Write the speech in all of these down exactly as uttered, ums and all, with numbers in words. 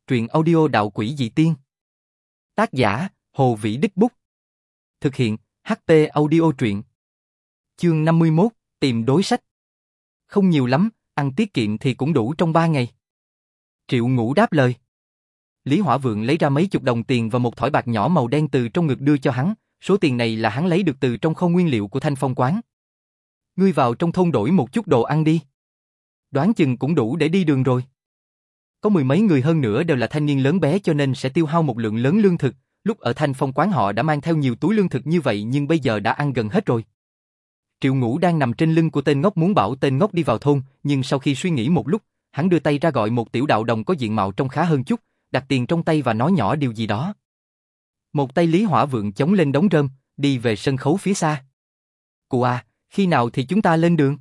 Truyện audio Đạo Quỷ Dị Tiên. Tác giả, Hồ Vĩ Đích Bút. Thực hiện, hát pê Audio truyện. Chương năm mươi mốt, tìm đối sách. Không nhiều lắm, ăn tiết kiệm thì cũng đủ trong ba ngày. Triệu Ngũ đáp lời. Lý Hỏa Vượng lấy ra mấy chục đồng tiền và một thỏi bạc nhỏ màu đen từ trong ngực đưa cho hắn, số tiền này là hắn lấy được từ trong kho nguyên liệu của Thanh Phong quán. Ngươi vào trong thôn đổi một chút đồ ăn đi. Đoán chừng cũng đủ để đi đường rồi. Có mười mấy người hơn nữa đều là thanh niên lớn bé cho nên sẽ tiêu hao một lượng lớn lương thực, lúc ở Thanh Phong quán họ đã mang theo nhiều túi lương thực như vậy nhưng bây giờ đã ăn gần hết rồi. Triệu Ngũ đang nằm trên lưng của tên ngốc muốn bảo tên ngốc đi vào thôn, nhưng sau khi suy nghĩ một lúc, hắn đưa tay ra gọi một tiểu đạo đồng có diện mạo trông khá hơn chút, đặt tiền trong tay và nói nhỏ điều gì đó. Một tay Lý Hỏa Vượng chống lên đống rơm, đi về sân khấu phía xa. Cụ à, khi nào thì chúng ta lên đường?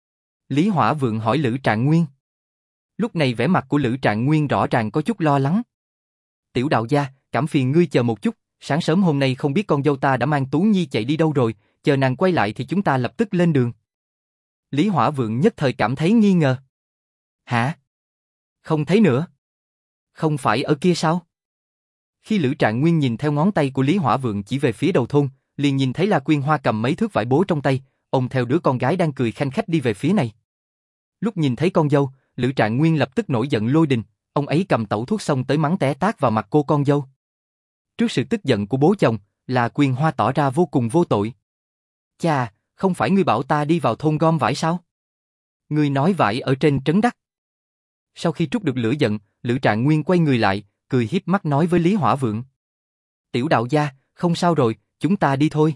Lý Hỏa Vượng hỏi Lữ Trạng Nguyên. Lúc này vẻ mặt của Lữ Trạng Nguyên rõ ràng có chút lo lắng. Tiểu đạo gia, cảm phiền ngươi chờ một chút, sáng sớm hôm nay không biết con dâu ta đã mang Tú Nhi chạy đi đâu rồi, chờ nàng quay lại thì chúng ta lập tức lên đường. Lý Hỏa Vượng nhất thời cảm thấy nghi ngờ. Hả? Không thấy nữa. Không phải ở kia sao? Khi Lữ Trạng Nguyên nhìn theo ngón tay của Lý Hỏa Vượng chỉ về phía đầu thôn, liền nhìn thấy La Quyên Hoa cầm mấy thước vải bố trong tay, ôm theo đứa con gái đang cười khanh khách đi về phía này. Lúc nhìn thấy con dâu, Lữ Trạng Nguyên lập tức nổi giận lôi đình, ông ấy cầm tẩu thuốc xông tới mắng té tát vào mặt cô con dâu. Trước sự tức giận của bố chồng, La Quyên Hoa tỏ ra vô cùng vô tội. Chà, không phải ngươi bảo ta đi vào thôn gom vải sao? Ngươi nói vải ở trên trấn Đắc. Sau khi trút được lửa giận, Lữ Trạng Nguyên quay người lại, cười hiếp mắt nói với Lý Hỏa Vượng. Tiểu đạo gia, không sao rồi, chúng ta đi thôi.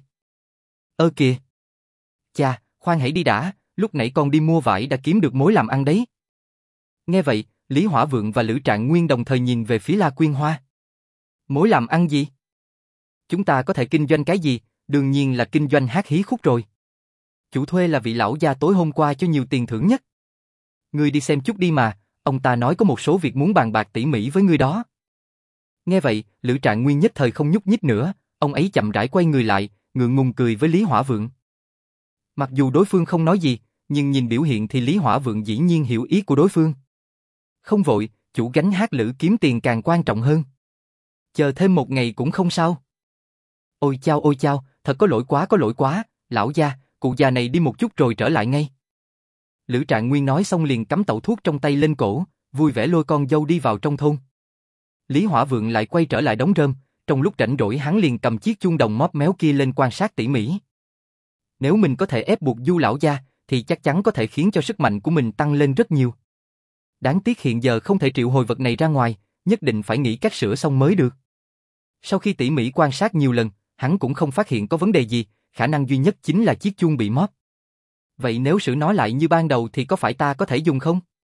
Ơ kìa. Chà, khoan hãy đi đã, lúc nãy con đi mua vải đã kiếm được mối làm ăn đấy. Nghe vậy, Lý Hỏa Vượng và Lữ Trạng Nguyên đồng thời nhìn về phía La Quyên Hoa. Mối làm ăn gì? Chúng ta có thể kinh doanh cái gì? Đương nhiên là kinh doanh hát hí khúc rồi. Chủ thuê là vị lão gia tối hôm qua cho nhiều tiền thưởng nhất. Ngươi đi xem chút đi mà, ông ta nói có một số việc muốn bàn bạc tỉ mỉ với ngươi đó. Nghe vậy, Lữ Trạng Nguyên nhất thời không nhúc nhích nữa, ông ấy chậm rãi quay người lại, ngượng ngùng cười với Lý Hỏa Vượng. Mặc dù đối phương không nói gì, nhưng nhìn biểu hiện thì Lý Hỏa Vượng dĩ nhiên hiểu ý của đối phương. Không vội, chủ gánh hát lữ kiếm tiền càng quan trọng hơn. Chờ thêm một ngày cũng không sao. Ôi chao ôi chao, thật có lỗi quá có lỗi quá, lão gia, cụ già này đi một chút rồi trở lại ngay. Lữ Trạng Nguyên nói xong liền cắm tẩu thuốc trong tay lên cổ, vui vẻ lôi con dâu đi vào trong thôn. Lý Hỏa Vượng lại quay trở lại đống rơm, trong lúc rảnh rỗi hắn liền cầm chiếc chuông đồng móp méo kia lên quan sát tỉ mỉ. Nếu mình có thể ép buộc Du lão gia, thì chắc chắn có thể khiến cho sức mạnh của mình tăng lên rất nhiều. Đáng tiếc hiện giờ không thể triệu hồi vật này ra ngoài, nhất định phải nghĩ cách sửa xong mới được. Sau khi tỉ mỉ quan sát nhiều lần, hắn cũng không phát hiện có vấn đề gì, khả năng duy nhất chính là chiếc chuông bị móp. Vậy nếu sửa nó lại như ban đầu thì có phải ta có thể dùng không?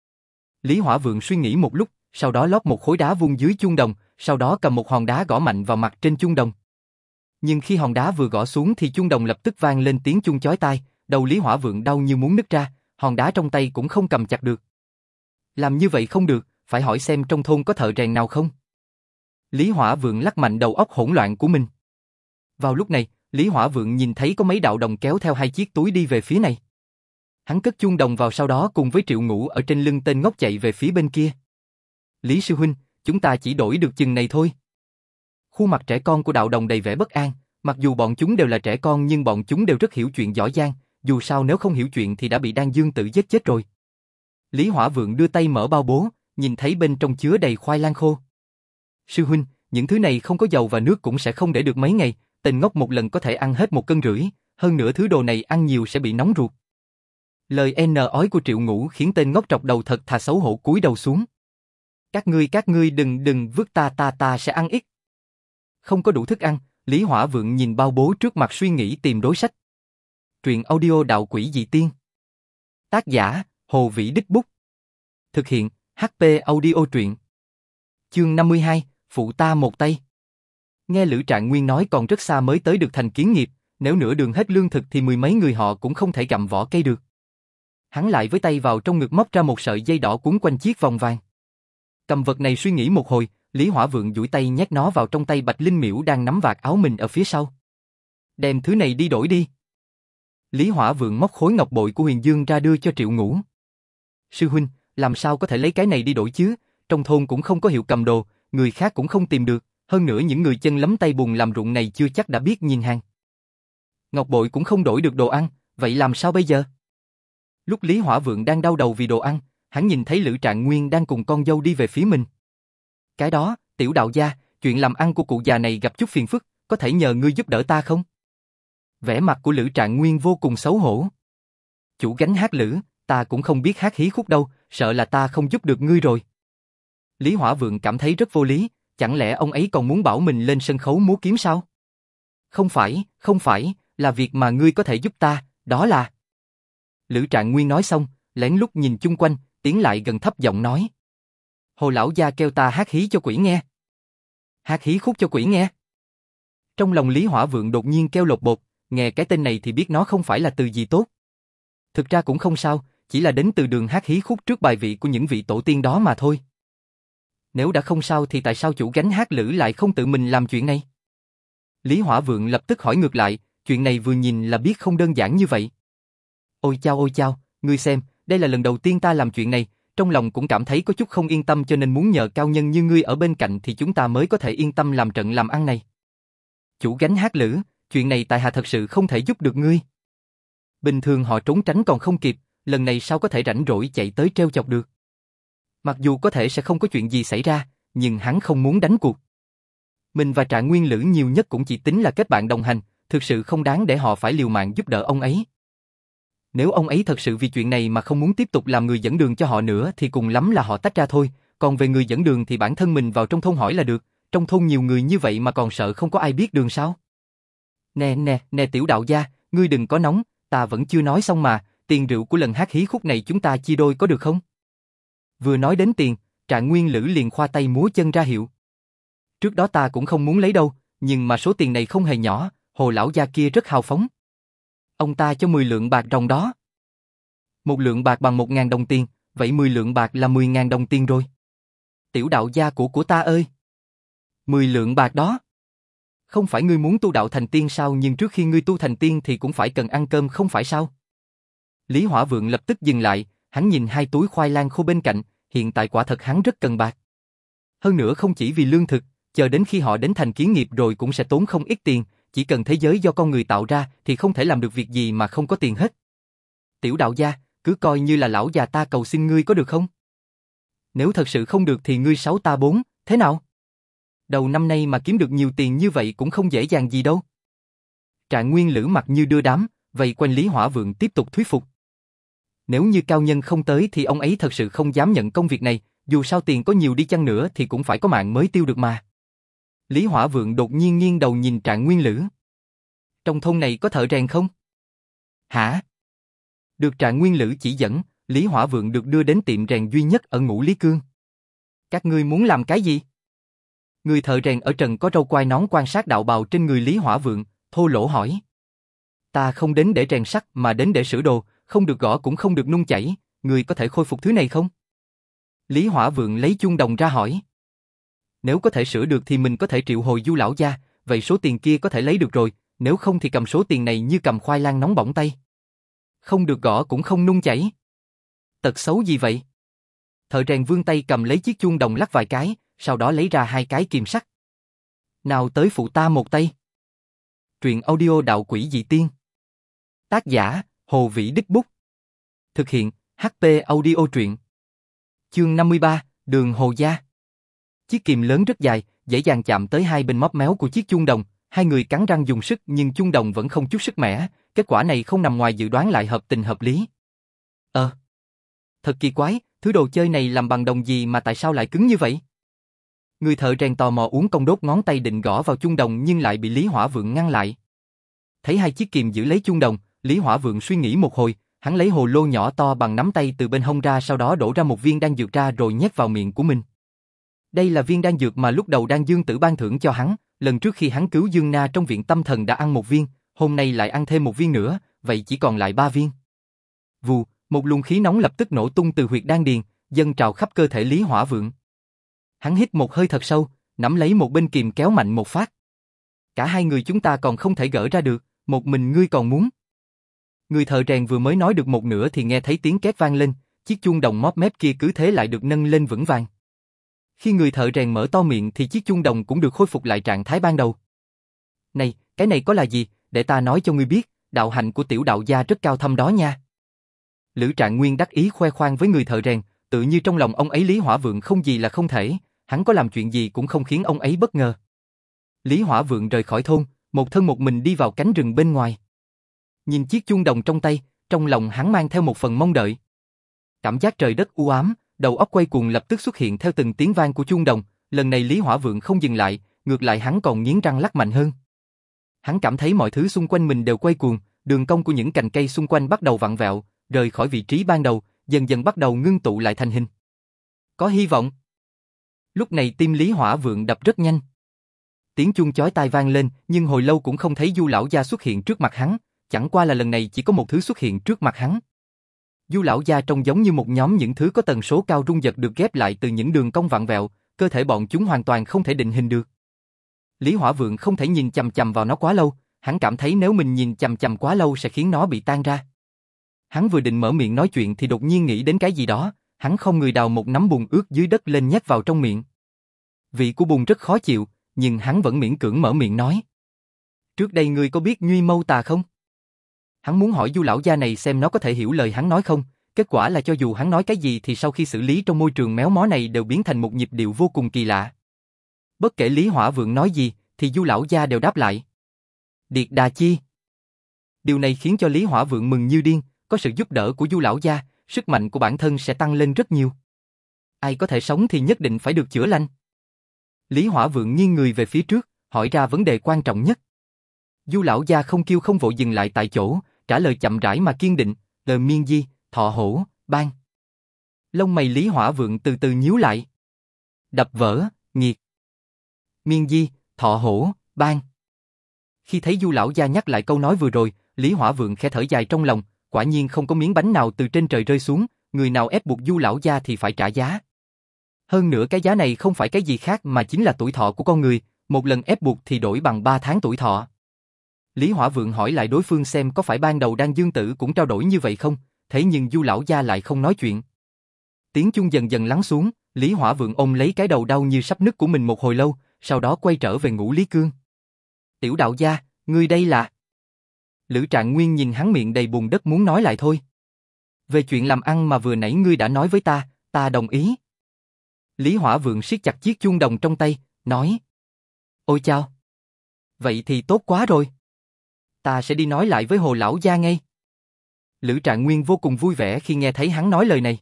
Lý Hỏa Vượng suy nghĩ một lúc, sau đó lót một khối đá vuông dưới chuông đồng, sau đó cầm một hòn đá gõ mạnh vào mặt trên chuông đồng. Nhưng khi hòn đá vừa gõ xuống thì chuông đồng lập tức vang lên tiếng chuông chói tai, đầu Lý Hỏa Vượng đau như muốn nứt ra, hòn đá trong tay cũng không cầm chặt được. Làm như vậy không được, phải hỏi xem trong thôn có thợ rèn nào không. Lý Hỏa Vượng lắc mạnh đầu óc hỗn loạn của mình. Vào lúc này, Lý Hỏa Vượng nhìn thấy có mấy đạo đồng kéo theo hai chiếc túi đi về phía này. Hắn cất chuông đồng vào sau đó cùng với Triệu Ngũ ở trên lưng tên ngốc chạy về phía bên kia. Lý sư huynh, chúng ta chỉ đổi được chừng này thôi. Khuôn mặt trẻ con của đạo đồng đầy vẻ bất an, mặc dù bọn chúng đều là trẻ con nhưng bọn chúng đều rất hiểu chuyện giỏi giang, dù sao nếu không hiểu chuyện thì đã bị Đan Dương tự giết chết rồi. Lý Hỏa Vượng đưa tay mở bao bố, nhìn thấy bên trong chứa đầy khoai lang khô. Sư huynh, những thứ này không có dầu và nước cũng sẽ không để được mấy ngày, tên ngốc một lần có thể ăn hết một cân rưỡi, hơn nữa thứ đồ này ăn nhiều sẽ bị nóng ruột. Lời n ói của Triệu Ngũ khiến tên ngốc trọc đầu thật thà xấu hổ cúi đầu xuống. Các ngươi các ngươi đừng đừng vứt ta ta ta sẽ ăn ít. Không có đủ thức ăn, Lý Hỏa Vượng nhìn bao bố trước mặt suy nghĩ tìm đối sách. Truyện audio Đạo Quỷ Dị Tiên. Tác giả, Hồ Vĩ Đích Bút. Thực hiện, hát pê Audio truyện. Chương năm mươi hai, phụ ta một tay. Nghe Lữ Trạng Nguyên nói còn rất xa mới tới được thành Kiến Nghiệp, nếu nửa đường hết lương thực thì mười mấy người họ cũng không thể gặm vỏ cây được. Hắn lại với tay vào trong ngực móc ra một sợi dây đỏ cuốn quanh chiếc vòng vàng. Cầm vật này suy nghĩ một hồi, Lý Hỏa Vượng duỗi tay nhét nó vào trong tay Bạch Linh Miễu đang nắm vạt áo mình ở phía sau. Đem thứ này đi đổi đi. Lý Hỏa Vượng móc khối ngọc bội của Huyền Dương ra đưa cho Triệu Ngũ. Sư huynh, làm sao có thể lấy cái này đi đổi chứ? Trong trong thôn cũng không có hiệu cầm đồ, người khác cũng không tìm được, hơn nữa những người chân lấm tay bùn làm ruộng này chưa chắc đã biết nhìn hàng. Ngọc bội cũng không đổi được đồ ăn, vậy làm sao bây giờ? Lúc Lý Hỏa Vượng đang đau đầu vì đồ ăn, hắn nhìn thấy Lữ Trạng Nguyên đang cùng con dâu đi về phía mình. Cái đó, Tiểu đạo gia, chuyện làm ăn của cụ già này gặp chút phiền phức, có thể nhờ ngươi giúp đỡ ta không? Vẻ mặt của Lữ Trạng Nguyên vô cùng xấu hổ. Chủ gánh hát Lữ, ta cũng không biết hát hí khúc đâu, sợ là ta không giúp được ngươi rồi. Lý Hỏa Vượng cảm thấy rất vô lý, chẳng lẽ ông ấy còn muốn bảo mình lên sân khấu múa kiếm sao? Không phải, không phải, là việc mà ngươi có thể giúp ta, đó là... Lữ Trạng Nguyên nói xong, lén lút nhìn chung quanh, tiến lại gần thấp giọng nói. Hồ lão gia kêu ta hát hí cho quỷ nghe. Hát hí khúc cho quỷ nghe. Trong lòng Lý Hỏa Vượng đột nhiên kêu lột bột, nghe cái tên này thì biết nó không phải là từ gì tốt. Thực ra cũng không sao, chỉ là đến từ đường hát hí khúc trước bài vị của những vị tổ tiên đó mà thôi. Nếu đã không sao thì tại sao chủ gánh hát Lữ lại không tự mình làm chuyện này? Lý Hỏa Vượng lập tức hỏi ngược lại, chuyện này vừa nhìn là biết không đơn giản như vậy. Ôi chao ôi chao, ngươi xem, đây là lần đầu tiên ta làm chuyện này, trong lòng cũng cảm thấy có chút không yên tâm cho nên muốn nhờ cao nhân như ngươi ở bên cạnh thì chúng ta mới có thể yên tâm làm trận làm ăn này. Chủ gánh hát Lữ, chuyện này tại hạ thật sự không thể giúp được ngươi. Bình thường họ trốn tránh còn không kịp, lần này sao có thể rảnh rỗi chạy tới trêu chọc được. Mặc dù có thể sẽ không có chuyện gì xảy ra, nhưng hắn không muốn đánh cuộc. Mình và Trạng Nguyên Lữ nhiều nhất cũng chỉ tính là kết bạn đồng hành, thực sự không đáng để họ phải liều mạng giúp đỡ ông ấy. Nếu ông ấy thật sự vì chuyện này mà không muốn tiếp tục làm người dẫn đường cho họ nữa thì cùng lắm là họ tách ra thôi, còn về người dẫn đường thì bản thân mình vào trong thôn hỏi là được, trong thôn nhiều người như vậy mà còn sợ không có ai biết đường sao? Nè nè, nè Tiểu đạo gia, ngươi đừng có nóng, ta vẫn chưa nói xong mà, tiền rượu của lần hát hí khúc này chúng ta chia đôi có được không? Vừa nói đến tiền, Trạng Nguyên Lữ liền khoa tay múa chân ra hiệu. Trước đó ta cũng không muốn lấy đâu, nhưng mà số tiền này không hề nhỏ, Hồ lão gia kia rất hào phóng. Ông ta cho mười lượng bạc ròng đó. Một lượng bạc bằng một ngàn đồng tiền, vậy mười lượng bạc là mười ngàn đồng tiền rồi. Tiểu đạo gia của của ta ơi! Mười lượng bạc đó! Không phải ngươi muốn tu đạo thành tiên sao, nhưng trước khi ngươi tu thành tiên thì cũng phải cần ăn cơm không phải sao? Lý Hỏa Vượng lập tức dừng lại, hắn nhìn hai túi khoai lang khô bên cạnh, hiện tại quả thật hắn rất cần bạc. Hơn nữa không chỉ vì lương thực, chờ đến khi họ đến thành kiến nghiệp rồi cũng sẽ tốn không ít tiền, chỉ cần thế giới do con người tạo ra thì không thể làm được việc gì mà không có tiền hết. Tiểu đạo gia, cứ coi như là lão già ta cầu xin ngươi có được không? Nếu thật sự không được thì ngươi sáu ta bốn, thế nào? Đầu năm nay mà kiếm được nhiều tiền như vậy cũng không dễ dàng gì đâu. Trạng Nguyên Lữ mặt như đưa đám, vây quanh Lý Hỏa Vượng tiếp tục thuyết phục. Nếu như cao nhân không tới thì ông ấy thật sự không dám nhận công việc này, dù sao tiền có nhiều đi chăng nữa thì cũng phải có mạng mới tiêu được mà. Lý Hỏa Vượng đột nhiên nghiêng đầu nhìn Trạng Nguyên Lữ. Trong thôn này có thợ rèn không? Hả? Được Trạng Nguyên Lữ chỉ dẫn, Lý Hỏa Vượng được đưa đến tiệm rèn duy nhất ở Ngũ Lý Cương. Các ngươi muốn làm cái gì? Người thợ rèn ở trần có râu quai nón quan sát đạo bào trên người Lý Hỏa Vượng, thô lỗ hỏi. Ta không đến để rèn sắt mà đến để sửa đồ, không được gõ cũng không được nung chảy, người có thể khôi phục thứ này không? Lý Hỏa Vượng lấy chuông đồng ra hỏi. Nếu có thể sửa được thì mình có thể triệu hồi Du lão gia, vậy số tiền kia có thể lấy được rồi, nếu không thì cầm số tiền này như cầm khoai lang nóng bỏng tay. Không được gõ cũng không nung chảy. Tật xấu gì vậy? Thợ rèn vươn tay cầm lấy chiếc chuông đồng lắc vài cái, sau đó lấy ra hai cái kìm sắt. Nào tới phụ ta một tay. Truyện audio đạo quỷ dị tiên. Tác giả, Hồ Vĩ Đích Bút. Thực hiện, hát pê Audio truyện. Chương năm mươi ba, Đường Hồ Gia. Chiếc kìm lớn rất dài, dễ dàng chạm tới hai bên móc méo của chiếc chuông đồng, hai người cắn răng dùng sức nhưng chuông đồng vẫn không chút sức mẻ, kết quả này không nằm ngoài dự đoán lại hợp tình hợp lý. Ờ, thật kỳ quái, thứ đồ chơi này làm bằng đồng gì mà tại sao lại cứng như vậy? Người thợ rèn tò mò uốn cong đốt ngón tay định gõ vào chuông đồng nhưng lại bị Lý Hỏa Vượng ngăn lại. Thấy hai chiếc kìm giữ lấy chuông đồng, Lý Hỏa Vượng suy nghĩ một hồi, hắn lấy hồ lô nhỏ to bằng nắm tay từ bên hông ra, sau đó đổ ra một viên đan dược ra rồi nhét vào miệng của mình. Đây là viên đan dược mà lúc đầu Đan Dương Tử ban thưởng cho hắn, lần trước khi hắn cứu Dương Na trong viện tâm thần đã ăn một viên, hôm nay lại ăn thêm một viên nữa, vậy chỉ còn lại ba viên. Vù, một luồng khí nóng lập tức nổ tung từ huyệt đan điền, dâng trào khắp cơ thể Lý Hỏa Vượng. Hắn hít một hơi thật sâu, nắm lấy một bên kìm kéo mạnh một phát. Cả hai người chúng ta còn không thể gỡ ra được, một mình ngươi còn muốn. Người thợ rèn vừa mới nói được một nửa thì nghe thấy tiếng két vang lên, chiếc chuông đồng móp mép kia cứ thế lại được nâng lên vững vàng. Khi người thợ rèn mở to miệng thì chiếc chuông đồng cũng được khôi phục lại trạng thái ban đầu. Này, cái này có là gì, để ta nói cho ngươi biết, đạo hạnh của tiểu đạo gia rất cao thâm đó nha. Lữ Trạng Nguyên đắc ý khoe khoang với người thợ rèn, tự như trong lòng ông ấy Lý Hỏa Vượng không gì là không thể, hắn có làm chuyện gì cũng không khiến ông ấy bất ngờ. Lý Hỏa Vượng rời khỏi thôn, một thân một mình đi vào cánh rừng bên ngoài. Nhìn chiếc chuông đồng trong tay, trong lòng hắn mang theo một phần mong đợi. Cảm giác trời đất u ám, đầu óc quay cuồng lập tức xuất hiện theo từng tiếng vang của chuông đồng, lần này Lý Hỏa Vượng không dừng lại, ngược lại hắn còn nghiến răng lắc mạnh hơn. Hắn cảm thấy mọi thứ xung quanh mình đều quay cuồng, đường cong của những cành cây xung quanh bắt đầu vặn vẹo, rời khỏi vị trí ban đầu, dần dần bắt đầu ngưng tụ lại thành hình. Có hy vọng. Lúc này tim Lý Hỏa Vượng đập rất nhanh. Tiếng chuông chói tai vang lên, nhưng hồi lâu cũng không thấy Du lão gia xuất hiện trước mặt hắn, chẳng qua là lần này chỉ có một thứ xuất hiện trước mặt hắn. Du lão gia trông giống như một nhóm những thứ có tần số cao rung giật được ghép lại từ những đường cong vặn vẹo, cơ thể bọn chúng hoàn toàn không thể định hình được. Lý Hỏa Vượng không thể nhìn chằm chằm vào nó quá lâu, hắn cảm thấy nếu mình nhìn chằm chằm quá lâu sẽ khiến nó bị tan ra. Hắn vừa định mở miệng nói chuyện thì đột nhiên nghĩ đến cái gì đó, hắn không người đào một nắm bùn ướt dưới đất lên nhét vào trong miệng. Vị của bùn rất khó chịu, nhưng hắn vẫn miễn cưỡng mở miệng nói. Trước đây ngươi có biết Nhuy Mâu Tà không? Hắn muốn hỏi Du lão gia này xem nó có thể hiểu lời hắn nói không, kết quả là cho dù hắn nói cái gì thì sau khi xử lý trong môi trường méo mó này đều biến thành một nhịp điệu vô cùng kỳ lạ. Bất kể Lý Hỏa Vượng nói gì, thì Du lão gia đều đáp lại. Điệt Đà Chi. Điều này khiến cho Lý Hỏa Vượng mừng như điên, có sự giúp đỡ của Du lão gia, sức mạnh của bản thân sẽ tăng lên rất nhiều. Ai có thể sống thì nhất định phải được chữa lành. Lý Hỏa Vượng nghiêng người về phía trước, hỏi ra vấn đề quan trọng nhất. Du lão gia không kêu không vội dừng lại tại chỗ, trả lời chậm rãi mà kiên định, Lờ Miên Di, Thọ Hổ, Ban. Lông mày Lý Hỏa Vượng từ từ nhíu lại. Đập vỡ, nghiệt. Miên Di, Thọ Hổ, Ban. Khi thấy Du lão gia nhắc lại câu nói vừa rồi, Lý Hỏa Vượng khẽ thở dài trong lòng, quả nhiên không có miếng bánh nào từ trên trời rơi xuống, người nào ép buộc Du lão gia thì phải trả giá. Hơn nữa cái giá này không phải cái gì khác mà chính là tuổi thọ của con người, một lần ép buộc thì đổi bằng ba tháng tuổi thọ. Lý Hỏa Vượng hỏi lại đối phương xem có phải ban đầu Đan Dương Tử cũng trao đổi như vậy không, thế nhưng Du lão gia lại không nói chuyện. Tiếng chuông dần dần lắng xuống, Lý Hỏa Vượng ôm lấy cái đầu đau như sắp nứt của mình một hồi lâu, sau đó quay trở về Ngũ Lý Cương. Tiểu đạo gia, ngươi đây là... Lữ Trạng Nguyên nhìn hắn miệng đầy bùn đất muốn nói lại thôi. Về chuyện làm ăn mà vừa nãy ngươi đã nói với ta, ta đồng ý. Lý Hỏa Vượng siết chặt chiếc chuông đồng trong tay, nói. Ôi chao! Vậy thì tốt quá rồi. Ta sẽ đi nói lại với Hồ lão gia ngay. Lữ Trạng Nguyên vô cùng vui vẻ khi nghe thấy hắn nói lời này.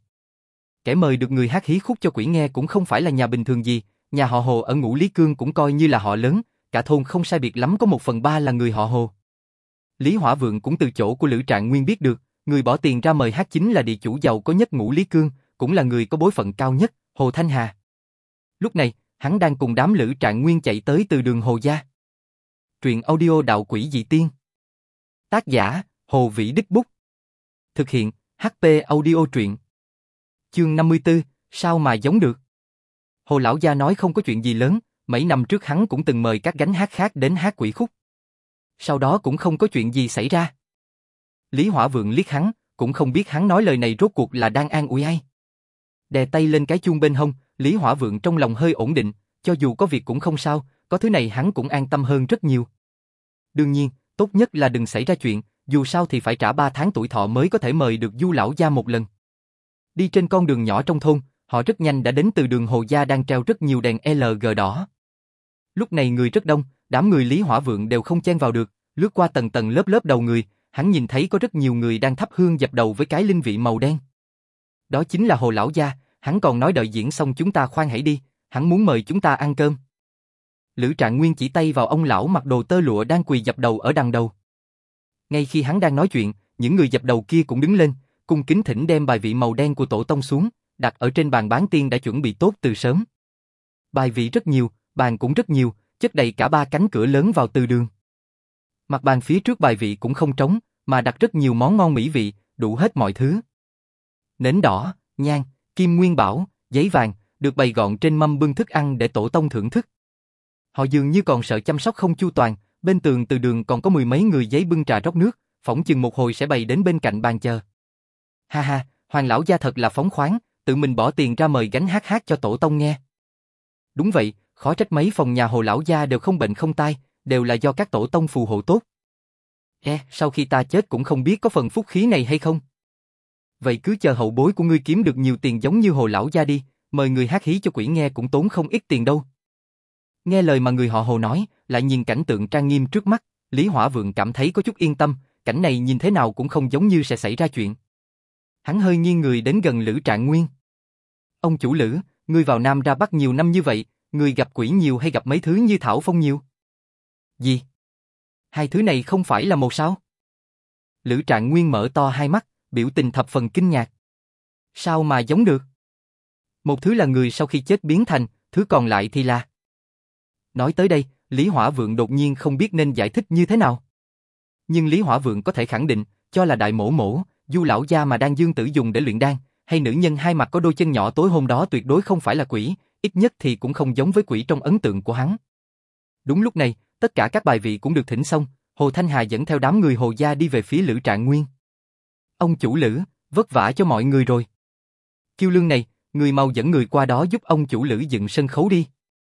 Kẻ mời được người hát hí khúc cho quỷ nghe cũng không phải là nhà bình thường gì, nhà họ Hồ ở Ngũ Lý Cương cũng coi như là họ lớn, cả thôn không sai biệt lắm có một phần ba là người họ Hồ. Lý Hỏa Vượng cũng từ chỗ của Lữ Trạng Nguyên biết được, người bỏ tiền ra mời hát chính là địa chủ giàu có nhất Ngũ Lý Cương, cũng là người có bối phận cao nhất, Hồ Thanh Hà. Lúc này, hắn đang cùng đám Lữ Trạng Nguyên chạy tới từ đường Hồ gia. Truyện audio Đạo Quỷ Dị Tiên. Tác giả, Hồ Vĩ Đích Bút. Thực hiện, hát pê Audio Truyện. Chương năm mươi tư, sao mà giống được? Hồ lão gia nói không có chuyện gì lớn, mấy năm trước hắn cũng từng mời các gánh hát khác đến hát quỷ khúc. Sau đó cũng không có chuyện gì xảy ra. Lý Hỏa Vượng liếc hắn, cũng không biết hắn nói lời này rốt cuộc là đang an ủi ai. Đè tay lên cái chuông bên hông, Lý Hỏa Vượng trong lòng hơi ổn định, cho dù có việc cũng không sao, có thứ này hắn cũng an tâm hơn rất nhiều. Đương nhiên, tốt nhất là đừng xảy ra chuyện, dù sao thì phải trả ba tháng tuổi thọ mới có thể mời được Du lão gia một lần. Đi trên con đường nhỏ trong thôn, họ rất nhanh đã đến từ đường Hồ gia đang treo rất nhiều đèn lờ giê đỏ. Lúc này người rất đông, đám người Lý Hỏa Vượng đều không chen vào được, lướt qua tầng tầng lớp lớp đầu người, hắn nhìn thấy có rất nhiều người đang thắp hương dập đầu với cái linh vị màu đen. Đó chính là Hồ lão gia, hắn còn nói đợi diễn xong chúng ta khoan hãy đi, hắn muốn mời chúng ta ăn cơm. Lữ Trạng Nguyên chỉ tay vào ông lão mặc đồ tơ lụa đang quỳ dập đầu ở đằng đầu. Ngay khi hắn đang nói chuyện, những người dập đầu kia cũng đứng lên, cung kính thỉnh đem bài vị màu đen của tổ tông xuống, đặt ở trên bàn bán tiên đã chuẩn bị tốt từ sớm. Bài vị rất nhiều, bàn cũng rất nhiều, chất đầy cả ba cánh cửa lớn vào từ đường. Mặt bàn phía trước bài vị cũng không trống, mà đặt rất nhiều món ngon mỹ vị, đủ hết mọi thứ. Nến đỏ, nhang, kim nguyên bảo, giấy vàng, được bày gọn trên mâm bưng thức ăn để tổ tông thưởng thức. Họ dường như còn sợ chăm sóc không chu toàn, bên tường từ đường còn có mười mấy người giấy bưng trà rót nước, phỏng chừng một hồi sẽ bày đến bên cạnh bàn chờ. Ha ha, Hoàng lão gia thật là phóng khoáng, tự mình bỏ tiền ra mời gánh hát hát cho tổ tông nghe. Đúng vậy, khó trách mấy phòng nhà Hồ lão gia đều không bệnh không tai, đều là do các tổ tông phù hộ tốt. E, sau khi ta chết cũng không biết có phần phúc khí này hay không. Vậy cứ chờ hậu bối của ngươi kiếm được nhiều tiền giống như Hồ lão gia đi, mời người hát hí cho quỷ nghe cũng tốn không ít tiền đâu. Nghe lời mà người họ Hồ nói, lại nhìn cảnh tượng trang nghiêm trước mắt, Lý Hỏa Vượng cảm thấy có chút yên tâm, cảnh này nhìn thế nào cũng không giống như sẽ xảy ra chuyện. Hắn hơi nghiêng người đến gần Lữ Trạng Nguyên. Ông chủ Lữ, ngươi vào Nam ra Bắc nhiều năm như vậy, ngươi gặp quỷ nhiều hay gặp mấy thứ như thảo phong nhiều? Gì? Hai thứ này không phải là một sao? Lữ Trạng Nguyên mở to hai mắt, biểu tình thập phần kinh ngạc. Sao mà giống được? Một thứ là người sau khi chết biến thành, thứ còn lại thì là... Nói tới đây, Lý Hỏa Vượng đột nhiên không biết nên giải thích như thế nào. Nhưng Lý Hỏa Vượng có thể khẳng định, cho là đại mổ mổ, Du lão gia mà đang Dương Tử dùng để luyện đan, hay nữ nhân hai mặt có đôi chân nhỏ tối hôm đó tuyệt đối không phải là quỷ, ít nhất thì cũng không giống với quỷ trong ấn tượng của hắn. Đúng lúc này, tất cả các bài vị cũng được thỉnh xong, Hồ Thanh Hà dẫn theo đám người Hồ gia đi về phía Lữ Trạng Nguyên. Ông chủ Lữ, vất vả cho mọi người rồi. Kiêu Lương này, người mau dẫn người qua đó giúp ông chủ Lữ dựng sân khấu đi.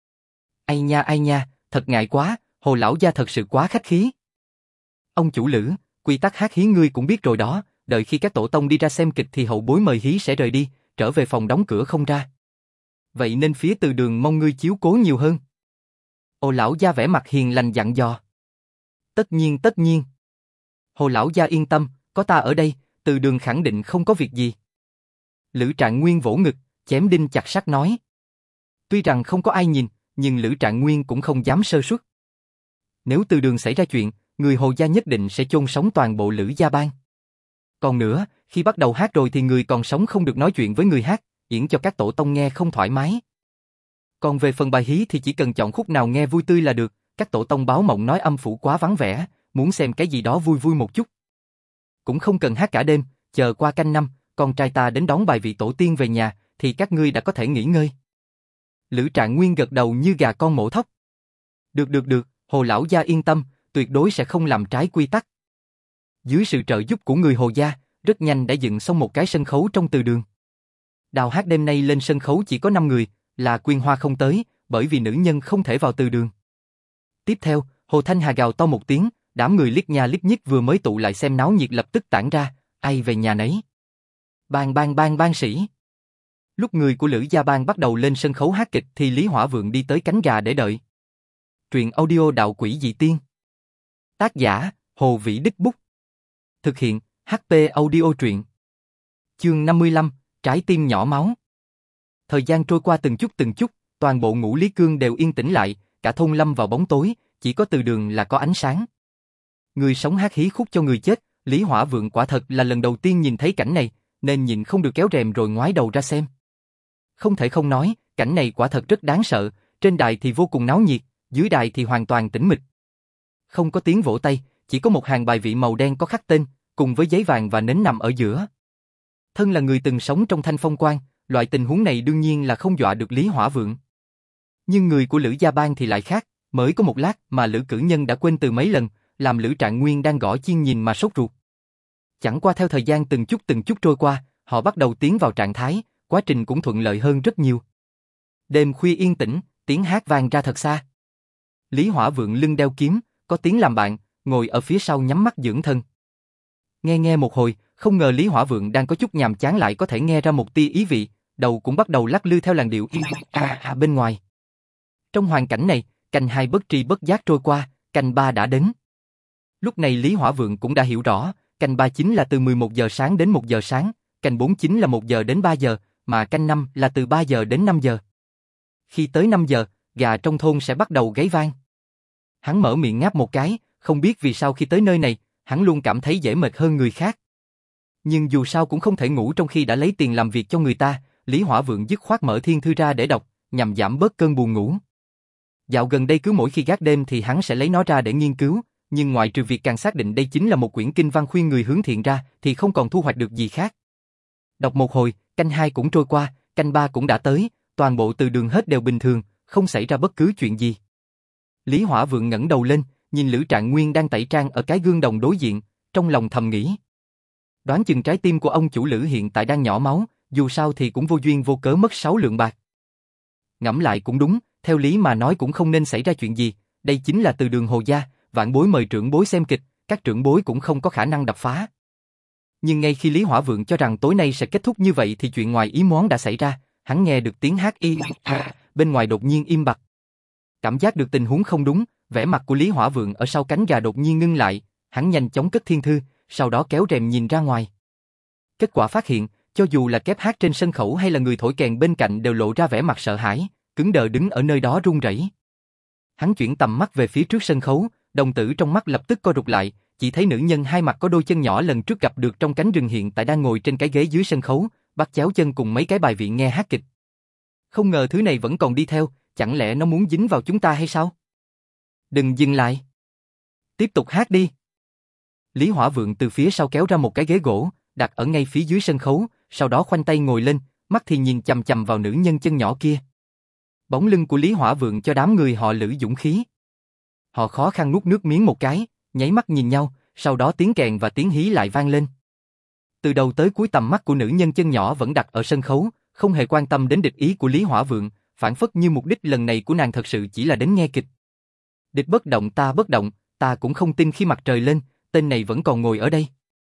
Ai nha ai nha, thật ngại quá, Hồ lão gia thật sự quá khách khí. Ông chủ Lữ, quy tắc hát hí ngươi cũng biết rồi đó, đợi khi các tổ tông đi ra xem kịch thì hậu bối mời hí sẽ rời đi, trở về phòng đóng cửa không ra. Vậy nên phía Từ Đường mong ngươi chiếu cố nhiều hơn. Hồ lão gia vẻ mặt hiền lành dặn dò. Tất nhiên tất nhiên. Hồ lão gia yên tâm, có ta ở đây, Từ Đường khẳng định không có việc gì. Lữ Trạng Nguyên vỗ ngực, chém đinh chặt sắt nói. Tuy rằng không có ai nhìn, nhưng Lữ Trạng Nguyên cũng không dám sơ suất. Nếu Từ Đường xảy ra chuyện, người Hồ gia nhất định sẽ chôn sống toàn bộ Lữ gia bang. Còn nữa, khi bắt đầu hát rồi thì người còn sống không được nói chuyện với người hát, diễn cho các tổ tông nghe không thoải mái. Còn về phần bài hí thì chỉ cần chọn khúc nào nghe vui tươi là được, các tổ tông báo mộng nói âm phủ quá vắng vẻ, muốn xem cái gì đó vui vui một chút. Cũng không cần hát cả đêm, chờ qua canh năm, con trai ta đến đón bài vị tổ tiên về nhà, thì các ngươi đã có thể nghỉ ngơi. Lữ Trạng Nguyên gật đầu như gà con mổ thóc. Được được được, Hồ lão gia yên tâm, tuyệt đối sẽ không làm trái quy tắc. Dưới sự trợ giúp của người Hồ gia, rất nhanh đã dựng xong một cái sân khấu trong Từ Đường. Đào hát đêm nay lên sân khấu chỉ có năm người, là Quyên Hoa không tới, bởi vì nữ nhân không thể vào Từ Đường. Tiếp theo, Hồ Thanh Hà gào to một tiếng, đám người liếc nha liếc nhích vừa mới tụ lại xem náo nhiệt lập tức tản ra, ai về nhà nấy. Bang bang bang bang sĩ. Lúc người của Lữ gia bang bắt đầu lên sân khấu hát kịch thì Lý Hỏa Vượng đi tới cánh gà để đợi. Truyện audio đạo quỷ dị tiên. Tác giả, Hồ Vĩ Đích Bút. Thực hiện, hát pê Audio truyện. Chương năm mươi lăm, Trái tim nhỏ máu. Thời gian trôi qua từng chút từng chút, toàn bộ Ngũ Lý Cương đều yên tĩnh lại, cả thôn lâm vào bóng tối, chỉ có Từ Đường là có ánh sáng. Người sống hát hí khúc cho người chết, Lý Hỏa Vượng quả thật là lần đầu tiên nhìn thấy cảnh này, nên nhìn không được kéo rèm rồi ngoái đầu ra xem. Không thể không nói, cảnh này quả thật rất đáng sợ, trên đài thì vô cùng náo nhiệt, dưới đài thì hoàn toàn tĩnh mịch. Không có tiếng vỗ tay, chỉ có một hàng bài vị màu đen có khắc tên, cùng với giấy vàng và nến nằm ở giữa. Thân là người từng sống trong Thanh Phong Quan, loại tình huống này đương nhiên là không dọa được Lý Hỏa Vượng. Nhưng người của Lữ gia bang thì lại khác, mới có một lát mà Lữ cử nhân đã quên từ mấy lần, làm Lữ Trạng Nguyên đang gõ chiên nhìn mà sốt ruột. Chẳng qua theo thời gian từng chút từng chút trôi qua, họ bắt đầu tiến vào trạng thái, quá trình cũng thuận lợi hơn rất nhiều. Đêm khuya yên tĩnh, tiếng hát vang ra thật xa. Lý Hỏa Vượng lưng đeo kiếm, có tiếng làm bạn, ngồi ở phía sau nhắm mắt dưỡng thân. Nghe nghe một hồi, không ngờ Lý Hỏa Vượng đang có chút nhàm chán lại có thể nghe ra một tia ý vị, đầu cũng bắt đầu lắc lư theo làn điệu a a bên ngoài. Trong hoàn cảnh này, canh hai bất tri bất giác trôi qua, canh ba đã đến. Lúc này Lý Hỏa Vượng cũng đã hiểu rõ, canh ba chính là từ mười một giờ sáng đến một giờ sáng, canh bốn chính là một giờ đến ba giờ, mà canh năm là từ ba giờ đến năm giờ. Khi tới năm giờ, gà trong thôn sẽ bắt đầu gáy vang. Hắn mở miệng ngáp một cái, không biết vì sao khi tới nơi này, hắn luôn cảm thấy dễ mệt hơn người khác. Nhưng dù sao cũng không thể ngủ trong khi đã lấy tiền làm việc cho người ta, Lý Hỏa Vượng dứt khoát mở thiên thư ra để đọc, nhằm giảm bớt cơn buồn ngủ. Dạo gần đây cứ mỗi khi gác đêm thì hắn sẽ lấy nó ra để nghiên cứu, nhưng ngoại trừ việc càng xác định đây chính là một quyển kinh văn khuyên người hướng thiện ra, thì không còn thu hoạch được gì khác. Đọc một hồi, canh hai cũng trôi qua, canh ba cũng đã tới, toàn bộ Từ Đường hết đều bình thường, không xảy ra bất cứ chuyện gì. Lý Hỏa Vượng ngẩng đầu lên, nhìn Lữ Trạng Nguyên đang tẩy trang ở cái gương đồng đối diện, trong lòng thầm nghĩ. Đoán chừng trái tim của ông chủ Lữ hiện tại đang nhỏ máu, dù sao thì cũng vô duyên vô cớ mất sáu lượng bạc. Ngẫm lại cũng đúng, theo lý mà nói cũng không nên xảy ra chuyện gì, đây chính là Từ Đường Hồ gia, vạn bối mời trưởng bối xem kịch, các trưởng bối cũng không có khả năng đập phá. Nhưng ngay khi Lý Hỏa Vượng cho rằng tối nay sẽ kết thúc như vậy thì chuyện ngoài ý muốn đã xảy ra, hắn nghe được tiếng hát y bên ngoài đột nhiên im bặt. Cảm giác được tình huống không đúng, vẻ mặt của Lý Hỏa Vượng ở sau cánh gà đột nhiên ngưng lại, hắn nhanh chóng cất thiên thư, sau đó kéo rèm nhìn ra ngoài. Kết quả phát hiện, cho dù là kép hát trên sân khấu hay là người thổi kèn bên cạnh đều lộ ra vẻ mặt sợ hãi, cứng đờ đứng ở nơi đó run rẩy. Hắn chuyển tầm mắt về phía trước sân khấu, đồng tử trong mắt lập tức co rụt lại, chỉ thấy nữ nhân hai mặt có đôi chân nhỏ lần trước gặp được trong cánh rừng hiện tại đang ngồi trên cái ghế dưới sân khấu, bắt chéo chân cùng mấy cái bài vị nghe hát kịch. Không ngờ thứ này vẫn còn đi theo, chẳng lẽ nó muốn dính vào chúng ta hay sao? Đừng dừng lại. Tiếp tục hát đi. Lý Hỏa Vượng từ phía sau kéo ra một cái ghế gỗ, đặt ở ngay phía dưới sân khấu, sau đó khoanh tay ngồi lên, mắt thì nhìn chằm chằm vào nữ nhân chân nhỏ kia. Bóng lưng của Lý Hỏa Vượng cho đám người họ Lữ dũng khí. Họ khó khăn nuốt nước miếng một cái, nháy mắt nhìn nhau, sau đó tiếng kèn và tiếng hí lại vang lên. Từ đầu tới cuối tầm mắt của nữ nhân chân nhỏ vẫn đặt ở sân khấu, không hề quan tâm đến địch ý của Lý Hỏa Vượng, phản phất như mục đích lần này của nàng thật sự chỉ là đến nghe kịch. Địch bất động ta bất động, ta cũng không tin khi mặt trời lên, tên này vẫn còn ngồi ở đây.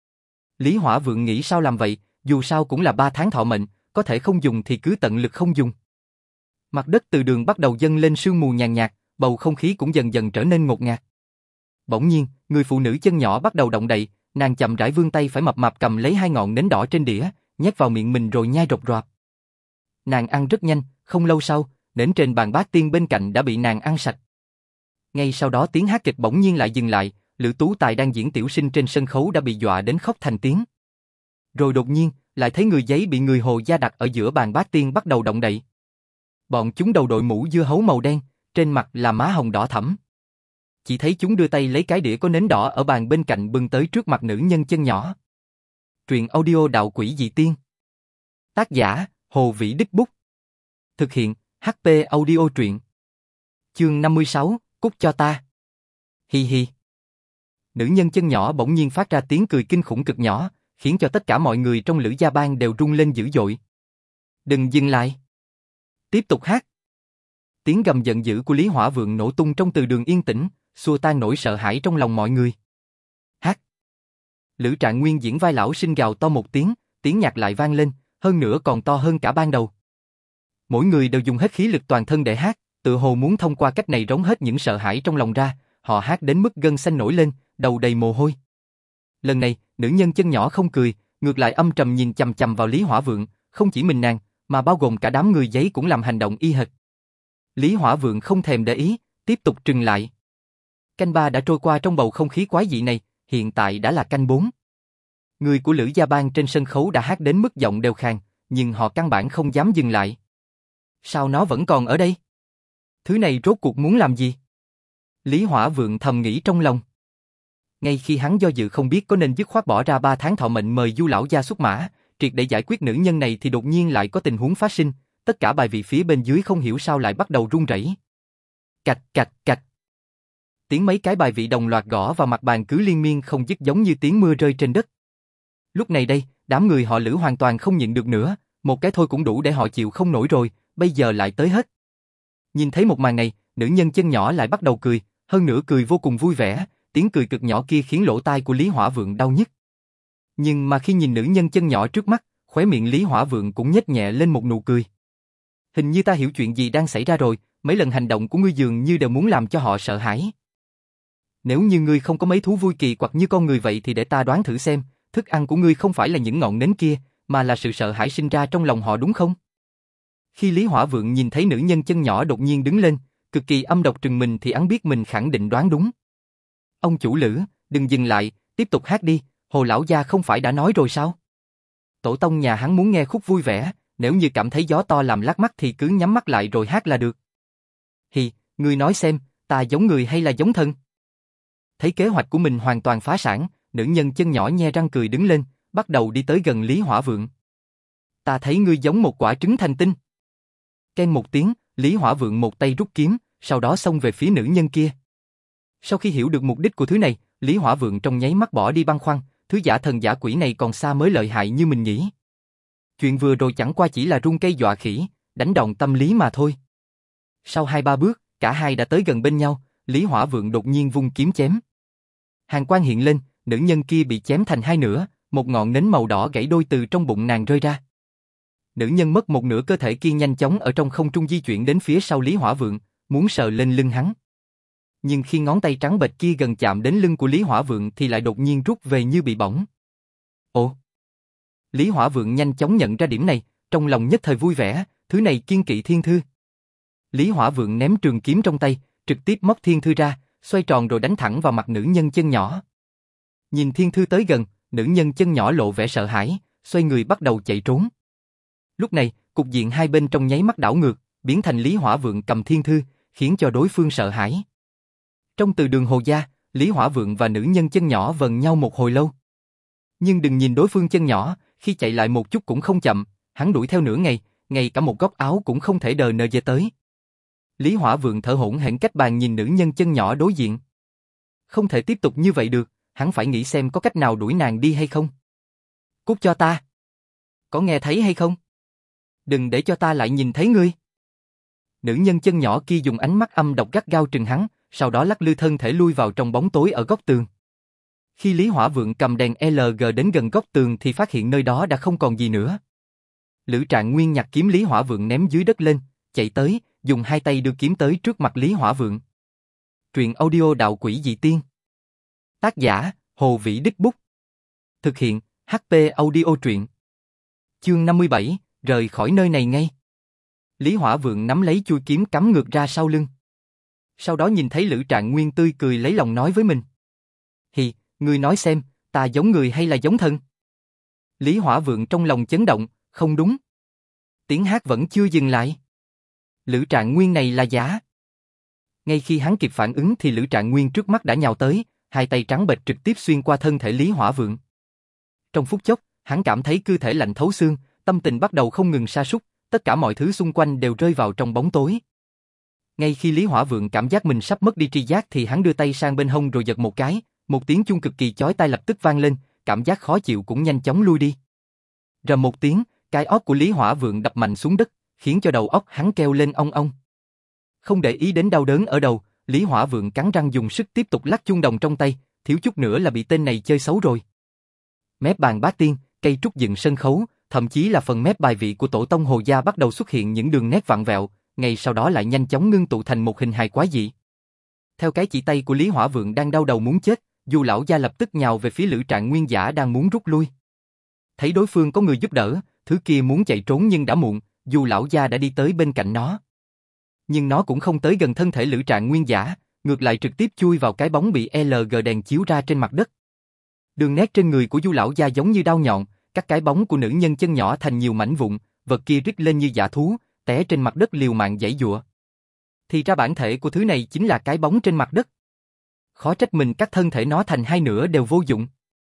Lý Hỏa Vượng nghĩ sao làm vậy, dù sao cũng là ba tháng thọ mệnh, có thể không dùng thì cứ tận lực không dùng. Mặt đất từ đường bắt đầu dâng lên sương mù nhàn nhạt, bầu không khí cũng dần dần trở nên ngột ngạt. Bỗng nhiên, người phụ nữ chân nhỏ bắt đầu động đậy, nàng chậm rãi vươn tay phải mập mạp cầm lấy hai ngọn nến đỏ trên đĩa, nhét vào miệng mình rồi nhai rộp rộp. Nàng ăn rất nhanh, không lâu sau, nến trên bàn bát tiên bên cạnh đã bị nàng ăn sạch. Ngay sau đó tiếng hát kịch bỗng nhiên lại dừng lại, Lữ Tú Tài đang diễn tiểu sinh trên sân khấu đã bị dọa đến khóc thành tiếng. Rồi đột nhiên, lại thấy người giấy bị người Hồ gia đặt ở giữa bàn bát tiên bắt đầu động đậy. Bọn chúng đầu đội mũ dưa hấu màu đen, trên mặt là má hồng đỏ thẫm. Chỉ thấy chúng đưa tay lấy cái đĩa có nến đỏ ở bàn bên cạnh bưng tới trước mặt nữ nhân chân nhỏ. Truyện audio Đạo Quỷ Dị Tiên. Tác giả, Hồ Vĩ Đích Bút. Thực hiện, hát pê Audio Truyện. Chương năm mươi sáu, cút cho ta. Hi hi. Nữ nhân chân nhỏ bỗng nhiên phát ra tiếng cười kinh khủng cực nhỏ, khiến cho tất cả mọi người trong Lữ gia bang đều rung lên dữ dội. Đừng dừng lại. Tiếp tục hát. Tiếng gầm giận dữ của Lý Hỏa Vượng nổ tung trong từ đường yên tĩnh, xua tan nỗi sợ hãi trong lòng mọi người. Hát. Lữ Trạng Nguyên diễn vai lão sinh gào to một tiếng, tiếng nhạc lại vang lên, hơn nữa còn to hơn cả ban đầu. Mỗi người đều dùng hết khí lực toàn thân để hát, tự hồ muốn thông qua cách này rống hết những sợ hãi trong lòng ra, họ hát đến mức gân xanh nổi lên, đầu đầy mồ hôi. Lần này, nữ nhân chân nhỏ không cười, ngược lại âm trầm nhìn chằm chằm vào Lý Hỏa Vượng, không chỉ mình nàng, mà bao gồm cả đám người giấy cũng làm hành động y hệt. Lý Hỏa Vượng không thèm để ý, tiếp tục trừng lại. Canh ba đã trôi qua trong bầu không khí quái dị này, hiện tại đã là canh bốn. Người của Lữ gia bang trên sân khấu đã hát đến mức giọng đều khàn, nhưng họ căn bản không dám dừng lại. Sao nó vẫn còn ở đây? Thứ này rốt cuộc muốn làm gì? Lý Hỏa Vượng thầm nghĩ trong lòng. Ngay khi hắn do dự không biết có nên dứt khoát bỏ ra ba tháng thọ mệnh mời Du lão gia xuất mã, triệt để giải quyết nữ nhân này thì đột nhiên lại có tình huống phát sinh, tất cả bài vị phía bên dưới không hiểu sao lại bắt đầu run rẩy. Cạch cạch cạch. Tiếng mấy cái bài vị đồng loạt gõ vào mặt bàn cứ liên miên không dứt giống như tiếng mưa rơi trên đất. Lúc này đây, đám người họ Lữ hoàn toàn không nhịn được nữa, một cái thôi cũng đủ để họ chịu không nổi rồi, bây giờ lại tới hết. Nhìn thấy một màn này, nữ nhân chân nhỏ lại bắt đầu cười, hơn nữa cười vô cùng vui vẻ, tiếng cười cực nhỏ kia khiến lỗ tai của Lý Hỏa Vượng đau nhức. Nhưng mà khi nhìn nữ nhân chân nhỏ trước mắt, khóe miệng Lý Hỏa Vượng cũng nhếch nhẹ lên một nụ cười. Hình như ta hiểu chuyện gì đang xảy ra rồi, mấy lần hành động của ngươi dường như đều muốn làm cho họ sợ hãi. Nếu như ngươi không có mấy thú vui kỳ quặc như con người vậy thì để ta đoán thử xem, thức ăn của ngươi không phải là những ngọn nến kia, mà là sự sợ hãi sinh ra trong lòng họ đúng không? Khi Lý Hỏa Vượng nhìn thấy nữ nhân chân nhỏ đột nhiên đứng lên, cực kỳ âm độc trừng mình thì hắn biết mình khẳng định đoán đúng. Ông chủ Lữ, đừng dừng lại, tiếp tục hát đi, Hồ lão gia không phải đã nói rồi sao? Tổ tông nhà hắn muốn nghe khúc vui vẻ, nếu như cảm thấy gió to làm lác mắt thì cứ nhắm mắt lại rồi hát là được. Hì, ngươi nói xem, ta giống người hay là giống thần? Thấy kế hoạch của mình hoàn toàn phá sản, nữ nhân chân nhỏ nhe răng cười đứng lên, bắt đầu đi tới gần Lý Hỏa Vượng. Ta thấy ngươi giống một quả trứng thành tinh. Keng một tiếng, Lý Hỏa Vượng một tay rút kiếm, sau đó xông về phía nữ nhân kia. Sau khi hiểu được mục đích của thứ này, Lý Hỏa Vượng trong nháy mắt bỏ đi băn khoăn, thứ giả thần giả quỷ này còn xa mới lợi hại như mình nghĩ. Chuyện vừa rồi chẳng qua chỉ là rung cây dọa khỉ, đánh đòn tâm lý mà thôi. Sau hai ba bước, cả hai đã tới gần bên nhau, Lý Hỏa Vượng đột nhiên vung kiếm chém. Hàn quang hiện lên, nữ nhân kia bị chém thành hai nửa, một ngọn nến màu đỏ gãy đôi từ trong bụng nàng rơi ra. Nữ nhân mất một nửa cơ thể kia nhanh chóng ở trong không trung di chuyển đến phía sau Lý Hỏa Vượng, muốn sờ lên lưng hắn. Nhưng khi ngón tay trắng bệch kia gần chạm đến lưng của Lý Hỏa Vượng thì lại đột nhiên rút về như bị bỏng. Ồ! Lý Hỏa Vượng nhanh chóng nhận ra điểm này, trong lòng nhất thời vui vẻ, thứ này kiên kỵ thiên thư. Lý Hỏa Vượng ném trường kiếm trong tay, trực tiếp móc thiên thư ra, xoay tròn rồi đánh thẳng vào mặt nữ nhân chân nhỏ. Nhìn thiên thư tới gần, nữ nhân chân nhỏ lộ vẻ sợ hãi, xoay người bắt đầu chạy trốn. Lúc này, cục diện hai bên trong nháy mắt đảo ngược, biến thành Lý Hỏa Vượng cầm thiên thư, khiến cho đối phương sợ hãi. Trong từ đường Hồ gia, Lý Hỏa Vượng và nữ nhân chân nhỏ vần nhau một hồi lâu. Nhưng đừng nhìn đối phương chân nhỏ, khi chạy lại một chút cũng không chậm, hắn đuổi theo nửa ngày, ngay cả một góc áo cũng không thể đờ nờ về tới. Lý Hỏa Vượng thở hổn hển cách bàn nhìn nữ nhân chân nhỏ đối diện. Không thể tiếp tục như vậy được, hắn phải nghĩ xem có cách nào đuổi nàng đi hay không. Cút cho ta! Có nghe thấy hay không? Đừng để cho ta lại nhìn thấy ngươi. Nữ nhân chân nhỏ kia dùng ánh mắt âm độc gắt gao trừng hắn, sau đó lắc lư thân thể lui vào trong bóng tối ở góc tường. Khi Lý Hỏa Vượng cầm đèn lờ giê đến gần góc tường thì phát hiện nơi đó đã không còn gì nữa. Lữ Trạng Nguyên nhặt kiếm Lý Hỏa Vượng ném dưới đất lên, chạy tới, dùng hai tay đưa kiếm tới trước mặt Lý Hỏa Vượng. Truyện audio Đạo Quỷ Dị Tiên. Tác giả, Hồ Vĩ Đích Bút. Thực hiện, hát pê Audio Truyện. Chương năm mươi bảy, rời khỏi nơi này ngay. Lý Hỏa Vượng nắm lấy chuôi kiếm cắm ngược ra sau lưng. Sau đó nhìn thấy Lữ Trạng Nguyên tươi cười lấy lòng nói với mình. Hì, ngươi nói xem, ta giống người hay là giống thần? Lý Hỏa Vượng trong lòng chấn động, không đúng. Tiếng hát vẫn chưa dừng lại. Lữ Trạng Nguyên này là giả. Ngay khi hắn kịp phản ứng thì Lữ Trạng Nguyên trước mắt đã nhào tới, hai tay trắng bệch trực tiếp xuyên qua thân thể Lý Hỏa Vượng. Trong phút chốc, hắn cảm thấy cơ thể lạnh thấu xương, tâm tình bắt đầu không ngừng sa sút, tất cả mọi thứ xung quanh đều rơi vào trong bóng tối. Ngay khi Lý Hỏa Vượng cảm giác mình sắp mất đi tri giác thì hắn đưa tay sang bên hông rồi giật một cái, một tiếng chuông cực kỳ chói tai lập tức vang lên, cảm giác khó chịu cũng nhanh chóng lui đi. Rầm một tiếng, cái óc của Lý Hỏa Vượng đập mạnh xuống đất, khiến cho đầu óc hắn kêu lên ong ong. Không để ý đến đau đớn ở đầu, Lý Hỏa Vượng cắn răng dùng sức tiếp tục lắc chuông đồng trong tay, thiếu chút nữa là bị tên này chơi xấu rồi. Mép bàn bát tiên, cây trúc dựng sân khấu, thậm chí là phần mép bài vị của tổ tông Hồ gia bắt đầu xuất hiện những đường nét vặn vẹo, ngay sau đó lại nhanh chóng ngưng tụ thành một hình hài quái dị. Theo cái chỉ tay của Lý Hỏa Vượng đang đau đầu muốn chết, Du lão gia lập tức nhào về phía Lữ Trạng Nguyên giả đang muốn rút lui. Thấy đối phương có người giúp đỡ, thứ kia muốn chạy trốn nhưng đã muộn, Du lão gia đã đi tới bên cạnh nó. Nhưng nó cũng không tới gần thân thể Lữ Trạng Nguyên giả, ngược lại trực tiếp chui vào cái bóng bị lờ giê đèn chiếu ra trên mặt đất. Đường nét trên người của Du lão gia giống như đao nhọn, cắt cái bóng của nữ nhân chân nhỏ thành nhiều mảnh vụn, vật kia rít lên như dã thú, té trên mặt đất liều mạng giãy giụa. Thì ra bản thể của thứ này chính là cái bóng trên mặt đất. Khó trách mình cắt thân thể nó thành hai nửa đều vô dụng.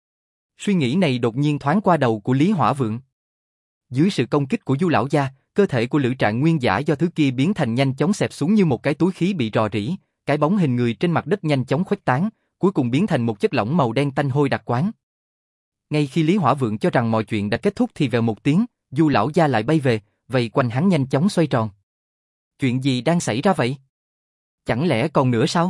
Suy nghĩ này đột nhiên thoáng qua đầu của Lý Hỏa Vượng. Dưới sự công kích của Du lão gia, cơ thể của Lữ Trạng Nguyên giả do thứ kia biến thành nhanh chóng xẹp xuống như một cái túi khí bị rò rỉ, cái bóng hình người trên mặt đất nhanh chóng khuếch tán, cuối cùng biến thành một chất lỏng màu đen tanh hôi đặc quán. Ngay khi Lý Hỏa Vượng cho rằng mọi chuyện đã kết thúc thì vèo một tiếng, Du lão gia lại bay về, vây quanh hắn nhanh chóng xoay tròn. Chuyện gì đang xảy ra vậy? Chẳng lẽ còn nữa sao?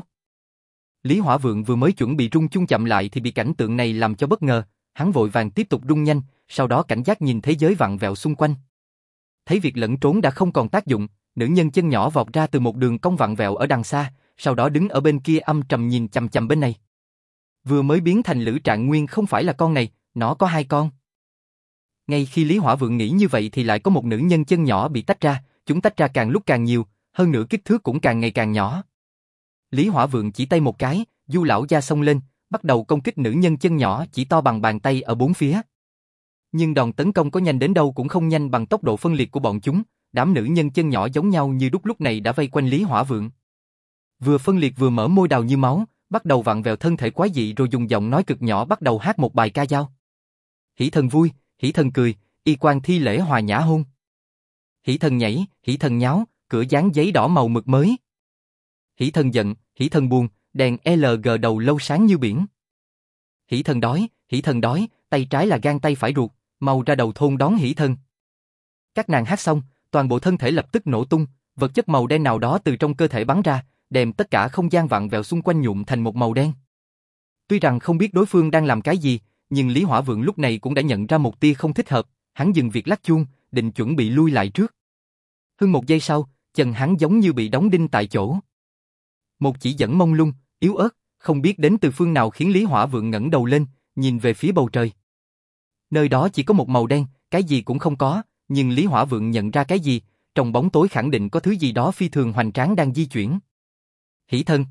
Lý Hỏa Vượng vừa mới chuẩn bị rung chuông chậm lại thì bị cảnh tượng này làm cho bất ngờ, hắn vội vàng tiếp tục rung nhanh, sau đó cảnh giác nhìn thế giới vặn vẹo xung quanh. Thấy việc lẫn trốn đã không còn tác dụng, nữ nhân chân nhỏ vọt ra từ một đường cong vặn vẹo ở đằng xa, sau đó đứng ở bên kia âm trầm nhìn chằm chằm bên này. Vừa mới biến thành Lữ Trạng Nguyên không phải là con này, nó có hai con. Ngay khi Lý Hỏa Vượng nghĩ như vậy thì lại có một nữ nhân chân nhỏ bị tách ra, chúng tách ra càng lúc càng nhiều, hơn nữa kích thước cũng càng ngày càng nhỏ. Lý Hỏa Vượng chỉ tay một cái, Du lão gia xông lên, bắt đầu công kích nữ nhân chân nhỏ chỉ to bằng bàn tay ở bốn phía. Nhưng đòn tấn công có nhanh đến đâu cũng không nhanh bằng tốc độ phân liệt của bọn chúng, đám nữ nhân chân nhỏ giống nhau như đúc lúc này đã vây quanh Lý Hỏa Vượng. Vừa phân liệt vừa mở môi đào như máu, bắt đầu vặn vẹo thân thể quái dị rồi dùng giọng nói cực nhỏ bắt đầu hát một bài ca dao. Hỷ thần vui, hỷ thần cười, y quan thi lễ hòa nhã hôn. Hỷ thần nhảy, hỷ thần nháo, cửa dán giấy đỏ màu mực mới. Hỷ thần giận, hỷ thần buồn, đèn lờ giê đầu lâu sáng như biển. Hỷ thần đói, hỷ thần đói, tay trái là gan tay phải ruột, mau ra đầu thôn đón hỷ thần. Các nàng hát xong, toàn bộ thân thể lập tức nổ tung, vật chất màu đen nào đó từ trong cơ thể bắn ra, đem tất cả không gian vặn vẹo xung quanh nhuộm thành một màu đen. Tuy rằng không biết đối phương đang làm cái gì, nhưng Lý Hỏa Vượng lúc này cũng đã nhận ra một tia không thích hợp, hắn dừng việc lắc chuông, định chuẩn bị lui lại trước. Hơn một giây sau, chân hắn giống như bị đóng đinh tại chỗ. Một chỉ dẫn mông lung, yếu ớt, không biết đến từ phương nào khiến Lý Hỏa Vượng ngẩng đầu lên, nhìn về phía bầu trời. Nơi đó chỉ có một màu đen, cái gì cũng không có, nhưng Lý Hỏa Vượng nhận ra cái gì, trong bóng tối khẳng định có thứ gì đó phi thường hoành tráng đang di chuyển. Hỷ thân.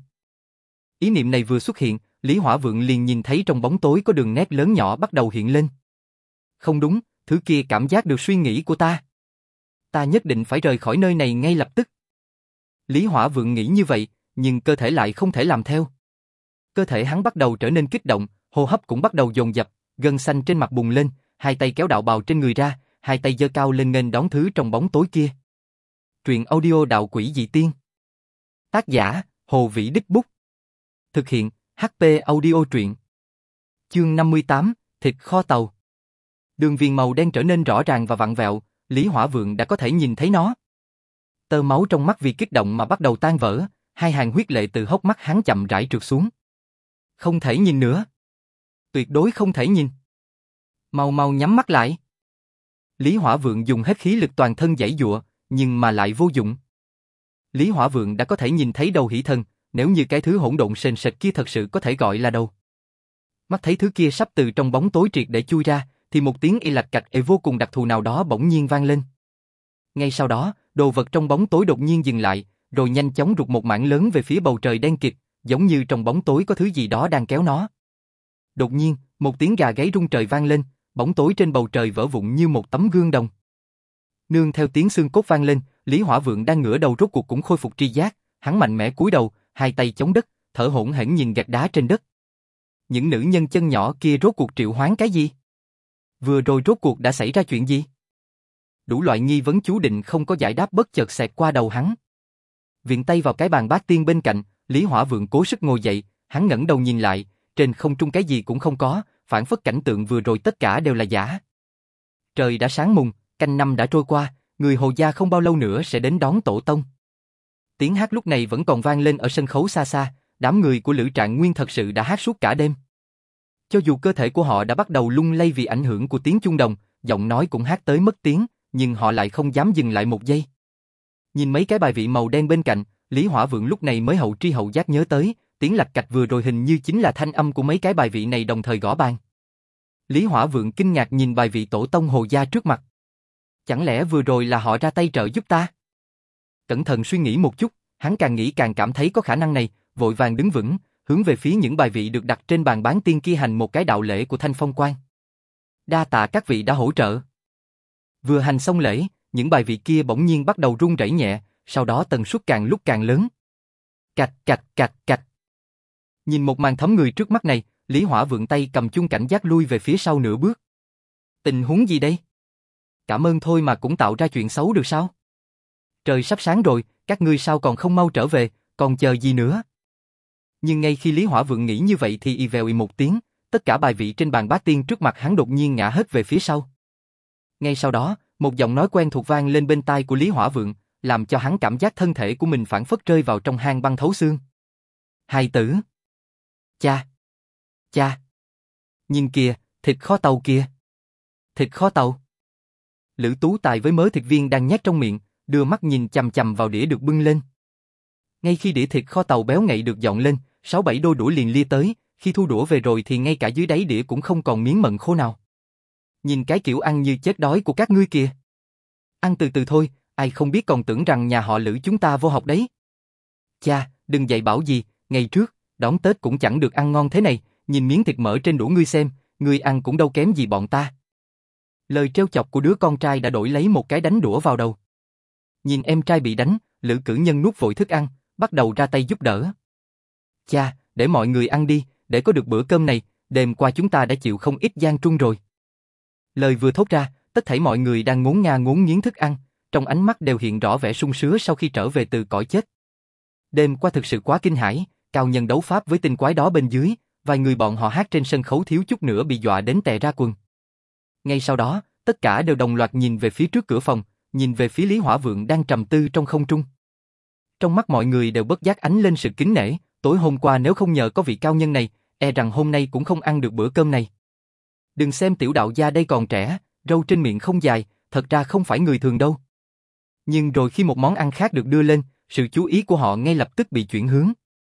Ý niệm này vừa xuất hiện, Lý Hỏa Vượng liền nhìn thấy trong bóng tối có đường nét lớn nhỏ bắt đầu hiện lên. Không đúng, thứ kia cảm giác được suy nghĩ của ta. Ta nhất định phải rời khỏi nơi này ngay lập tức. Lý Hỏa Vượng nghĩ như vậy, nhưng cơ thể lại không thể làm theo. Cơ thể hắn bắt đầu trở nên kích động, hô hấp cũng bắt đầu dồn dập, gân xanh trên mặt bùng lên, hai tay kéo đạo bào trên người ra, hai tay giơ cao lên nghênh đón thứ trong bóng tối kia. Truyện audio Đạo Quỷ Dị Tiên. Tác giả: Hồ Vĩ Đích Bút. Thực hiện: hát pê Audio Truyện. Chương năm mươi tám, thịt kho tàu. Đường viền màu đen trở nên rõ ràng và vặn vẹo, Lý Hỏa Vượng đã có thể nhìn thấy nó. Tơ máu trong mắt vì kích động mà bắt đầu tan vỡ, hai hàng huyết lệ từ hốc mắt hắn chậm rãi trượt xuống. Không thể nhìn nữa. Tuyệt đối không thể nhìn. Mau mau nhắm mắt lại. Lý Hỏa Vượng dùng hết khí lực toàn thân giãy giụa, nhưng mà lại vô dụng. Lý Hỏa Vượng đã có thể nhìn thấy đầu hỷ thân, nếu như cái thứ hỗn độn sền sệt kia thật sự có thể gọi là đầu. Mắt thấy thứ kia sắp từ trong bóng tối triệt để chui ra, thì một tiếng y lạch cạch ê vô cùng đặc thù nào đó bỗng nhiên vang lên. Ngay sau đó, đồ vật trong bóng tối đột nhiên dừng lại, rồi nhanh chóng rụt một mảng lớn về phía bầu trời đen kịt, giống như trong bóng tối có thứ gì đó đang kéo nó. Đột nhiên, một tiếng gà gáy rung trời vang lên, bóng tối trên bầu trời vỡ vụn như một tấm gương đồng. Nương theo tiếng xương cốt vang lên, Lý Hỏa Vượng đang ngửa đầu rốt cuộc cũng khôi phục tri giác, hắn mạnh mẽ cúi đầu, hai tay chống đất, thở hổn hển nhìn gạch đá trên đất. Những nữ nhân chân nhỏ kia rốt cuộc triệu hoán cái gì? Vừa rồi rốt cuộc đã xảy ra chuyện gì? Đủ loại nghi vấn chú định không có giải đáp bất chợt xẹt qua đầu hắn. Viện tay vào cái bàn bát tiên bên cạnh, Lý Hỏa Vượng cố sức ngồi dậy, hắn ngẩng đầu nhìn lại, trên không trung cái gì cũng không có, phản phất cảnh tượng vừa rồi tất cả đều là giả. Trời đã sáng mùng, canh năm đã trôi qua, người Hồ gia không bao lâu nữa sẽ đến đón tổ tông. Tiếng hát lúc này vẫn còn vang lên ở sân khấu xa xa, đám người của Lữ Trạng Nguyên thật sự đã hát suốt cả đêm. Cho dù cơ thể của họ đã bắt đầu lung lay vì ảnh hưởng của tiếng chuông đồng, giọng nói cũng hát tới mất tiếng, nhưng họ lại không dám dừng lại một giây. Nhìn mấy cái bài vị màu đen bên cạnh, Lý Hỏa Vượng lúc này mới hậu tri hậu giác nhớ tới, tiếng lạch cạch vừa rồi hình như chính là thanh âm của mấy cái bài vị này đồng thời gõ bàn. Lý Hỏa Vượng kinh ngạc nhìn bài vị tổ tông Hồ gia trước mặt. Chẳng lẽ vừa rồi là họ ra tay trợ giúp ta? Cẩn thận suy nghĩ một chút, hắn càng nghĩ càng cảm thấy có khả năng này, vội vàng đứng vững, hướng về phía những bài vị được đặt trên bàn bán tiên kia hành một cái đạo lễ của Thanh Phong Quan. Đa tạ các vị đã hỗ trợ. Vừa hành xong lễ, những bài vị kia bỗng nhiên bắt đầu rung rẩy nhẹ, sau đó tần suất càng lúc càng lớn. Cạch cạch cạch cạch. Nhìn một màn thấm người trước mắt này, Lý Hỏa Vượng tay cầm chuông cảnh giác lui về phía sau nửa bước. Tình huống gì đây? Cảm ơn thôi mà cũng tạo ra chuyện xấu được sao? Trời sắp sáng rồi, các ngươi sao còn không mau trở về, còn chờ gì nữa? Nhưng ngay khi Lý Hỏa Vượng nghĩ như vậy thì y vèo y một tiếng, tất cả bài vị trên bàn bát tiên trước mặt hắn đột nhiên ngã hết về phía sau. Ngay sau đó, một giọng nói quen thuộc vang lên bên tai của Lý Hỏa Vượng, làm cho hắn cảm giác thân thể của mình phảng phất rơi vào trong hang băng thấu xương. Hài tử! Cha! Cha! Nhìn kìa, thịt kho tàu kìa! Thịt kho tàu! Lữ Tú Tài với mớ thịt viên đang nhét trong miệng, đưa mắt nhìn chằm chằm vào đĩa được bưng lên. Ngay khi đĩa thịt kho tàu béo ngậy được dọn lên, sáu bảy đôi đũa liền lia tới, khi thu đũa về rồi thì ngay cả dưới đáy đĩa cũng không còn miếng mận khô nào. Nhìn cái kiểu ăn như chết đói của các ngươi kìa. Ăn từ từ thôi, ai không biết còn tưởng rằng nhà họ Lữ chúng ta vô học đấy. Cha, đừng dạy bảo gì, ngày trước, đón Tết cũng chẳng được ăn ngon thế này, nhìn miếng thịt mỡ trên đũa ngươi xem, ngươi ăn cũng đâu kém gì bọn ta. Lời trêu chọc của đứa con trai đã đổi lấy một cái đánh đũa vào đầu. Nhìn em trai bị đánh, Lữ Cử Nhân nuốt vội thức ăn, bắt đầu ra tay giúp đỡ. Cha, để mọi người ăn đi, để có được bữa cơm này, đêm qua chúng ta đã chịu không ít gian truân rồi. Lời vừa thốt ra, tất thảy mọi người đang ngốn nga ngốn nghiến thức ăn, trong ánh mắt đều hiện rõ vẻ sung sướng sau khi trở về từ cõi chết. Đêm qua thực sự quá kinh hãi, cao nhân đấu pháp với tinh quái đó bên dưới, vài người bọn họ hát trên sân khấu thiếu chút nữa bị dọa đến tè ra quần. Ngay sau đó, tất cả đều đồng loạt nhìn về phía trước cửa phòng, nhìn về phía Lý Hỏa Vượng đang trầm tư trong không trung. Trong mắt mọi người đều bất giác ánh lên sự kính nể, tối hôm qua nếu không nhờ có vị cao nhân này, e rằng hôm nay cũng không ăn được bữa cơm này. Đừng xem tiểu đạo gia đây còn trẻ, râu trên miệng không dài, thật ra không phải người thường đâu. Nhưng rồi khi một món ăn khác được đưa lên, sự chú ý của họ ngay lập tức bị chuyển hướng.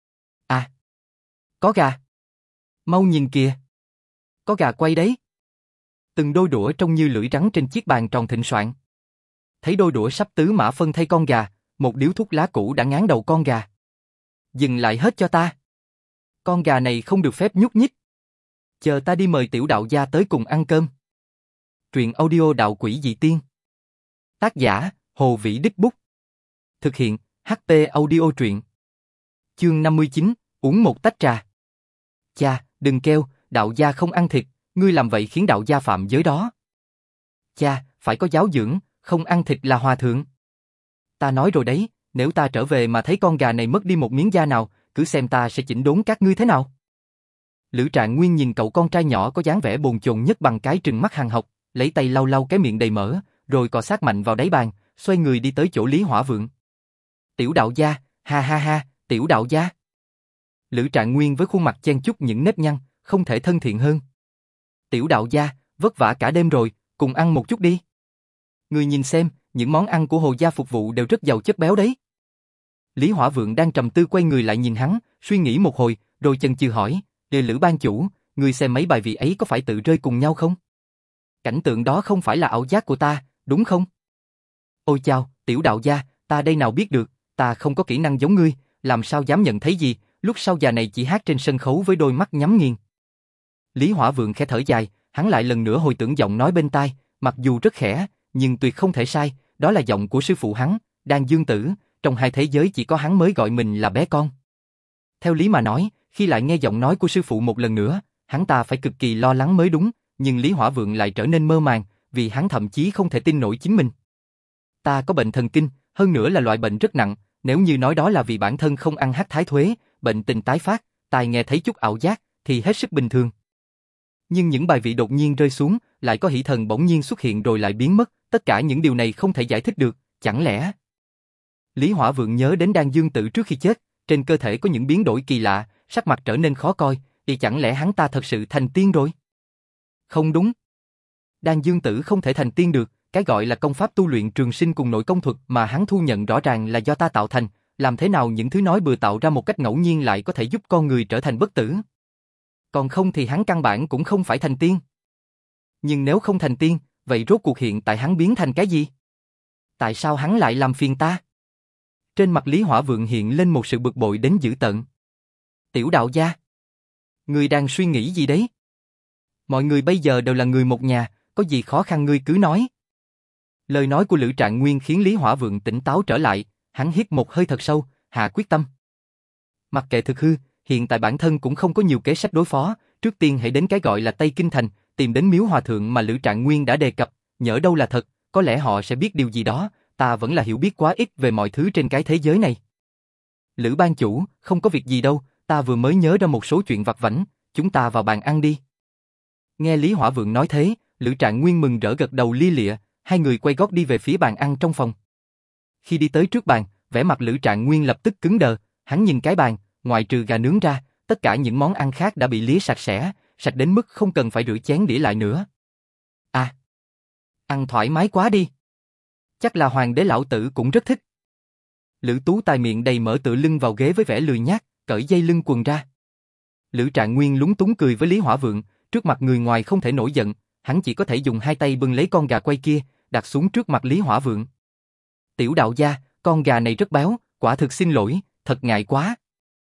À! Có gà! Mau nhìn kìa! Có gà quay đấy! Từng đôi đũa trông như lưỡi rắn trên chiếc bàn tròn thịnh soạn. Thấy đôi đũa sắp tứ mã phân thay con gà, một điếu thuốc lá cũ đã ngán đầu con gà. Dừng lại hết cho ta! Con gà này không được phép nhúc nhích. Chờ ta đi mời tiểu đạo gia tới cùng ăn cơm. Truyện audio Đạo Quỷ Dị Tiên. Tác giả, Hồ Vĩ Đích Bút. Thực hiện, hát tê Audio Truyện. Chương năm mươi chín, uống một tách trà. Cha, đừng kêu, đạo gia không ăn thịt, ngươi làm vậy khiến đạo gia phạm giới đó. Cha, phải có giáo dưỡng, không ăn thịt là hòa thượng. Ta nói rồi đấy, nếu ta trở về mà thấy con gà này mất đi một miếng da nào, cứ xem ta sẽ chỉnh đốn các ngươi thế nào. Lữ Trạng Nguyên nhìn cậu con trai nhỏ có dáng vẻ bồn chồn nhất bằng cái trừng mắt hằn học, lấy tay lau lau cái miệng đầy mỡ, rồi cọ sát mạnh vào đáy bàn, xoay người đi tới chỗ Lý Hỏa Vượng. Tiểu đạo gia, ha ha ha, tiểu đạo gia. Lữ Trạng Nguyên với khuôn mặt chen chúc những nếp nhăn, không thể thân thiện hơn. Tiểu đạo gia, vất vả cả đêm rồi, cùng ăn một chút đi. Ngươi nhìn xem, những món ăn của Hồ gia phục vụ đều rất giàu chất béo đấy. Lý Hỏa Vượng đang trầm tư quay người lại nhìn hắn, suy nghĩ một hồi, rồi chần chừ hỏi, Lê Lữ ban chủ, ngươi xem mấy bài vị ấy có phải tự rơi cùng nhau không? Cảnh tượng đó không phải là ảo giác của ta, đúng không? Ôi chao, tiểu đạo gia, ta đây nào biết được, ta không có kỹ năng giống ngươi, làm sao dám nhận thấy gì, lúc sau già này chỉ hát trên sân khấu với đôi mắt nhắm nghiền. Lý Hỏa Vượng khẽ thở dài, hắn lại lần nữa hồi tưởng giọng nói bên tai, mặc dù rất khẽ, nhưng tuyệt không thể sai, đó là giọng của sư phụ hắn, Đan Dương Tử, trong hai thế giới chỉ có hắn mới gọi mình là bé con. Theo lý mà nói, khi lại nghe giọng nói của sư phụ một lần nữa, hắn ta phải cực kỳ lo lắng mới đúng, nhưng Lý Hỏa Vượng lại trở nên mơ màng, vì hắn thậm chí không thể tin nổi chính mình. Ta có bệnh thần kinh, hơn nữa là loại bệnh rất nặng, nếu như nói đó là vì bản thân không ăn hắc thái thuế, bệnh tình tái phát, tai nghe thấy chút ảo giác, thì hết sức bình thường. Nhưng những bài vị đột nhiên rơi xuống, lại có hỷ thần bỗng nhiên xuất hiện rồi lại biến mất, tất cả những điều này không thể giải thích được, chẳng lẽ... Lý Hỏa Vượng nhớ đến Đan Dương Tử trước khi chết, trên cơ thể có những biến đổi kỳ lạ, sắc mặt trở nên khó coi, thì chẳng lẽ hắn ta thật sự thành tiên rồi? Không đúng. Đan Dương Tử không thể thành tiên được, cái gọi là công pháp tu luyện trường sinh cùng nội công thuật mà hắn thu nhận rõ ràng là do ta tạo thành, làm thế nào những thứ nói bừa tạo ra một cách ngẫu nhiên lại có thể giúp con người trở thành bất tử? Còn không thì hắn căn bản cũng không phải thành tiên. Nhưng nếu không thành tiên, vậy rốt cuộc hiện tại hắn biến thành cái gì? Tại sao hắn lại làm phiền ta? Trên mặt Lý Hỏa Vượng hiện lên một sự bực bội đến dữ tợn. Tiểu đạo gia, ngươi đang suy nghĩ gì đấy? Mọi người bây giờ đều là người một nhà, có gì khó khăn ngươi cứ nói. Lời nói của Lữ Trạng Nguyên khiến Lý Hỏa Vượng tỉnh táo trở lại, hắn hít một hơi thật sâu, hạ quyết tâm. Mặc kệ thực hư, hiện tại bản thân cũng không có nhiều kế sách đối phó, trước tiên hãy đến cái gọi là Tây Kinh Thành, tìm đến miếu hòa thượng mà Lữ Trạng Nguyên đã đề cập, nhỡ đâu là thật, có lẽ họ sẽ biết điều gì đó, ta vẫn là hiểu biết quá ít về mọi thứ trên cái thế giới này. Lữ ban chủ, không có việc gì đâu, ta vừa mới nhớ ra một số chuyện vặt vãnh, chúng ta vào bàn ăn đi. Nghe Lý Hỏa Vượng nói thế, Lữ Trạng Nguyên mừng rỡ gật đầu lia lịa, hai người quay gót đi về phía bàn ăn trong phòng. Khi đi tới trước bàn, vẻ mặt Lữ Trạng Nguyên lập tức cứng đờ, hắn nhìn cái bàn, ngoại trừ gà nướng ra, tất cả những món ăn khác đã bị lía sạch sẽ, sạch đến mức không cần phải rửa chén đĩa lại nữa. À, ăn thoải mái quá đi. Chắc là hoàng đế lão tử cũng rất thích. Lữ Tú Tài miệng đầy mỡ tựa lưng vào ghế với vẻ lười nhác, cởi dây lưng quần ra. Lữ Trạng Nguyên lúng túng cười với Lý Hỏa Vượng, trước mặt người ngoài không thể nổi giận, hắn chỉ có thể dùng hai tay bưng lấy con gà quay kia, đặt xuống trước mặt Lý Hỏa Vượng. Tiểu đạo gia, con gà này rất béo, quả thực xin lỗi, thật ngại quá.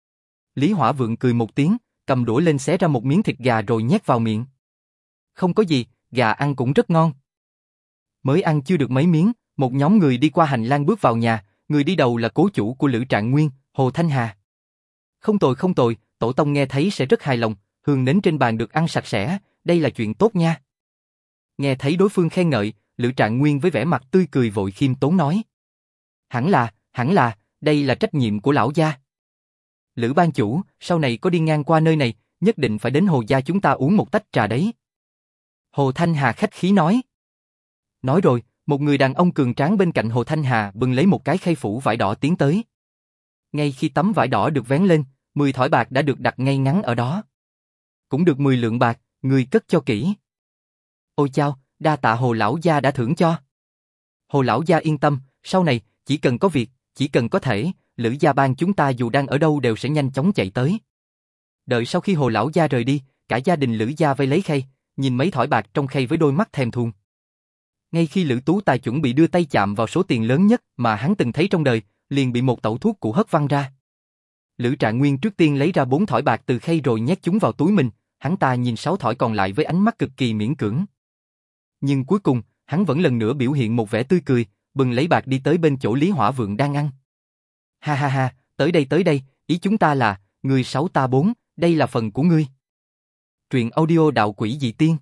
Lý Hỏa Vượng cười một tiếng, cầm đũa lên xé ra một miếng thịt gà rồi nhét vào miệng. Không có gì, gà ăn cũng rất ngon. Mới ăn chưa được mấy miếng, một nhóm người đi qua hành lang bước vào nhà, người đi đầu là cố chủ của Lữ Trạng Nguyên, Hồ Thanh Hà. Không tồi không tồi, tổ tông nghe thấy sẽ rất hài lòng, hương nến trên bàn được ăn sạch sẽ, đây là chuyện tốt nha. Nghe thấy đối phương khen ngợi, Lữ Trạng Nguyên với vẻ mặt tươi cười vội khiêm tốn nói. Hẳn là, hẳn là, đây là trách nhiệm của lão gia. Lữ ban chủ, sau này có đi ngang qua nơi này, nhất định phải đến Hồ gia chúng ta uống một tách trà đấy. Hồ Thanh Hà khách khí nói. Nói rồi, một người đàn ông cường tráng bên cạnh Hồ Thanh Hà bưng lấy một cái khay phủ vải đỏ tiến tới. Ngay khi tấm vải đỏ được vén lên, mười thỏi bạc đã được đặt ngay ngắn ở đó. Cũng được mười lượng bạc, người cất cho kỹ. Ôi chao, đa tạ Hồ lão gia đã thưởng cho. Hồ lão gia yên tâm, sau này, chỉ cần có việc, chỉ cần có thể, Lữ gia bang chúng ta dù đang ở đâu đều sẽ nhanh chóng chạy tới. Đợi sau khi Hồ lão gia rời đi, cả gia đình Lữ gia vây lấy khay, nhìn mấy thỏi bạc trong khay với đôi mắt thèm thuồng. Ngay khi Lữ Tú Tài chuẩn bị đưa tay chạm vào số tiền lớn nhất mà hắn từng thấy trong đời, liền bị một tẩu thuốc cụ hất văng ra. Lữ Trạng Nguyên trước tiên lấy ra bốn thỏi bạc từ khay rồi nhét chúng vào túi mình, hắn ta nhìn sáu thỏi còn lại với ánh mắt cực kỳ miễn cưỡng. Nhưng cuối cùng, hắn vẫn lần nữa biểu hiện một vẻ tươi cười, bừng lấy bạc đi tới bên chỗ Lý Hỏa Vượng đang ăn. Ha ha ha, tới đây tới đây, ý chúng ta là, người sáu ta bốn, đây là phần của ngươi. Truyện audio Đạo Quỷ Dị Tiên.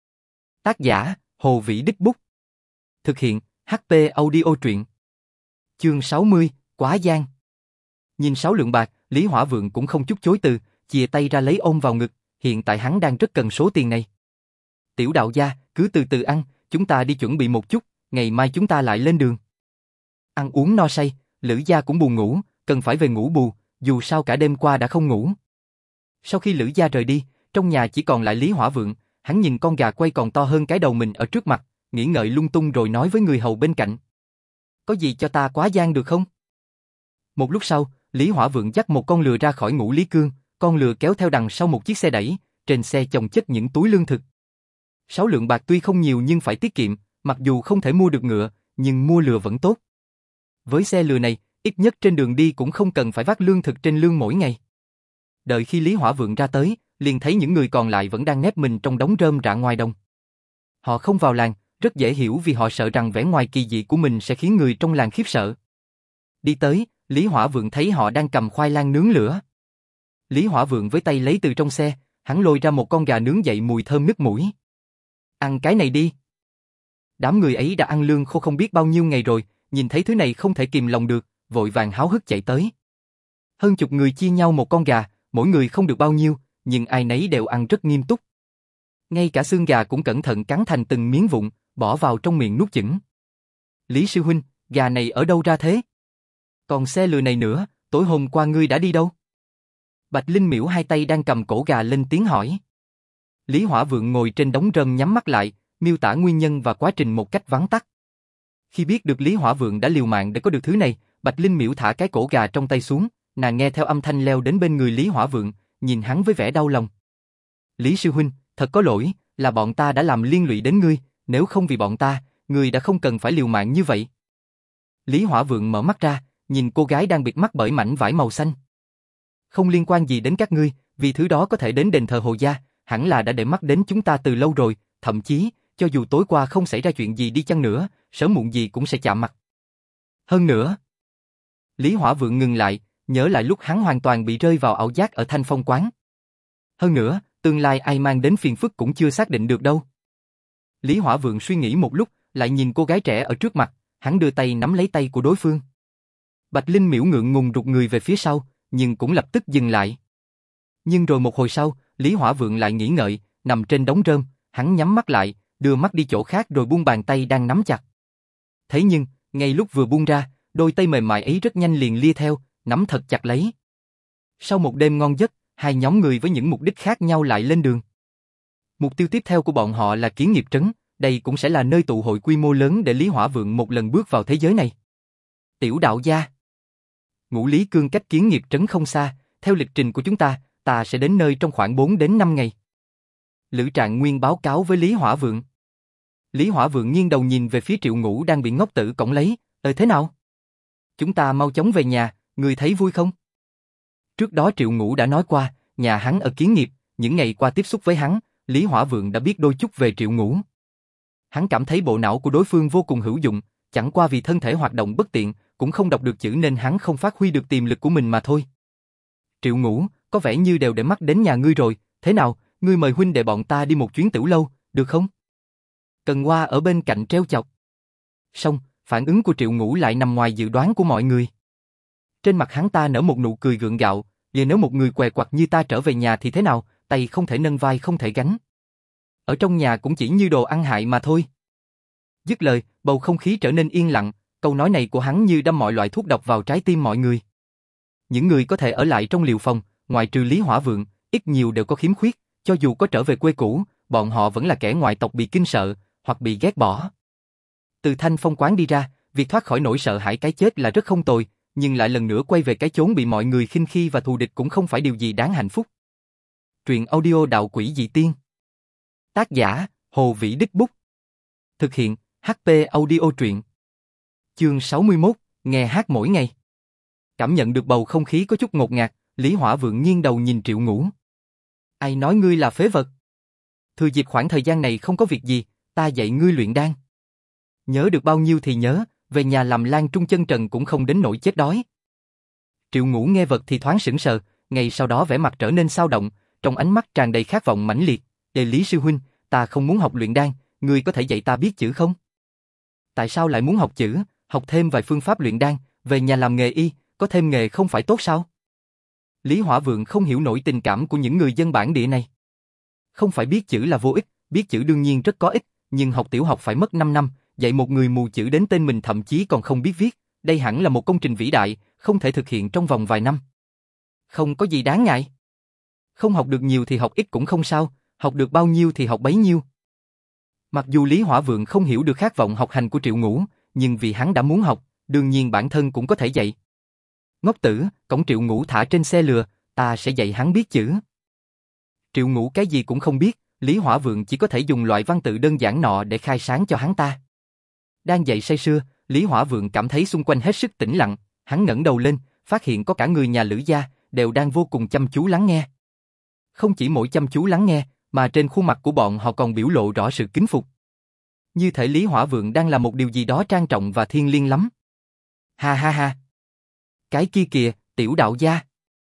Tác giả, Hồ Vĩ Đích Bút. Thực hiện, hát pê Audio Truyện. Chương sáu mươi, Quá Giang. Nhìn sáu lượng bạc, Lý Hỏa Vượng cũng không chút chối từ, chìa tay ra lấy ôm vào ngực, hiện tại hắn đang rất cần số tiền này. Tiểu đạo gia, cứ từ từ ăn, chúng ta đi chuẩn bị một chút, ngày mai chúng ta lại lên đường. Ăn uống no say, Lữ gia cũng buồn ngủ, cần phải về ngủ bù, dù sao cả đêm qua đã không ngủ. Sau khi Lữ gia rời đi, trong nhà chỉ còn lại Lý Hỏa Vượng, hắn nhìn con gà quay còn to hơn cái đầu mình ở trước mặt, nghĩ ngợi lung tung rồi nói với người hầu bên cạnh. Có gì cho ta Quá Giang được không? Một lúc sau, Lý Hỏa Vượng dắt một con lừa ra khỏi ngũ Lý Cương, con lừa kéo theo đằng sau một chiếc xe đẩy, trên xe chồng chất những túi lương thực. Sáu lượng bạc tuy không nhiều nhưng phải tiết kiệm, mặc dù không thể mua được ngựa, nhưng mua lừa vẫn tốt. Với xe lừa này, ít nhất trên đường đi cũng không cần phải vác lương thực trên lưng mỗi ngày. Đợi khi Lý Hỏa Vượng ra tới, liền thấy những người còn lại vẫn đang nép mình trong đống rơm rạ ngoài đồng. Họ không vào làng, rất dễ hiểu vì họ sợ rằng vẻ ngoài kỳ dị của mình sẽ khiến người trong làng khiếp sợ. Đi tới, Lý Hỏa Vượng thấy họ đang cầm khoai lang nướng lửa. Lý Hỏa Vượng với tay lấy từ trong xe, hắn lôi ra một con gà nướng dậy mùi thơm nức mũi. Ăn cái này đi. Đám người ấy đã ăn lương khô không biết bao nhiêu ngày rồi, nhìn thấy thứ này không thể kìm lòng được, vội vàng háo hức chạy tới. Hơn chục người chia nhau một con gà, mỗi người không được bao nhiêu, nhưng ai nấy đều ăn rất nghiêm túc. Ngay cả xương gà cũng cẩn thận cắn thành từng miếng vụn, bỏ vào trong miệng nuốt chửng. Lý sư huynh, gà này ở đâu ra thế? Còn xe lừa này nữa, tối hôm qua ngươi đã đi đâu? Bạch Linh Miễu hai tay đang cầm cổ gà lên tiếng hỏi. Lý Hỏa Vượng ngồi trên đống rơm nhắm mắt lại, miêu tả nguyên nhân và quá trình một cách vắn tắt. Khi biết được Lý Hỏa Vượng đã liều mạng để có được thứ này, Bạch Linh Miễu thả cái cổ gà trong tay xuống, nàng nghe theo âm thanh leo đến bên người Lý Hỏa Vượng, nhìn hắn với vẻ đau lòng. Lý sư huynh, thật có lỗi, là bọn ta đã làm liên lụy đến ngươi, nếu không vì bọn ta, ngươi đã không cần phải liều mạng như vậy. Lý Hỏa Vượng mở mắt ra, nhìn cô gái đang bịt mắt bởi mảnh vải màu xanh. Không liên quan gì đến các ngươi, vì thứ đó có thể đến đền thờ Hồ gia, hẳn là đã để mắt đến chúng ta từ lâu rồi, thậm chí, cho dù tối qua không xảy ra chuyện gì đi chăng nữa, sớm muộn gì cũng sẽ chạm mặt. Hơn nữa, Lý Hỏa Vượng ngừng lại, nhớ lại lúc hắn hoàn toàn bị rơi vào ảo giác ở Thanh Phong quán. Hơn nữa, tương lai ai mang đến phiền phức cũng chưa xác định được đâu. Lý Hỏa Vượng suy nghĩ một lúc, lại nhìn cô gái trẻ ở trước mặt, hắn đưa tay nắm lấy tay của đối phương. Bạch Linh Miễu ngượng ngùng rụt người về phía sau, nhưng cũng lập tức dừng lại. Nhưng rồi một hồi sau, Lý Hỏa Vượng lại nghĩ ngợi, nằm trên đống rơm, hắn nhắm mắt lại, đưa mắt đi chỗ khác rồi buông bàn tay đang nắm chặt. Thế nhưng, ngay lúc vừa buông ra, đôi tay mềm mại ấy rất nhanh liền lia theo, nắm thật chặt lấy. Sau một đêm ngon giấc, hai nhóm người với những mục đích khác nhau lại lên đường. Mục tiêu tiếp theo của bọn họ là Kiến Nghiệp Trấn, đây cũng sẽ là nơi tụ hội quy mô lớn để Lý Hỏa Vượng một lần bước vào thế giới này. Tiểu đạo gia. Ngũ Lý Cương cách Kiến Nghiệp Trấn không xa, theo lịch trình của chúng ta, ta sẽ đến nơi trong khoảng bốn đến năm ngày. Lữ Trạng Nguyên báo cáo với Lý Hỏa Vượng. Lý Hỏa Vượng nghiêng đầu nhìn về phía Triệu Ngũ đang bị ngốc tử cõng lấy, "Ờ thế nào? Chúng ta mau chóng về nhà, ngươi thấy vui không?" Trước đó Triệu Ngũ đã nói qua, nhà hắn ở Kiến Nghiệp, những ngày qua tiếp xúc với hắn, Lý Hỏa Vượng đã biết đôi chút về Triệu Ngũ. Hắn cảm thấy bộ não của đối phương vô cùng hữu dụng, chẳng qua vì thân thể hoạt động bất tiện, cũng không đọc được chữ nên hắn không phát huy được tiềm lực của mình mà thôi. Triệu Ngũ, có vẻ như đều để mắt đến nhà ngươi rồi, thế nào, ngươi mời huynh đệ bọn ta đi một chuyến tiểu lâu, được không? Cần Hoa ở bên cạnh treo chọc. Xong, phản ứng của Triệu Ngũ lại nằm ngoài dự đoán của mọi người. Trên mặt hắn ta nở một nụ cười gượng gạo, giờ nếu một người què quặt như ta trở về nhà thì thế nào, tay không thể nâng vai không thể gánh. Ở trong nhà cũng chỉ như đồ ăn hại mà thôi. Dứt lời, bầu không khí trở nên yên lặng, câu nói này của hắn như đâm mọi loại thuốc độc vào trái tim mọi người. Những người có thể ở lại trong liều phòng, ngoại trừ Lý Hỏa Vượng, ít nhiều đều có khiếm khuyết, cho dù có trở về quê cũ, bọn họ vẫn là kẻ ngoại tộc bị kinh sợ, hoặc bị ghét bỏ. Từ Thanh Phong quán đi ra, việc thoát khỏi nỗi sợ hãi cái chết là rất không tồi, nhưng lại lần nữa quay về cái chốn bị mọi người khinh khi và thù địch cũng không phải điều gì đáng hạnh phúc. Truyện audio Đạo Quỷ Dị Tiên. Tác giả, Hồ Vĩ Đích Bút. Thực hiện, hát pê Audio Truyện. Chương sáu mươi mốt, nghe hát mỗi ngày. Cảm nhận được bầu không khí có chút ngột ngạt, Lý Hỏa Vượng nghiêng đầu nhìn Triệu Ngũ. Ai nói ngươi là phế vật? Thừa dịp khoảng thời gian này không có việc gì, ta dạy ngươi luyện đan. Nhớ được bao nhiêu thì nhớ, về nhà làm Lan Trung chân trần cũng không đến nỗi chết đói. Triệu Ngũ nghe vật thì thoáng sững sờ, ngay sau đó vẻ mặt trở nên xao động, trong ánh mắt tràn đầy khát vọng mãnh liệt. Ê Lý sư huynh, ta không muốn học luyện đan, ngươi có thể dạy ta biết chữ không? Tại sao lại muốn học chữ, học thêm vài phương pháp luyện đan, về nhà làm nghề y, có thêm nghề không phải tốt sao? Lý Hỏa Vượng không hiểu nổi tình cảm của những người dân bản địa này. Không phải biết chữ là vô ích, biết chữ đương nhiên rất có ích, nhưng học tiểu học phải mất năm năm, dạy một người mù chữ đến tên mình thậm chí còn không biết viết, đây hẳn là một công trình vĩ đại, không thể thực hiện trong vòng vài năm. Không có gì đáng ngại. Không học được nhiều thì học ít cũng không sao, học được bao nhiêu thì học bấy nhiêu. Mặc dù Lý Hỏa Vượng không hiểu được khát vọng học hành của Triệu Ngũ, nhưng vì hắn đã muốn học, đương nhiên bản thân cũng có thể dạy. Ngốc tử, cổng Triệu Ngũ thả trên xe lừa, ta sẽ dạy hắn biết chữ. Triệu Ngũ cái gì cũng không biết, Lý Hỏa Vượng chỉ có thể dùng loại văn tự đơn giản nọ để khai sáng cho hắn ta. Đang dạy say sưa, Lý Hỏa Vượng cảm thấy xung quanh hết sức tĩnh lặng, hắn ngẩng đầu lên, phát hiện có cả người nhà Lữ gia, đều đang vô cùng chăm chú lắng nghe. Không chỉ mỗi chăm chú lắng nghe, mà trên khuôn mặt của bọn họ còn biểu lộ rõ sự kính phục. Như thể Lý Hỏa Vượng đang làm một điều gì đó trang trọng và thiêng liêng lắm. Ha ha ha. Cái kia kìa, tiểu đạo gia.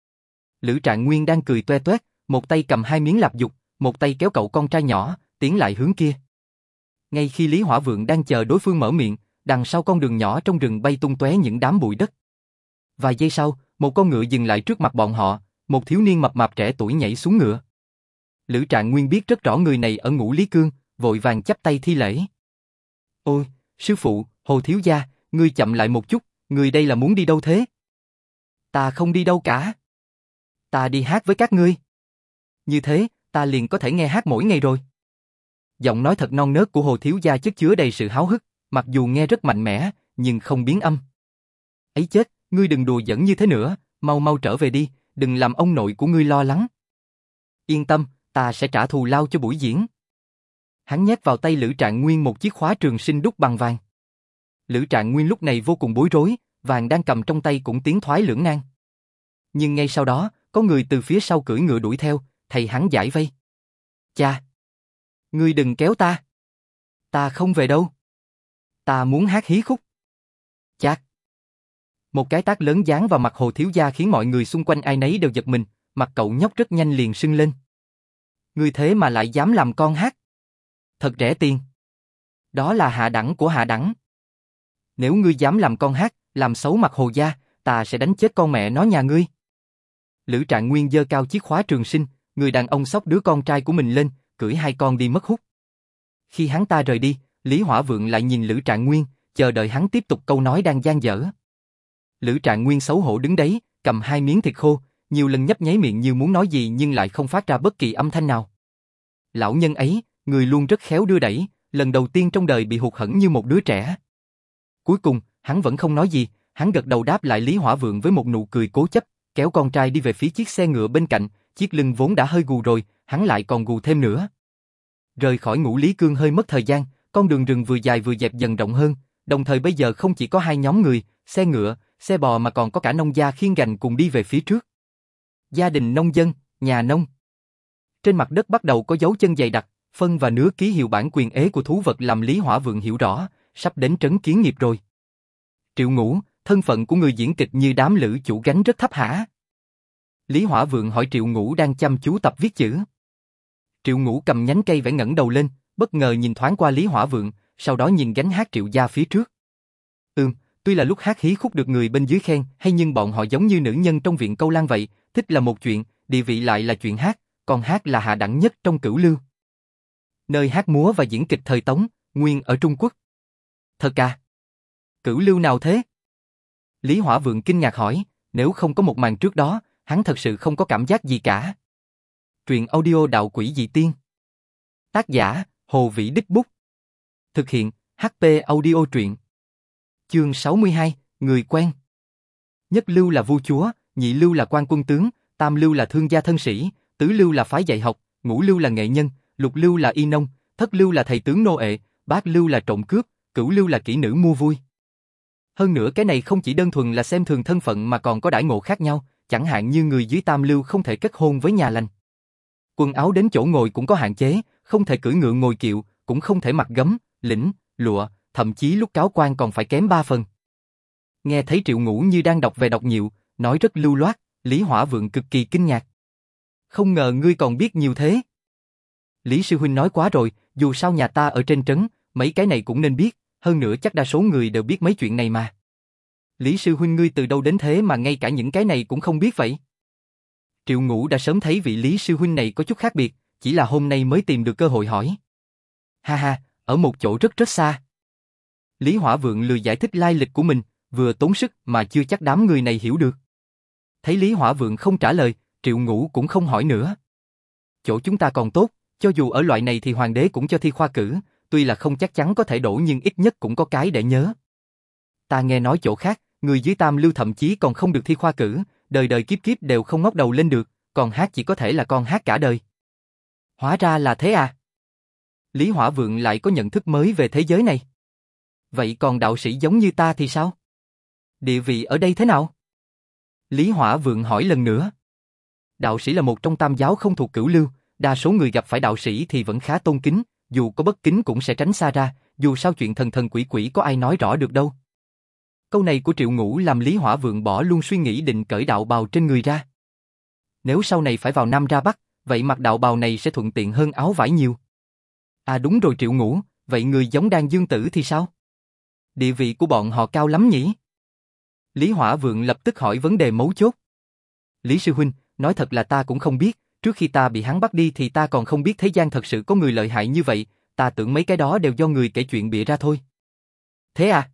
Lữ Trạng Nguyên đang cười toe toét, một tay cầm hai miếng lạp dục, một tay kéo cậu con trai nhỏ, tiến lại hướng kia. Ngay khi Lý Hỏa Vượng đang chờ đối phương mở miệng, đằng sau con đường nhỏ trong rừng bay tung tóe những đám bụi đất. Vài giây sau, một con ngựa dừng lại trước mặt bọn họ, một thiếu niên mập mạp trẻ tuổi nhảy xuống ngựa. Lữ Trạng Nguyên biết rất rõ người này ở Ngũ Lý Cương, vội vàng chắp tay thi lễ. Ôi, sư phụ, Hồ thiếu gia, ngươi chậm lại một chút, ngươi đây là muốn đi đâu thế? Ta không đi đâu cả. Ta đi hát với các ngươi. Như thế, ta liền có thể nghe hát mỗi ngày rồi. Giọng nói thật non nớt của Hồ thiếu gia chất chứa đầy sự háo hức, mặc dù nghe rất mạnh mẽ, nhưng không biến âm. Ấy chết, ngươi đừng đùa giỡn như thế nữa, mau mau trở về đi, đừng làm ông nội của ngươi lo lắng. Yên tâm, ta sẽ trả thù lao cho buổi diễn. Hắn nhét vào tay Lữ Trạng Nguyên một chiếc khóa trường sinh đúc bằng vàng. Lữ Trạng Nguyên lúc này vô cùng bối rối, vàng đang cầm trong tay cũng tiến thoái lưỡng nan. Nhưng ngay sau đó, có người từ phía sau cưỡi ngựa đuổi theo, thầy hắn giải vây. Cha! Ngươi đừng kéo ta! Ta không về đâu! Ta muốn hát hí khúc! Chát! Một cái tát lớn giáng vào mặt Hồ thiếu gia khiến mọi người xung quanh ai nấy đều giật mình, mặt cậu nhóc rất nhanh liền sưng lên. Ngươi thế mà lại dám làm con hát? Thật rẻ tiền! Đó là hạ đẳng của hạ đẳng. Nếu ngươi dám làm con hát, làm xấu mặt Hồ gia, ta sẽ đánh chết con mẹ nó nhà ngươi. Lữ Trạng Nguyên giơ cao chiếc khóa trường sinh, người đàn ông xốc đứa con trai của mình lên, cưỡi hai con đi mất hút. Khi hắn ta rời đi, Lý Hỏa Vượng lại nhìn Lữ Trạng Nguyên, chờ đợi hắn tiếp tục câu nói đang dang dở. Lữ Trạng Nguyên xấu hổ đứng đấy, cầm hai miếng thịt khô, nhiều lần nhấp nháy miệng như muốn nói gì nhưng lại không phát ra bất kỳ âm thanh nào. Lão nhân ấy, người luôn rất khéo đưa đẩy, lần đầu tiên trong đời bị hụt hẫng như một đứa trẻ. Cuối cùng, hắn vẫn không nói gì, hắn gật đầu đáp lại Lý Hỏa Vượng với một nụ cười cố chấp, kéo con trai đi về phía chiếc xe ngựa bên cạnh, chiếc lưng vốn đã hơi gù rồi, hắn lại còn gù thêm nữa. Rời khỏi Ngũ Lý Cương hơi mất thời gian, con đường rừng vừa dài vừa dẹp dần rộng hơn, đồng thời bây giờ không chỉ có hai nhóm người, xe ngựa, xe bò mà còn có cả nông gia khiêng gành cùng đi về phía trước. Gia đình nông dân, nhà nông. Trên mặt đất bắt đầu có dấu chân dày đặc, phân và nứa ký hiệu bản quyền ế của thú vật làm Lý Hỏa Vượng hiểu rõ, sắp đến trấn kiến nghiệp rồi. Triệu Ngũ, thân phận của người diễn kịch như đám lữ chủ gánh rất thấp hả? Lý Hỏa Vượng hỏi Triệu Ngũ đang chăm chú tập viết chữ. Triệu Ngũ cầm nhánh cây vẽ ngẩng đầu lên, bất ngờ nhìn thoáng qua Lý Hỏa Vượng, sau đó nhìn gánh hát Triệu gia phía trước. Ừm, tuy là lúc hát hí khúc được người bên dưới khen, hay nhưng bọn họ giống như nữ nhân trong viện câu lan vậy, thích là một chuyện, địa vị lại là chuyện hát, còn hát là hạ đẳng nhất trong cửu lưu. Nơi hát múa và diễn kịch thời Tống, nguyên ở Trung Quốc. Thật à? Cửu lưu nào thế? Lý Hỏa Vượng kinh ngạc hỏi, Nếu không có một màn trước đó, hắn thật sự không có cảm giác gì cả. Truyện audio Đạo Quỷ Dị Tiên. Tác giả, Hồ Vĩ Đích Bút. Thực hiện, hát pê Audio truyện. Chương sáu mươi hai, Người quen. Nhất lưu là vua chúa, nhị lưu là quan quân tướng, tam lưu là thương gia thân sĩ, tứ lưu là phái dạy học, ngũ lưu là nghệ nhân, lục lưu là y nông, thất lưu là thầy tướng nô ệ, bát lưu là trộm cướp, cửu lưu là kỹ nữ mua vui. Hơn nữa cái này không chỉ đơn thuần là xem thường thân phận mà còn có đãi ngộ khác nhau, chẳng hạn như người dưới tam lưu không thể kết hôn với nhà lành. Quần áo đến chỗ ngồi cũng có hạn chế, không thể cưỡi ngựa ngồi kiệu, cũng không thể mặc gấm, lĩnh, lụa, thậm chí lúc cáo quan còn phải kém ba phần. Nghe thấy Triệu Ngũ như đang đọc về đọc nhiều, nói rất lưu loát, Lý Hỏa Vượng cực kỳ kinh ngạc. Không ngờ ngươi còn biết nhiều thế. Lý sư huynh nói quá rồi, dù sao nhà ta ở trên trấn, mấy cái này cũng nên biết, hơn nữa chắc đa số người đều biết mấy chuyện này mà. Lý sư huynh ngươi từ đâu đến thế mà ngay cả những cái này cũng không biết vậy? Triệu Ngũ đã sớm thấy vị Lý sư huynh này có chút khác biệt, chỉ là hôm nay mới tìm được cơ hội hỏi. Ha ha, ở một chỗ rất rất xa. Lý Hỏa Vượng lười giải thích lai lịch của mình, vừa tốn sức mà chưa chắc đám người này hiểu được. Thấy Lý Hỏa Vượng không trả lời, Triệu Ngũ cũng không hỏi nữa. Chỗ chúng ta còn tốt, cho dù ở loại này thì hoàng đế cũng cho thi khoa cử, tuy là không chắc chắn có thể đổ nhưng ít nhất cũng có cái để nhớ. Ta nghe nói chỗ khác, người dưới tam lưu thậm chí còn không được thi khoa cử, đời đời kiếp kiếp đều không ngóc đầu lên được, còn hát chỉ có thể là con hát cả đời. Hóa ra là thế à? Lý Hỏa Vượng lại có nhận thức mới về thế giới này. Vậy còn đạo sĩ giống như ta thì sao? Địa vị ở đây thế nào? Lý Hỏa Vượng hỏi lần nữa. Đạo sĩ là một trong tam giáo không thuộc cửu lưu, đa số người gặp phải đạo sĩ thì vẫn khá tôn kính, dù có bất kính cũng sẽ tránh xa ra, dù sao chuyện thần thần quỷ quỷ có ai nói rõ được đâu. Câu này của Triệu Ngũ làm Lý Hỏa Vượng bỏ luôn suy nghĩ định cởi đạo bào trên người ra. Nếu sau này phải vào Nam ra Bắc, vậy mặc đạo bào này sẽ thuận tiện hơn áo vải nhiều. À đúng rồi Triệu Ngũ, vậy người giống Đan Dương Tử thì sao? Địa vị của bọn họ cao lắm nhỉ? Lý Hỏa Vượng lập tức hỏi vấn đề mấu chốt. Lý sư huynh, nói thật là ta cũng không biết, trước khi ta bị hắn bắt đi thì ta còn không biết thế gian thật sự có người lợi hại như vậy, ta tưởng mấy cái đó đều do người kể chuyện bịa ra thôi. Thế à?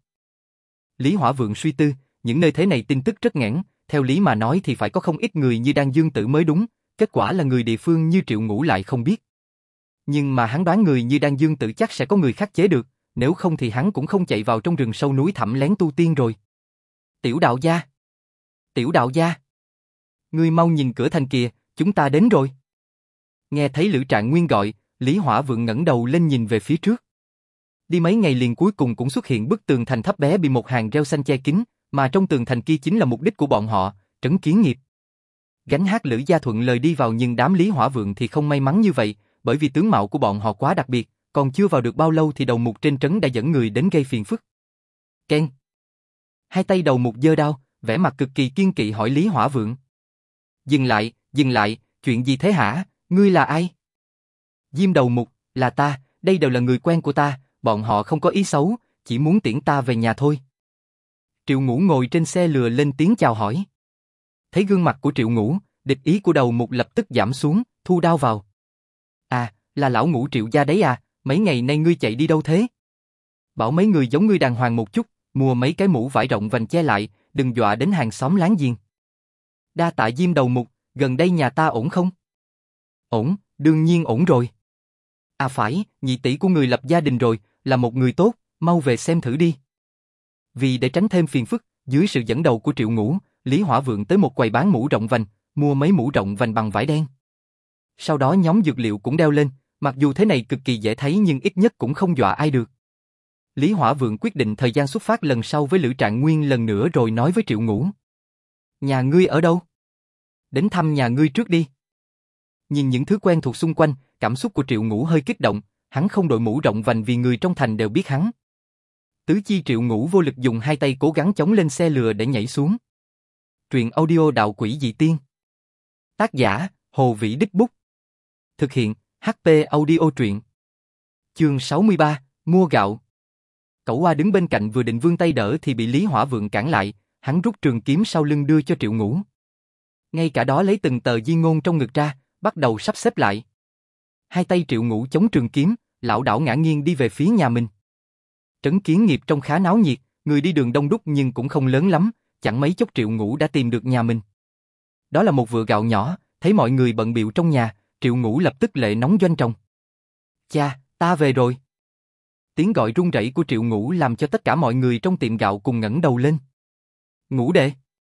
Lý Hỏa Vượng suy tư, những nơi thế này tin tức rất nghẽn, theo lý mà nói thì phải có không ít người như Đan Dương Tử mới đúng, kết quả là người địa phương như Triệu Ngũ lại không biết. Nhưng mà hắn đoán người như Đan Dương Tử chắc sẽ có người khắc chế được, nếu không thì hắn cũng không chạy vào trong rừng sâu núi thẳm lén tu tiên rồi. Tiểu đạo gia! Tiểu đạo gia! Ngươi mau nhìn cửa thành kìa, chúng ta đến rồi. Nghe thấy Lữ Trạng Nguyên gọi, Lý Hỏa Vượng ngẩng đầu lên nhìn về phía trước. Đi mấy ngày liền cuối cùng cũng xuất hiện bức tường thành thấp bé bị một hàng rêu xanh che kín, mà trong tường thành kia chính là mục đích của bọn họ, trấn Kiến Nghiệp. Gánh hát Lữ Gia thuận lời đi vào nhưng đám Lý Hỏa Vượng thì không may mắn như vậy, bởi vì tướng mạo của bọn họ quá đặc biệt, còn chưa vào được bao lâu thì đầu mục trên trấn đã dẫn người đến gây phiền phức. Ken. Hai tay đầu mục giơ đao, vẻ mặt cực kỳ kiên kỵ hỏi Lý Hỏa Vượng. Dừng lại, dừng lại, chuyện gì thế hả, ngươi là ai? Diêm đầu mục, là ta, đây đều là người quen của ta, bọn họ không có ý xấu, chỉ muốn tiễn ta về nhà thôi. Triệu Ngũ ngồi trên xe lừa lên tiếng chào hỏi. Thấy gương mặt của Triệu Ngũ, địch ý của đầu mục lập tức giảm xuống, thu đao vào. À, là lão Ngũ Triệu gia đấy à, mấy ngày nay ngươi chạy đi đâu thế? Bảo mấy người giống ngươi đàng hoàng một chút, mua mấy cái mũ vải rộng vành che lại, đừng dọa đến hàng xóm láng giềng. Đa tạ Diêm đầu mục, gần đây nhà ta ổn không? Ổn, đương nhiên ổn rồi. À phải, nhị tỷ của người lập gia đình rồi, là một người tốt, mau về xem thử đi. Vì để tránh thêm phiền phức, dưới sự dẫn đầu của Triệu Ngũ, Lý Hỏa Vượng tới một quầy bán mũ rộng vành, mua mấy mũ rộng vành bằng vải đen. Sau đó nhóm dược liệu cũng đeo lên, mặc dù thế này cực kỳ dễ thấy nhưng ít nhất cũng không dọa ai được. Lý Hỏa Vượng quyết định thời gian xuất phát lần sau với Lữ Trạng Nguyên lần nữa rồi nói với Triệu Ngũ. Nhà ngươi ở đâu? Đến thăm nhà ngươi trước đi. Nhìn những thứ quen thuộc xung quanh, cảm xúc của Triệu Ngũ hơi kích động, hắn không đội mũ rộng vành vì người trong thành đều biết hắn. Tứ chi Triệu Ngũ vô lực dùng hai tay cố gắng chống lên xe lừa để nhảy xuống. Truyện audio Đạo Quỷ Dị Tiên. Tác giả, Hồ Vĩ Đích Bút. Thực hiện, hát pê Audio truyện. Chương sáu mươi ba, mua gạo. Cẩu Oa đứng bên cạnh vừa định vươn tay đỡ thì bị Lý Hỏa Vượng cản lại, hắn rút trường kiếm sau lưng đưa cho Triệu Ngũ. Ngay cả đó lấy từng tờ di ngôn trong ngực ra, bắt đầu sắp xếp lại. Hai tay Triệu Ngũ chống trường kiếm, lảo đảo ngã nghiêng đi về phía nhà mình. Trấn Kiến Nghiệp trông khá náo nhiệt, người đi đường đông đúc nhưng cũng không lớn lắm, chẳng mấy chốc Triệu Ngũ đã tìm được nhà mình. Đó là một vựa gạo nhỏ, thấy mọi người bận bịu trong nhà, Triệu Ngũ lập tức lệ nóng doanh trọng. Cha, ta về rồi. Tiếng gọi run rẩy của Triệu Ngũ làm cho tất cả mọi người trong tiệm gạo cùng ngẩng đầu lên. Ngũ đệ.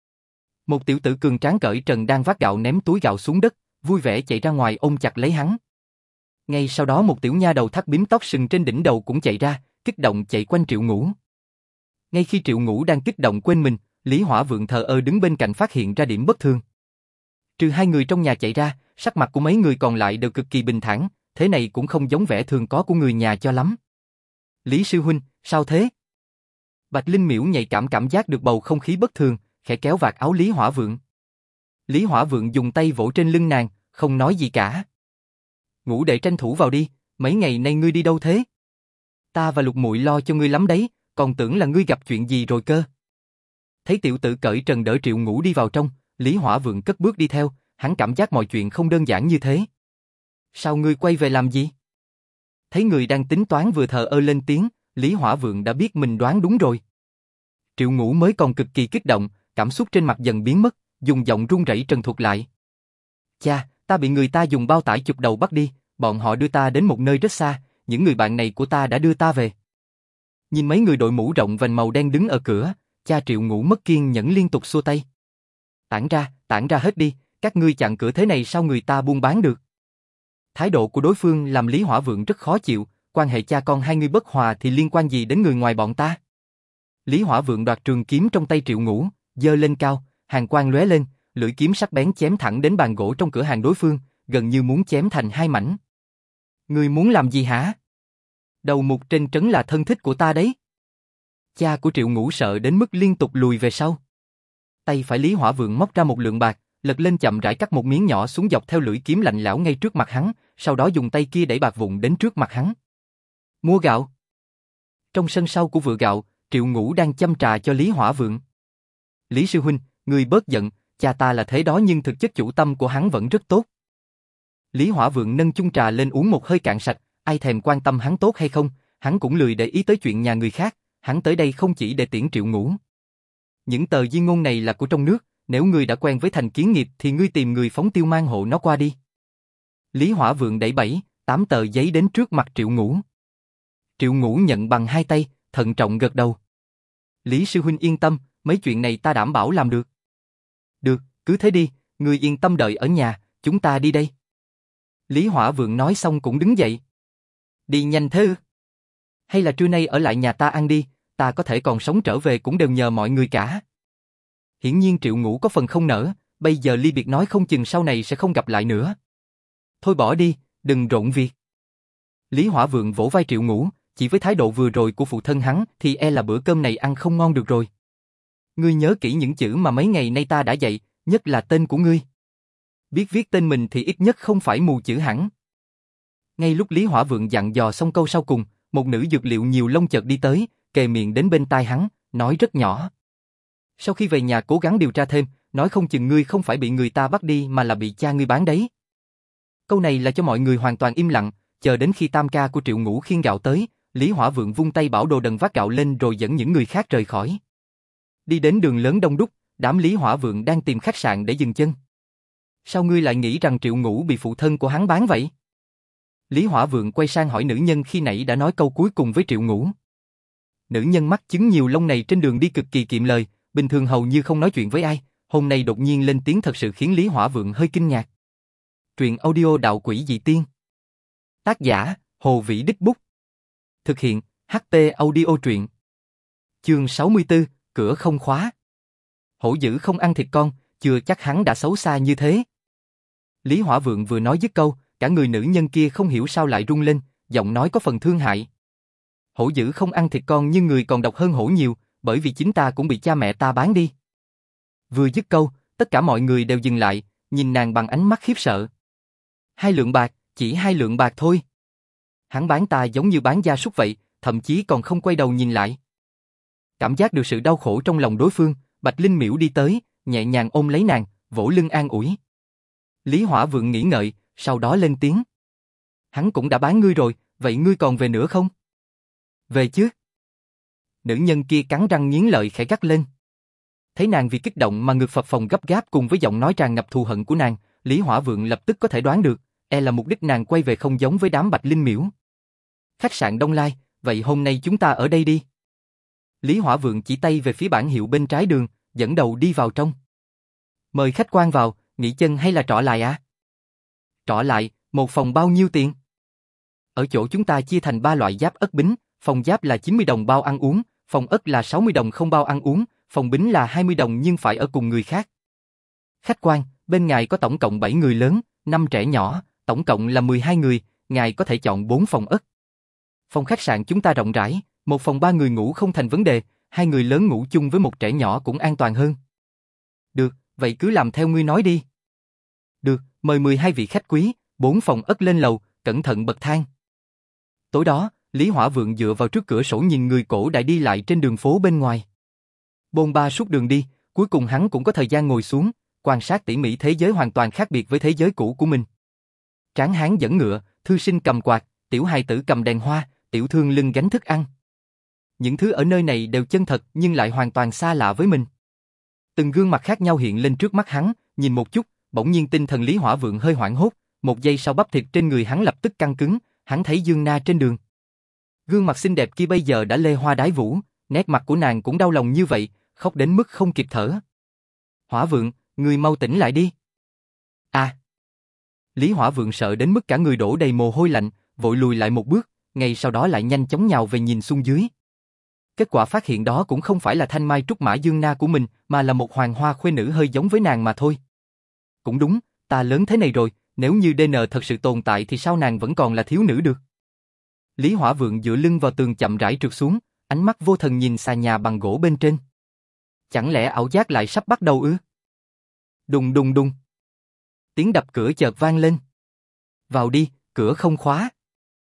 Một tiểu tử cường tráng cởi trần đang vác gạo ném túi gạo xuống đất, vui vẻ chạy ra ngoài ôm chặt lấy hắn. Ngay sau đó một tiểu nha đầu thắt bím tóc sừng trên đỉnh đầu cũng chạy ra, kích động chạy quanh Triệu Ngũ. Ngay khi Triệu Ngũ đang kích động quên mình, Lý Hỏa Vượng thờ ơ đứng bên cạnh phát hiện ra điểm bất thường. Trừ hai người trong nhà chạy ra, sắc mặt của mấy người còn lại đều cực kỳ bình thản, thế này cũng không giống vẻ thường có của người nhà cho lắm. Lý sư huynh, sao thế? Bạch Linh Miễu nhạy cảm cảm giác được bầu không khí bất thường, khẽ kéo vạt áo Lý Hỏa Vượng. Lý Hỏa Vượng dùng tay vỗ trên lưng nàng, không nói gì cả. Ngũ đệ tranh thủ vào đi, mấy ngày nay ngươi đi đâu thế? Ta và Lục muội lo cho ngươi lắm đấy, còn tưởng là ngươi gặp chuyện gì rồi cơ. Thấy tiểu tử cởi trần đỡ Triệu Ngũ đi vào trong, Lý Hỏa Vượng cất bước đi theo, hắn cảm giác mọi chuyện không đơn giản như thế. Sao ngươi quay về làm gì? Thấy người đang tính toán vừa thờ ơ lên tiếng, Lý Hỏa Vượng đã biết mình đoán đúng rồi. Triệu Ngũ mới còn cực kỳ kích động, cảm xúc trên mặt dần biến mất, dùng giọng run rẩy trần thuật lại. Cha, ta bị người ta dùng bao tải chụp đầu bắt đi, bọn họ đưa ta đến một nơi rất xa, những người bạn này của ta đã đưa ta về. Nhìn mấy người đội mũ rộng vành màu đen đứng ở cửa, cha Triệu Ngũ mất kiên nhẫn liên tục xua tay. Tản ra, tản ra hết đi, các ngươi chặn cửa thế này sao người ta buôn bán được? Thái độ của đối phương làm Lý Hỏa Vượng rất khó chịu, quan hệ cha con hai người bất hòa thì liên quan gì đến người ngoài bọn ta? Lý Hỏa Vượng đoạt trường kiếm trong tay Triệu Ngũ, giơ lên cao, hàn quang lóe lên, lưỡi kiếm sắc bén chém thẳng đến bàn gỗ trong cửa hàng đối phương, gần như muốn chém thành hai mảnh. Ngươi muốn làm gì hả? Đầu mục trên trấn là thân thích của ta đấy. Cha của Triệu Ngũ sợ đến mức liên tục lùi về sau. Tay phải Lý Hỏa Vượng móc ra một lượng bạc, lật lên chậm rãi cắt một miếng nhỏ xuống dọc theo lưỡi kiếm lạnh lẽo ngay trước mặt hắn, sau đó dùng tay kia đẩy bạc vụn đến trước mặt hắn. Mua gạo. Trong sân sau của vựa gạo, Triệu Ngũ đang châm trà cho Lý Hỏa Vượng. Lý sư huynh, ngươi bớt giận, cha ta là thế đó nhưng thực chất chủ tâm của hắn vẫn rất tốt. Lý Hỏa Vượng nâng chung trà lên uống một hơi cạn sạch, ai thèm quan tâm hắn tốt hay không, hắn cũng lười để ý tới chuyện nhà người khác, hắn tới đây không chỉ để tiễn Triệu Ngũ. Những tờ di ngôn này là của trong nước, nếu ngươi đã quen với Thành Kiến Nghiệp thì ngươi tìm người phóng tiêu mang hộ nó qua đi. Lý Hỏa Vượng đẩy bảy, tám tờ giấy đến trước mặt Triệu Ngũ. Triệu Ngũ nhận bằng hai tay, thận trọng gật đầu. Lý sư huynh yên tâm, mấy chuyện này ta đảm bảo làm được. Được, cứ thế đi, ngươi yên tâm đợi ở nhà, chúng ta đi đây. Lý Hỏa Vượng nói xong cũng đứng dậy. Đi nhanh thế ư? Hay là trưa nay ở lại nhà ta ăn đi, ta có thể còn sống trở về cũng đều nhờ mọi người cả. Hiển nhiên Triệu Ngũ có phần không nỡ, bây giờ ly biệt nói không chừng sau này sẽ không gặp lại nữa. Thôi bỏ đi, đừng rộn việc. Lý Hỏa Vượng vỗ vai Triệu Ngũ, chỉ với thái độ vừa rồi của phụ thân hắn thì e là bữa cơm này ăn không ngon được rồi. Ngươi nhớ kỹ những chữ mà mấy ngày nay ta đã dạy, nhất là tên của ngươi. Biết viết tên mình thì ít nhất không phải mù chữ hẳn. Ngay lúc Lý Hỏa Vượng dặn dò xong câu sau cùng, một nữ dược liệu nhiều lông chợt đi tới, kề miệng đến bên tai hắn, nói rất nhỏ. Sau khi về nhà cố gắng điều tra thêm, nói không chừng ngươi không phải bị người ta bắt đi mà là bị cha ngươi bán đấy. Câu này là cho mọi người hoàn toàn im lặng, chờ đến khi tam ca của Triệu Ngũ khiêng gạo tới, Lý Hỏa Vượng vung tay bảo Đồ Đần vác gạo lên rồi dẫn những người khác rời khỏi. Đi đến đường lớn đông đúc, đám Lý Hỏa Vượng đang tìm khách sạn để dừng chân. Sao ngươi lại nghĩ rằng Triệu Ngũ bị phụ thân của hắn bán vậy? Lý Hỏa Vượng quay sang hỏi nữ nhân khi nãy đã nói câu cuối cùng với Triệu Ngũ. Nữ nhân mắc chứng nhiều lông này trên đường đi cực kỳ kiệm lời, bình thường hầu như không nói chuyện với ai, hôm nay đột nhiên lên tiếng thật sự khiến Lý Hỏa Vượng hơi kinh ngạc. Truyện audio Đạo Quỷ Dị Tiên. Tác giả, Hồ Vĩ Đích Bút. Thực hiện, hát tê Audio Truyện. Chương sáu mươi tư, cửa không khóa. Hổ dữ không ăn thịt con, chưa chắc hắn đã xấu xa như thế. Lý Hỏa Vượng vừa nói dứt câu, cả người nữ nhân kia không hiểu sao lại rung lên, giọng nói có phần thương hại. Hổ dữ không ăn thịt con nhưng người còn độc hơn hổ nhiều, bởi vì chính ta cũng bị cha mẹ ta bán đi. Vừa dứt câu, tất cả mọi người đều dừng lại, nhìn nàng bằng ánh mắt khiếp sợ. Hai lượng bạc, chỉ hai lượng bạc thôi. Hắn bán ta giống như bán gia súc vậy, thậm chí còn không quay đầu nhìn lại. Cảm giác được sự đau khổ trong lòng đối phương, Bạch Linh Miễu đi tới, nhẹ nhàng ôm lấy nàng, vỗ lưng an ủi. Lý Hỏa Vượng nghĩ ngợi, sau đó lên tiếng. Hắn cũng đã bán ngươi rồi, vậy ngươi còn về nữa không? Về chứ. Nữ nhân kia cắn răng nghiến lợi khẽ gắt lên. Thấy nàng vì kích động mà ngực phập phồng gấp gáp cùng với giọng nói tràn ngập thù hận của nàng, Lý Hỏa Vượng lập tức có thể đoán được, e là mục đích nàng quay về không giống với đám Bạch Linh Miễu. Khách sạn Đông Lai, vậy hôm nay chúng ta ở đây đi. Lý Hỏa Vượng chỉ tay về phía bảng hiệu bên trái đường, dẫn đầu đi vào trong. Mời khách quan vào, nghỉ chân hay là trọ lại à? Trọ lại, một phòng bao nhiêu tiền? Ở chỗ chúng ta chia thành ba loại giáp ất bính, phòng giáp là chín mươi đồng bao ăn uống, phòng ất là sáu mươi đồng không bao ăn uống, phòng bính là hai mươi đồng nhưng phải ở cùng người khác. Khách quan, bên ngài có tổng cộng bảy người lớn, năm trẻ nhỏ, tổng cộng là mười hai người, ngài có thể chọn bốn phòng ất. Phòng khách sạn chúng ta rộng rãi, một phòng ba người ngủ không thành vấn đề, hai người lớn ngủ chung với một trẻ nhỏ cũng an toàn hơn. Được, vậy cứ làm theo ngươi nói đi. Được, mời mười hai vị khách quý, bốn phòng ất lên lầu, cẩn thận bậc thang. Tối đó, Lý Hỏa Vượng dựa vào trước cửa sổ nhìn người cổ đại đi lại trên đường phố bên ngoài. Bôn ba suốt đường đi, cuối cùng hắn cũng có thời gian ngồi xuống, quan sát tỉ mỉ thế giới hoàn toàn khác biệt với thế giới cũ của mình. Tráng hán dẫn ngựa, thư sinh cầm quạt, tiểu hài tử cầm đèn hoa, tiểu thương lưng gánh thức ăn. Những thứ ở nơi này đều chân thật nhưng lại hoàn toàn xa lạ với mình. Từng gương mặt khác nhau hiện lên trước mắt hắn, nhìn một chút, bỗng nhiên tinh thần Lý Hỏa Vượng hơi hoảng hốt, một giây sau bắp thịt trên người hắn lập tức căng cứng, hắn thấy Dương Na trên đường. Gương mặt xinh đẹp kia bây giờ đã lê hoa đái vũ, nét mặt của nàng cũng đau lòng như vậy, khóc đến mức không kịp thở. Hỏa Vượng, người mau tỉnh lại đi. À! Lý Hỏa Vượng sợ đến mức cả người đổ đầy mồ hôi lạnh, vội lùi lại một bước, ngay sau đó lại nhanh chóng nhào về nhìn xuống dưới. Kết quả phát hiện đó cũng không phải là thanh mai trúc mã Dương Na của mình, mà là một hoàng hoa khuê nữ hơi giống với nàng mà thôi. Cũng đúng, ta lớn thế này rồi, nếu như đê en thật sự tồn tại thì sao nàng vẫn còn là thiếu nữ được? Lý Hỏa Vượng dựa lưng vào tường chậm rãi trượt xuống, ánh mắt vô thần nhìn xà nhà bằng gỗ bên trên. Chẳng lẽ ảo giác lại sắp bắt đầu ư? Đùng đùng đùng. Tiếng đập cửa chợt vang lên. Vào đi, cửa không khóa.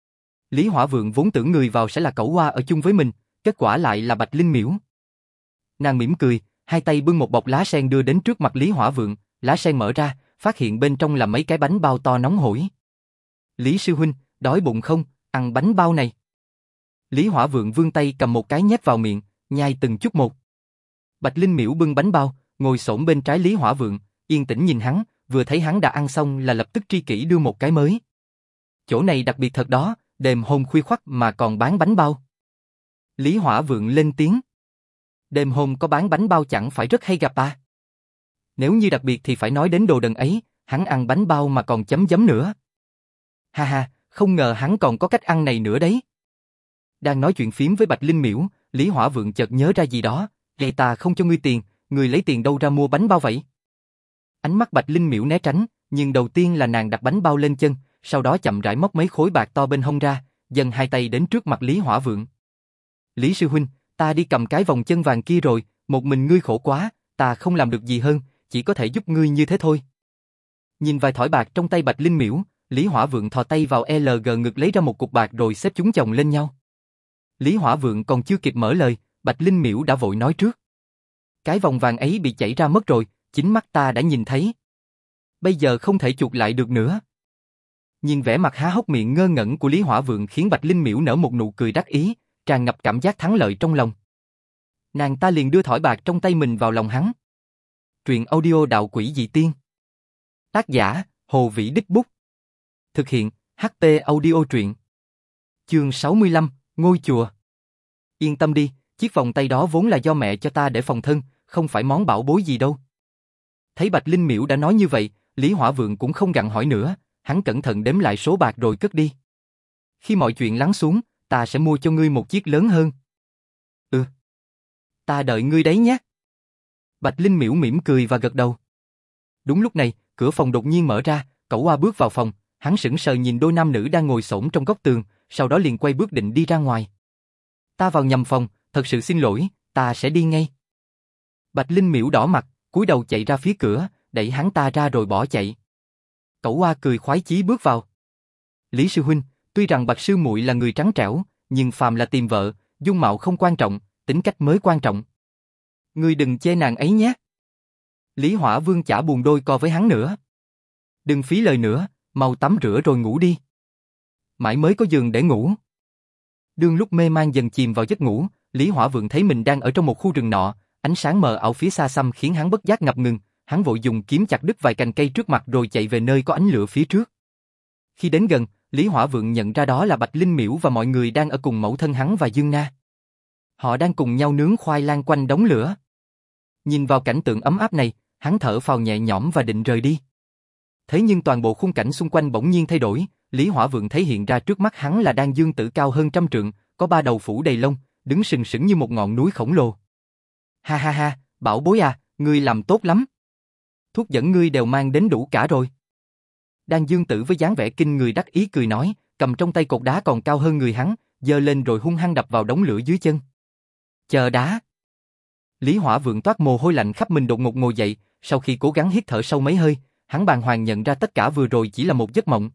Lý Hỏa Vượng vốn tưởng người vào sẽ là Cẩu Hoa ở chung với mình, kết quả lại là Bạch Linh Miễu. Nàng mỉm cười, hai tay bưng một bọc lá sen đưa đến trước mặt Lý Hỏa Vượng, lá sen mở ra, phát hiện bên trong là mấy cái bánh bao to nóng hổi. Lý sư huynh, đói bụng không, ăn bánh bao này. Lý Hỏa Vượng vươn tay cầm một cái nhét vào miệng, nhai từng chút một. Bạch Linh Miễu bưng bánh bao, ngồi xổm bên trái Lý Hỏa Vượng, yên tĩnh nhìn hắn, vừa thấy hắn đã ăn xong là lập tức tri kỷ đưa một cái mới. Chỗ này đặc biệt thật đó, đêm hôm khuya khoắt mà còn bán bánh bao. Lý Hỏa Vượng lên tiếng. Đêm hôm có bán bánh bao chẳng phải rất hay gặp à? Nếu như đặc biệt thì phải nói đến đồ đần ấy, hắn ăn bánh bao mà còn chấm giấm nữa. Ha ha, không ngờ hắn còn có cách ăn này nữa đấy. Đang nói chuyện phím với Bạch Linh Miễu, Lý Hỏa Vượng chợt nhớ ra gì đó, vậy ta không cho ngươi tiền, ngươi lấy tiền đâu ra mua bánh bao vậy? Ánh mắt Bạch Linh Miễu né tránh, nhưng đầu tiên là nàng đặt bánh bao lên chân, sau đó chậm rãi móc mấy khối bạc to bên hông ra, dần hai tay đến trước mặt Lý Hỏa Vượng. Lý sư huynh, ta đi cầm cái vòng chân vàng kia rồi, một mình ngươi khổ quá, ta không làm được gì hơn, chỉ có thể giúp ngươi như thế thôi. Nhìn vài thỏi bạc trong tay Bạch Linh Miễu, Lý Hỏa Vượng thò tay vào lờ giê ngực lấy ra một cục bạc rồi xếp chúng chồng lên nhau. Lý Hỏa Vượng còn chưa kịp mở lời, Bạch Linh Miễu đã vội nói trước. Cái vòng vàng ấy bị chảy ra mất rồi, chính mắt ta đã nhìn thấy. Bây giờ không thể chuộc lại được nữa. Nhìn vẻ mặt há hốc miệng ngơ ngẩn của Lý Hỏa Vượng khiến Bạch Linh Miễu nở một nụ cười đắc ý, tràn ngập cảm giác thắng lợi trong lòng. Nàng ta liền đưa thỏi bạc trong tay mình vào lòng hắn. Truyện audio Đạo Quỷ Dị Tiên. Tác giả, Hồ Vĩ Đích Bút. Thực hiện, hát tê Audio Truyện. Chương sáu mươi lăm, Ngôi Chùa. Yên tâm đi, chiếc vòng tay đó vốn là do mẹ cho ta để phòng thân, không phải món bảo bối gì đâu. Thấy Bạch Linh Miễu đã nói như vậy, Lý Hỏa Vượng cũng không gặng hỏi nữa, hắn cẩn thận đếm lại số bạc rồi cất đi. Khi mọi chuyện lắng xuống, ta sẽ mua cho ngươi một chiếc lớn hơn. Ừ. Ta đợi ngươi đấy nhé. Bạch Linh Miễu mỉm cười và gật đầu. Đúng lúc này, cửa phòng đột nhiên mở ra, Cẩu Hoa bước vào phòng, hắn sững sờ nhìn đôi nam nữ đang ngồi xổm trong góc tường, sau đó liền quay bước định đi ra ngoài. Ta vào nhầm phòng, thật sự xin lỗi, ta sẽ đi ngay. Bạch Linh Miễu đỏ mặt, cúi đầu chạy ra phía cửa, đẩy hắn ta ra rồi bỏ chạy. Cẩu Hoa cười khoái chí bước vào. Lý sư huynh, tuy rằng Bạch sư muội là người trắng trẻo, nhưng phàm là tìm vợ, dung mạo không quan trọng, tính cách mới quan trọng. Ngươi đừng chê nàng ấy nhé. Lý Hỏa Vương chả buồn đôi co với hắn nữa. Đừng phí lời nữa, mau tắm rửa rồi ngủ đi. Mãi mới có giường để ngủ. Đương lúc mê man dần chìm vào giấc ngủ, Lý Hỏa Vượng thấy mình đang ở trong một khu rừng nọ, ánh sáng mờ ảo phía xa xăm khiến hắn bất giác ngập ngừng, hắn vội dùng kiếm chặt đứt vài cành cây trước mặt rồi chạy về nơi có ánh lửa phía trước. Khi đến gần, Lý Hỏa Vượng nhận ra đó là Bạch Linh Miễu và mọi người đang ở cùng mẫu thân hắn và Dương Na. Họ đang cùng nhau nướng khoai lang quanh đống lửa. Nhìn vào cảnh tượng ấm áp này, hắn thở phào nhẹ nhõm và định rời đi. Thế nhưng toàn bộ khung cảnh xung quanh bỗng nhiên thay đổi, Lý Hỏa Vượng thấy hiện ra trước mắt hắn là Đan Dương Tử cao hơn trăm trượng, có ba đầu phủ đầy lông, đứng sừng sững như một ngọn núi khổng lồ. Ha ha ha, bảo bối à, ngươi làm tốt lắm. Thuốc dẫn ngươi đều mang đến đủ cả rồi. Đan Dương Tử với dáng vẻ kinh người đắc ý cười nói, cầm trong tay cột đá còn cao hơn người hắn, giơ lên rồi hung hăng đập vào đống lửa dưới chân. Chờ đá. Lý Hỏa Vượng toát mồ hôi lạnh khắp mình đột ngột ngồi dậy, sau khi cố gắng hít thở sâu mấy hơi, hắn bàng hoàng nhận ra tất cả vừa rồi chỉ là một giấc mộng.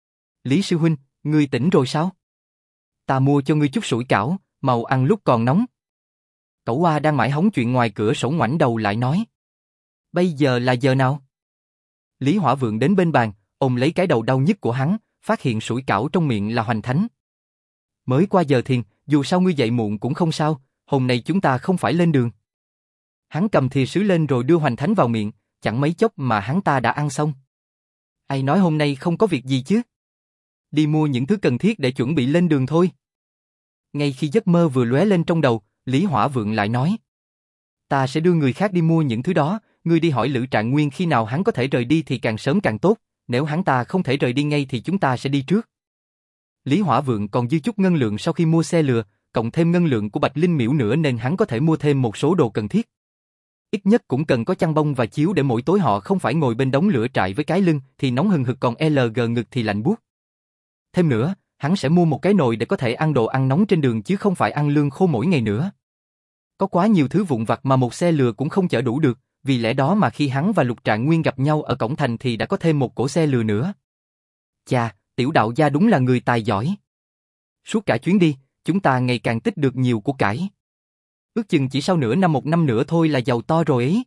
Lý sư huynh, ngươi tỉnh rồi sao? Ta mua cho ngươi chút sủi cảo, màu ăn lúc còn nóng. Cẩu Oa đang mải hóng chuyện ngoài cửa sổ ngoảnh đầu lại nói. Bây giờ là giờ nào? Lý Hỏa Vượng đến bên bàn, ôm lấy cái đầu đau nhức của hắn, phát hiện sủi cảo trong miệng là hoành thánh. Mới qua giờ thiền, dù sao ngươi dậy muộn cũng không sao, hôm nay chúng ta không phải lên đường. Hắn cầm thìa sứ lên rồi đưa hoành thánh vào miệng, chẳng mấy chốc mà hắn ta đã ăn xong. Ai nói hôm nay không có việc gì chứ? Đi mua những thứ cần thiết để chuẩn bị lên đường thôi. Ngay khi giấc mơ vừa lóe lên trong đầu, Lý Hỏa Vượng lại nói. Ta sẽ đưa người khác đi mua những thứ đó, ngươi đi hỏi Lữ Trạng Nguyên khi nào hắn có thể rời đi thì càng sớm càng tốt, nếu hắn ta không thể rời đi ngay thì chúng ta sẽ đi trước. Lý Hỏa Vượng còn dư chút ngân lượng sau khi mua xe lừa, cộng thêm ngân lượng của Bạch Linh Miễu nữa nên hắn có thể mua thêm một số đồ cần thiết. Ít nhất cũng cần có chăn bông và chiếu để mỗi tối họ không phải ngồi bên đống lửa trại với cái lưng thì nóng hừng hực còn lờ gờ ngực thì lạnh buốt. Thêm nữa, hắn sẽ mua một cái nồi để có thể ăn đồ ăn nóng trên đường chứ không phải ăn lương khô mỗi ngày nữa. Có quá nhiều thứ vụn vặt mà một xe lừa cũng không chở đủ được, vì lẽ đó mà khi hắn và Lục Trạng Nguyên gặp nhau ở cổng thành thì đã có thêm một cỗ xe lừa nữa. Chà, Tiểu đạo gia đúng là người tài giỏi. Suốt cả chuyến đi, chúng ta ngày càng tích được nhiều của cải. Ước chừng chỉ sau nửa năm một năm nữa thôi là giàu to rồi ấy.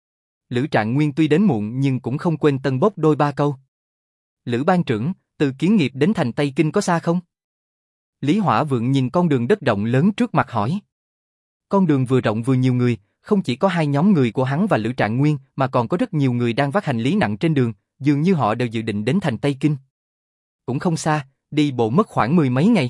Lữ Trạng Nguyên tuy đến muộn nhưng cũng không quên tân bốc đôi ba câu. Lữ ban trưởng, từ Kiến Nghiệp đến thành Tây Kinh có xa không? Lý Hỏa Vượng nhìn con đường đất rộng lớn trước mặt hỏi. Con đường vừa rộng vừa nhiều người, không chỉ có hai nhóm người của hắn và Lữ Trạng Nguyên mà còn có rất nhiều người đang vác hành lý nặng trên đường, dường như họ đều dự định đến thành Tây Kinh. Cũng không xa, đi bộ mất khoảng mười mấy ngày.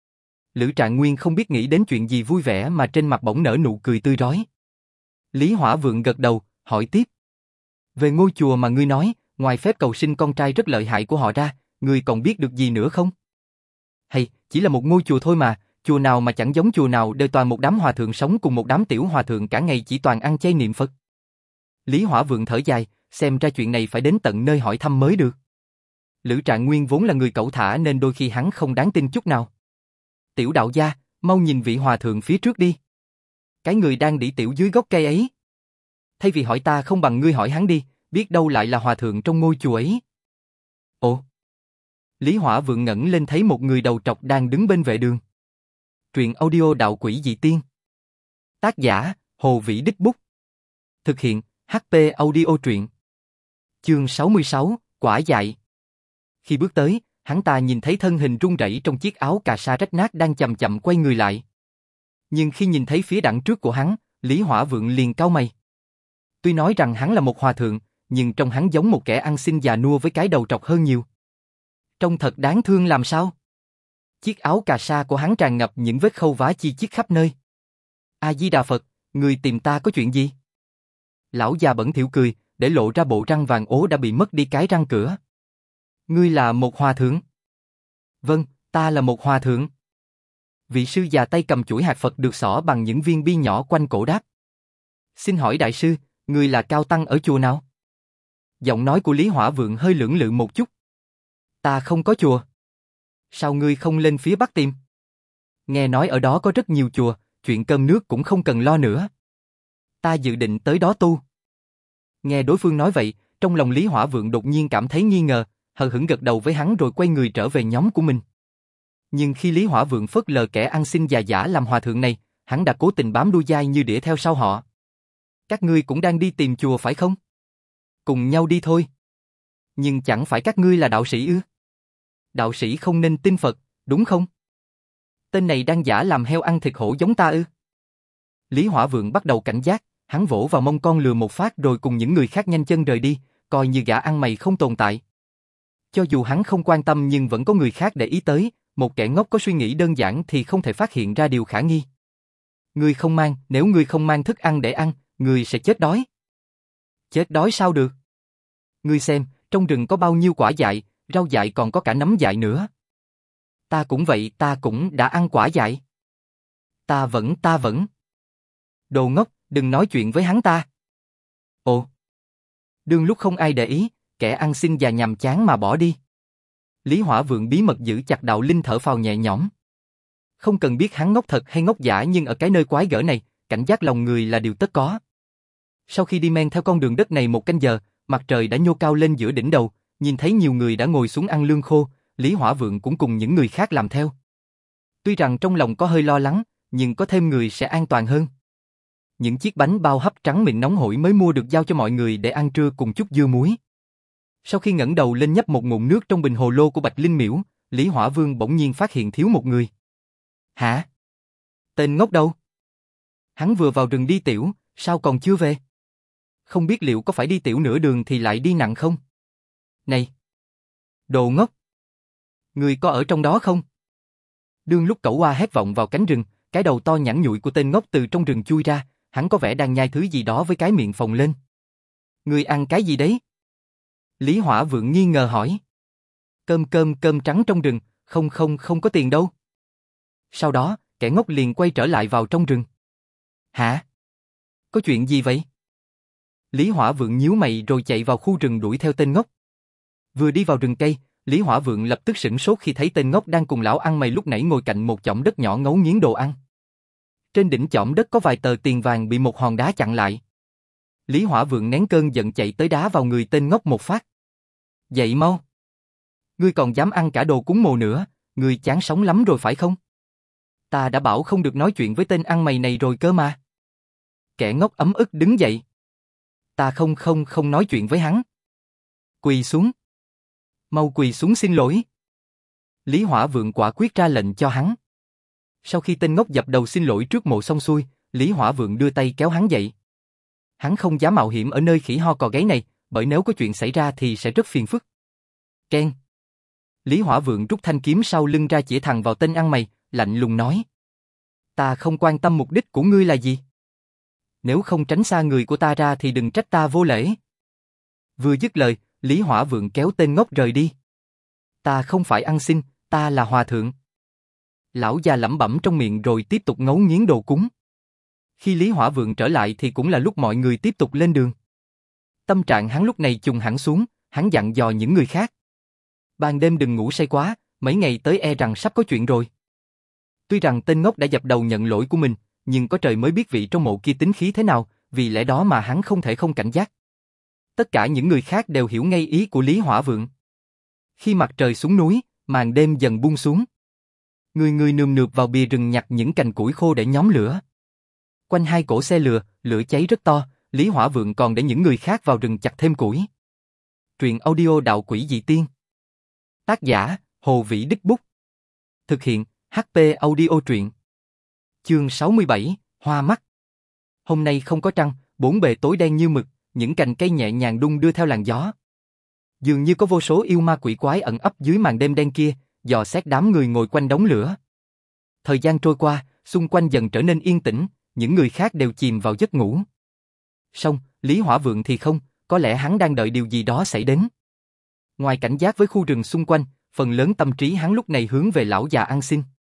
Lữ Trạng Nguyên không biết nghĩ đến chuyện gì vui vẻ mà trên mặt bỗng nở nụ cười tươi rói. Lý Hỏa Vượng gật đầu, hỏi tiếp. Về ngôi chùa mà ngươi nói, ngoài phép cầu sinh con trai rất lợi hại của họ ra, ngươi còn biết được gì nữa không? Hay, chỉ là một ngôi chùa thôi mà, chùa nào mà chẳng giống chùa nào đều toàn một đám hòa thượng sống cùng một đám tiểu hòa thượng cả ngày chỉ toàn ăn chay niệm Phật. Lý Hỏa Vượng thở dài, xem ra chuyện này phải đến tận nơi hỏi thăm mới được. Lữ Trạng Nguyên vốn là người cẩu thả nên đôi khi hắn không đáng tin chút nào. Tiểu đạo gia, mau nhìn vị hòa thượng phía trước đi. Cái người đang đĩ tiểu dưới gốc cây ấy. Thay vì hỏi ta không bằng ngươi hỏi hắn đi, biết đâu lại là hòa thượng trong ngôi chùa ấy. Ồ. Lý Hỏa Vượng ngẩng lên thấy một người đầu trọc đang đứng bên vệ đường. Truyện audio đạo quỷ dị tiên. Tác giả, Hồ Vĩ Đích Bút. Thực hiện, hát pê Audio truyện. Chương sáu mươi sáu, quả dại. Khi bước tới, hắn ta nhìn thấy thân hình run rẩy trong chiếc áo cà sa rách nát đang chậm chậm quay người lại. Nhưng khi nhìn thấy phía đằng trước của hắn, Lý Hỏa Vượng liền cau mày. Tuy nói rằng hắn là một hòa thượng, nhưng trông hắn giống một kẻ ăn xin già nua với cái đầu trọc hơn nhiều. Trông thật đáng thương làm sao? Chiếc áo cà sa của hắn tràn ngập những vết khâu vá chi chít khắp nơi. A Di Đà Phật, người tìm ta có chuyện gì? Lão già bẩn thỉu cười, để lộ ra bộ răng vàng ố đã bị mất đi cái răng cửa. Ngươi là một hòa thượng? Vâng, ta là một hòa thượng. Vị sư già tay cầm chuỗi hạt Phật được xỏ bằng những viên bi nhỏ quanh cổ đáp. Xin hỏi đại sư, ngươi là cao tăng ở chùa nào? Giọng nói của Lý Hỏa Vượng hơi lưỡng lự một chút. Ta không có chùa. Sao ngươi không lên phía Bắc tìm? Nghe nói ở đó có rất nhiều chùa, chuyện cơm nước cũng không cần lo nữa. Ta dự định tới đó tu. Nghe đối phương nói vậy, trong lòng Lý Hỏa Vượng đột nhiên cảm thấy nghi ngờ, hờ hững gật đầu với hắn rồi quay người trở về nhóm của mình. Nhưng khi Lý Hỏa Vượng phớt lờ kẻ ăn xin già giả làm hòa thượng này, hắn đã cố tình bám đuôi dai như đĩa theo sau họ. Các ngươi cũng đang đi tìm chùa phải không? Cùng nhau đi thôi. Nhưng chẳng phải các ngươi là đạo sĩ ư? Đạo sĩ không nên tin Phật, đúng không? Tên này đang giả làm heo ăn thịt hổ giống ta ư? Lý Hỏa Vượng bắt đầu cảnh giác, hắn vỗ vào mông con lừa một phát rồi cùng những người khác nhanh chân rời đi, coi như gã ăn mày không tồn tại. Cho dù hắn không quan tâm nhưng vẫn có người khác để ý tới, một kẻ ngốc có suy nghĩ đơn giản thì không thể phát hiện ra điều khả nghi. Ngươi không mang, nếu ngươi không mang thức ăn để ăn, ngươi sẽ chết đói. Chết đói sao được? Ngươi xem, trong rừng có bao nhiêu quả dại, rau dại còn có cả nấm dại nữa. Ta cũng vậy, ta cũng đã ăn quả dại. Ta vẫn, ta vẫn. Đồ ngốc, đừng nói chuyện với hắn ta. Ồ. Đương lúc không ai để ý, kẻ ăn xin và nhàm chán mà bỏ đi. Lý Hỏa Vượng bí mật giữ chặt Đạo Linh thở phào nhẹ nhõm. Không cần biết hắn ngốc thật hay ngốc giả nhưng ở cái nơi quái gở này, cảnh giác lòng người là điều tất có. Sau khi đi men theo con đường đất này một canh giờ, mặt trời đã nhô cao lên giữa đỉnh đầu, nhìn thấy nhiều người đã ngồi xuống ăn lương khô, Lý Hỏa Vượng cũng cùng những người khác làm theo. Tuy rằng trong lòng có hơi lo lắng, nhưng có thêm người sẽ an toàn hơn. Những chiếc bánh bao hấp trắng mịn nóng hổi mới mua được giao cho mọi người để ăn trưa cùng chút dưa muối. Sau khi ngẩng đầu lên nhấp một ngụm nước trong bình hồ lô của Bạch Linh Miễu, Lý Hỏa Vương bỗng nhiên phát hiện thiếu một người. Hả? Tên ngốc đâu? Hắn vừa vào rừng đi tiểu, sao còn chưa về? Không biết liệu có phải đi tiểu nửa đường thì lại đi nặng không? Này! Đồ ngốc! Người có ở trong đó không? Đương lúc Cẩu Oa hét vọng vào cánh rừng, cái đầu to nhẵn nhụi của tên ngốc từ trong rừng chui ra, hắn có vẻ đang nhai thứ gì đó với cái miệng phồng lên. Người ăn cái gì đấy? Lý Hỏa Vượng nghi ngờ hỏi. Cơm cơm cơm trắng trong rừng, không không không có tiền đâu. Sau đó, kẻ ngốc liền quay trở lại vào trong rừng. Hả? Có chuyện gì vậy? Lý Hỏa Vượng nhíu mày rồi chạy vào khu rừng đuổi theo tên ngốc. Vừa đi vào rừng cây, Lý Hỏa Vượng lập tức sửng sốt khi thấy tên ngốc đang cùng lão ăn mày lúc nãy ngồi cạnh một chõng đất nhỏ ngấu nghiến đồ ăn. Trên đỉnh chõng đất có vài tờ tiền vàng bị một hòn đá chặn lại. Lý Hỏa Vượng nén cơn giận chạy tới đá vào người tên ngốc một phát. Dậy mau! Ngươi còn dám ăn cả đồ cúng mồ nữa, ngươi chán sống lắm rồi phải không? Ta đã bảo không được nói chuyện với tên ăn mày này rồi cơ mà. Kẻ ngốc ấm ức đứng dậy. Ta không không không nói chuyện với hắn. Quỳ xuống. Mau quỳ xuống xin lỗi. Lý Hỏa Vượng quả quyết ra lệnh cho hắn. Sau khi tên ngốc dập đầu xin lỗi trước mộ xong xuôi, Lý Hỏa Vượng đưa tay kéo hắn dậy. Hắn không dám mạo hiểm ở nơi khỉ ho cò gáy này, bởi nếu có chuyện xảy ra thì sẽ rất phiền phức. Keng. Lý Hỏa Vượng rút thanh kiếm sau lưng ra chĩa thẳng vào tên ăn mày, lạnh lùng nói. Ta không quan tâm mục đích của ngươi là gì. Nếu không tránh xa người của ta ra thì đừng trách ta vô lễ. Vừa dứt lời, Lý Hỏa Vượng kéo tên ngốc rời đi. Ta không phải ăn xin, ta là hòa thượng. Lão già lẩm bẩm trong miệng rồi tiếp tục ngấu nghiến đồ cúng. Khi Lý Hỏa Vượng trở lại thì cũng là lúc mọi người tiếp tục lên đường. Tâm trạng hắn lúc này chùng hẳn xuống, hắn dặn dò những người khác. Ban đêm đừng ngủ say quá, mấy ngày tới e rằng sắp có chuyện rồi. Tuy rằng tên ngốc đã dập đầu nhận lỗi của mình, nhưng có trời mới biết vị trong mộ kia tính khí thế nào, vì lẽ đó mà hắn không thể không cảnh giác. Tất cả những người khác đều hiểu ngay ý của Lý Hỏa Vượng. Khi mặt trời xuống núi, màn đêm dần buông xuống. Người người nườm nượp vào bìa rừng nhặt những cành củi khô để nhóm lửa. Quanh hai cỗ xe lừa, lửa cháy rất to, Lý Hỏa Vượng còn để những người khác vào rừng chặt thêm củi. Truyện audio Đạo Quỷ Dị Tiên. Tác giả, Hồ Vĩ Đích Bút. Thực hiện, hát pê Audio Truyện. Chương sáu mươi bảy, Hoa Mắt. Hôm nay không có trăng, bốn bề tối đen như mực, những cành cây nhẹ nhàng đung đưa theo làn gió. Dường như có vô số yêu ma quỷ quái ẩn ấp dưới màn đêm đen kia, dò xét đám người ngồi quanh đống lửa. Thời gian trôi qua, xung quanh dần trở nên yên tĩnh, những người khác đều chìm vào giấc ngủ. Song, Lý Hỏa Vượng thì không, có lẽ hắn đang đợi điều gì đó xảy đến. Ngoài cảnh giác với khu rừng xung quanh, phần lớn tâm trí hắn lúc này hướng về lão già ăn xin.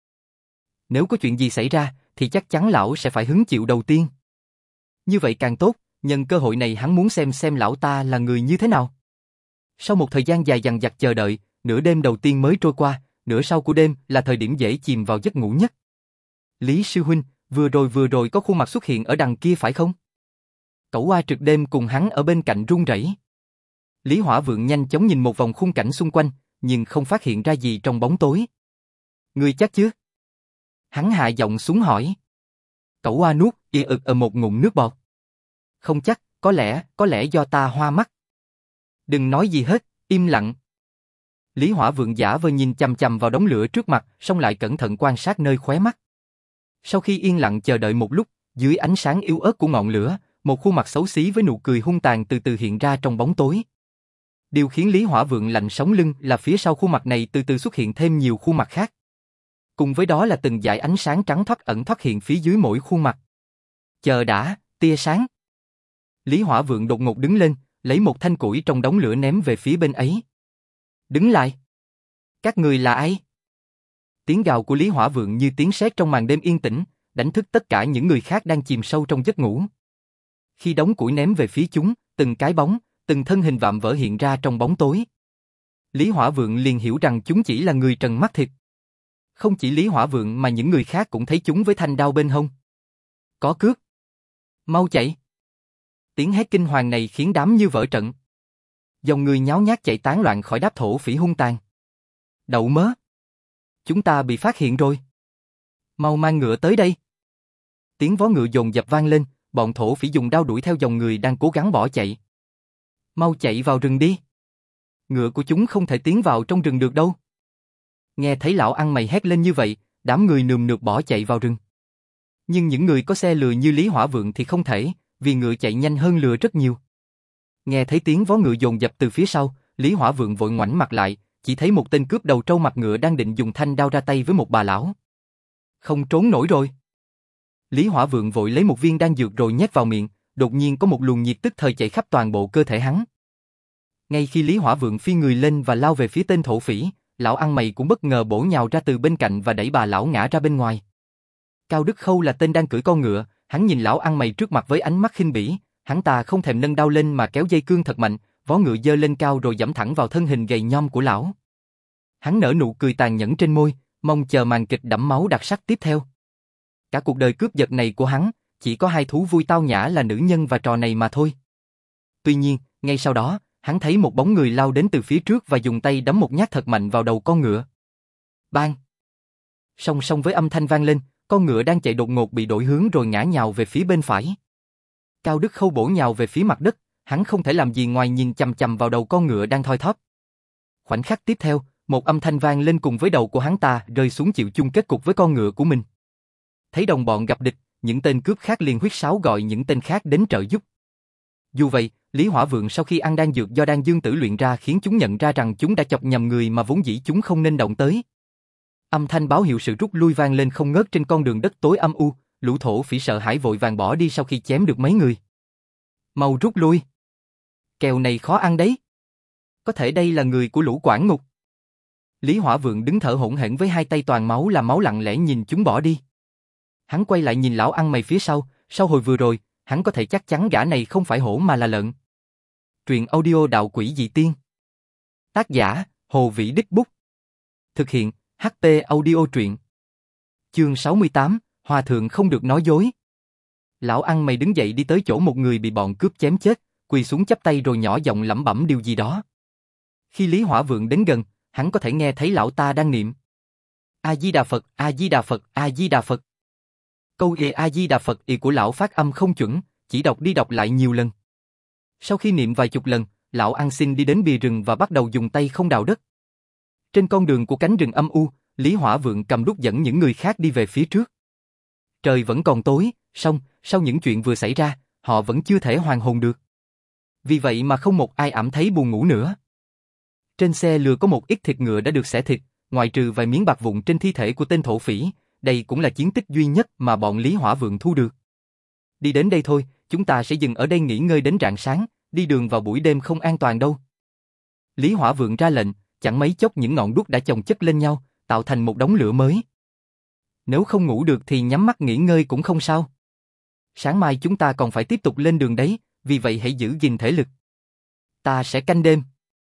Nếu có chuyện gì xảy ra, thì chắc chắn lão sẽ phải hứng chịu đầu tiên. Như vậy càng tốt, nhân cơ hội này hắn muốn xem xem lão ta là người như thế nào. Sau một thời gian dài dằng dặc chờ đợi, nửa đêm đầu tiên mới trôi qua, nửa sau của đêm là thời điểm dễ chìm vào giấc ngủ nhất. Lý sư huynh, vừa rồi vừa rồi có khuôn mặt xuất hiện ở đằng kia phải không? Cẩu Oa trực đêm cùng hắn ở bên cạnh run rẩy. Lý Hỏa Vượng nhanh chóng nhìn một vòng khung cảnh xung quanh, nhưng không phát hiện ra gì trong bóng tối. Ngươi chắc chứ? Hắn hạ giọng xuống hỏi. Cẩu Oa nuốt y ực ở một ngụm nước bọt. Không chắc, có lẽ, có lẽ do ta hoa mắt. Đừng nói gì hết, im lặng. Lý Hỏa Vượng giả vờ nhìn chằm chằm vào đống lửa trước mặt, xong lại cẩn thận quan sát nơi khóe mắt. Sau khi yên lặng chờ đợi một lúc, Dưới ánh sáng yếu ớt của ngọn lửa, một khuôn mặt xấu xí với nụ cười hung tàn từ từ hiện ra trong bóng tối. Điều khiến Lý Hỏa Vượng lạnh sống lưng là phía sau khuôn mặt này từ từ xuất hiện thêm nhiều khuôn mặt khác. Cùng với đó là từng dải ánh sáng trắng thoắt ẩn thoắt hiện phía dưới mỗi khuôn mặt. Chờ đã, tia sáng. Lý Hỏa Vượng đột ngột đứng lên, lấy một thanh củi trong đống lửa ném về phía bên ấy. Đứng lại! Các người là ai? Tiếng gào của Lý Hỏa Vượng như tiếng sét trong màn đêm yên tĩnh, đánh thức tất cả những người khác đang chìm sâu trong giấc ngủ. Khi đống củi ném về phía chúng, từng cái bóng, từng thân hình vạm vỡ hiện ra trong bóng tối. Lý Hỏa Vượng liền hiểu rằng chúng chỉ là người trần mắt thịt. Không chỉ Lý Hỏa Vượng mà những người khác cũng thấy chúng với thanh đao bên hông. Có cướp! Mau chạy! Tiếng hét kinh hoàng này khiến đám như vỡ trận. Dòng người nháo nhác chạy tán loạn khỏi đáp thổ phỉ hung tàn. Đậu mớ! Chúng ta bị phát hiện rồi! Mau mang ngựa tới đây! Tiếng vó ngựa dồn dập vang lên, bọn thổ phỉ dùng đao đuổi theo dòng người đang cố gắng bỏ chạy. Mau chạy vào rừng đi! Ngựa của chúng không thể tiến vào trong rừng được đâu. Nghe thấy lão ăn mày hét lên như vậy, đám người nườm nượp bỏ chạy vào rừng. Nhưng những người có xe lừa như Lý Hỏa Vượng thì không thể, vì ngựa chạy nhanh hơn lừa rất nhiều. Nghe thấy tiếng vó ngựa dồn dập từ phía sau, Lý Hỏa Vượng vội ngoảnh mặt lại, chỉ thấy một tên cướp đầu trâu mặt ngựa đang định dùng thanh đao ra tay với một bà lão. Không trốn nổi rồi. Lý Hỏa Vượng vội lấy một viên đan dược rồi nhét vào miệng, đột nhiên có một luồng nhiệt tức thời chạy khắp toàn bộ cơ thể hắn. Ngay khi Lý Hỏa Vượng phi người lên và lao về phía tên thổ phỉ, lão ăn mày cũng bất ngờ bổ nhào ra từ bên cạnh và đẩy bà lão ngã ra bên ngoài. Cao Đức Khâu là tên đang cưỡi con ngựa, hắn nhìn lão ăn mày trước mặt với ánh mắt khinh bỉ, hắn ta không thèm nâng đao lên mà kéo dây cương thật mạnh, vó ngựa giơ lên cao rồi giẫm thẳng vào thân hình gầy nhom của lão. Hắn nở nụ cười tàn nhẫn trên môi, mong chờ màn kịch đẫm máu đặc sắc tiếp theo. Cả cuộc đời cướp giật này của hắn, chỉ có hai thú vui tao nhã là nữ nhân và trò này mà thôi. Tuy nhiên, ngay sau đó, hắn thấy một bóng người lao đến từ phía trước và dùng tay đấm một nhát thật mạnh vào đầu con ngựa. Bang! Song song với âm thanh vang lên, con ngựa đang chạy đột ngột bị đổi hướng rồi ngã nhào về phía bên phải. Cao Đức Khâu bổ nhào về phía mặt đất, hắn không thể làm gì ngoài nhìn chằm chằm vào đầu con ngựa đang thoi thóp. Khoảnh khắc tiếp theo, một âm thanh vang lên cùng với đầu của hắn ta rơi xuống chịu chung kết cục với con ngựa của mình. Thấy đồng bọn gặp địch, những tên cướp khác liền huýt sáo gọi những tên khác đến trợ giúp. Dù vậy, Lý Hỏa Vượng sau khi ăn đan dược do đan dương tử luyện ra khiến chúng nhận ra rằng chúng đã chọc nhầm người mà vốn dĩ chúng không nên động tới. Âm thanh báo hiệu sự rút lui vang lên không ngớt trên con đường đất tối âm u, lũ thổ phỉ sợ hãi vội vàng bỏ đi sau khi chém được mấy người. Mau rút lui! Kèo này khó ăn đấy! Có thể đây là người của lũ quản ngục. Lý Hỏa Vượng đứng thở hổn hển với hai tay toàn máu là máu lặng lẽ nhìn chúng bỏ đi. Hắn quay lại nhìn lão ăn mày phía sau, sau hồi vừa rồi, hắn có thể chắc chắn gã này không phải hổ mà là lợn. Truyện audio Đạo Quỷ Dị Tiên. Tác giả, Hồ Vĩ Đích Bút. Thực hiện, hát pê Audio Truyện. Chương sáu mươi tám, Hòa Thượng không được nói dối. Lão ăn mày đứng dậy đi tới chỗ một người bị bọn cướp chém chết, quỳ xuống chắp tay rồi nhỏ giọng lẩm bẩm điều gì đó. Khi Lý Hỏa Vượng đến gần, hắn có thể nghe thấy lão ta đang niệm A-di-đà Phật, A-di-đà Phật, A-di-đà Phật. Câu ghê A-di-đà Phật y của lão phát âm không chuẩn, chỉ đọc đi đọc lại nhiều lần. Sau khi niệm vài chục lần, lão ăn xin đi đến bìa rừng và bắt đầu dùng tay không đào đất. Trên con đường của cánh rừng âm u, Lý Hỏa Vượng cầm đuốc dẫn những người khác đi về phía trước. Trời vẫn còn tối, song, sau những chuyện vừa xảy ra, họ vẫn chưa thể hoàn hồn được. Vì vậy mà không một ai ẵm thấy buồn ngủ nữa. Trên xe lừa có một ít thịt ngựa đã được xẻ thịt, ngoại trừ vài miếng bạc vụn trên thi thể của tên thổ phỉ, đây cũng là chiến tích duy nhất mà bọn Lý Hỏa Vượng thu được. Đi đến đây thôi, chúng ta sẽ dừng ở đây nghỉ ngơi đến rạng sáng, đi đường vào buổi đêm không an toàn đâu. Lý Hỏa Vượng ra lệnh, chẳng mấy chốc những ngọn đuốc đã chồng chất lên nhau, tạo thành một đống lửa mới. Nếu không ngủ được thì nhắm mắt nghỉ ngơi cũng không sao. Sáng mai chúng ta còn phải tiếp tục lên đường đấy, vì vậy hãy giữ gìn thể lực. Ta sẽ canh đêm.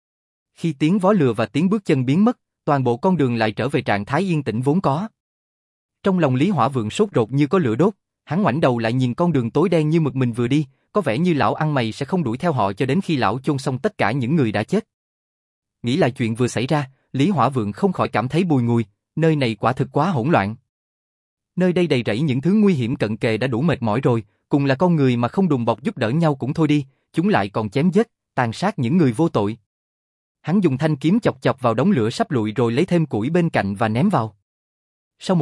Khi tiếng vó lừa và tiếng bước chân biến mất, toàn bộ con đường lại trở về trạng thái yên tĩnh vốn có. Trong lòng Lý Hỏa Vượng sốt ruột như có lửa đốt, hắn ngoảnh đầu lại nhìn con đường tối đen như mực mình vừa đi, có vẻ như lão ăn mày sẽ không đuổi theo họ cho đến khi lão chôn xong tất cả những người đã chết. Nghĩ lại chuyện vừa xảy ra, Lý Hỏa Vượng không khỏi cảm thấy bùi ngùi, nơi này quả thực quá hỗn loạn. Nơi đây đầy rẫy những thứ nguy hiểm cận kề đã đủ mệt mỏi rồi, cùng là con người mà không đùm bọc giúp đỡ nhau cũng thôi đi, chúng lại còn chém giết, tàn sát những người vô tội. Hắn dùng thanh kiếm chọc chọc vào đống lửa sắp lụi rồi lấy thêm củi bên cạnh và ném vào. Sau một lúc,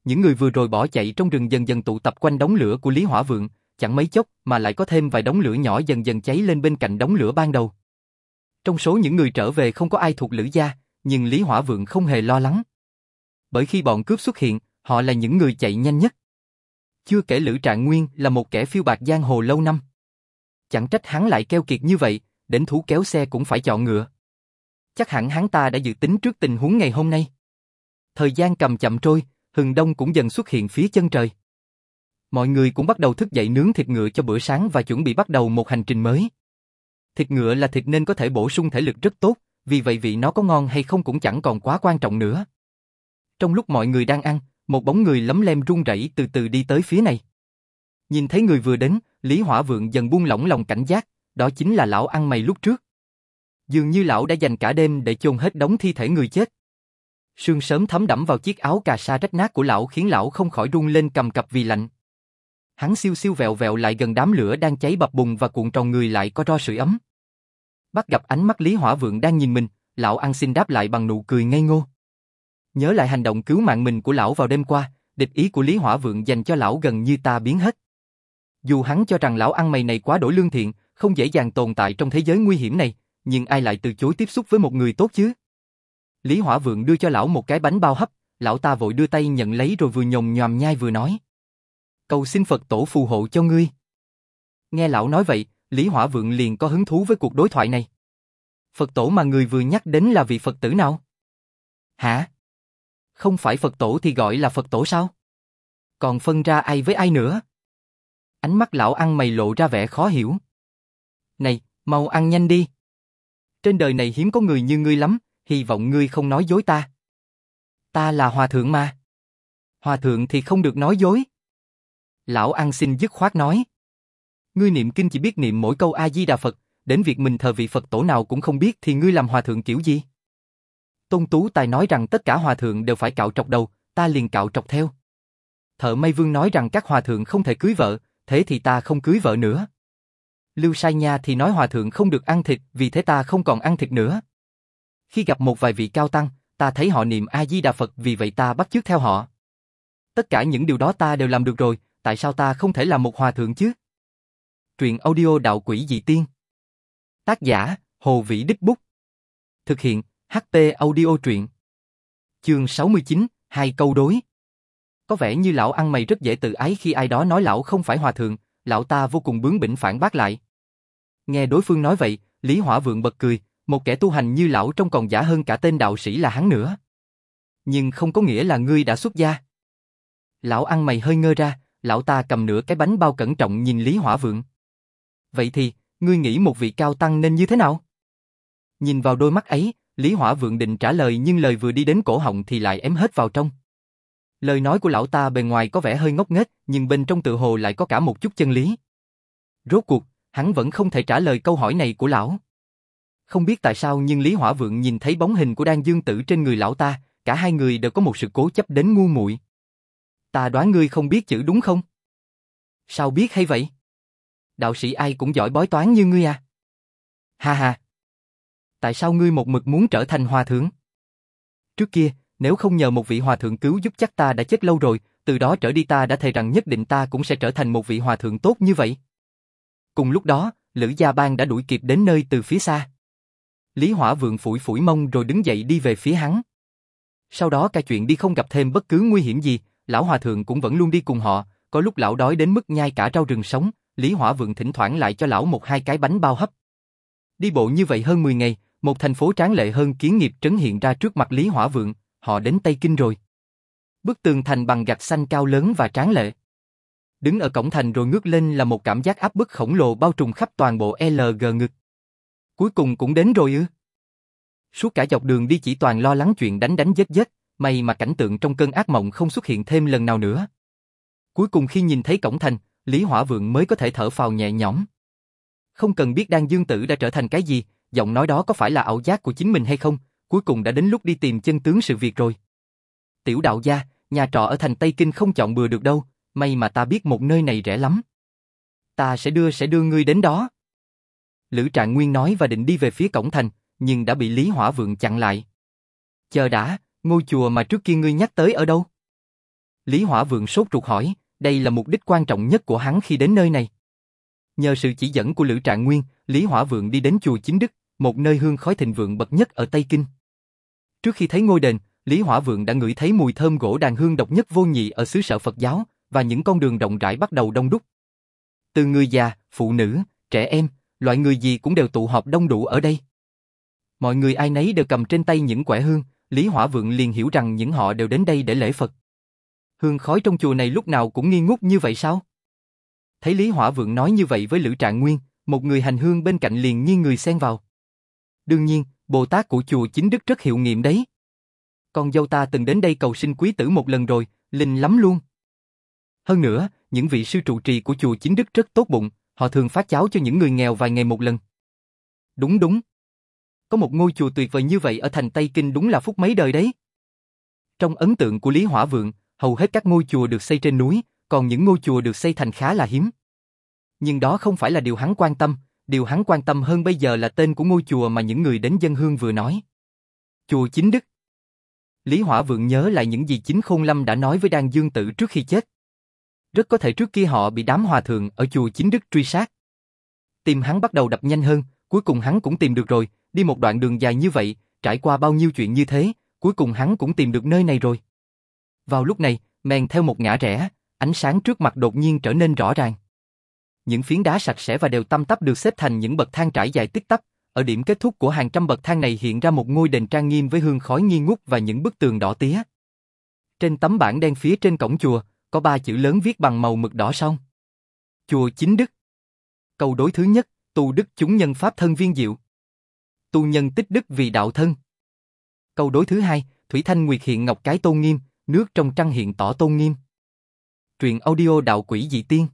những người vừa rồi bỏ chạy trong rừng dần dần tụ tập quanh đống lửa của Lý Hỏa Vượng, chẳng mấy chốc mà lại có thêm vài đống lửa nhỏ dần dần cháy lên bên cạnh đống lửa ban đầu. Trong số những người trở về không có ai thuộc Lữ gia, nhưng Lý Hỏa Vượng không hề lo lắng. Bởi khi bọn cướp xuất hiện, họ là những người chạy nhanh nhất. Chưa kể Lữ Trạng Nguyên là một kẻ phiêu bạt giang hồ lâu năm. Chẳng trách hắn lại keo kiệt như vậy, đến thú kéo xe cũng phải chọn ngựa. Chắc hẳn hắn ta đã dự tính trước tình huống ngày hôm nay. Thời gian cầm chậm trôi, hừng đông cũng dần xuất hiện phía chân trời. Mọi người cũng bắt đầu thức dậy nướng thịt ngựa cho bữa sáng và chuẩn bị bắt đầu một hành trình mới. Thịt ngựa là thịt nên có thể bổ sung thể lực rất tốt, vì vậy vị nó có ngon hay không cũng chẳng còn quá quan trọng nữa. Trong lúc mọi người đang ăn, một bóng người lấm lem run rẩy từ từ đi tới phía này. Nhìn thấy người vừa đến, Lý Hỏa Vượng dần buông lỏng lòng cảnh giác, đó chính là lão ăn mày lúc trước. Dường như lão đã dành cả đêm để chôn hết đống thi thể người chết. Sương sớm thấm đẫm vào chiếc áo cà sa rách nát của lão khiến lão không khỏi run lên cầm cập vì lạnh. Hắn siêu siêu vẹo vẹo lại gần đám lửa đang cháy bập bùng và cuộn tròn người lại có ro sưởi ấm. Bắt gặp ánh mắt Lý Hỏa Vượng đang nhìn mình, lão ăn xin đáp lại bằng nụ cười ngây ngô. Nhớ lại hành động cứu mạng mình của lão vào đêm qua, địch ý của Lý Hỏa Vượng dành cho lão gần như ta biến hết. Dù hắn cho rằng lão ăn mày này quá đổi lương thiện, không dễ dàng tồn tại trong thế giới nguy hiểm này, nhưng ai lại từ chối tiếp xúc với một người tốt chứ? Lý Hỏa Vượng đưa cho lão một cái bánh bao hấp, lão ta vội đưa tay nhận lấy rồi vừa nhồm nhoàm nhai vừa nói. Cầu xin Phật tổ phù hộ cho ngươi. Nghe lão nói vậy, Lý Hỏa Vượng liền có hứng thú với cuộc đối thoại này. Phật tổ mà người vừa nhắc đến là vị Phật tử nào? Hả? Không phải Phật tổ thì gọi là Phật tổ sao? Còn phân ra ai với ai nữa? Ánh mắt lão ăn mày lộ ra vẻ khó hiểu. Này, mau ăn nhanh đi. Trên đời này hiếm có người như ngươi lắm, hy vọng ngươi không nói dối ta. Ta là hòa thượng mà. Hòa thượng thì không được nói dối. Lão ăn xin dứt khoát nói. Ngươi niệm kinh chỉ biết niệm mỗi câu A-di-đà Phật, đến việc mình thờ vị Phật tổ nào cũng không biết thì ngươi làm hòa thượng kiểu gì? Tôn Tú Tài nói rằng tất cả hòa thượng đều phải cạo trọc đầu, ta liền cạo trọc theo. Thợ Mây Vương nói rằng các hòa thượng không thể cưới vợ, thế thì ta không cưới vợ nữa. Lưu Sai Nha thì nói hòa thượng không được ăn thịt, vì thế ta không còn ăn thịt nữa. Khi gặp một vài vị cao tăng, ta thấy họ niệm A-di-đà Phật, vì vậy ta bắt chước theo họ. Tất cả những điều đó ta đều làm được rồi, tại sao ta không thể làm một hòa thượng chứ? Truyện audio Đạo Quỷ Dị Tiên. Tác giả, Hồ Vĩ Đích Bút. Thực hiện, hát tê Audio Truyện. Chương sáu mươi chín, hai câu đối. Có vẻ như lão ăn mày rất dễ tự ái khi ai đó nói lão không phải hòa thượng, lão ta vô cùng bướng bỉnh phản bác lại. Nghe đối phương nói vậy, Lý Hỏa Vượng bật cười, một kẻ tu hành như lão trông còn giả hơn cả tên đạo sĩ là hắn nữa. Nhưng không có nghĩa là ngươi đã xuất gia. Lão ăn mày hơi ngơ ra, lão ta cầm nửa cái bánh bao cẩn trọng nhìn Lý Hỏa Vượng. Vậy thì, ngươi nghĩ một vị cao tăng nên như thế nào? Nhìn vào đôi mắt ấy, Lý Hỏa Vượng định trả lời nhưng lời vừa đi đến cổ họng thì lại ém hết vào trong. Lời nói của lão ta bề ngoài có vẻ hơi ngốc nghếch, nhưng bên trong tự hồ lại có cả một chút chân lý. Rốt cuộc, hắn vẫn không thể trả lời câu hỏi này của lão. Không biết tại sao nhưng Lý Hỏa Vượng nhìn thấy bóng hình của Đan Dương Tử trên người lão ta, cả hai người đều có một sự cố chấp đến ngu muội. Ta đoán ngươi không biết chữ đúng không? Sao biết hay vậy? Đạo sĩ ai cũng giỏi bói toán như ngươi à? Ha ha! Tại sao ngươi một mực muốn trở thành hòa thượng? Trước kia, nếu không nhờ một vị hòa thượng cứu giúp chắc ta đã chết lâu rồi, từ đó trở đi ta đã thề rằng nhất định ta cũng sẽ trở thành một vị hòa thượng tốt như vậy. Cùng lúc đó, Lữ Gia Bang đã đuổi kịp đến nơi từ phía xa. Lý Hỏa Vượng phủi phủi mông rồi đứng dậy đi về phía hắn. Sau đó cả chuyện đi không gặp thêm bất cứ nguy hiểm gì, lão hòa thượng cũng vẫn luôn đi cùng họ, có lúc lão đói đến mức nhai cả rau rừng sống, Lý Hỏa Vượng thỉnh thoảng lại cho lão một hai cái bánh bao hấp. Đi bộ như vậy hơn mười ngày, một thành phố tráng lệ hơn kiến nghiệp trấn hiện ra trước mặt Lý Hỏa Vượng, họ đến Tây Kinh rồi. Bức tường thành bằng gạch xanh cao lớn và tráng lệ. Đứng ở cổng thành rồi ngước lên là một cảm giác áp bức khổng lồ bao trùm khắp toàn bộ lờ giê ngực. Cuối cùng cũng đến rồi ư? Suốt cả dọc đường đi chỉ toàn lo lắng chuyện đánh đánh giết giết, may mà cảnh tượng trong cơn ác mộng không xuất hiện thêm lần nào nữa. Cuối cùng khi nhìn thấy cổng thành, Lý Hỏa Vượng mới có thể thở phào nhẹ nhõm. Không cần biết Đan Dương Tử đã trở thành cái gì, giọng nói đó có phải là ảo giác của chính mình hay không, cuối cùng đã đến lúc đi tìm chân tướng sự việc rồi. Tiểu đạo gia, nhà trọ ở thành Tây Kinh không chọn bừa được đâu, may mà ta biết một nơi này rẻ lắm. Ta sẽ đưa sẽ đưa ngươi đến đó. Lữ Trạng Nguyên nói và định đi về phía cổng thành, nhưng đã bị Lý Hỏa Vượng chặn lại. Chờ đã, ngôi chùa mà trước kia ngươi nhắc tới ở đâu? Lý Hỏa Vượng sốt ruột hỏi, đây là mục đích quan trọng nhất của hắn khi đến nơi này. Nhờ sự chỉ dẫn của Lữ Trạng Nguyên, Lý Hỏa Vượng đi đến chùa Chính Đức, một nơi hương khói thịnh vượng bậc nhất ở Tây Kinh. Trước khi thấy ngôi đền, Lý Hỏa Vượng đã ngửi thấy mùi thơm gỗ đàn hương độc nhất vô nhị ở xứ sở Phật giáo, và những con đường rộng rãi bắt đầu đông đúc. Từ người già, phụ nữ, trẻ em, loại người gì cũng đều tụ họp đông đủ ở đây. Mọi người ai nấy đều cầm trên tay những quẻ hương, Lý Hỏa Vượng liền hiểu rằng những họ đều đến đây để lễ Phật. Hương khói trong chùa này lúc nào cũng nghi ngút như vậy sao? Thấy Lý Hỏa Vượng nói như vậy với Lữ Trạng Nguyên, một người hành hương bên cạnh liền nghiêng người xen vào. Đương nhiên, Bồ Tát của chùa Chính Đức rất hiệu nghiệm đấy. Con dâu ta từng đến đây cầu xin quý tử một lần rồi, linh lắm luôn. Hơn nữa, những vị sư trụ trì của chùa Chính Đức rất tốt bụng, họ thường phát cháo cho những người nghèo vài ngày một lần. Đúng đúng. Có một ngôi chùa tuyệt vời như vậy ở thành Tây Kinh đúng là phúc mấy đời đấy. Trong ấn tượng của Lý Hỏa Vượng, hầu hết các ngôi chùa được xây trên núi, còn những ngôi chùa được xây thành khá là hiếm. Nhưng đó không phải là điều hắn quan tâm, điều hắn quan tâm hơn bây giờ là tên của ngôi chùa mà những người đến dân hương vừa nói. Chùa Chính Đức. Lý Hỏa Vượng nhớ lại những gì Chính Khôn Lâm đã nói với Đan Dương Tử trước khi chết. Rất có thể trước kia họ bị đám hòa thượng ở chùa Chính Đức truy sát. Tim hắn bắt đầu đập nhanh hơn, cuối cùng hắn cũng tìm được rồi, đi một đoạn đường dài như vậy, trải qua bao nhiêu chuyện như thế, cuối cùng hắn cũng tìm được nơi này rồi. Vào lúc này, men theo một ngã rẽ, ánh sáng trước mặt đột nhiên trở nên rõ ràng. Những phiến đá sạch sẽ và đều tăm tắp được xếp thành những bậc thang trải dài tích tắp, ở điểm kết thúc của hàng trăm bậc thang này hiện ra một ngôi đền trang nghiêm với hương khói nghi ngút và những bức tường đỏ tía. Trên tấm bảng đen phía trên cổng chùa, có ba chữ lớn viết bằng màu mực đỏ son. Chùa Chính Đức. Câu đối thứ nhất, tu đức chúng nhân pháp thân viên diệu. Tu nhân tích đức vì đạo thân. Câu đối thứ hai, thủy thanh nguyệt hiện ngọc cái tôn nghiêm, nước trong trăng hiện tỏ tôn nghiêm. Truyện audio đạo quỷ dị tiên.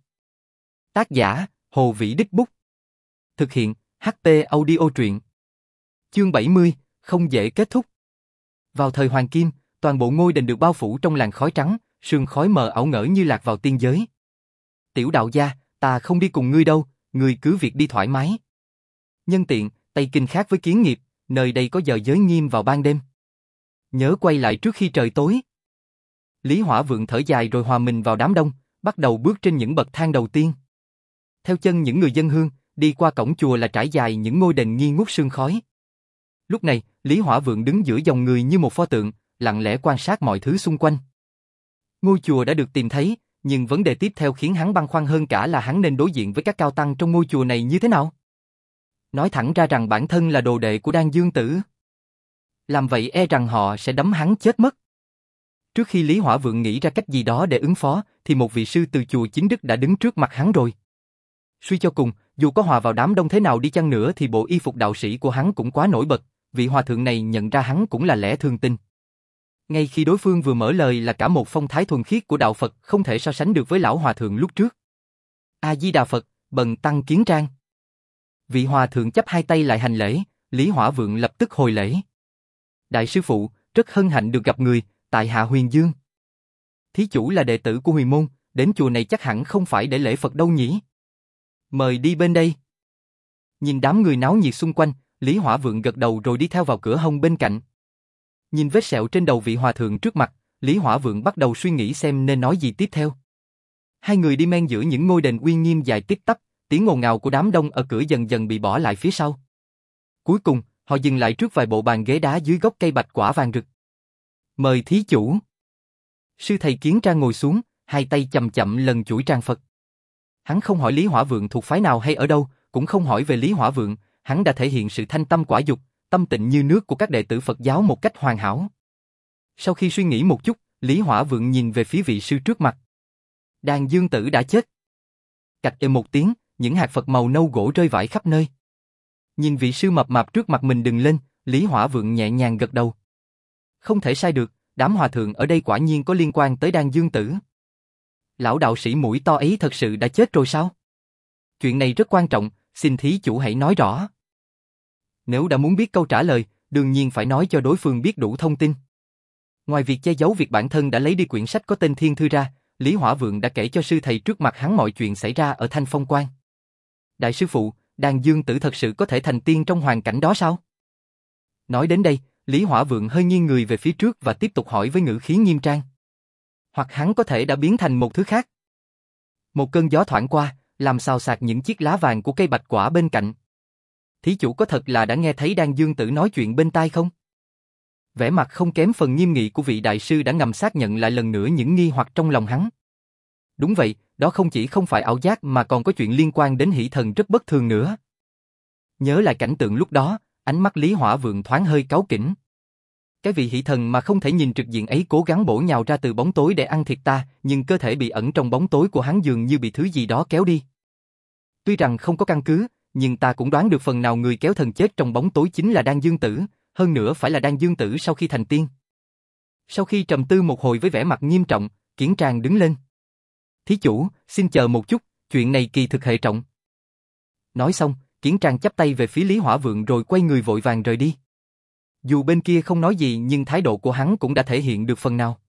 Tác giả, Hồ Vĩ Đích Bút. Thực hiện, hát tê Audio truyện. Chương bảy mươi, không dễ kết thúc. Vào thời Hoàng Kim, toàn bộ ngôi đền được bao phủ trong làn khói trắng, sương khói mờ ảo ngỡ như lạc vào tiên giới. Tiểu đạo gia, ta không đi cùng ngươi đâu, ngươi cứ việc đi thoải mái. Nhân tiện, Tây Kinh khác với Kiến Nghiệp, nơi đây có giờ giới nghiêm vào ban đêm. Nhớ quay lại trước khi trời tối. Lý Hỏa Vượng thở dài rồi hòa mình vào đám đông, bắt đầu bước trên những bậc thang đầu tiên. Theo chân những người dân hương, đi qua cổng chùa là trải dài những ngôi đền nghi ngút sương khói. Lúc này, Lý Hỏa Vượng đứng giữa dòng người như một pho tượng, lặng lẽ quan sát mọi thứ xung quanh. Ngôi chùa đã được tìm thấy, nhưng vấn đề tiếp theo khiến hắn băn khoăn hơn cả là hắn nên đối diện với các cao tăng trong ngôi chùa này như thế nào. Nói thẳng ra rằng bản thân là đồ đệ của Đan Dương Tử. Làm vậy e rằng họ sẽ đấm hắn chết mất. Trước khi Lý Hỏa Vượng nghĩ ra cách gì đó để ứng phó, thì một vị sư từ chùa Chính Đức đã đứng trước mặt hắn rồi. Suy cho cùng, dù có hòa vào đám đông thế nào đi chăng nữa thì bộ y phục đạo sĩ của hắn cũng quá nổi bật, vị hòa thượng này nhận ra hắn cũng là lẽ thường tình. Ngay khi đối phương vừa mở lời là cả một phong thái thuần khiết của đạo Phật không thể so sánh được với lão hòa thượng lúc trước. A-di-đà Phật, bần tăng kiến trang. Vị hòa thượng chắp hai tay lại hành lễ, Lý Hỏa Vượng lập tức hồi lễ. Đại sư phụ, rất hân hạnh được gặp người, tại hạ Huyền Dương. Thí chủ là đệ tử của Huyền Môn, đến chùa này chắc hẳn không phải để lễ Phật đâu nhỉ? Mời đi bên đây. Nhìn đám người náo nhiệt xung quanh, Lý Hỏa Vượng gật đầu rồi đi theo vào cửa hông bên cạnh. Nhìn vết sẹo trên đầu vị hòa thượng trước mặt, Lý Hỏa Vượng bắt đầu suy nghĩ xem nên nói gì tiếp theo. Hai người đi men giữa những ngôi đền uy nghiêm dài tích tắp, tiếng ồn ào của đám đông ở cửa dần dần bị bỏ lại phía sau. Cuối cùng, họ dừng lại trước vài bộ bàn ghế đá dưới gốc cây bạch quả vàng rực. Mời thí chủ. Sư thầy Kiến Trang ngồi xuống, hai tay chậm chậm lần chuỗi trang Phật. Hắn không hỏi Lý Hỏa Vượng thuộc phái nào hay ở đâu, cũng không hỏi về Lý Hỏa Vượng, hắn đã thể hiện sự thanh tâm quả dục, tâm tịnh như nước của các đệ tử Phật giáo một cách hoàn hảo. Sau khi suy nghĩ một chút, Lý Hỏa Vượng nhìn về phía vị sư trước mặt. Đan Dương Tử đã chết. Cạch ê một tiếng, những hạt Phật màu nâu gỗ rơi vãi khắp nơi. Nhìn vị sư mập mạp trước mặt mình đứng lên, Lý Hỏa Vượng nhẹ nhàng gật đầu. Không thể sai được, đám hòa thượng ở đây quả nhiên có liên quan tới Đan Dương Tử. Lão đạo sĩ mũi to ấy thật sự đã chết rồi sao? Chuyện này rất quan trọng, xin thí chủ hãy nói rõ. Nếu đã muốn biết câu trả lời, đương nhiên phải nói cho đối phương biết đủ thông tin. Ngoài việc che giấu việc bản thân đã lấy đi quyển sách có tên Thiên Thư ra, Lý Hỏa Vượng đã kể cho sư thầy trước mặt hắn mọi chuyện xảy ra ở Thanh Phong Quan. Đại sư phụ, Đan Dương Tử thật sự có thể thành tiên trong hoàn cảnh đó sao? Nói đến đây, Lý Hỏa Vượng hơi nghiêng người về phía trước và tiếp tục hỏi với ngữ khí nghiêm trang. Hoặc hắn có thể đã biến thành một thứ khác. Một cơn gió thoảng qua, làm xào xạc những chiếc lá vàng của cây bạch quả bên cạnh. Thí chủ có thật là đã nghe thấy Đan Dương Tử nói chuyện bên tai không? Vẻ mặt không kém phần nghiêm nghị của vị đại sư đã ngầm xác nhận lại lần nữa những nghi hoặc trong lòng hắn. Đúng vậy, đó không chỉ không phải ảo giác mà còn có chuyện liên quan đến hỷ thần rất bất thường nữa. Nhớ lại cảnh tượng lúc đó, ánh mắt Lý Hỏa Vượng thoáng hơi cáu kỉnh. Cái vị hỷ thần mà không thể nhìn trực diện ấy cố gắng bổ nhào ra từ bóng tối để ăn thịt ta, nhưng cơ thể bị ẩn trong bóng tối của hắn dường như bị thứ gì đó kéo đi. Tuy rằng không có căn cứ, nhưng ta cũng đoán được phần nào người kéo thần chết trong bóng tối chính là Đan Dương Tử, hơn nữa phải là Đan Dương Tử sau khi thành tiên. Sau khi trầm tư một hồi với vẻ mặt nghiêm trọng, Kiến Trang đứng lên. Thí chủ, xin chờ một chút, chuyện này kỳ thực hệ trọng. Nói xong, Kiến Trang chắp tay về phía Lý Hỏa Vượng rồi quay người vội vàng rời đi. Dù bên kia không nói gì nhưng thái độ của hắn cũng đã thể hiện được phần nào.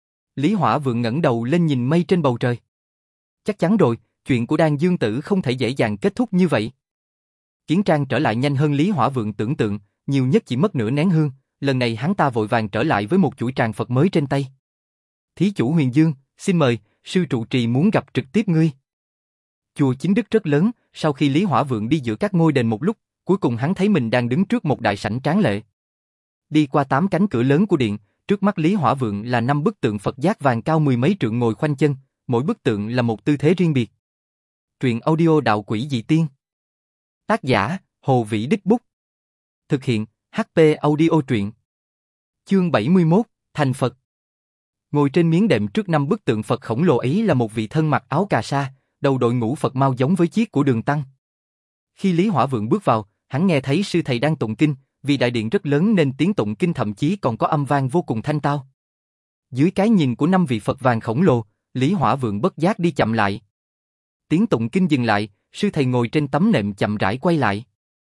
Lý Hỏa Vượng ngẩng đầu lên nhìn mây trên bầu trời. Chắc chắn rồi, chuyện của Đan Dương Tử không thể dễ dàng kết thúc như vậy. Kiến Trang trở lại nhanh hơn Lý Hỏa Vượng tưởng tượng, nhiều nhất chỉ mất nửa nén hương, lần này hắn ta vội vàng trở lại với một chuỗi tràng Phật mới trên tay. Thí chủ Huyền Dương, xin mời, sư trụ trì muốn gặp trực tiếp ngươi. Chùa Chính Đức rất lớn, sau khi Lý Hỏa Vượng đi giữa các ngôi đền một lúc, cuối cùng hắn thấy mình đang đứng trước một đại sảnh tráng lệ. Đi qua tám cánh cửa lớn của điện, trước mắt Lý Hỏa Vượng là năm bức tượng Phật giác vàng cao mười mấy trượng ngồi khoanh chân, mỗi bức tượng là một tư thế riêng biệt. Truyện audio Đạo Quỷ Dị Tiên. Tác giả, Hồ Vĩ Đích Bút. Thực hiện, hát pê Audio Truyện. Chương bảy mươi mốt, Thành Phật. Ngồi trên miếng đệm trước năm bức tượng Phật khổng lồ ấy là một vị thân mặc áo cà sa, đầu đội ngũ Phật mao giống với chiếc của Đường Tăng. Khi Lý Hỏa Vượng bước vào, hắn nghe thấy sư thầy đang tụng kinh, vì đại điện rất lớn nên tiếng tụng kinh thậm chí còn có âm vang vô cùng thanh tao. Dưới cái nhìn của năm vị Phật vàng khổng lồ, Lý Hỏa Vượng bất giác đi chậm lại. Tiếng tụng kinh dừng lại, sư thầy ngồi trên tấm nệm chậm rãi quay lại.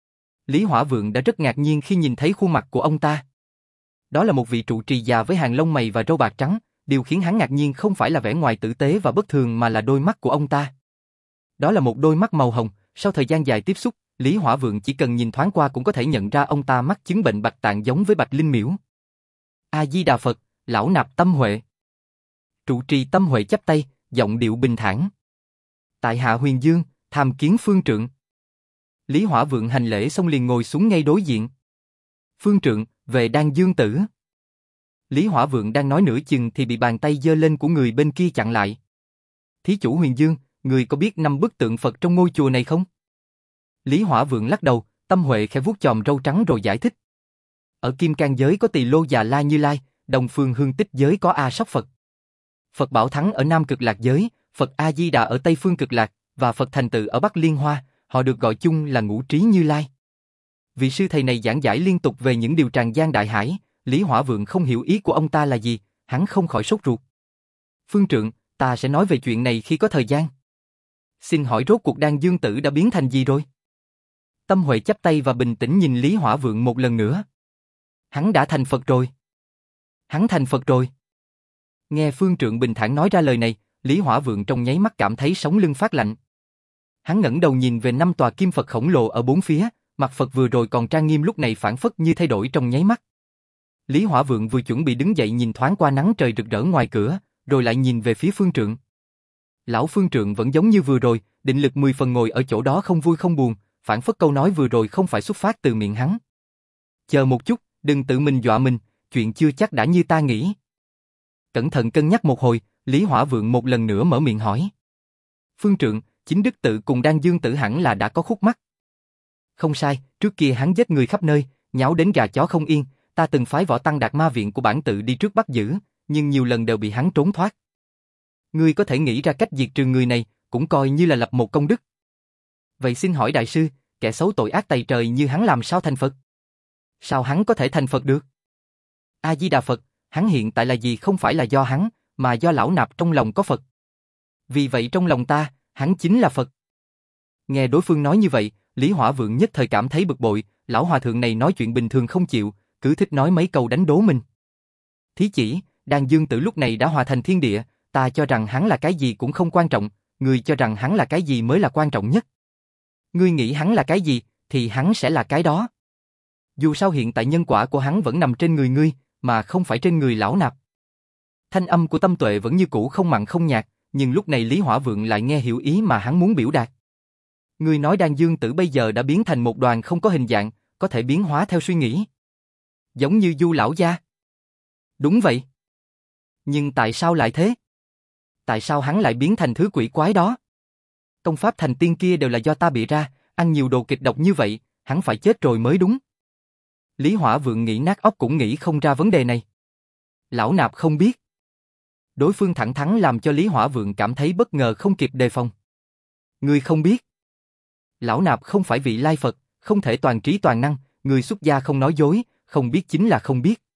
Lý Hỏa Vượng đã rất ngạc nhiên khi nhìn thấy khuôn mặt của ông ta. Đó là một vị trụ trì già với hàng lông mày và râu bạc trắng, điều khiến hắn ngạc nhiên không phải là vẻ ngoài tử tế và bất thường mà là đôi mắt của ông ta. Đó là một đôi mắt màu hồng, sau thời gian dài tiếp xúc, Lý Hỏa Vượng chỉ cần nhìn thoáng qua cũng có thể nhận ra ông ta mắc chứng bệnh bạch tạng giống với Bạch Linh Miễu. A Di Đà Phật, lão nạp Tâm Huệ. Trụ trì Tâm Huệ chắp tay, giọng điệu bình thản. Tại hạ Huyền Dương, tham kiến phương trượng. Lý Hỏa Vượng hành lễ xong liền ngồi xuống ngay đối diện. Phương trượng, về Đan Dương Tử. Lý Hỏa Vượng đang nói nửa chừng thì bị bàn tay giơ lên của người bên kia chặn lại. Thí chủ Huyền Dương, người có biết năm bức tượng Phật trong ngôi chùa này không? Lý Hỏa Vượng lắc đầu, Tâm Huệ khẽ vuốt chòm râu trắng rồi giải thích. Ở Kim Cang giới có Tỳ Lô Già La Như Lai, Đông Phương Hương Tích giới có A Sóc Phật. Phật Bảo Thắng ở Nam Cực Lạc giới, Phật A Di Đà ở Tây Phương Cực Lạc và Phật Thành Tựu ở Bắc Liên Hoa, họ được gọi chung là Ngũ Trí Như Lai. Vị sư thầy này giảng giải liên tục về những điều tràn gian đại hải, Lý Hỏa Vượng không hiểu ý của ông ta là gì, hắn không khỏi sốt ruột. Phương trượng, ta sẽ nói về chuyện này khi có thời gian. Xin hỏi rốt cuộc Đan Dương Tử đã biến thành gì rồi? Tâm Huệ chắp tay và bình tĩnh nhìn Lý Hỏa Vượng một lần nữa. Hắn đã thành Phật rồi. Hắn thành Phật rồi. Nghe phương trượng bình thản nói ra lời này, Lý Hỏa Vượng trong nháy mắt cảm thấy sống lưng phát lạnh. Hắn ngẩng đầu nhìn về năm tòa kim Phật khổng lồ ở bốn phía, mặt Phật vừa rồi còn trang nghiêm lúc này phảng phất như thay đổi trong nháy mắt. Lý Hỏa Vượng vừa chuẩn bị đứng dậy nhìn thoáng qua nắng trời rực rỡ ngoài cửa, rồi lại nhìn về phía phương trượng. Lão phương trượng vẫn giống như vừa rồi, định lực mười phần ngồi ở chỗ đó không vui không buồn, phảng phất câu nói vừa rồi không phải xuất phát từ miệng hắn. Chờ một chút, đừng tự mình dọa mình, chuyện chưa chắc đã như ta nghĩ. Cẩn thận cân nhắc một hồi, Lý Hỏa Vượng một lần nữa mở miệng hỏi. Phương trượng, Chính Đức Tự cùng Đan Dương Tử hẳn là đã có khúc mắc. Không sai, trước kia hắn giết người khắp nơi, nháo đến gà chó không yên, ta từng phái võ tăng Đạt Ma Viện của bản tự đi trước bắt giữ, nhưng nhiều lần đều bị hắn trốn thoát. Ngươi có thể nghĩ ra cách diệt trừ người này, cũng coi như là lập một công đức. Vậy xin hỏi đại sư, kẻ xấu tội ác tày trời như hắn làm sao thành Phật? Sao hắn có thể thành Phật được? A Di Đà Phật, hắn hiện tại là gì không phải là do hắn, mà do lão nạp trong lòng có Phật. Vì vậy trong lòng ta, hắn chính là Phật. Nghe đối phương nói như vậy, Lý Hỏa Vượng nhất thời cảm thấy bực bội, lão hòa thượng này nói chuyện bình thường không chịu, cứ thích nói mấy câu đánh đố mình. Thí chỉ, Đan Dương Tử lúc này đã hòa thành thiên địa, ta cho rằng hắn là cái gì cũng không quan trọng, ngươi cho rằng hắn là cái gì mới là quan trọng nhất. Ngươi nghĩ hắn là cái gì, thì hắn sẽ là cái đó. Dù sao hiện tại nhân quả của hắn vẫn nằm trên người ngươi, mà không phải trên người lão nạp. Thanh âm của Tâm Tuệ vẫn như cũ không mặn không nhạt, nhưng lúc này Lý Hỏa Vượng lại nghe hiểu ý mà hắn muốn biểu đạt. Ngươi nói Đan Dương Tử bây giờ đã biến thành một đoàn không có hình dạng, có thể biến hóa theo suy nghĩ. Giống như Du lão gia. Đúng vậy. Nhưng tại sao lại thế? Tại sao hắn lại biến thành thứ quỷ quái đó? Công pháp thành tiên kia đều là do ta bịa ra, ăn nhiều đồ kịch độc như vậy, hắn phải chết rồi mới đúng. Lý Hỏa Vượng nghĩ nát óc cũng nghĩ không ra vấn đề này. Lão nạp không biết. Đối phương thẳng thắn làm cho Lý Hỏa Vượng cảm thấy bất ngờ không kịp đề phòng. Ngươi không biết. Lão nạp không phải vị lai Phật, không thể toàn trí toàn năng, người xuất gia không nói dối, không biết chính là không biết.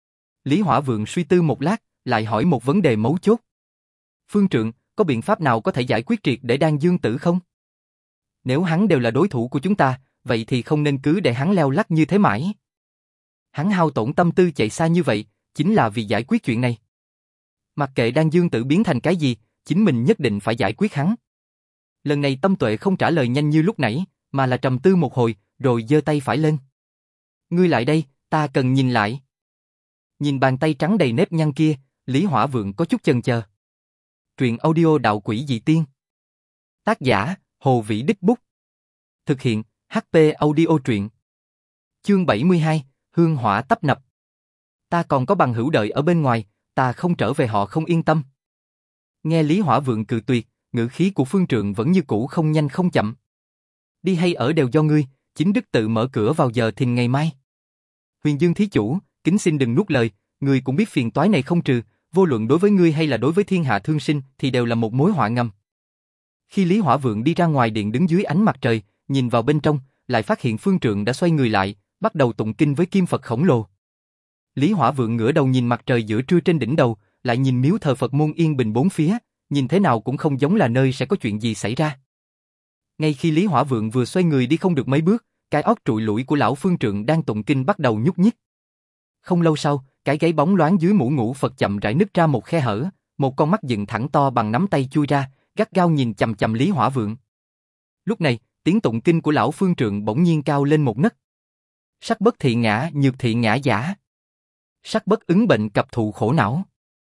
Lý Hỏa Vượng suy tư một lát, lại hỏi một vấn đề mấu chốt. Phương trượng, có biện pháp nào có thể giải quyết triệt để Đan Dương Tử không? Nếu hắn đều là đối thủ của chúng ta, vậy thì không nên cứ để hắn leo lắc như thế mãi. Hắn hao tổn tâm tư chạy xa như vậy, chính là vì giải quyết chuyện này. Mặc kệ Đan Dương Tử biến thành cái gì, chính mình nhất định phải giải quyết hắn. Lần này Tâm Tuệ không trả lời nhanh như lúc nãy, mà là trầm tư một hồi, rồi giơ tay phải lên. Ngươi lại đây, ta cần nhìn lại. Nhìn bàn tay trắng đầy nếp nhăn kia, Lý Hỏa Vượng có chút chần chờ. Truyện audio Đạo Quỷ Dị Tiên. Tác giả, Hồ Vĩ Đích Bút. Thực hiện, hát pê Audio Truyện. Chương bảy mươi hai, Hương Hỏa Tấp Nập. Ta còn có bằng hữu đợi ở bên ngoài, ta không trở về họ không yên tâm. Nghe Lý Hỏa Vượng cự tuyệt, ngữ khí của phương trượng vẫn như cũ không nhanh không chậm. Đi hay ở đều do ngươi, chính đức tự mở cửa vào giờ thìn ngày mai. Huyền Dương thí chủ, kính xin đừng nuốt lời, ngươi cũng biết phiền toái này không trừ, vô luận đối với ngươi hay là đối với thiên hạ thương sinh thì đều là một mối họa ngầm. Khi Lý Hỏa Vượng đi ra ngoài điện đứng dưới ánh mặt trời, nhìn vào bên trong, lại phát hiện phương trượng đã xoay người lại, bắt đầu tụng kinh với kim Phật khổng lồ. Lý Hỏa Vượng ngửa đầu nhìn mặt trời giữa trưa trên đỉnh đầu, lại nhìn miếu thờ Phật môn yên bình bốn phía, nhìn thế nào cũng không giống là nơi sẽ có chuyện gì xảy ra. Ngay khi Lý Hỏa Vượng vừa xoay người đi không được mấy bước, cái óc trụi lủi của lão phương trượng đang tụng kinh bắt đầu nhúc nhích. Không lâu sau, cái gáy bóng loáng dưới mũ ngũ Phật chậm rãi nứt ra một khe hở, một con mắt dựng thẳng to bằng nắm tay chui ra, gắt gao nhìn chằm chằm Lý Hỏa Vượng. Lúc này, tiếng tụng kinh của lão phương trượng bỗng nhiên cao lên một nấc. Sắc bất thị ngã, nhược thị ngã giả. Sắc bất ứng bệnh cập thụ khổ não.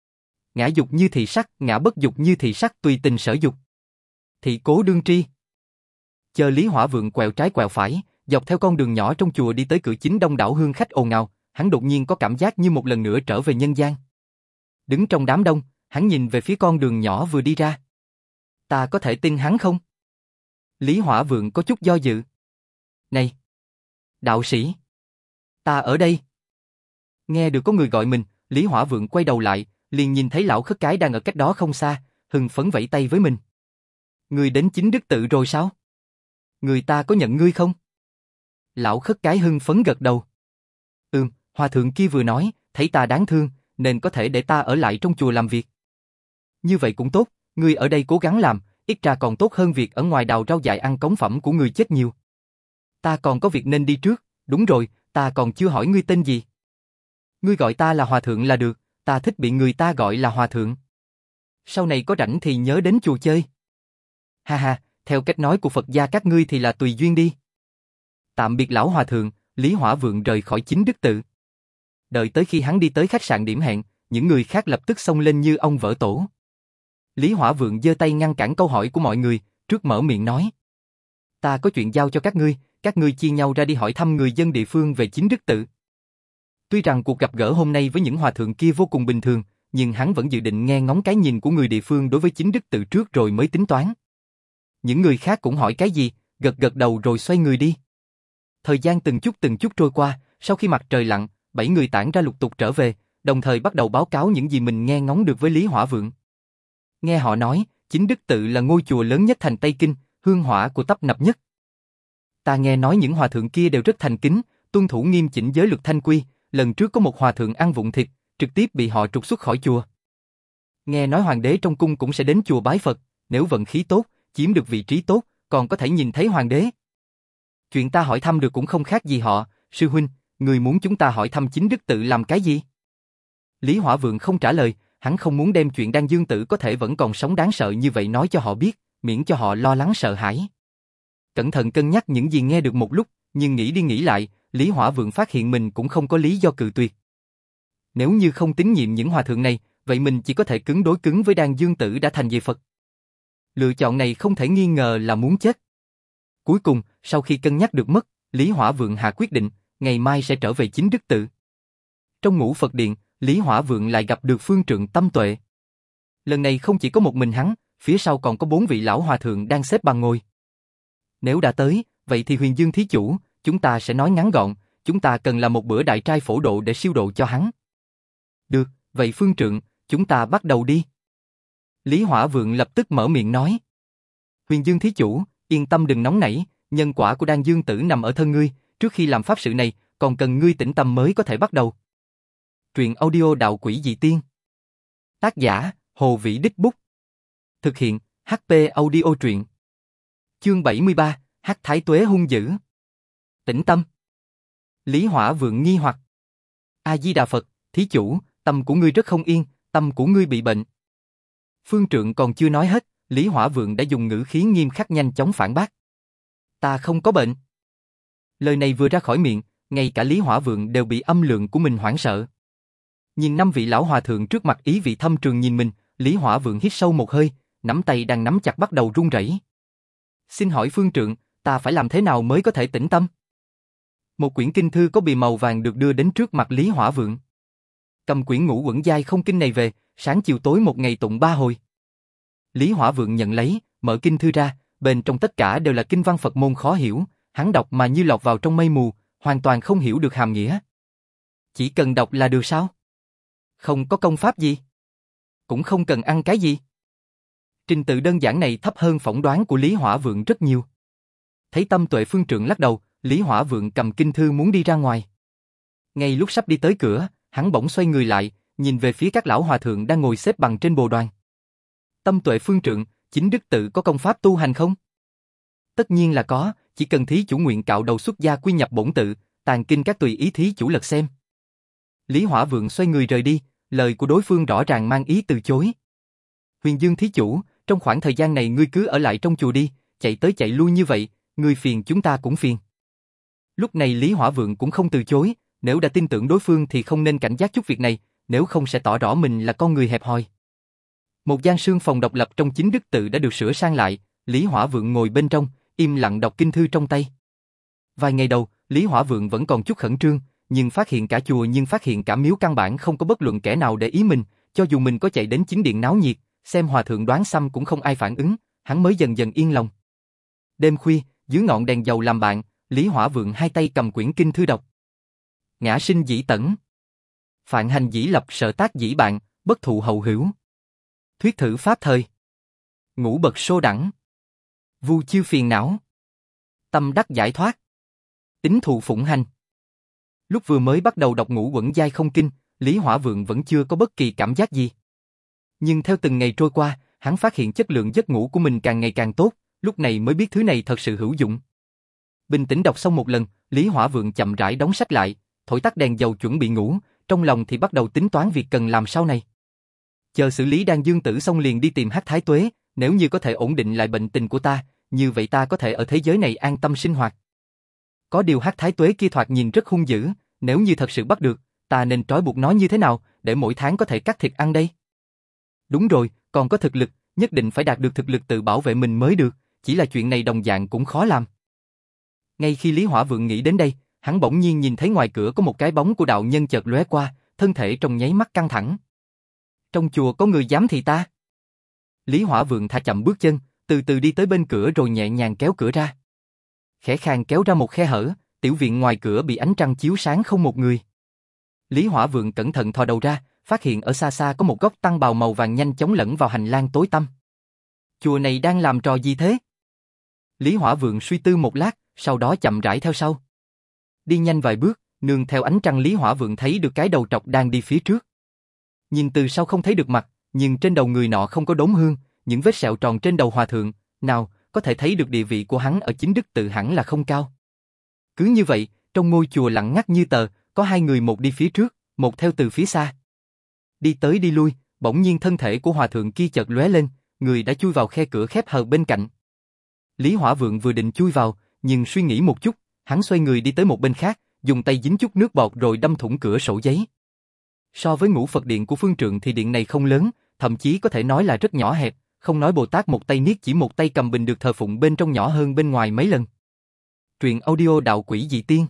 Ngã dục như thị sắc, ngã bất dục như thị sắc tùy tình sở dục. Thị cố đương tri. Chờ Lý Hỏa Vượng quẹo trái quẹo phải, dọc theo con đường nhỏ trong chùa đi tới cửa chính đông đảo hương khách ồn ào, hắn đột nhiên có cảm giác như một lần nữa trở về nhân gian. Đứng trong đám đông, hắn nhìn về phía con đường nhỏ vừa đi ra. Ta có thể tin hắn không? Lý Hỏa Vượng có chút do dự. Này! Đạo sĩ! Ta ở đây! Nghe được có người gọi mình, Lý Hỏa Vượng quay đầu lại, liền nhìn thấy lão khất cái đang ở cách đó không xa, hưng phấn vẫy tay với mình. Ngươi đến chính đức tự rồi sao? Người ta có nhận ngươi không? Lão khất cái hưng phấn gật đầu. Ừm, hòa thượng kia vừa nói, thấy ta đáng thương, nên có thể để ta ở lại trong chùa làm việc. Như vậy cũng tốt, ngươi ở đây cố gắng làm, ít ra còn tốt hơn việc ở ngoài đào rau dại ăn cống phẩm của người chết nhiều. Ta còn có việc nên đi trước, đúng rồi, ta còn chưa hỏi ngươi tên gì. Ngươi gọi ta là hòa thượng là được, ta thích bị người ta gọi là hòa thượng. Sau này có rảnh thì nhớ đến chùa chơi. Ha ha, theo cách nói của Phật gia các ngươi thì là tùy duyên đi. Tạm biệt lão hòa thượng, Lý Hỏa Vượng rời khỏi chính đức tự. Đợi tới khi hắn đi tới khách sạn điểm hẹn, những người khác lập tức xông lên như ong vỡ tổ. Lý Hỏa Vượng giơ tay ngăn cản câu hỏi của mọi người, trước mở miệng nói. Ta có chuyện giao cho các ngươi, các ngươi chia nhau ra đi hỏi thăm người dân địa phương về chính đức tự. Tuy rằng cuộc gặp gỡ hôm nay với những hòa thượng kia vô cùng bình thường, nhưng hắn vẫn dự định nghe ngóng cái nhìn của người địa phương đối với chính đức tự trước rồi mới tính toán. Những người khác cũng hỏi cái gì, gật gật đầu rồi xoay người đi. Thời gian từng chút từng chút trôi qua, sau khi mặt trời lặn, bảy người tản ra lục tục trở về, đồng thời bắt đầu báo cáo những gì mình nghe ngóng được với Lý Hỏa Vượng. Nghe họ nói, chính đức tự là ngôi chùa lớn nhất thành Tây Kinh, hương hỏa của tấp nập nhất. Ta nghe nói những hòa thượng kia đều rất thành kính, tuân thủ nghiêm chỉnh giới luật thanh quy, lần trước có một hòa thượng ăn vụng thịt, trực tiếp bị họ trục xuất khỏi chùa. Nghe nói hoàng đế trong cung cũng sẽ đến chùa bái Phật, nếu vận khí tốt, chiếm được vị trí tốt, còn có thể nhìn thấy hoàng đế. Chuyện ta hỏi thăm được cũng không khác gì họ, sư huynh, người muốn chúng ta hỏi thăm chính đức tự làm cái gì? Lý Hỏa Vượng không trả lời, hắn không muốn đem chuyện Đan Dương Tử có thể vẫn còn sống đáng sợ như vậy nói cho họ biết, miễn cho họ lo lắng sợ hãi. Cẩn thận cân nhắc những gì nghe được một lúc, nhưng nghĩ đi nghĩ lại, Lý Hỏa Vượng phát hiện mình cũng không có lý do cự tuyệt. Nếu như không tín nhiệm những hòa thượng này, vậy mình chỉ có thể cứng đối cứng với Đan Dương Tử đã thành về Phật. Lựa chọn này không thể nghi ngờ là muốn chết. Cuối cùng, sau khi cân nhắc được mất, Lý Hỏa Vượng hạ quyết định, ngày mai sẽ trở về Chính Đức Tự. Trong ngũ Phật Điện, Lý Hỏa Vượng lại gặp được phương trượng Tâm Tuệ. Lần này không chỉ có một mình hắn, phía sau còn có bốn vị lão hòa thượng đang xếp bằng ngồi. Nếu đã tới, vậy thì Huyền Dương thí chủ, chúng ta sẽ nói ngắn gọn, chúng ta cần làm một bữa đại trai phổ độ để siêu độ cho hắn. Được, vậy phương trượng, chúng ta bắt đầu đi. Lý Hỏa Vượng lập tức mở miệng nói. Huyền Dương thí chủ, yên tâm đừng nóng nảy, nhân quả của Đan Dương Tử nằm ở thân ngươi, trước khi làm pháp sự này, còn cần ngươi tĩnh tâm mới có thể bắt đầu. Truyện audio Đạo Quỷ Dị Tiên. Tác giả, Hồ Vĩ Đích Bút. Thực hiện, hát pê Audio Truyện. Chương bảy mươi ba, Hắc Thái Tuế hung dữ. Tĩnh tâm. Lý Hỏa Vượng nghi hoặc. A-di-đà Phật, thí chủ, tâm của ngươi rất không yên, tâm của ngươi bị bệnh. Phương trượng còn chưa nói hết, Lý Hỏa Vượng đã dùng ngữ khí nghiêm khắc nhanh chóng phản bác. Ta không có bệnh. Lời này vừa ra khỏi miệng, ngay cả Lý Hỏa Vượng đều bị âm lượng của mình hoảng sợ. Nhìn năm vị lão hòa thượng trước mặt ý vị thâm trường nhìn mình, Lý Hỏa Vượng hít sâu một hơi, nắm tay đang nắm chặt bắt đầu run rẩy. Xin hỏi phương trượng, ta phải làm thế nào mới có thể tĩnh tâm? Một quyển kinh thư có bìa màu vàng được đưa đến trước mặt Lý Hỏa Vượng. Cầm quyển ngũ uẩn giai không kinh này về, sáng chiều tối một ngày tụng ba hồi. Lý Hỏa Vượng nhận lấy, mở kinh thư ra, bên trong tất cả đều là kinh văn Phật môn khó hiểu, hắn đọc mà như lọt vào trong mây mù, hoàn toàn không hiểu được hàm nghĩa. Chỉ cần đọc là được sao? Không có công pháp gì? Cũng không cần ăn cái gì? Trình tự đơn giản này thấp hơn phỏng đoán của Lý Hỏa Vượng rất nhiều. Thấy Tâm Tuệ phương trượng lắc đầu, Lý Hỏa Vượng cầm kinh thư muốn đi ra ngoài. Ngay lúc sắp đi tới cửa, hắn bỗng xoay người lại, nhìn về phía các lão hòa thượng đang ngồi xếp bằng trên bồ đoàn. Tâm Tuệ phương trượng, Chính Đức Tự có công pháp tu hành không? Tất nhiên là có, chỉ cần thí chủ nguyện cạo đầu xuất gia quy nhập bổn tự, tàn kinh các tùy ý thí chủ lật xem. Lý Hỏa Vượng xoay người rời đi, lời của đối phương rõ ràng mang ý từ chối. Huyền Dương thí chủ, trong khoảng thời gian này ngươi cứ ở lại trong chùa đi, chạy tới chạy lui như vậy, ngươi phiền chúng ta cũng phiền. Lúc này Lý Hỏa Vượng cũng không từ chối, nếu đã tin tưởng đối phương thì không nên cảnh giác chút việc này, nếu không sẽ tỏ rõ mình là con người hẹp hòi. Một gian sương phòng độc lập trong Chính Đức Tự đã được sửa sang lại, Lý Hỏa Vượng ngồi bên trong, im lặng đọc kinh thư trong tay. Vài ngày đầu, Lý Hỏa Vượng vẫn còn chút khẩn trương, nhưng phát hiện cả chùa nhưng phát hiện cả miếu căn bản không có bất luận kẻ nào để ý mình, cho dù mình có chạy đến chính điện náo nhiệt, xem hòa thượng đoán xăm cũng không ai phản ứng, hắn mới dần dần yên lòng. Đêm khuya, dưới ngọn đèn dầu làm bạn, Lý Hỏa Vượng hai tay cầm quyển kinh thư đọc. Ngã sinh dĩ tẩn, phạn hành dĩ lập, sở tác dĩ bạn, bất thụ hậu hữu. Thuyết thử pháp thời, ngũ bậc sô đẳng, vu chiêu phiền não, tâm đắc giải thoát, tính thụ phụng hành. Lúc vừa mới bắt đầu đọc ngũ uẩn giai không kinh, Lý Hỏa Vượng vẫn chưa có bất kỳ cảm giác gì. Nhưng theo từng ngày trôi qua, hắn phát hiện chất lượng giấc ngủ của mình càng ngày càng tốt, lúc này mới biết thứ này thật sự hữu dụng. Bình tĩnh đọc xong một lần, Lý Hỏa Vượng chậm rãi đóng sách lại, thổi tắt đèn dầu chuẩn bị ngủ, trong lòng thì bắt đầu tính toán việc cần làm sau này. Chờ xử lý Đan Dương Tử xong liền đi tìm Hắc Thái Tuế, nếu như có thể ổn định lại bệnh tình của ta, như vậy ta có thể ở thế giới này an tâm sinh hoạt. Có điều Hắc Thái Tuế kia thoạt nhìn rất hung dữ, nếu như thật sự bắt được, ta nên trói buộc nó như thế nào, để mỗi tháng có thể cắt thịt ăn đây? Đúng rồi, còn có thực lực, nhất định phải đạt được thực lực tự bảo vệ mình mới được, chỉ là chuyện này đồng dạng cũng khó làm. Ngay khi Lý Hỏa Vượng nghĩ đến đây, hắn bỗng nhiên nhìn thấy ngoài cửa có một cái bóng của đạo nhân chợt lóe qua, thân thể trong nháy mắt căng thẳng. Trong chùa có người giám thị ta. Lý Hỏa Vượng thả chậm bước chân, từ từ đi tới bên cửa rồi nhẹ nhàng kéo cửa ra. Khẽ khàng kéo ra một khe hở, tiểu viện ngoài cửa bị ánh trăng chiếu sáng không một người. Lý Hỏa Vượng cẩn thận thò đầu ra, phát hiện ở xa xa có một góc tăng bào màu vàng nhanh chóng lẫn vào hành lang tối tăm. Chùa này đang làm trò gì thế? Lý Hỏa Vượng suy tư một lát, sau đó chậm rãi theo sau. Đi nhanh vài bước, nương theo ánh trăng Lý Hỏa Vượng thấy được cái đầu trọc đang đi phía trước. Nhìn từ sau không thấy được mặt, nhưng trên đầu người nọ không có đốm hương, những vết sẹo tròn trên đầu hòa thượng, nào, có thể thấy được địa vị của hắn ở Chính Đức Tự hẳn là không cao. Cứ như vậy, trong ngôi chùa lặng ngắt như tờ, có hai người một đi phía trước, một theo từ phía xa. Đi tới đi lui, bỗng nhiên thân thể của hòa thượng kia chợt lóe lên, người đã chui vào khe cửa khép hờ bên cạnh. Lý Hỏa Vượng vừa định chui vào, nhưng suy nghĩ một chút, hắn xoay người đi tới một bên khác, dùng tay dính chút nước bọt rồi đâm thủng cửa sổ giấy. So với ngũ Phật điện của Phương Trượng thì điện này không lớn, thậm chí có thể nói là rất nhỏ hẹp, không nói Bồ Tát một tay niết chỉ một tay cầm bình được thờ phụng bên trong nhỏ hơn bên ngoài mấy lần. Truyện audio Đạo Quỷ Dị Tiên.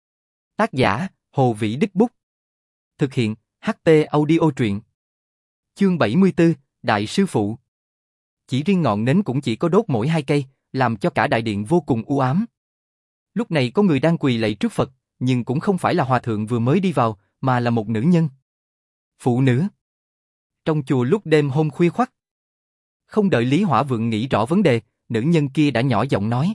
Tác giả, Hồ Vĩ Đích Bút. Thực hiện, hát tê Audio Truyện. Chương bảy mươi tư, Đại Sư Phụ. Chỉ riêng ngọn nến cũng chỉ có đốt mỗi hai cây, làm cho cả đại điện vô cùng u ám. Lúc này có người đang quỳ lạy trước Phật, nhưng cũng không phải là hòa thượng vừa mới đi vào, mà là một nữ nhân. Phụ nữ. Trong chùa lúc đêm hôm khuya khoắt. Không đợi Lý Hỏa Vượng nghĩ rõ vấn đề, nữ nhân kia đã nhỏ giọng nói.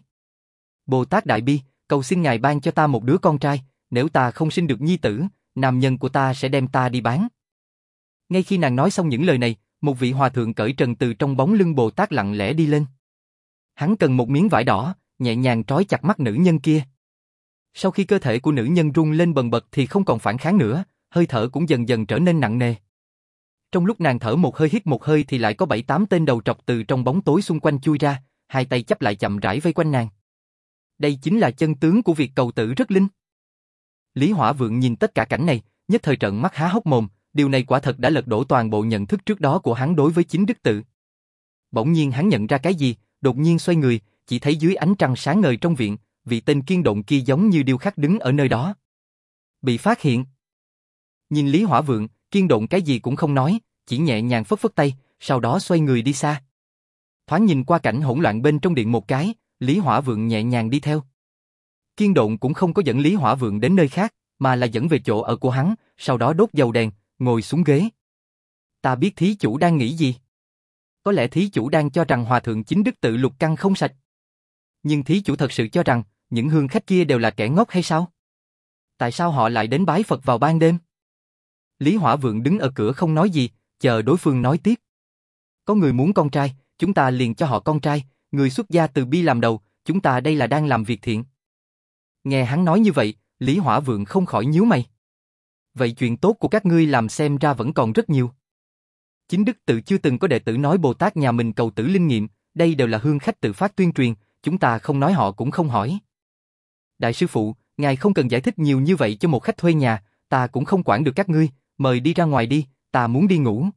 Bồ Tát Đại Bi, cầu xin Ngài ban cho ta một đứa con trai, nếu ta không sinh được nhi tử, nam nhân của ta sẽ đem ta đi bán. Ngay khi nàng nói xong những lời này, một vị hòa thượng cởi trần từ trong bóng lưng Bồ Tát lặng lẽ đi lên. Hắn cần một miếng vải đỏ, nhẹ nhàng trói chặt mắt nữ nhân kia. Sau khi cơ thể của nữ nhân rung lên bần bật thì không còn phản kháng nữa, hơi thở cũng dần dần trở nên nặng nề. Trong lúc nàng thở một hơi hít một hơi thì lại có bảy tám tên đầu trọc từ trong bóng tối xung quanh chui ra, hai tay chắp lại chậm rãi vây quanh nàng. Đây chính là chân tướng của việc cầu tử rất linh. Lý Hỏa Vượng nhìn tất cả cảnh này, nhất thời trợn mắt há hốc mồm, điều này quả thật đã lật đổ toàn bộ nhận thức trước đó của hắn đối với chính đức tự. Bỗng nhiên hắn nhận ra cái gì, đột nhiên xoay người, chỉ thấy dưới ánh trăng sáng ngời trong viện, vị tên Kiên Độn kia giống như điêu khắc đứng ở nơi đó. Bị phát hiện. Nhìn Lý Hỏa Vượng, Kiên Độn cái gì cũng không nói, chỉ nhẹ nhàng phất phất tay, sau đó xoay người đi xa. Thoáng nhìn qua cảnh hỗn loạn bên trong điện một cái, Lý Hỏa Vượng nhẹ nhàng đi theo. Kiên Độn cũng không có dẫn Lý Hỏa Vượng đến nơi khác, mà là dẫn về chỗ ở của hắn, sau đó đốt dầu đèn, ngồi xuống ghế. Ta biết thí chủ đang nghĩ gì. Có lẽ thí chủ đang cho rằng hòa thượng chính đức tự lục căn không sạch. Nhưng thí chủ thật sự cho rằng những hương khách kia đều là kẻ ngốc hay sao? Tại sao họ lại đến bái Phật vào ban đêm? Lý Hỏa Vượng đứng ở cửa không nói gì, chờ đối phương nói tiếp. Có người muốn con trai, chúng ta liền cho họ con trai, người xuất gia từ bi làm đầu, chúng ta đây là đang làm việc thiện. Nghe hắn nói như vậy, Lý Hỏa Vượng không khỏi nhíu mày. Vậy chuyện tốt của các ngươi làm xem ra vẫn còn rất nhiều. Chính đức tự chưa từng có đệ tử nói Bồ Tát nhà mình cầu tử linh nghiệm, đây đều là hương khách tự phát tuyên truyền, chúng ta không nói họ cũng không hỏi. Đại sư phụ, ngài không cần giải thích nhiều như vậy cho một khách thuê nhà, ta cũng không quản được các ngươi, mời đi ra ngoài đi, ta muốn đi ngủ.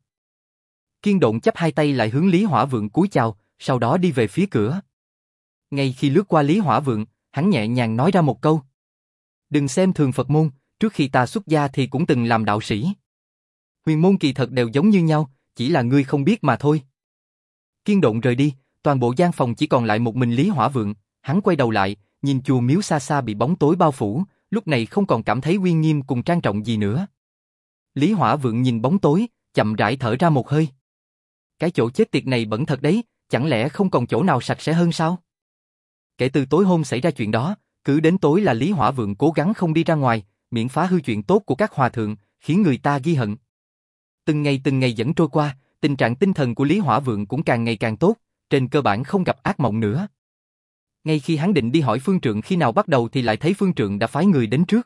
Kiên Độn chắp hai tay lại hướng Lý Hỏa Vượng cúi chào, sau đó đi về phía cửa. Ngay khi lướt qua Lý Hỏa Vượng, hắn nhẹ nhàng nói ra một câu. Đừng xem thường Phật môn, trước khi ta xuất gia thì cũng từng làm đạo sĩ. Huyền môn kỳ thật đều giống như nhau, chỉ là ngươi không biết mà thôi. Kiên Độn rời đi, toàn bộ gian phòng chỉ còn lại một mình Lý Hỏa Vượng, hắn quay đầu lại, nhìn chùa miếu xa xa bị bóng tối bao phủ, lúc này không còn cảm thấy uy nghiêm cùng trang trọng gì nữa. Lý Hỏa Vượng nhìn bóng tối, chậm rãi thở ra một hơi. Cái chỗ chết tiệt này bẩn thật đấy, chẳng lẽ không còn chỗ nào sạch sẽ hơn sao? Kể từ tối hôm xảy ra chuyện đó, cứ đến tối là Lý Hỏa Vượng cố gắng không đi ra ngoài, miễn phá hư chuyện tốt của các hòa thượng, khiến người ta ghi hận. Từng ngày từng ngày dẫn trôi qua, tình trạng tinh thần của Lý Hỏa Vượng cũng càng ngày càng tốt, trên cơ bản không gặp ác mộng nữa. Ngay khi hắn định đi hỏi Phương Trượng khi nào bắt đầu thì lại thấy Phương Trượng đã phái người đến trước.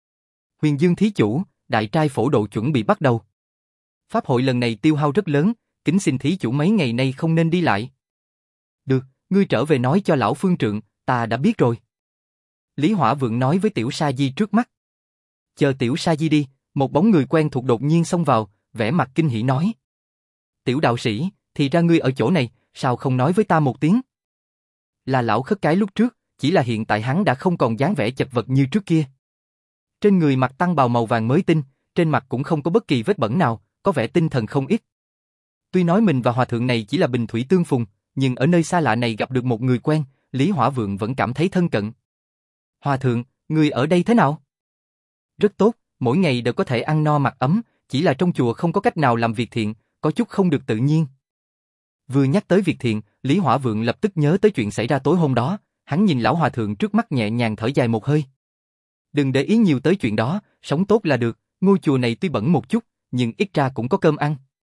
Huyền Dương thí chủ, đại trai phổ độ chuẩn bị bắt đầu. Pháp hội lần này tiêu hao rất lớn, kính xin thí chủ mấy ngày nay không nên đi lại. Được, ngươi trở về nói cho lão Phương Trượng, ta đã biết rồi. Lý Hỏa Vượng nói với Tiểu Sa Di trước mắt. Chờ Tiểu Sa Di đi, một bóng người quen thuộc đột nhiên xông vào, vẻ mặt kinh hỉ nói. Tiểu đạo sĩ, thì ra ngươi ở chỗ này, sao không nói với ta một tiếng? Là lão khất cái lúc trước, chỉ là hiện tại hắn đã không còn dáng vẻ chật vật như trước kia. Trên người mặc tăng bào màu vàng mới tinh, trên mặt cũng không có bất kỳ vết bẩn nào, có vẻ tinh thần không ít. Tuy nói mình và hòa thượng này chỉ là bình thủy tương phùng, nhưng ở nơi xa lạ này gặp được một người quen, Lý Hỏa Vượng vẫn cảm thấy thân cận. Hòa thượng, người ở đây thế nào? Rất tốt, mỗi ngày đều có thể ăn no mặc ấm, chỉ là trong chùa không có cách nào làm việc thiện, có chút không được tự nhiên. Vừa nhắc tới việc thiện, Lý Hỏa Vượng lập tức nhớ tới chuyện xảy ra tối hôm đó, hắn nhìn lão hòa thượng trước mắt nhẹ nhàng thở dài một hơi. Đừng để ý nhiều tới chuyện đó, sống tốt là được, ngôi chùa này tuy bẩn một chút, nhưng ít ra cũng có cơm ăn.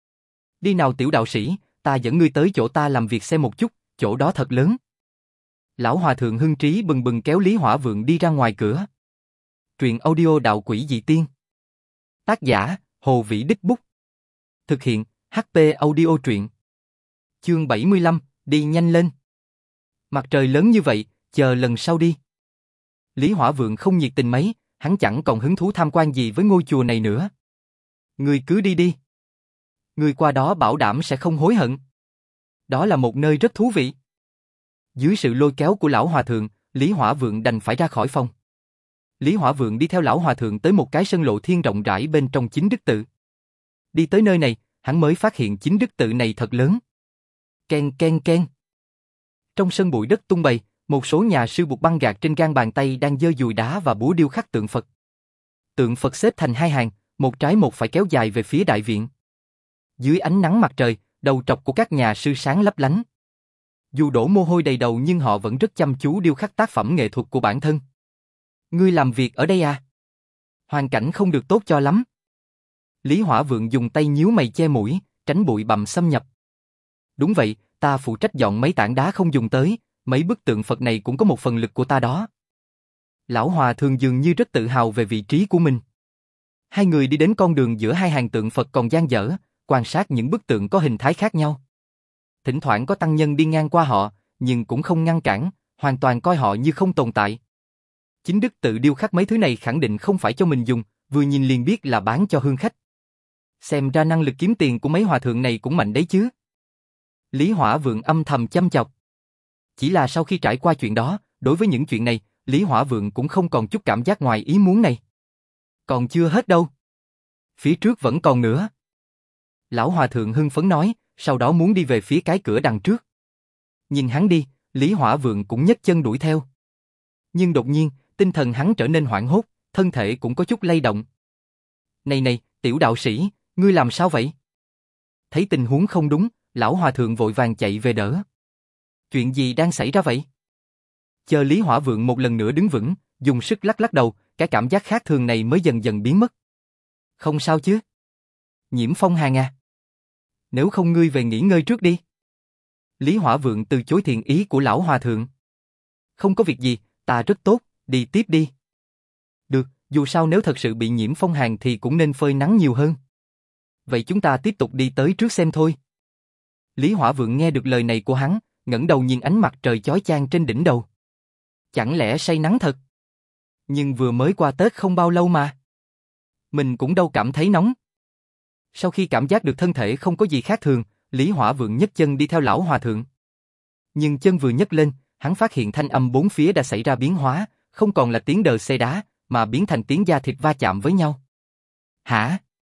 Đi nào tiểu đạo sĩ, ta dẫn ngươi tới chỗ ta làm việc xem một chút, chỗ đó thật lớn. Lão hòa thượng hưng trí bừng bừng kéo Lý Hỏa Vượng đi ra ngoài cửa. Truyện audio Đạo Quỷ Dị Tiên. Tác giả, Hồ Vĩ Đích Bút. Thực hiện, hát tê Audio Truyện. Chương bảy mươi lăm, đi nhanh lên. Mặt trời lớn như vậy, chờ lần sau đi. Lý Hỏa Vượng không nhiệt tình mấy, hắn chẳng còn hứng thú tham quan gì với ngôi chùa này nữa. Ngươi cứ đi đi. Ngươi qua đó bảo đảm sẽ không hối hận. Đó là một nơi rất thú vị. Dưới sự lôi kéo của lão hòa thượng, Lý Hỏa Vượng đành phải ra khỏi phòng. Lý Hỏa Vượng đi theo lão hòa thượng tới một cái sân lộ thiên rộng rãi bên trong Chính Đức Tự. Đi tới nơi này, hắn mới phát hiện Chính Đức Tự này thật lớn. Ken ken ken. Trong sân bụi đất tung bày, một số nhà sư buộc băng gạc trên gang bàn tay đang giơ dùi đá và búa điêu khắc tượng Phật. Tượng Phật xếp thành hai hàng, một trái một phải kéo dài về phía đại viện. Dưới ánh nắng mặt trời, đầu trọc của các nhà sư sáng lấp lánh. Dù đổ mồ hôi đầy đầu nhưng họ vẫn rất chăm chú điêu khắc tác phẩm nghệ thuật của bản thân. Ngươi làm việc ở đây à? Hoàn cảnh không được tốt cho lắm. Lý Hỏa Vượng dùng tay nhíu mày che mũi, tránh bụi bặm xâm nhập. Đúng vậy, ta phụ trách dọn mấy tảng đá không dùng tới, mấy bức tượng Phật này cũng có một phần lực của ta đó. Lão Hòa Thượng dường như rất tự hào về vị trí của mình. Hai người đi đến con đường giữa hai hàng tượng Phật còn dang dở, quan sát những bức tượng có hình thái khác nhau. Thỉnh thoảng có tăng nhân đi ngang qua họ, nhưng cũng không ngăn cản, hoàn toàn coi họ như không tồn tại. Chính Đức Tự điêu khắc mấy thứ này khẳng định không phải cho mình dùng, vừa nhìn liền biết là bán cho hương khách. Xem ra năng lực kiếm tiền của mấy hòa thượng này cũng mạnh đấy chứ. Lý Hỏa Vượng âm thầm chăm chọc. Chỉ là sau khi trải qua chuyện đó, đối với những chuyện này, Lý Hỏa Vượng cũng không còn chút cảm giác ngoài ý muốn này. Còn chưa hết đâu. Phía trước vẫn còn nữa. Lão Hòa Thượng hưng phấn nói, sau đó muốn đi về phía cái cửa đằng trước. Nhìn hắn đi, Lý Hỏa Vượng cũng nhấc chân đuổi theo. Nhưng đột nhiên, tinh thần hắn trở nên hoảng hốt, thân thể cũng có chút lay động. Này này, tiểu đạo sĩ, ngươi làm sao vậy? Thấy tình huống không đúng, Lão Hòa Thượng vội vàng chạy về đỡ. Chuyện gì đang xảy ra vậy? Chờ Lý Hỏa Vượng một lần nữa đứng vững, dùng sức lắc lắc đầu, cái cảm giác khác thường này mới dần dần biến mất. Không sao chứ? Nhiễm phong hàn à? Nếu không ngươi về nghỉ ngơi trước đi. Lý Hỏa Vượng từ chối thiện ý của Lão Hòa Thượng. Không có việc gì, ta rất tốt, đi tiếp đi. Được, dù sao nếu thật sự bị nhiễm phong hàn thì cũng nên phơi nắng nhiều hơn. Vậy chúng ta tiếp tục đi tới trước xem thôi. Lý Hỏa Vượng nghe được lời này của hắn, ngẩng đầu nhìn ánh mặt trời chói chang trên đỉnh đầu. Chẳng lẽ say nắng thật? Nhưng vừa mới qua Tết không bao lâu mà. Mình cũng đâu cảm thấy nóng. Sau khi cảm giác được thân thể không có gì khác thường, Lý Hỏa Vượng nhấc chân đi theo Lão Hòa Thượng. Nhưng chân vừa nhấc lên, hắn phát hiện thanh âm bốn phía đã xảy ra biến hóa, không còn là tiếng đờ xe đá, mà biến thành tiếng da thịt va chạm với nhau. Hả?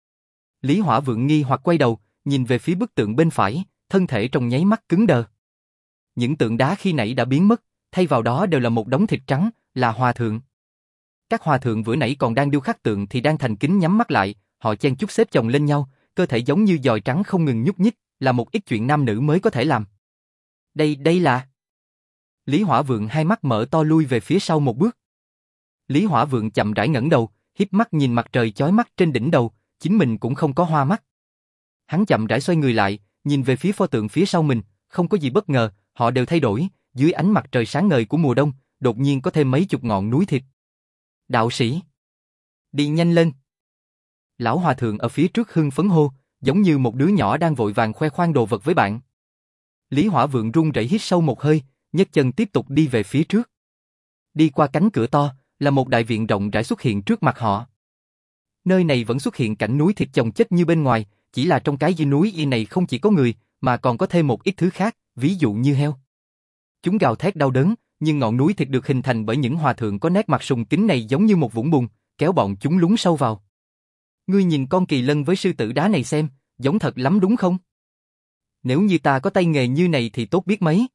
Lý Hỏa Vượng nghi hoặc quay đầu, nhìn về phía bức tượng bên phải, thân thể trong nháy mắt cứng đờ. Những tượng đá khi nãy đã biến mất, thay vào đó đều là một đống thịt trắng, là hòa thượng. Các hòa thượng vừa nãy còn đang điêu khắc tượng thì đang thành kính nhắm mắt lại, họ chen chúc xếp chồng lên nhau, cơ thể giống như giòi trắng không ngừng nhúc nhích, là một ít chuyện nam nữ mới có thể làm. Đây, đây là... Lý Hỏa Vượng hai mắt mở to lui về phía sau một bước. Lý Hỏa Vượng chậm rãi ngẩng đầu, híp mắt nhìn mặt trời chói mắt trên đỉnh đầu, chính mình cũng không có hoa mắt. Hắn chậm rãi xoay người lại, nhìn về phía pho tượng phía sau mình, không có gì bất ngờ, họ đều thay đổi, dưới ánh mặt trời sáng ngời của mùa đông, đột nhiên có thêm mấy chục ngọn núi thịt. Đạo sĩ, đi nhanh lên. Lão Hòa Thượng ở phía trước hưng phấn hô, giống như một đứa nhỏ đang vội vàng khoe khoang đồ vật với bạn. Lý Hỏa Vượng run rẩy hít sâu một hơi, nhấc chân tiếp tục đi về phía trước. Đi qua cánh cửa to, là một đại viện rộng rãi xuất hiện trước mặt họ. Nơi này vẫn xuất hiện cảnh núi thịt chồng chất như bên ngoài, chỉ là trong cái dãy núi y này không chỉ có người, mà còn có thêm một ít thứ khác, ví dụ như heo. Chúng gào thét đau đớn, nhưng ngọn núi thịt được hình thành bởi những hòa thượng có nét mặt sùng kính này giống như một vũng bùn, kéo bọn chúng lún sâu vào. Ngươi nhìn con kỳ lân với sư tử đá này xem, giống thật lắm đúng không? Nếu như ta có tay nghề như này thì tốt biết mấy.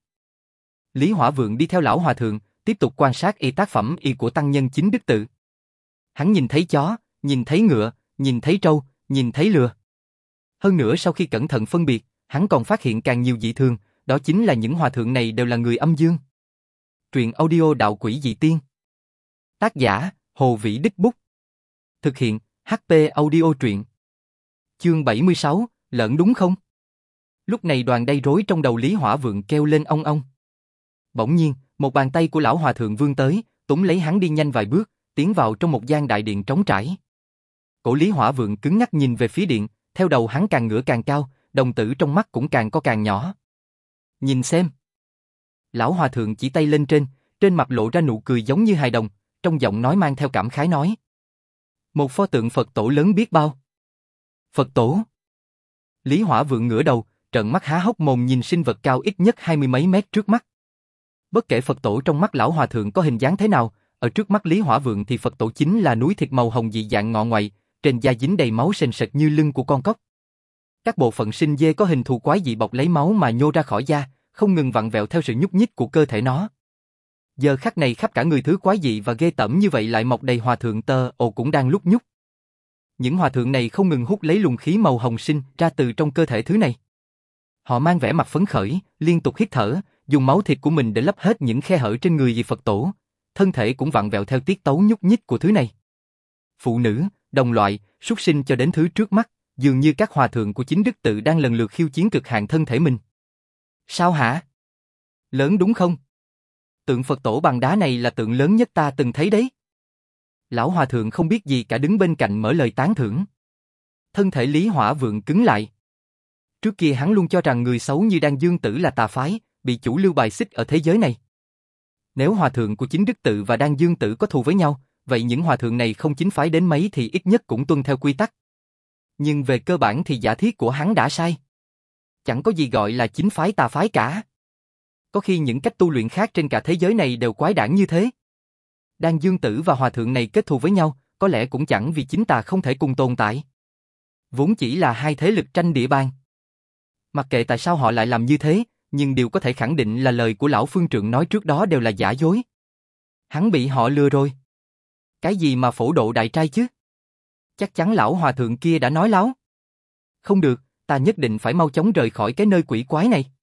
Lý Hỏa Vượng đi theo Lão Hòa Thượng, tiếp tục quan sát y tác phẩm y của tăng nhân Chính Đức Tự. Hắn nhìn thấy chó, nhìn thấy ngựa, nhìn thấy trâu, nhìn thấy lừa. Hơn nữa sau khi cẩn thận phân biệt, hắn còn phát hiện càng nhiều dị thường, đó chính là những hòa thượng này đều là người âm dương. Truyện audio Đạo Quỷ Dị Tiên. Tác giả, Hồ Vĩ Đích Bút. Thực hiện, hát pê Audio Truyện. Chương bảy mươi sáu, lợn đúng không? Lúc này đoàn đầy rối trong đầu Lý Hỏa Vượng kêu lên ong ong. Bỗng nhiên, một bàn tay của Lão Hòa Thượng vươn tới, túm lấy hắn đi nhanh vài bước, tiến vào trong một gian đại điện trống trải. Cổ Lý Hỏa Vượng cứng ngắc nhìn về phía điện, theo đầu hắn càng ngửa càng cao, đồng tử trong mắt cũng càng có càng nhỏ. Nhìn xem. Lão Hòa Thượng chỉ tay lên trên, trên mặt lộ ra nụ cười giống như hài đồng, trong giọng nói mang theo cảm khái nói. Một pho tượng Phật tổ lớn biết bao. Phật tổ. Lý Hỏa Vượng ngửa đầu, trợn mắt há hốc mồm nhìn sinh vật cao ít nhất hai mươi mấy mét trước mắt. Bất kể Phật tổ trong mắt lão hòa thượng có hình dáng thế nào, ở trước mắt Lý Hỏa Vượng thì Phật tổ chính là núi thịt màu hồng dị dạng ngọ ngoại, trên da dính đầy máu sền sệt như lưng của con cóc. Các bộ phận sinh dê có hình thù quái dị bọc lấy máu mà nhô ra khỏi da, không ngừng vặn vẹo theo sự nhúc nhích của cơ thể nó. Giờ khắc này khắp cả người thứ quái dị và ghê tởm như vậy lại mọc đầy hòa thượng tơ ồ cũng đang lúc nhúc. Những hòa thượng này không ngừng hút lấy luồng khí màu hồng sinh ra từ trong cơ thể thứ này. Họ mang vẻ mặt phấn khởi, liên tục hít thở, dùng máu thịt của mình để lấp hết những khe hở trên người vì Phật tổ, thân thể cũng vặn vẹo theo tiết tấu nhúc nhích của thứ này. Phụ nữ, đồng loại, súc sinh cho đến thứ trước mắt, dường như các hòa thượng của chính đức tự đang lần lượt khiêu chiến cực hạn thân thể mình. Sao hả? Lớn đúng không? Tượng Phật tổ bằng đá này là tượng lớn nhất ta từng thấy đấy. Lão hòa thượng không biết gì cả đứng bên cạnh mở lời tán thưởng. Thân thể Lý Hỏa Vượng cứng lại. Trước kia hắn luôn cho rằng người xấu như Đan Dương Tử là tà phái, bị chủ lưu bài xích ở thế giới này. Nếu hòa thượng của chính đức tự và Đan Dương Tử có thù với nhau, vậy những hòa thượng này không chính phái đến mấy thì ít nhất cũng tuân theo quy tắc. Nhưng về cơ bản thì giả thiết của hắn đã sai. Chẳng có gì gọi là chính phái tà phái cả. Có khi những cách tu luyện khác trên cả thế giới này đều quái đản như thế. Đan Dương Tử và hòa thượng này kết thù với nhau, có lẽ cũng chẳng vì chính tà không thể cùng tồn tại. Vốn chỉ là hai thế lực tranh địa bàn. Mặc kệ tại sao họ lại làm như thế, nhưng điều có thể khẳng định là lời của lão phương trượng nói trước đó đều là giả dối. Hắn bị họ lừa rồi. Cái gì mà phổ độ đại trai chứ? Chắc chắn lão hòa thượng kia đã nói láo. Không được, ta nhất định phải mau chóng rời khỏi cái nơi quỷ quái này.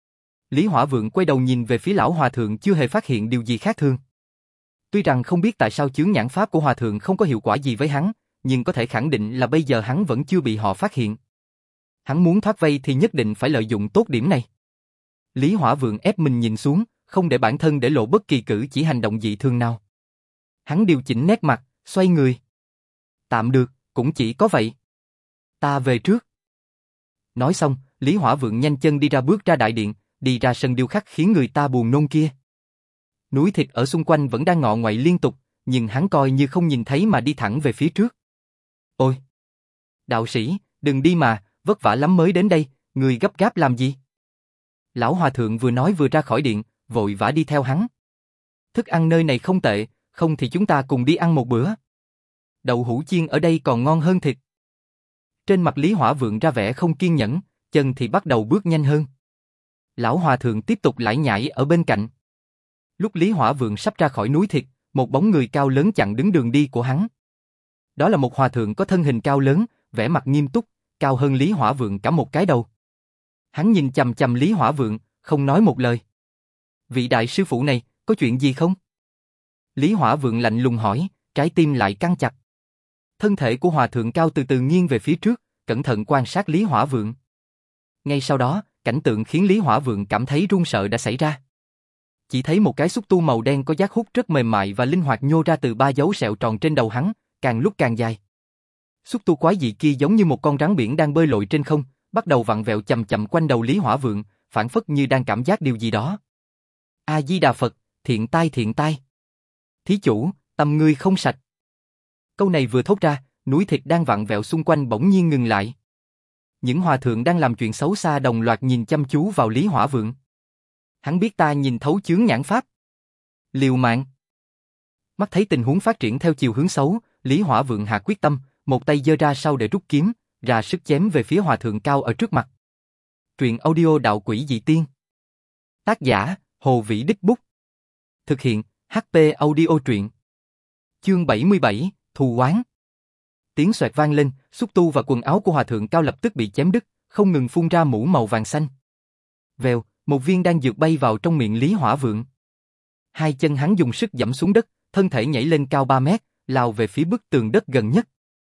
Lý Hỏa Vượng quay đầu nhìn về phía lão hòa thượng chưa hề phát hiện điều gì khác thường. Tuy rằng không biết tại sao chướng nhãn pháp của hòa thượng không có hiệu quả gì với hắn, nhưng có thể khẳng định là bây giờ hắn vẫn chưa bị họ phát hiện. Hắn muốn thoát vây thì nhất định phải lợi dụng tốt điểm này. Lý Hỏa Vượng ép mình nhìn xuống, không để bản thân để lộ bất kỳ cử chỉ hành động dị thường nào. Hắn điều chỉnh nét mặt, xoay người. Tạm được, cũng chỉ có vậy. Ta về trước. Nói xong, Lý Hỏa Vượng nhanh chân đi ra bước ra đại điện, đi ra sân điêu khắc khiến người ta buồn nôn kia. Núi thịt ở xung quanh vẫn đang ngọ ngoại liên tục, nhưng hắn coi như không nhìn thấy mà đi thẳng về phía trước. Ôi! Đạo sĩ, đừng đi mà, vất vả lắm mới đến đây, người gấp gáp làm gì? Lão hòa thượng vừa nói vừa ra khỏi điện, vội vã đi theo hắn. Thức ăn nơi này không tệ, không thì chúng ta cùng đi ăn một bữa. Đậu hũ chiên ở đây còn ngon hơn thịt. Trên mặt Lý Hỏa Vượng ra vẻ không kiên nhẫn, chân thì bắt đầu bước nhanh hơn. Lão hòa thượng tiếp tục lải nhải ở bên cạnh. Lúc Lý Hỏa Vượng sắp ra khỏi núi thịt, một bóng người cao lớn chặn đứng đường đi của hắn. Đó là một hòa thượng có thân hình cao lớn, vẻ mặt nghiêm túc, cao hơn Lý Hỏa Vượng cả một cái đầu. Hắn nhìn chằm chằm Lý Hỏa Vượng, không nói một lời. Vị đại sư phụ này, có chuyện gì không? Lý Hỏa Vượng lạnh lùng hỏi, trái tim lại căng chặt. Thân thể của hòa thượng cao từ từ nghiêng về phía trước, cẩn thận quan sát Lý Hỏa Vượng. Ngay sau đó, cảnh tượng khiến Lý Hỏa Vượng cảm thấy run sợ đã xảy ra. Chỉ thấy một cái xúc tu màu đen có giác hút rất mềm mại và linh hoạt nhô ra từ ba dấu sẹo tròn trên đầu hắn, càng lúc càng dài. Xúc tu quái dị kia giống như một con rắn biển đang bơi lội trên không, bắt đầu vặn vẹo chậm chậm quanh đầu Lý Hỏa Vượng, phảng phất như đang cảm giác điều gì đó. A Di Đà Phật, thiện tai thiện tai. Thí chủ, tâm ngươi không sạch. Câu này vừa thốt ra, núi thịt đang vặn vẹo xung quanh bỗng nhiên ngừng lại. Những hòa thượng đang làm chuyện xấu xa đồng loạt nhìn chăm chú vào Lý Hỏa Vượng. Hắn biết ta nhìn thấu chướng nhãn pháp. Liều mạng. Mắt thấy tình huống phát triển theo chiều hướng xấu, Lý Hỏa Vượng hạ quyết tâm, một tay giơ ra sau để rút kiếm, ra sức chém về phía hòa thượng cao ở trước mặt. Truyện audio đạo quỷ dị tiên. Tác giả, Hồ Vĩ Đích Bút. Thực hiện, hát pê Audio truyện. Chương bảy mươi bảy, Thù oán. Tiếng xoẹt vang lên, xúc tu và quần áo của hòa thượng cao lập tức bị chém đứt, không ngừng phun ra mũ màu vàng xanh. Vèo, một viên đan dược bay vào trong miệng Lý Hỏa Vượng. Hai chân hắn dùng sức giẫm xuống đất, thân thể nhảy lên cao ba mét, lao về phía bức tường đất gần nhất.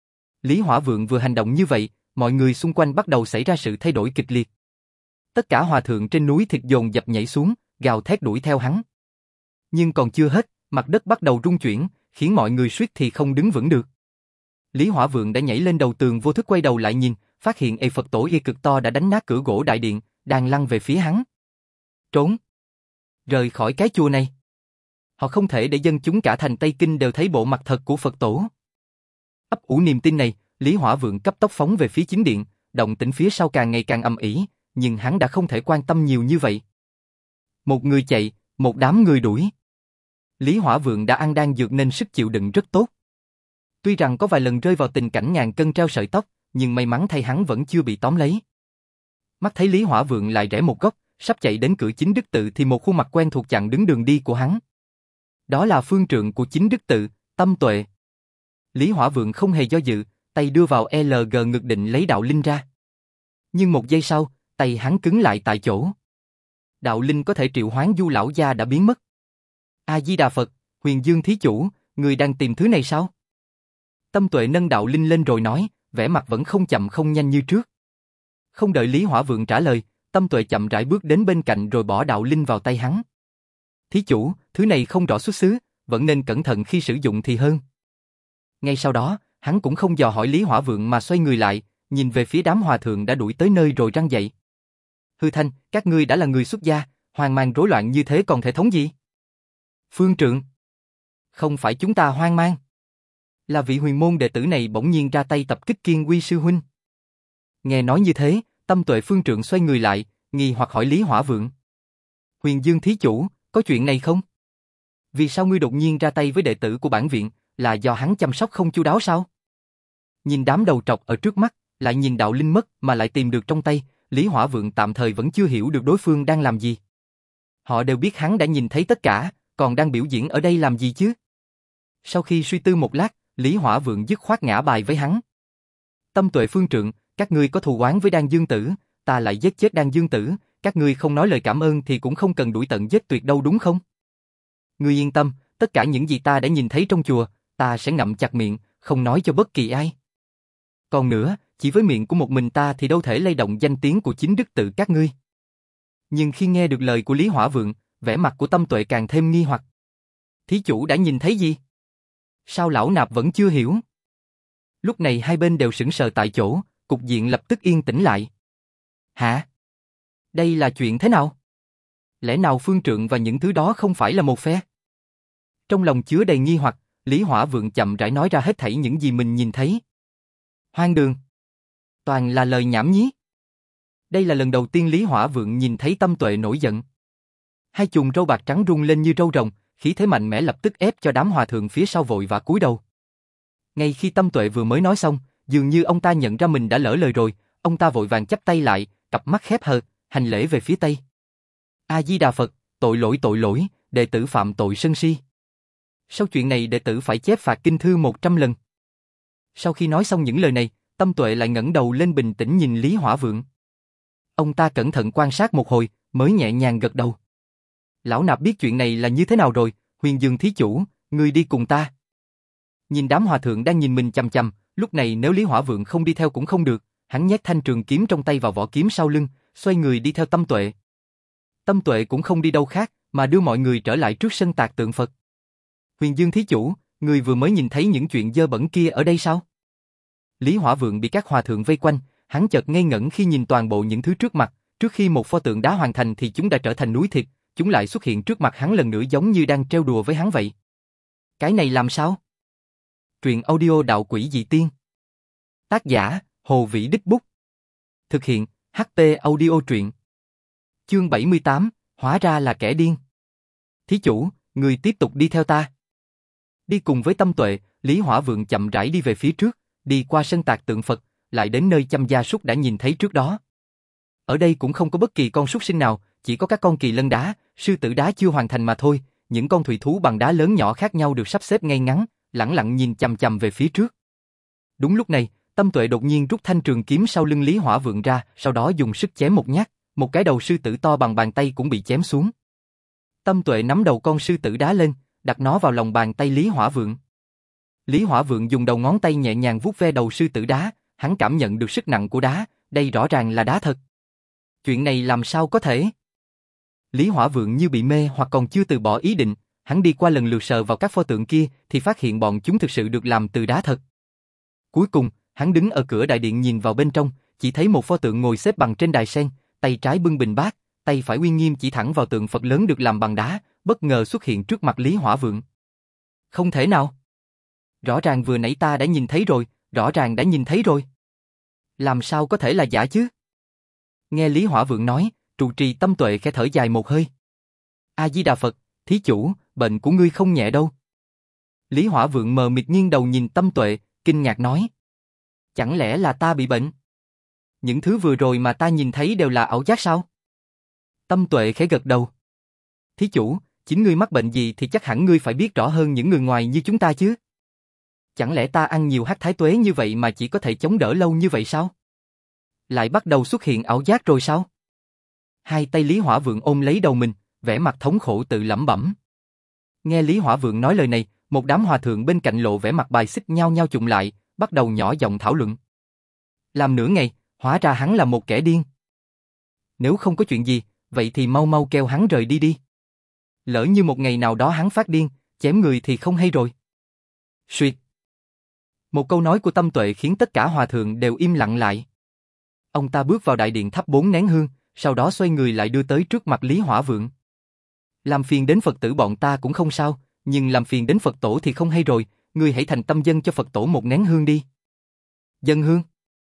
Lý Hỏa Vượng vừa hành động như vậy, mọi người xung quanh bắt đầu xảy ra sự thay đổi kịch liệt. Tất cả hòa thượng trên núi thịt dồn dập nhảy xuống, gào thét đuổi theo hắn. Nhưng còn chưa hết, mặt đất bắt đầu rung chuyển, khiến mọi người suýt thì không đứng vững được. Lý Hỏa Vượng đã nhảy lên đầu tường vô thức quay đầu lại nhìn, phát hiện ê Phật tổ ghê cực to đã đánh nát cửa gỗ đại điện, đang lăn về phía hắn. Trốn! Rời khỏi cái chùa này! Họ không thể để dân chúng cả thành Tây Kinh đều thấy bộ mặt thật của Phật tổ. Ấp ủ niềm tin này, Lý Hỏa Vượng cấp tốc phóng về phía chính điện, động tĩnh phía sau càng ngày càng ầm ĩ, nhưng hắn đã không thể quan tâm nhiều như vậy. Một người chạy, một đám người đuổi. Lý Hỏa Vượng đã ăn đan dược nên sức chịu đựng rất tốt. Tuy rằng có vài lần rơi vào tình cảnh ngàn cân treo sợi tóc, nhưng may mắn thay hắn vẫn chưa bị tóm lấy. Mắt thấy Lý Hỏa Vượng lại rẽ một góc, sắp chạy đến cửa Chính Đức Tự thì một khuôn mặt quen thuộc chặn đứng đường đi của hắn. Đó là phương trượng của Chính Đức Tự, Tâm Tuệ. Lý Hỏa Vượng không hề do dự, tay đưa vào lờ giê ngực định lấy đạo linh ra. Nhưng một giây sau, tay hắn cứng lại tại chỗ. Đạo linh có thể triệu hoán Du lão gia đã biến mất. A Di Đà Phật, Huyền Dương thí chủ, người đang tìm thứ này sao? Tâm Tuệ nâng đạo linh lên rồi nói, vẻ mặt vẫn không chậm không nhanh như trước. Không đợi Lý Hỏa Vượng trả lời, Tâm Tuệ chậm rãi bước đến bên cạnh rồi bỏ đạo linh vào tay hắn. Thí chủ, thứ này không rõ xuất xứ, vẫn nên cẩn thận khi sử dụng thì hơn. Ngay sau đó, hắn cũng không dò hỏi Lý Hỏa Vượng mà xoay người lại, nhìn về phía đám hòa thượng đã đuổi tới nơi rồi răng dậy. Hư Thanh, các ngươi đã là người xuất gia, hoang mang rối loạn như thế còn thể thống gì? Phương trượng. Không phải chúng ta hoang mang. Là vị huyền môn đệ tử này bỗng nhiên ra tay tập kích Kiên Quy sư huynh. Nghe nói như thế, Tâm Tuệ phương trượng xoay người lại, nghi hoặc hỏi Lý Hỏa Vượng. Huyền Dương thí chủ, có chuyện này không? Vì sao ngươi đột nhiên ra tay với đệ tử của bản viện, là do hắn chăm sóc không chu đáo sao? Nhìn đám đầu trọc ở trước mắt, lại nhìn đạo linh mất mà lại tìm được trong tay, Lý Hỏa Vượng tạm thời vẫn chưa hiểu được đối phương đang làm gì. Họ đều biết hắn đã nhìn thấy tất cả, còn đang biểu diễn ở đây làm gì chứ? Sau khi suy tư một lát, Lý Hỏa Vượng dứt khoát ngã bài với hắn. Tâm Tuệ phương trượng, các ngươi có thù oán với Đan Dương Tử, ta lại giết chết Đan Dương Tử, các ngươi không nói lời cảm ơn thì cũng không cần đuổi tận giết tuyệt đâu đúng không? Ngươi yên tâm, tất cả những gì ta đã nhìn thấy trong chùa, ta sẽ ngậm chặt miệng, không nói cho bất kỳ ai. Còn nữa, chỉ với miệng của một mình ta thì đâu thể lay động danh tiếng của Chính Đức Tự các ngươi. Nhưng khi nghe được lời của Lý Hỏa Vượng, vẻ mặt của Tâm Tuệ càng thêm nghi hoặc. Thí chủ đã nhìn thấy gì? Sao lão nạp vẫn chưa hiểu? Lúc này hai bên đều sững sờ tại chỗ, cục diện lập tức yên tĩnh lại. Hả? Đây là chuyện thế nào? Lẽ nào phương trượng và những thứ đó không phải là một phe? Trong lòng chứa đầy nghi hoặc, Lý Hỏa Vượng chậm rãi nói ra hết thảy những gì mình nhìn thấy. Hoang đường. Toàn là lời nhảm nhí. Đây là lần đầu tiên Lý Hỏa Vượng nhìn thấy Tâm Tuệ nổi giận. Hai chùm râu bạc trắng rung lên như râu rồng, khí thế mạnh mẽ lập tức ép cho đám hòa thượng phía sau vội vã cúi đầu. Ngay khi Tâm Tuệ vừa mới nói xong, dường như ông ta nhận ra mình đã lỡ lời rồi, ông ta vội vàng chắp tay lại, cặp mắt khép hờ, hành lễ về phía Tây. A Di Đà Phật, tội lỗi tội lỗi, đệ tử phạm tội sân si. Sau chuyện này đệ tử phải chép phạt kinh thư một trăm lần. Sau khi nói xong những lời này, Tâm Tuệ lại ngẩng đầu lên bình tĩnh nhìn Lý Hỏa Vượng. Ông ta cẩn thận quan sát một hồi, mới nhẹ nhàng gật đầu. Lão nạp biết chuyện này là như thế nào rồi, Huyền Dương thí chủ, ngươi đi cùng ta. Nhìn đám hòa thượng đang nhìn mình chằm chằm, lúc này nếu Lý Hỏa Vượng không đi theo cũng không được, hắn nhét thanh trường kiếm trong tay vào vỏ kiếm sau lưng, xoay người đi theo Tâm Tuệ. Tâm Tuệ cũng không đi đâu khác, mà đưa mọi người trở lại trước sân tạc tượng Phật. Huyền Dương thí chủ, người vừa mới nhìn thấy những chuyện dơ bẩn kia ở đây sao? Lý Hỏa Vượng bị các hòa thượng vây quanh, hắn chợt ngây ngẩn khi nhìn toàn bộ những thứ trước mặt, trước khi một pho tượng đá hoàn thành thì chúng đã trở thành núi thịt, chúng lại xuất hiện trước mặt hắn lần nữa giống như đang trêu đùa với hắn vậy. Cái này làm sao? Truyện audio Đạo Quỷ Dị Tiên. Tác giả, Hồ Vĩ Đích Bút. Thực hiện, hát tê Audio Truyện. Chương bảy mươi tám, hóa ra là kẻ điên. Thí chủ, người tiếp tục đi theo ta. Đi cùng với Tâm Tuệ, Lý Hỏa Vượng chậm rãi đi về phía trước, đi qua sân tạc tượng Phật, lại đến nơi chăm gia súc đã nhìn thấy trước đó. Ở đây cũng không có bất kỳ con súc sinh nào, chỉ có các con kỳ lân đá, sư tử đá chưa hoàn thành mà thôi, những con thủy thú bằng đá lớn nhỏ khác nhau được sắp xếp ngay ngắn, lẳng lặng nhìn chằm chằm về phía trước. Đúng lúc này, Tâm Tuệ đột nhiên rút thanh trường kiếm sau lưng Lý Hỏa Vượng ra, sau đó dùng sức chém một nhát, một cái đầu sư tử to bằng bàn tay cũng bị chém xuống. Tâm Tuệ nắm đầu con sư tử đá lên, đặt nó vào lòng bàn tay Lý Hỏa Vượng. Lý Hỏa Vượng dùng đầu ngón tay nhẹ nhàng vuốt ve đầu sư tử đá, hắn cảm nhận được sức nặng của đá, đây rõ ràng là đá thật. Chuyện này làm sao có thể? Lý Hỏa Vượng như bị mê hoặc còn chưa từ bỏ ý định, hắn đi qua lần lượt sờ vào các pho tượng kia thì phát hiện bọn chúng thực sự được làm từ đá thật. Cuối cùng, hắn đứng ở cửa đại điện nhìn vào bên trong, chỉ thấy một pho tượng ngồi xếp bằng trên đài sen, tay trái bưng bình bát, tay phải uy nghiêm chỉ thẳng vào tượng Phật lớn được làm bằng đá, bất ngờ xuất hiện trước mặt Lý Hỏa Vượng. Không thể nào. Rõ ràng vừa nãy ta đã nhìn thấy rồi, rõ ràng đã nhìn thấy rồi. Làm sao có thể là giả chứ? Nghe Lý Hỏa Vượng nói, trụ trì Tâm Tuệ khẽ thở dài một hơi. A Di Đà Phật, thí chủ, bệnh của ngươi không nhẹ đâu. Lý Hỏa Vượng mờ mịt nghiêng đầu nhìn Tâm Tuệ, kinh ngạc nói. Chẳng lẽ là ta bị bệnh? Những thứ vừa rồi mà ta nhìn thấy đều là ảo giác sao? Tâm Tuệ khẽ gật đầu. Thí chủ, chính ngươi mắc bệnh gì thì chắc hẳn ngươi phải biết rõ hơn những người ngoài như chúng ta chứ. Chẳng lẽ ta ăn nhiều hắc thái tuế như vậy mà chỉ có thể chống đỡ lâu như vậy sao? Lại bắt đầu xuất hiện ảo giác rồi sao? Hai tay Lý Hỏa Vượng ôm lấy đầu mình, vẻ mặt thống khổ tự lẩm bẩm. Nghe Lý Hỏa Vượng nói lời này, một đám hòa thượng bên cạnh lộ vẻ mặt bài xích nhau nhau chụng lại, bắt đầu nhỏ giọng thảo luận. Làm nửa ngày, hóa ra hắn là một kẻ điên. Nếu không có chuyện gì, vậy thì mau mau kêu hắn rời đi đi. Lỡ như một ngày nào đó hắn phát điên, chém người thì không hay rồi. Suyệt. Một câu nói của Tâm Tuệ khiến tất cả hòa thượng đều im lặng lại. Ông ta bước vào đại điện thắp bốn nén hương, sau đó xoay người lại đưa tới trước mặt Lý Hỏa Vượng. Làm phiền đến Phật tử bọn ta cũng không sao, nhưng làm phiền đến Phật tổ thì không hay rồi, ngươi hãy thành tâm dâng cho Phật tổ một nén hương đi. Dâng hương.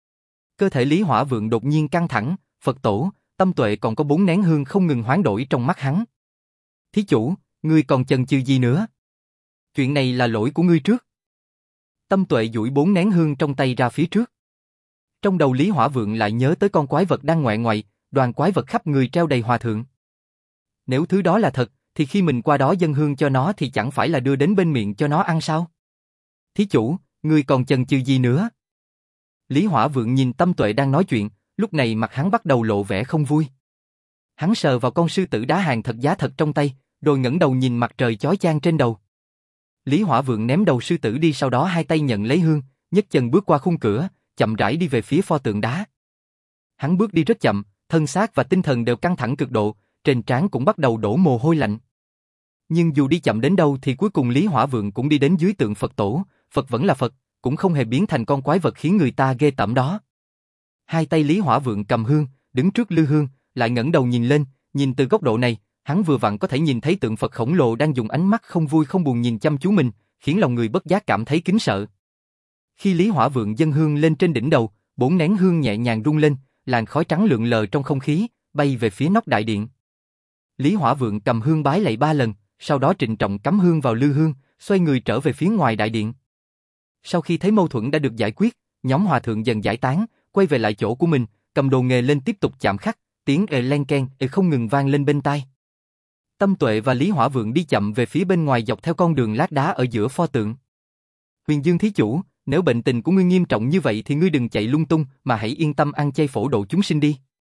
Cơ thể Lý Hỏa Vượng đột nhiên căng thẳng, Phật tổ, Tâm Tuệ còn có bốn nén hương không ngừng hoán đổi trong mắt hắn. Thí chủ, ngươi còn chần chừ gì nữa? Chuyện này là lỗi của ngươi trước. Tâm Tuệ duỗi bốn nén hương trong tay ra phía trước. Trong đầu Lý Hỏa Vượng lại nhớ tới con quái vật đang ngoại ngoại, đoàn quái vật khắp người treo đầy hòa thượng. Nếu thứ đó là thật, thì khi mình qua đó dâng hương cho nó thì chẳng phải là đưa đến bên miệng cho nó ăn sao? Thí chủ, ngươi còn chần chừ gì nữa? Lý Hỏa Vượng nhìn Tâm Tuệ đang nói chuyện, lúc này mặt hắn bắt đầu lộ vẻ không vui. Hắn sờ vào con sư tử đá hàng thật giá thật trong tay, rồi ngẩng đầu nhìn mặt trời chói chang trên đầu. Lý Hỏa Vượng ném đầu sư tử đi, sau đó hai tay nhận lấy hương, nhấc chân bước qua khung cửa, chậm rãi đi về phía pho tượng đá. Hắn bước đi rất chậm, thân xác và tinh thần đều căng thẳng cực độ, trên trán cũng bắt đầu đổ mồ hôi lạnh. Nhưng dù đi chậm đến đâu thì cuối cùng Lý Hỏa Vượng cũng đi đến dưới tượng Phật tổ, Phật vẫn là Phật, cũng không hề biến thành con quái vật khiến người ta ghê tởm đó. Hai tay Lý Hỏa Vượng cầm hương, đứng trước lư hương, lại ngẩng đầu nhìn lên, nhìn từ góc độ này, hắn vừa vặn có thể nhìn thấy tượng Phật khổng lồ đang dùng ánh mắt không vui không buồn nhìn chăm chú mình, khiến lòng người bất giác cảm thấy kính sợ. Khi Lý Hỏa Vượng dâng hương lên trên đỉnh đầu, bốn nén hương nhẹ nhàng rung lên, làn khói trắng lượn lờ trong không khí, bay về phía nóc đại điện. Lý Hỏa Vượng cầm hương bái lạy ba lần, sau đó trịnh trọng cắm hương vào lư hương, xoay người trở về phía ngoài đại điện. Sau khi thấy mâu thuẫn đã được giải quyết, nhóm hòa thượng dần giải tán, quay về lại chỗ của mình, cầm đồ nghề lên tiếp tục chạm khắc, tiếng ề len keng ề không ngừng vang lên bên tai. Tâm Tuệ và Lý Hỏa Vượng đi chậm về phía bên ngoài dọc theo con đường lát đá ở giữa pho tượng. Huyền Dương thí chủ, nếu bệnh tình của ngươi nghiêm trọng như vậy thì ngươi đừng chạy lung tung mà hãy yên tâm ăn chay phổ độ chúng sinh đi.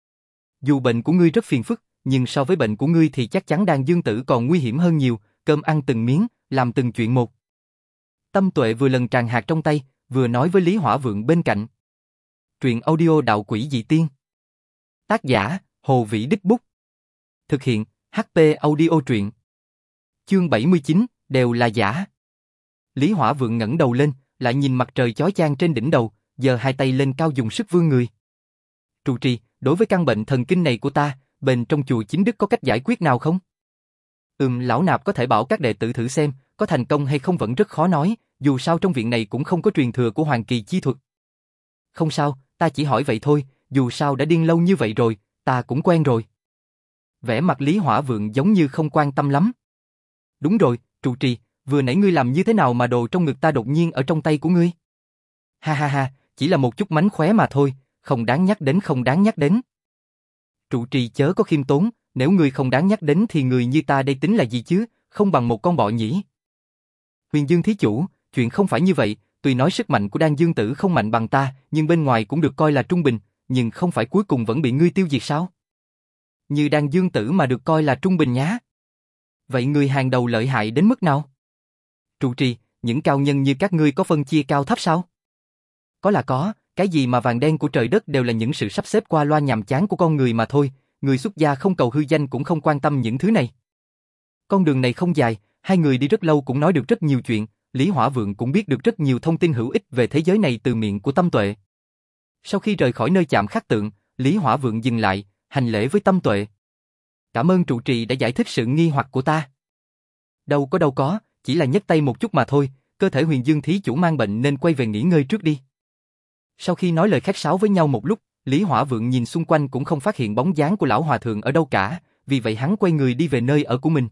Dù bệnh của ngươi rất phiền phức, nhưng so với bệnh của ngươi thì chắc chắn Đan Dương Tử còn nguy hiểm hơn nhiều, cơm ăn từng miếng, làm từng chuyện một. Tâm Tuệ vừa lần tràn hạt trong tay, vừa nói với Lý Hỏa Vượng bên cạnh. Truyện audio Đạo Quỷ Dị Tiên. Tác giả, Hồ Vĩ Đích Bút. Thực hiện, hát pê Audio Truyện. Chương bảy mươi chín, đều là giả. Lý Hỏa Vượng ngẩng đầu lên, lại nhìn mặt trời chói chang trên đỉnh đầu, giơ hai tay lên cao dùng sức vươn người. Trụ trì, đối với căn bệnh thần kinh này của ta, bên trong chùa Chính Đức có cách giải quyết nào không? Ừm, lão nạp có thể bảo các đệ tử thử xem, có thành công hay không vẫn rất khó nói, dù sao trong viện này cũng không có truyền thừa của Hoàng Kỳ chi thuật. Không sao, ta chỉ hỏi vậy thôi, dù sao đã điên lâu như vậy rồi, ta cũng quen rồi. Vẻ mặt Lý Hỏa Vượng giống như không quan tâm lắm. Đúng rồi, trụ trì, vừa nãy ngươi làm như thế nào mà đồ trong ngực ta đột nhiên ở trong tay của ngươi? Ha ha ha, chỉ là một chút mánh khóe mà thôi, không đáng nhắc đến không đáng nhắc đến. Trụ trì chớ có khiêm tốn, nếu người không đáng nhắc đến thì người như ta đây tính là gì chứ, không bằng một con bọ nhỉ. Huyền Dương thí chủ, chuyện không phải như vậy, tuy nói sức mạnh của Đan Dương Tử không mạnh bằng ta, nhưng bên ngoài cũng được coi là trung bình, nhưng không phải cuối cùng vẫn bị ngươi tiêu diệt sao? Như Đan Dương Tử mà được coi là trung bình nhá. Vậy người hàng đầu lợi hại đến mức nào? Trụ trì, những cao nhân như các ngươi có phân chia cao thấp sao? Có là có, cái gì mà vàng đen của trời đất đều là những sự sắp xếp qua loa nhàm chán của con người mà thôi, người xuất gia không cầu hư danh cũng không quan tâm những thứ này. Con đường này không dài, hai người đi rất lâu cũng nói được rất nhiều chuyện, Lý Hỏa Vượng cũng biết được rất nhiều thông tin hữu ích về thế giới này từ miệng của Tâm Tuệ. Sau khi rời khỏi nơi chạm khắc tượng, Lý Hỏa Vượng dừng lại, hành lễ với Tâm Tuệ. Cảm ơn trụ trì đã giải thích sự nghi hoặc của ta. Đâu có đâu có, chỉ là nhấc tay một chút mà thôi, cơ thể Huyền Dương thí chủ mang bệnh nên quay về nghỉ ngơi trước đi. Sau khi nói lời khách sáo với nhau một lúc, Lý Hỏa Vượng nhìn xung quanh cũng không phát hiện bóng dáng của lão hòa thượng ở đâu cả, vì vậy hắn quay người đi về nơi ở của mình.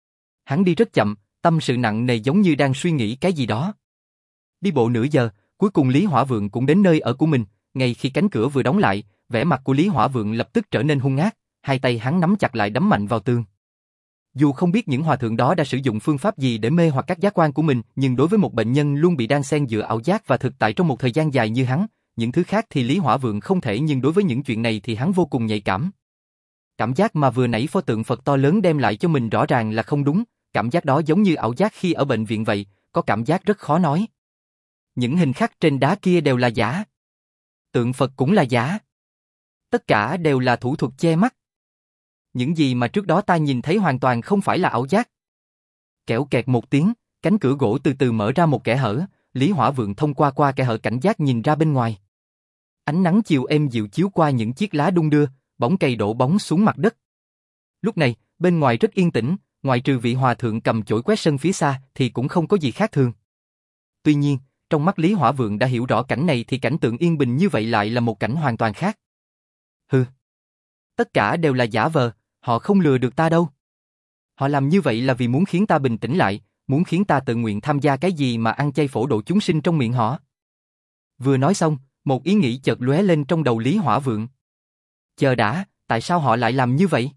Hắn đi rất chậm, tâm sự nặng nề giống như đang suy nghĩ cái gì đó. Đi bộ nửa giờ, cuối cùng Lý Hỏa Vượng cũng đến nơi ở của mình, ngay khi cánh cửa vừa đóng lại, vẻ mặt của Lý Hỏa Vượng lập tức trở nên hung ác, hai tay hắn nắm chặt lại đấm mạnh vào tường. Dù không biết những hòa thượng đó đã sử dụng phương pháp gì để mê hoặc các giác quan của mình, nhưng đối với một bệnh nhân luôn bị đan xen giữa ảo giác và thực tại trong một thời gian dài như hắn, những thứ khác thì Lý Hỏa Vượng không thể, nhưng đối với những chuyện này thì hắn vô cùng nhạy cảm. Cảm giác mà vừa nãy pho tượng Phật to lớn đem lại cho mình rõ ràng là không đúng, cảm giác đó giống như ảo giác khi ở bệnh viện vậy, có cảm giác rất khó nói. Những hình khắc trên đá kia đều là giả. Tượng Phật cũng là giả. Tất cả đều là thủ thuật che mắt. Những gì mà trước đó ta nhìn thấy hoàn toàn không phải là ảo giác. Kẽo kẹt một tiếng, cánh cửa gỗ từ từ mở ra một kẽ hở, Lý Hỏa Vượng thông qua qua kẽ hở cảnh giác nhìn ra bên ngoài. Ánh nắng chiều êm dịu chiếu qua những chiếc lá đung đưa, bóng cây đổ bóng xuống mặt đất. Lúc này, bên ngoài rất yên tĩnh, ngoại trừ vị hòa thượng cầm chổi quét sân phía xa thì cũng không có gì khác thường. Tuy nhiên, trong mắt Lý Hỏa Vượng đã hiểu rõ cảnh này thì cảnh tượng yên bình như vậy lại là một cảnh hoàn toàn khác. Hừ. Tất cả đều là giả vờ, họ không lừa được ta đâu. Họ làm như vậy là vì muốn khiến ta bình tĩnh lại, muốn khiến ta tự nguyện tham gia cái gì mà ăn chay phổ độ chúng sinh trong miệng họ. Vừa nói xong, một ý nghĩ chợt lóe lên trong đầu Lý Hỏa Vượng. Chờ đã, tại sao họ lại làm như vậy?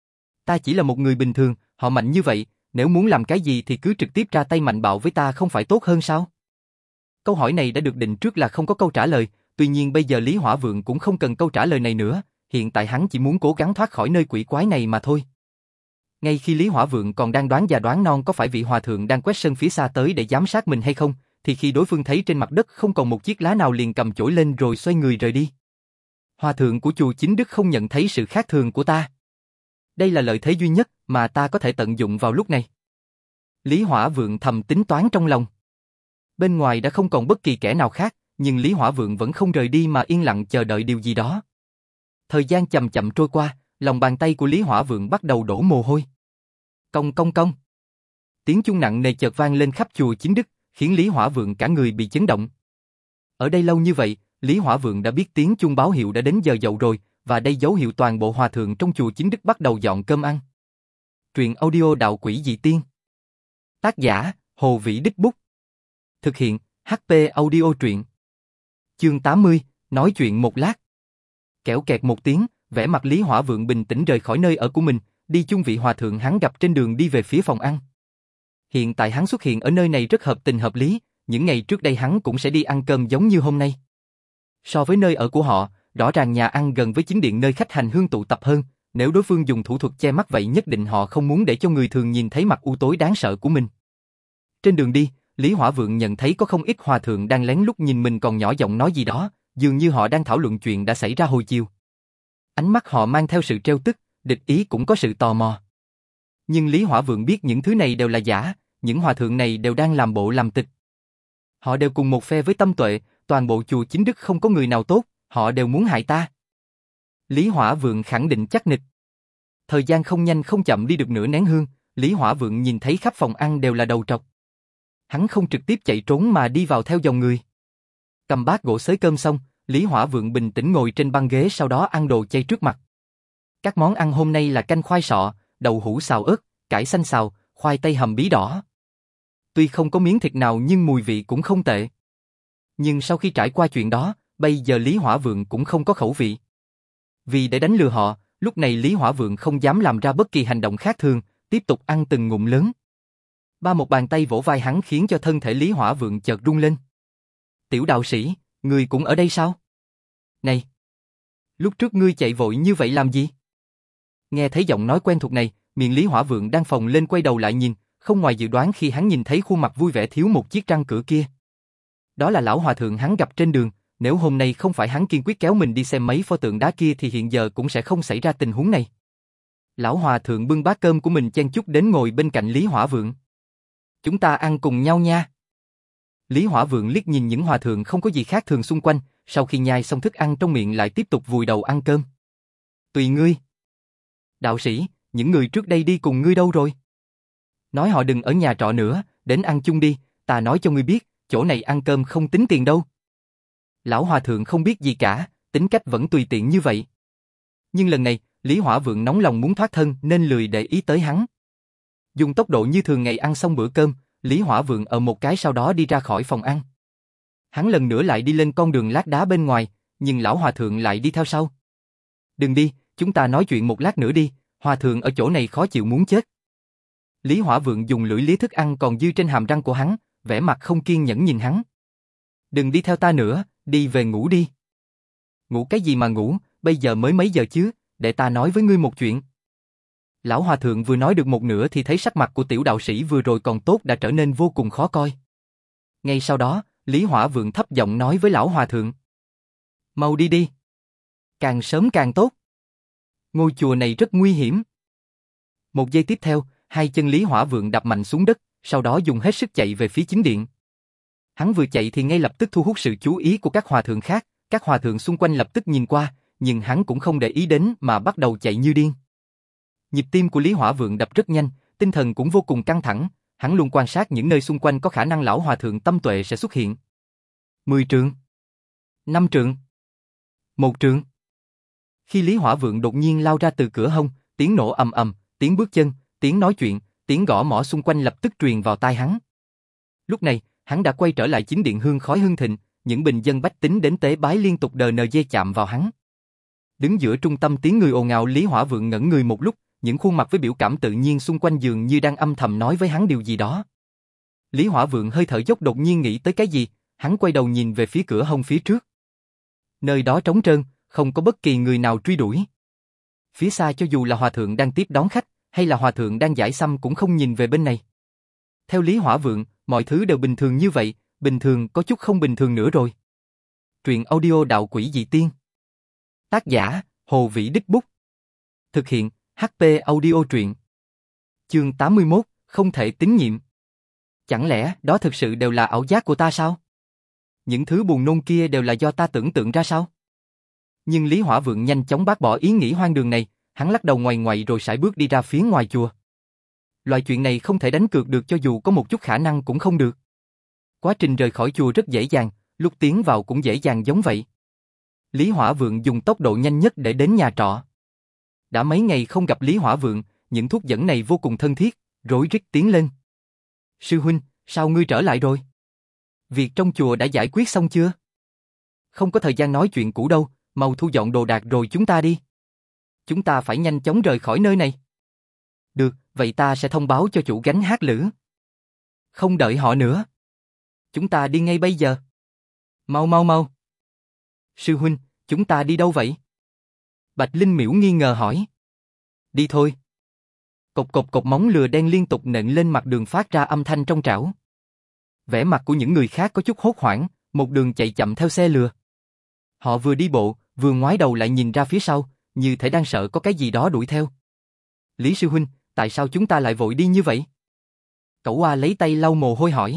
Ta chỉ là một người bình thường, họ mạnh như vậy, nếu muốn làm cái gì thì cứ trực tiếp ra tay mạnh bạo với ta không phải tốt hơn sao? Câu hỏi này đã được định trước là không có câu trả lời, tuy nhiên bây giờ Lý Hỏa Vượng cũng không cần câu trả lời này nữa, hiện tại hắn chỉ muốn cố gắng thoát khỏi nơi quỷ quái này mà thôi. Ngay khi Lý Hỏa Vượng còn đang đoán già đoán non có phải vị hòa thượng đang quét sân phía xa tới để giám sát mình hay không, thì khi đối phương thấy trên mặt đất không còn một chiếc lá nào liền cầm chổi lên rồi xoay người rời đi. Hòa thượng của chùa Chính Đức không nhận thấy sự khác thường của ta. Đây là lợi thế duy nhất mà ta có thể tận dụng vào lúc này. Lý Hỏa Vượng thầm tính toán trong lòng. Bên ngoài đã không còn bất kỳ kẻ nào khác, nhưng Lý Hỏa Vượng vẫn không rời đi mà yên lặng chờ đợi điều gì đó. Thời gian chậm chậm trôi qua, lòng bàn tay của Lý Hỏa Vượng bắt đầu đổ mồ hôi. Cong cong cong. Tiếng chuông nặng nề chợt vang lên khắp chùa Chính Đức, khiến Lý Hỏa Vượng cả người bị chấn động. Ở đây lâu như vậy, Lý Hỏa Vượng đã biết tiếng chuông báo hiệu đã đến giờ dậu rồi, và đây dấu hiệu toàn bộ hòa thượng trong chùa Chính Đức bắt đầu dọn cơm ăn. Truyện audio Đạo Quỷ Dị Tiên. Tác giả: Hồ Vĩ Đích Bút. Thực hiện: hát pê Audio Truyện. Chương tám mươi, nói chuyện một lát. Kẽo kẹt một tiếng, vẻ mặt Lý Hỏa Vượng bình tĩnh rời khỏi nơi ở của mình, đi chung vị hòa thượng hắn gặp trên đường đi về phía phòng ăn. Hiện tại hắn xuất hiện ở nơi này rất hợp tình hợp lý, những ngày trước đây hắn cũng sẽ đi ăn cơm giống như hôm nay. So với nơi ở của họ, rõ ràng nhà ăn gần với chính điện nơi khách hành hương tụ tập hơn, nếu đối phương dùng thủ thuật che mắt vậy nhất định họ không muốn để cho người thường nhìn thấy mặt u tối đáng sợ của mình. Trên đường đi, Lý Hỏa Vượng nhận thấy có không ít hòa thượng đang lén lút nhìn mình còn nhỏ giọng nói gì đó, dường như họ đang thảo luận chuyện đã xảy ra hồi chiều. Ánh mắt họ mang theo sự trêu tức, địch ý cũng có sự tò mò. Nhưng Lý Hỏa Vượng biết những thứ này đều là giả, những hòa thượng này đều đang làm bộ làm tịch. Họ đều cùng một phe với tâm tuệ, toàn bộ chùa Chính Đức không có người nào tốt, họ đều muốn hại ta. Lý Hỏa Vượng khẳng định chắc nịch. Thời gian không nhanh không chậm đi được nửa nén hương, Lý Hỏa Vượng nhìn thấy khắp phòng ăn đều là đầu trọc. Hắn không trực tiếp chạy trốn mà đi vào theo dòng người. Cầm bát gỗ xới cơm xong, Lý Hỏa Vượng bình tĩnh ngồi trên băng ghế sau đó ăn đồ chay trước mặt. Các món ăn hôm nay là canh khoai sọ, đậu hũ xào ớt, cải xanh xào, khoai tây hầm bí đỏ. Tuy không có miếng thịt nào nhưng mùi vị cũng không tệ. Nhưng sau khi trải qua chuyện đó, bây giờ Lý Hỏa Vượng cũng không có khẩu vị. Vì để đánh lừa họ, lúc này Lý Hỏa Vượng không dám làm ra bất kỳ hành động khác thường, tiếp tục ăn từng ngụm lớn. Ba một bàn tay vỗ vai hắn khiến cho thân thể Lý Hỏa Vượng chợt rung lên. Tiểu đạo sĩ, ngươi cũng ở đây sao? Này! Lúc trước ngươi chạy vội như vậy làm gì? Nghe thấy giọng nói quen thuộc này, miệng Lý Hỏa Vượng đang phồng lên quay đầu lại nhìn, không ngoài dự đoán khi hắn nhìn thấy khuôn mặt vui vẻ thiếu một chiếc răng cửa kia. Đó là lão hòa thượng hắn gặp trên đường, nếu hôm nay không phải hắn kiên quyết kéo mình đi xem mấy pho tượng đá kia thì hiện giờ cũng sẽ không xảy ra tình huống này. Lão hòa thượng bưng bát cơm của mình chen chúc đến ngồi bên cạnh Lý Hỏa Vượng. Chúng ta ăn cùng nhau nha. Lý Hỏa Vượng liếc nhìn những hòa thượng không có gì khác thường xung quanh, sau khi nhai xong thức ăn trong miệng lại tiếp tục vùi đầu ăn cơm. Tùy ngươi. Đạo sĩ, những người trước đây đi cùng ngươi đâu rồi? Nói họ đừng ở nhà trọ nữa, đến ăn chung đi, ta nói cho ngươi biết, chỗ này ăn cơm không tính tiền đâu. Lão hòa thượng không biết gì cả, tính cách vẫn tùy tiện như vậy. Nhưng lần này, Lý Hỏa Vượng nóng lòng muốn thoát thân nên lười để ý tới hắn. Dùng tốc độ như thường ngày ăn xong bữa cơm, Lý Hỏa Vượng ở một cái sau đó đi ra khỏi phòng ăn. Hắn lần nữa lại đi lên con đường lát đá bên ngoài, nhưng lão hòa thượng lại đi theo sau. Đừng đi, chúng ta nói chuyện một lát nữa đi, hòa thượng ở chỗ này khó chịu muốn chết. Lý Hỏa Vượng dùng lưỡi liếm thức ăn còn dư trên hàm răng của hắn, vẻ mặt không kiên nhẫn nhìn hắn. Đừng đi theo ta nữa, đi về ngủ đi. Ngủ cái gì mà ngủ, bây giờ mới mấy giờ chứ, để ta nói với ngươi một chuyện. Lão hòa thượng vừa nói được một nửa thì thấy sắc mặt của tiểu đạo sĩ vừa rồi còn tốt đã trở nên vô cùng khó coi. Ngay sau đó, Lý Hỏa Vượng thấp giọng nói với lão hòa thượng. Mau đi đi. Càng sớm càng tốt. Ngôi chùa này rất nguy hiểm. Một giây tiếp theo, hai chân Lý Hỏa Vượng đập mạnh xuống đất, sau đó dùng hết sức chạy về phía chính điện. Hắn vừa chạy thì ngay lập tức thu hút sự chú ý của các hòa thượng khác, các hòa thượng xung quanh lập tức nhìn qua, nhưng hắn cũng không để ý đến mà bắt đầu chạy như điên. Nhịp tim của Lý Hỏa Vượng đập rất nhanh, tinh thần cũng vô cùng căng thẳng, hắn luôn quan sát những nơi xung quanh có khả năng lão hòa thượng tâm tuệ sẽ xuất hiện. Mười trượng, năm trượng, một trượng. Khi Lý Hỏa Vượng đột nhiên lao ra từ cửa hông, tiếng nổ ầm ầm, tiếng bước chân, tiếng nói chuyện, tiếng gõ mõ xung quanh lập tức truyền vào tai hắn. Lúc này, hắn đã quay trở lại chính điện hương khói hương thịnh, những bình dân bách tính đến tế bái liên tục đờ nờ dê chạm vào hắn. Đứng giữa trung tâm tiếng người ồn ào, Lý Hỏa Vượng ngẩn người một lúc, những khuôn mặt với biểu cảm tự nhiên xung quanh dường như đang âm thầm nói với hắn điều gì đó. Lý Hỏa Vượng hơi thở dốc đột nhiên nghĩ tới cái gì, hắn quay đầu nhìn về phía cửa hông phía trước. Nơi đó trống trơn, không có bất kỳ người nào truy đuổi. Phía xa cho dù là hòa thượng đang tiếp đón khách, hay là hòa thượng đang giải sâm cũng không nhìn về bên này. Theo Lý Hỏa Vượng, mọi thứ đều bình thường như vậy, bình thường có chút không bình thường nữa rồi. Truyện audio Đạo Quỷ Dị Tiên. Tác giả, Hồ Vĩ Đích Bút. Thực hiện, hát pê Audio Truyện. Chương tám mươi mốt, không thể tín nhiệm. Chẳng lẽ đó thực sự đều là ảo giác của ta sao? Những thứ buồn nôn kia đều là do ta tưởng tượng ra sao? Nhưng Lý Hỏa Vượng nhanh chóng bác bỏ ý nghĩ hoang đường này, hắn lắc đầu ngoằn ngoại rồi sải bước đi ra phía ngoài chùa. Loại chuyện này không thể đánh cược được, cho dù có một chút khả năng cũng không được. Quá trình rời khỏi chùa rất dễ dàng, lúc tiến vào cũng dễ dàng giống vậy. Lý Hỏa Vượng dùng tốc độ nhanh nhất để đến nhà trọ. Đã mấy ngày không gặp Lý Hỏa Vượng, những thuốc dẫn này vô cùng thân thiết, rối rít tiến lên. Sư huynh, sao ngươi trở lại rồi? Việc trong chùa đã giải quyết xong chưa? Không có thời gian nói chuyện cũ đâu, mau thu dọn đồ đạc rồi chúng ta đi. Chúng ta phải nhanh chóng rời khỏi nơi này. Được, vậy ta sẽ thông báo cho chủ gánh hát lử. Không đợi họ nữa. Chúng ta đi ngay bây giờ. Mau mau mau. Sư huynh, chúng ta đi đâu vậy? Bạch Linh Miễu nghi ngờ hỏi. Đi thôi. Cộc cộc cộc, móng lừa đen liên tục nện lên mặt đường phát ra âm thanh trong trẻo. Vẻ mặt của những người khác có chút hốt hoảng, một đường chạy chậm theo xe lừa. Họ vừa đi bộ, vừa ngoái đầu lại nhìn ra phía sau, như thể đang sợ có cái gì đó đuổi theo. Lý sư huynh, tại sao chúng ta lại vội đi như vậy? Cẩu Oa lấy tay lau mồ hôi hỏi.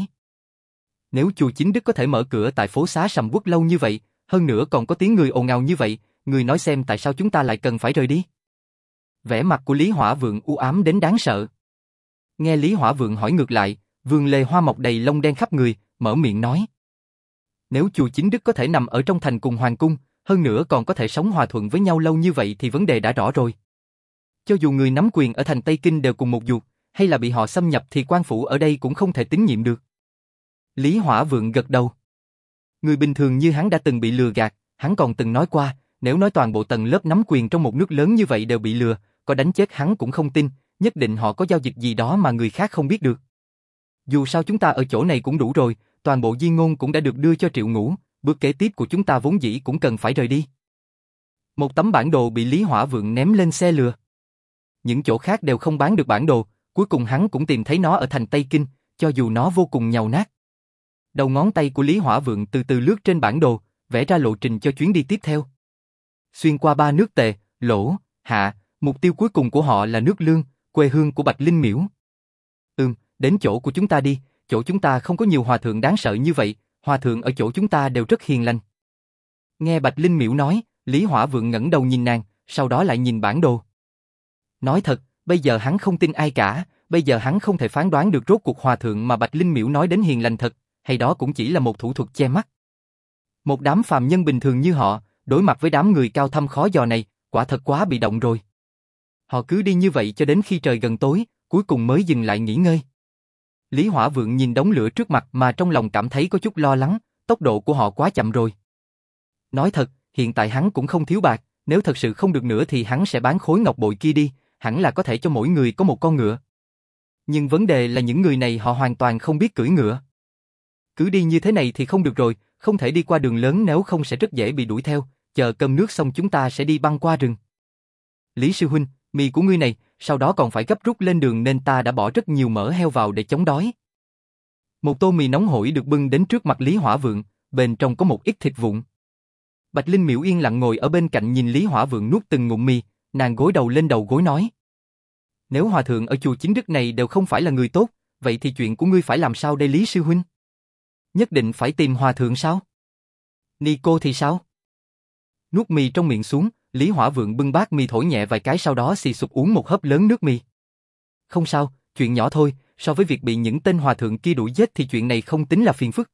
Nếu chùa Chính Đức có thể mở cửa tại phố xá sầm uất lâu như vậy, hơn nữa còn có tiếng người ồn ào như vậy, người nói xem tại sao chúng ta lại cần phải rời đi? Vẻ mặt của Lý Hỏa Vượng u ám đến đáng sợ. Nghe Lý Hỏa Vượng hỏi ngược lại, vườn lê hoa mọc đầy lông đen khắp người, mở miệng nói. Nếu chùa Chính Đức có thể nằm ở trong thành cùng hoàng cung, hơn nữa còn có thể sống hòa thuận với nhau lâu như vậy thì vấn đề đã rõ rồi. Cho dù người nắm quyền ở thành Tây Kinh đều cùng một ruột, hay là bị họ xâm nhập thì quan phủ ở đây cũng không thể tín nhiệm được. Lý Hỏa Vượng gật đầu. Người bình thường như hắn đã từng bị lừa gạt, hắn còn từng nói qua, nếu nói toàn bộ tầng lớp nắm quyền trong một nước lớn như vậy đều bị lừa, có đánh chết hắn cũng không tin, nhất định họ có giao dịch gì đó mà người khác không biết được. Dù sao chúng ta ở chỗ này cũng đủ rồi, toàn bộ di ngôn cũng đã được đưa cho Triệu Ngũ, bước kế tiếp của chúng ta vốn dĩ cũng cần phải rời đi. Một tấm bản đồ bị Lý Hỏa Vượng ném lên xe lừa. Những chỗ khác đều không bán được bản đồ, cuối cùng hắn cũng tìm thấy nó ở thành Tây Kinh, cho dù nó vô cùng nhàu nát. Đầu ngón tay của Lý Hỏa Vượng từ từ lướt trên bản đồ, vẽ ra lộ trình cho chuyến đi tiếp theo. Xuyên qua ba nước Tề, Lỗ, Hạ, mục tiêu cuối cùng của họ là nước Lương, quê hương của Bạch Linh Miễu. Ừm, đến chỗ của chúng ta đi, chỗ chúng ta không có nhiều hòa thượng đáng sợ như vậy, hòa thượng ở chỗ chúng ta đều rất hiền lành. Nghe Bạch Linh Miễu nói, Lý Hỏa Vượng ngẩng đầu nhìn nàng, sau đó lại nhìn bản đồ. Nói thật, bây giờ hắn không tin ai cả, bây giờ hắn không thể phán đoán được rốt cuộc hòa thượng mà Bạch Linh Miễu nói đến hiền lành thật, hay đó cũng chỉ là một thủ thuật che mắt. Một đám phàm nhân bình thường như họ, đối mặt với đám người cao thâm khó dò này, quả thật quá bị động rồi. Họ cứ đi như vậy cho đến khi trời gần tối, cuối cùng mới dừng lại nghỉ ngơi. Lý Hỏa Vượng nhìn đống lửa trước mặt mà trong lòng cảm thấy có chút lo lắng, tốc độ của họ quá chậm rồi. Nói thật, hiện tại hắn cũng không thiếu bạc, nếu thật sự không được nữa thì hắn sẽ bán khối ngọc bội kia đi, hẳn là có thể cho mỗi người có một con ngựa. Nhưng vấn đề là những người này họ hoàn toàn không biết cưỡi ngựa. Cứ đi như thế này thì không được rồi, không thể đi qua đường lớn nếu không sẽ rất dễ bị đuổi theo, chờ cơm nước xong chúng ta sẽ đi băng qua rừng. Lý sư huynh, mì của ngươi này, sau đó còn phải gấp rút lên đường nên ta đã bỏ rất nhiều mỡ heo vào để chống đói. Một tô mì nóng hổi được bưng đến trước mặt Lý Hỏa Vượng, bên trong có một ít thịt vụn. Bạch Linh Miểu yên lặng ngồi ở bên cạnh nhìn Lý Hỏa Vượng nuốt từng ngụm mì, nàng gối đầu lên đầu gối nói. Nếu hòa thượng ở chùa Chính Đức này đều không phải là người tốt, vậy thì chuyện của ngươi phải làm sao đây Lý sư huynh? Nhất định phải tìm hòa thượng sao? Ni cô thì sao? Nuốt mì trong miệng xuống, Lý Hỏa Vượng bưng bát mì thổi nhẹ vài cái sau đó xì sụp uống một hớp lớn nước mì. Không sao, chuyện nhỏ thôi, so với việc bị những tên hòa thượng kia đuổi giết thì chuyện này không tính là phiền phức.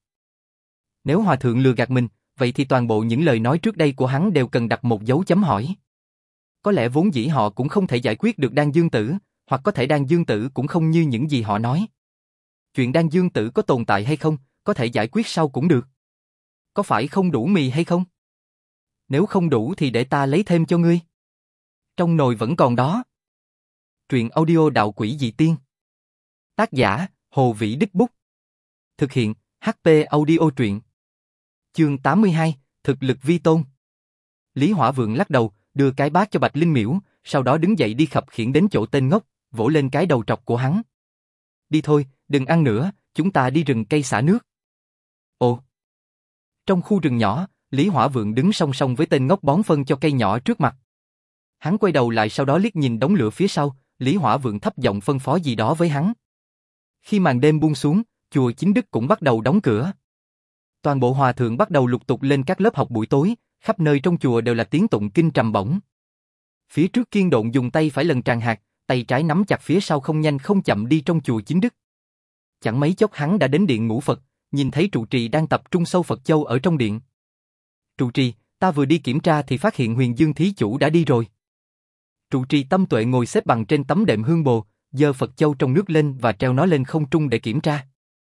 Nếu hòa thượng lừa gạt mình, vậy thì toàn bộ những lời nói trước đây của hắn đều cần đặt một dấu chấm hỏi. Có lẽ vốn dĩ họ cũng không thể giải quyết được Đan Dương Tử, hoặc có thể Đan Dương Tử cũng không như những gì họ nói. Chuyện Đan Dương Tử có tồn tại hay không, có thể giải quyết sau cũng được. Có phải không đủ mì hay không? Nếu không đủ thì để ta lấy thêm cho ngươi. Trong nồi vẫn còn đó. Truyện audio Đạo Quỷ Dị Tiên. Tác giả, Hồ Vĩ Đích Bút. Thực hiện, hát pê Audio Truyện. Chương tám mươi hai, Thực lực vi tôn. Lý Hỏa Vượng lắc đầu, đưa cái bát cho Bạch Linh Miểu, sau đó đứng dậy đi khập khiễng đến chỗ tên ngốc, vỗ lên cái đầu trọc của hắn. Đi thôi, đừng ăn nữa, chúng ta đi rừng cây xả nước. Ồ. Trong khu rừng nhỏ, Lý Hỏa Vượng đứng song song với tên ngốc bón phân cho cây nhỏ trước mặt. Hắn quay đầu lại sau đó liếc nhìn đống lửa phía sau, Lý Hỏa Vượng thấp giọng phân phó gì đó với hắn. Khi màn đêm buông xuống, chùa Chính Đức cũng bắt đầu đóng cửa. Toàn bộ hòa thượng bắt đầu lục tục lên các lớp học buổi tối, khắp nơi trong chùa đều là tiếng tụng kinh trầm bổng. Phía trước Kiên Độn dùng tay phải lần tràng hạt, tay trái nắm chặt phía sau không nhanh không chậm đi trong chùa Chính Đức. Chẳng mấy chốc hắn đã đến điện ngũ Phật, nhìn thấy trụ trì đang tập trung sâu Phật châu ở trong điện. Trụ trì, ta vừa đi kiểm tra thì phát hiện Huyền Dương thí chủ đã đi rồi. Trụ trì Tâm Tuệ ngồi xếp bằng trên tấm đệm hương bồ, giơ Phật châu trong nước lên và treo nó lên không trung để kiểm tra.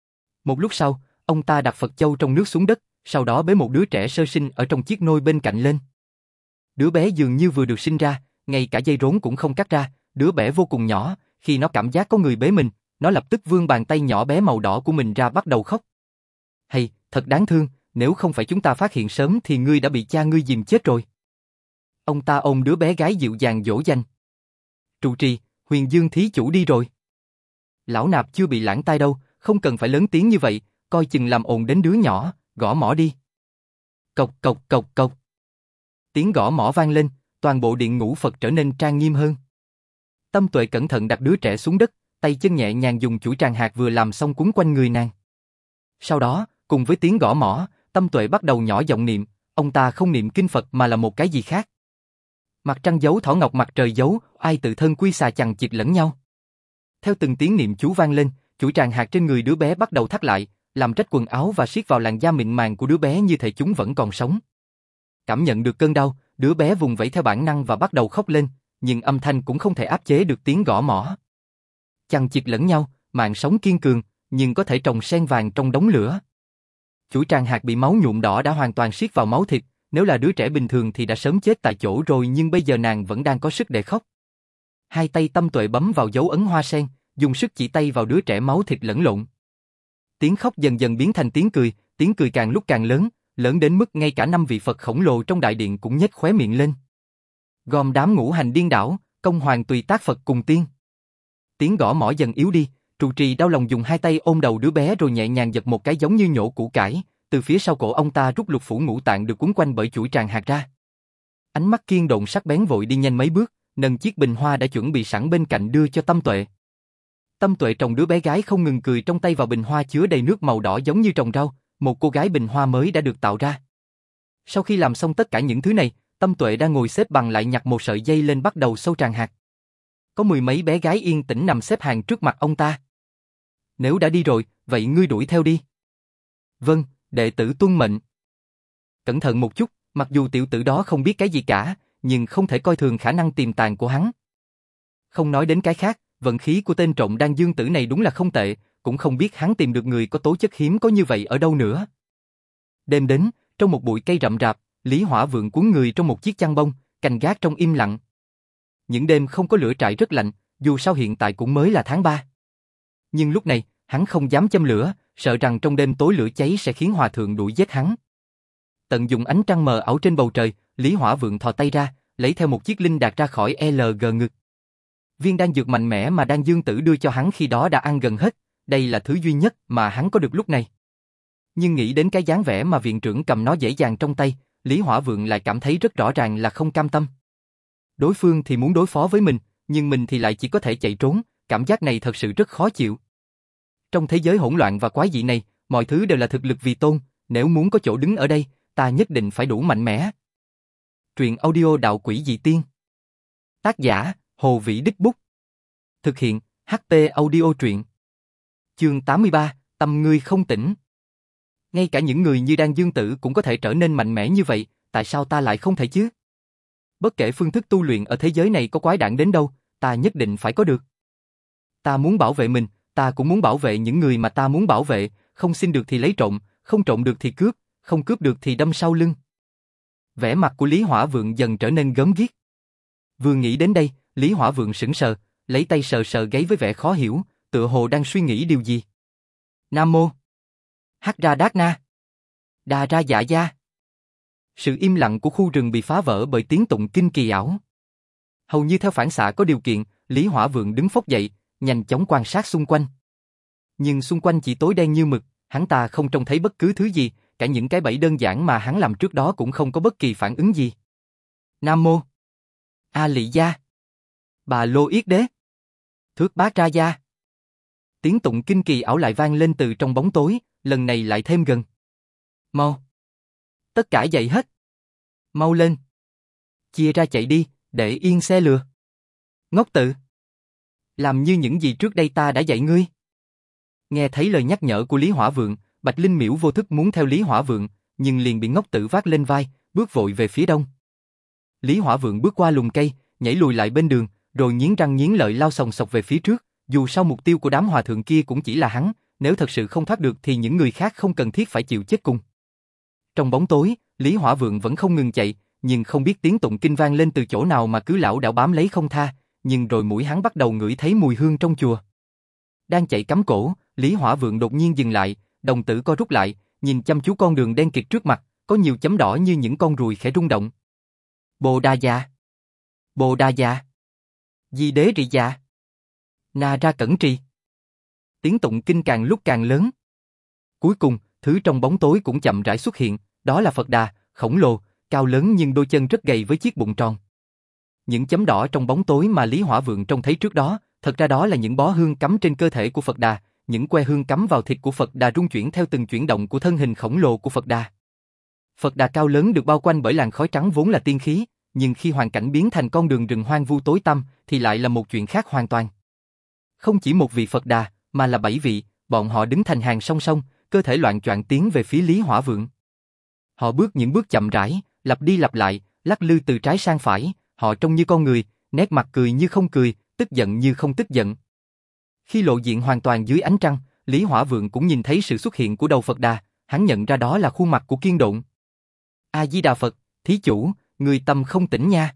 Một lúc sau, ông ta đặt Phật châu trong nước xuống đất, sau đó bế một đứa trẻ sơ sinh ở trong chiếc nôi bên cạnh lên. Đứa bé dường như vừa được sinh ra, ngay cả dây rốn cũng không cắt ra, đứa bé vô cùng nhỏ, khi nó cảm giác có người bế mình, nó lập tức vươn bàn tay nhỏ bé màu đỏ của mình ra bắt đầu khóc. Hay, thật đáng thương, nếu không phải chúng ta phát hiện sớm thì ngươi đã bị cha ngươi dìm chết rồi. Ông ta ôm đứa bé gái dịu dàng dỗ dành. Trụ trì, Huyền Dương thí chủ đi rồi. Lão nạp chưa bị lãng tai đâu, không cần phải lớn tiếng như vậy, coi chừng làm ồn đến đứa nhỏ, gõ mõ đi. Cộc cộc cộc cộc. Tiếng gõ mõ vang lên, toàn bộ điện ngũ Phật trở nên trang nghiêm hơn. Tâm Tuệ cẩn thận đặt đứa trẻ xuống đất, tay chân nhẹ nhàng dùng chuỗi tràng hạt vừa làm xong quấn quanh người nàng. Sau đó, cùng với tiếng gõ mõ, Tâm Tuệ bắt đầu nhỏ giọng niệm, ông ta không niệm kinh Phật mà là một cái gì khác. Mặt trăng giấu thỏ ngọc mặt trời giấu, ai tự thân quy xà chằng chịt lẫn nhau. Theo từng tiếng niệm chú vang lên, chuỗi tràng hạt trên người đứa bé bắt đầu thắt lại, làm rách quần áo và siết vào làn da mịn màng của đứa bé như thể chúng vẫn còn sống. Cảm nhận được cơn đau, đứa bé vùng vẫy theo bản năng và bắt đầu khóc lên, nhưng âm thanh cũng không thể áp chế được tiếng gõ mõ. Chằng chịt lẫn nhau, mạng sống kiên cường, nhưng có thể trồng sen vàng trong đống lửa. Chuỗi tràng hạt bị máu nhuộm đỏ đã hoàn toàn siết vào máu thịt, nếu là đứa trẻ bình thường thì đã sớm chết tại chỗ rồi nhưng bây giờ nàng vẫn đang có sức để khóc. Hai tay Tâm Tuệ bấm vào dấu ấn hoa sen, dùng sức chỉ tay vào đứa trẻ máu thịt lẫn lộn. Tiếng khóc dần dần biến thành tiếng cười, tiếng cười càng lúc càng lớn, lớn đến mức ngay cả năm vị Phật khổng lồ trong đại điện cũng nhếch khóe miệng lên. Gom đám ngũ hành điên đảo, công hoàng tùy tác Phật cùng tiên. Tiếng gõ mõ dần yếu đi, trụ trì đau lòng dùng hai tay ôm đầu đứa bé rồi nhẹ nhàng giật một cái giống như nhổ củ cải, từ phía sau cổ ông ta rút lục phủ ngũ tạng được quấn quanh bởi chuỗi tràng hạt ra. Ánh mắt Kiên Độn sắc bén vội đi nhanh mấy bước, nâng chiếc bình hoa đã chuẩn bị sẵn bên cạnh đưa cho Tâm Tuệ. Tâm Tuệ trồng đứa bé gái không ngừng cười trong tay vào bình hoa chứa đầy nước màu đỏ giống như trồng rau, một cô gái bình hoa mới đã được tạo ra. Sau khi làm xong tất cả những thứ này, Tâm Tuệ đang ngồi xếp bằng lại nhặt một sợi dây lên bắt đầu sâu tràng hạt. Có mười mấy bé gái yên tĩnh nằm xếp hàng trước mặt ông ta. Nếu đã đi rồi, vậy ngươi đuổi theo đi. Vâng, đệ tử tuân mệnh. cẩn thận một chút, mặc dù tiểu tử đó không biết cái gì cả, nhưng không thể coi thường khả năng tiềm tàng của hắn. Không nói đến cái khác, vận khí của tên trộm đan dương tử này đúng là không tệ, cũng không biết hắn tìm được người có tố chất hiếm có như vậy ở đâu nữa. Đêm đến, trong một bụi cây rậm rạp, Lý Hỏa Vượng cuốn người trong một chiếc chăn bông, canh gác trong im lặng. Những đêm không có lửa trại rất lạnh, dù sao hiện tại cũng mới là tháng ba. Nhưng lúc này, hắn không dám châm lửa, sợ rằng trong đêm tối lửa cháy sẽ khiến hòa thượng đuổi giết hắn. Tận dụng ánh trăng mờ ảo trên bầu trời, Lý Hỏa Vượng thò tay ra, lấy theo một chiếc linh đạt ra khỏi lờ giê ngực. Viên đan dược mạnh mẽ mà đan dương tử đưa cho hắn khi đó đã ăn gần hết, đây là thứ duy nhất mà hắn có được lúc này. Nhưng nghĩ đến cái dáng vẻ mà viện trưởng cầm nó dễ dàng trong tay, Lý Hỏa Vượng lại cảm thấy rất rõ ràng là không cam tâm. Đối phương thì muốn đối phó với mình, nhưng mình thì lại chỉ có thể chạy trốn, cảm giác này thật sự rất khó chịu. Trong thế giới hỗn loạn và quái dị này, mọi thứ đều là thực lực vì tôn, nếu muốn có chỗ đứng ở đây, ta nhất định phải đủ mạnh mẽ. Truyện audio Đạo Quỷ Dị Tiên. Tác giả, Hồ Vĩ Đích Bút. Thực hiện, hát tê Audio Truyện. Chương tám mươi ba, tâm ngươi không tỉnh. Ngay cả những người như Đan Dương Tử cũng có thể trở nên mạnh mẽ như vậy, tại sao ta lại không thể chứ? Bất kể phương thức tu luyện ở thế giới này có quái đản đến đâu, ta nhất định phải có được. Ta muốn bảo vệ mình, ta cũng muốn bảo vệ những người mà ta muốn bảo vệ, không xin được thì lấy trộm, không trộm được thì cướp, không cướp được thì đâm sau lưng. Vẻ mặt của Lý Hỏa Vượng dần trở nên gớm ghiếc. Vừa nghĩ đến đây, Lý Hỏa Vượng sững sờ, lấy tay sờ sờ gáy với vẻ khó hiểu, tựa hồ đang suy nghĩ điều gì. Nam mô Hắc Ra Đát Na Đà Ra Dạ Gia. Sự im lặng của khu rừng bị phá vỡ bởi tiếng tụng kinh kỳ ảo. Hầu như theo phản xạ có điều kiện, Lý Hỏa Vượng đứng phốc dậy, nhanh chóng quan sát xung quanh. Nhưng xung quanh chỉ tối đen như mực, hắn ta không trông thấy bất cứ thứ gì, cả những cái bẫy đơn giản mà hắn làm trước đó cũng không có bất kỳ phản ứng gì. Nam mô A Lị Gia, Bà Lô Yết Đế, Thước Bát Ra Gia. Tiếng tụng kinh kỳ ảo lại vang lên từ trong bóng tối, lần này lại thêm gần. Mau! Tất cả dậy hết! Mau lên! Chia ra chạy đi, để yên xe lừa! Ngốc tự! Làm như những gì trước đây ta đã dạy ngươi. Nghe thấy lời nhắc nhở của Lý Hỏa Vượng, Bạch Linh Miễu vô thức muốn theo Lý Hỏa Vượng, nhưng liền bị ngốc tự vác lên vai, bước vội về phía đông. Lý Hỏa Vượng bước qua lùm cây, nhảy lùi lại bên đường, rồi nghiến răng nghiến lợi lao sòng sọc về phía trước, dù sao mục tiêu của đám hòa thượng kia cũng chỉ là hắn, nếu thật sự không thoát được thì những người khác không cần thiết phải chịu chết cùng. Trong bóng tối, Lý Hỏa Vượng vẫn không ngừng chạy, nhưng không biết tiếng tụng kinh vang lên từ chỗ nào mà cứ lảo đảo bám lấy không tha, nhưng rồi mũi hắn bắt đầu ngửi thấy mùi hương trong chùa. Đang chạy cắm cổ, Lý Hỏa Vượng đột nhiên dừng lại, đồng tử co rút lại, nhìn chăm chú con đường đen kịt trước mặt, có nhiều chấm đỏ như những con ruồi khẽ rung động. Bồ Đà Dạ, Bồ Đà Dạ, Di Đế Rị Dạ, Na Ra Cẩn Trì. Tiếng tụng kinh càng lúc càng lớn. Cuối cùng, thứ trong bóng tối cũng chậm rãi xuất hiện, đó là Phật Đà, khổng lồ, cao lớn nhưng đôi chân rất gầy với chiếc bụng tròn. Những chấm đỏ trong bóng tối mà Lý Hỏa Vượng trông thấy trước đó, thật ra đó là những bó hương cắm trên cơ thể của Phật Đà, những que hương cắm vào thịt của Phật Đà rung chuyển theo từng chuyển động của thân hình khổng lồ của Phật Đà. Phật Đà cao lớn được bao quanh bởi làn khói trắng vốn là tiên khí, nhưng khi hoàn cảnh biến thành con đường rừng hoang vu tối tăm thì lại là một chuyện khác hoàn toàn. Không chỉ một vị Phật Đà, mà là bảy vị, bọn họ đứng thành hàng song song, cơ thể loạng choạng tiến về phía Lý Hỏa Vượng. Họ bước những bước chậm rãi, lặp đi lặp lại, lắc lư từ trái sang phải, họ trông như con người, nét mặt cười như không cười, tức giận như không tức giận. Khi lộ diện hoàn toàn dưới ánh trăng, Lý Hỏa Vượng cũng nhìn thấy sự xuất hiện của đầu Phật Đà, hắn nhận ra đó là khuôn mặt của Kiên Độn. A Di Đà Phật, thí chủ, người tâm không tỉnh nha.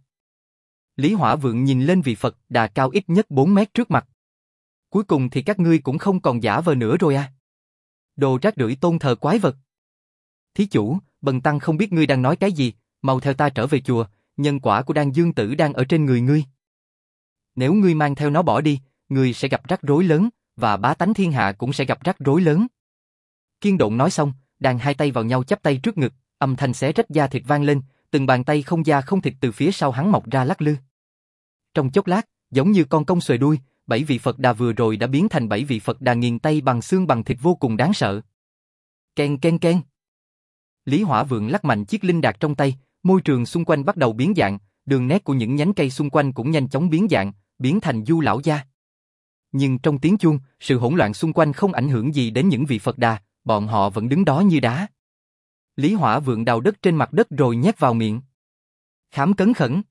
Lý Hỏa Vượng nhìn lên vị Phật Đà cao ít nhất bốn mét trước mặt. Cuối cùng thì các ngươi cũng không còn giả vờ nữa rồi à? Đồ rác rưởi tôn thờ quái vật. Thí chủ, bần tăng không biết ngươi đang nói cái gì, mau theo ta trở về chùa, nhân quả của Đan Dương Tử đang ở trên người ngươi. Nếu ngươi mang theo nó bỏ đi, ngươi sẽ gặp rắc rối lớn, và bá tánh thiên hạ cũng sẽ gặp rắc rối lớn. Kiên Độn nói xong, đàn hai tay vào nhau chắp tay trước ngực, âm thanh xé rách da thịt vang lên, từng bàn tay không da không thịt từ phía sau hắn mọc ra lắc lư. Trong chốc lát, giống như con công xuề đuôi, bảy vị Phật Đà vừa rồi đã biến thành bảy vị Phật Đà nghiền tay bằng xương bằng thịt vô cùng đáng sợ. Ken ken ken. Lý Hỏa Vượng lắc mạnh chiếc linh đạt trong tay, môi trường xung quanh bắt đầu biến dạng, đường nét của những nhánh cây xung quanh cũng nhanh chóng biến dạng, biến thành du lão gia. Nhưng trong tiếng chuông, sự hỗn loạn xung quanh không ảnh hưởng gì đến những vị Phật Đà, bọn họ vẫn đứng đó như đá. Lý Hỏa Vượng đào đất trên mặt đất rồi nhét vào miệng. Khám cấn khẩn.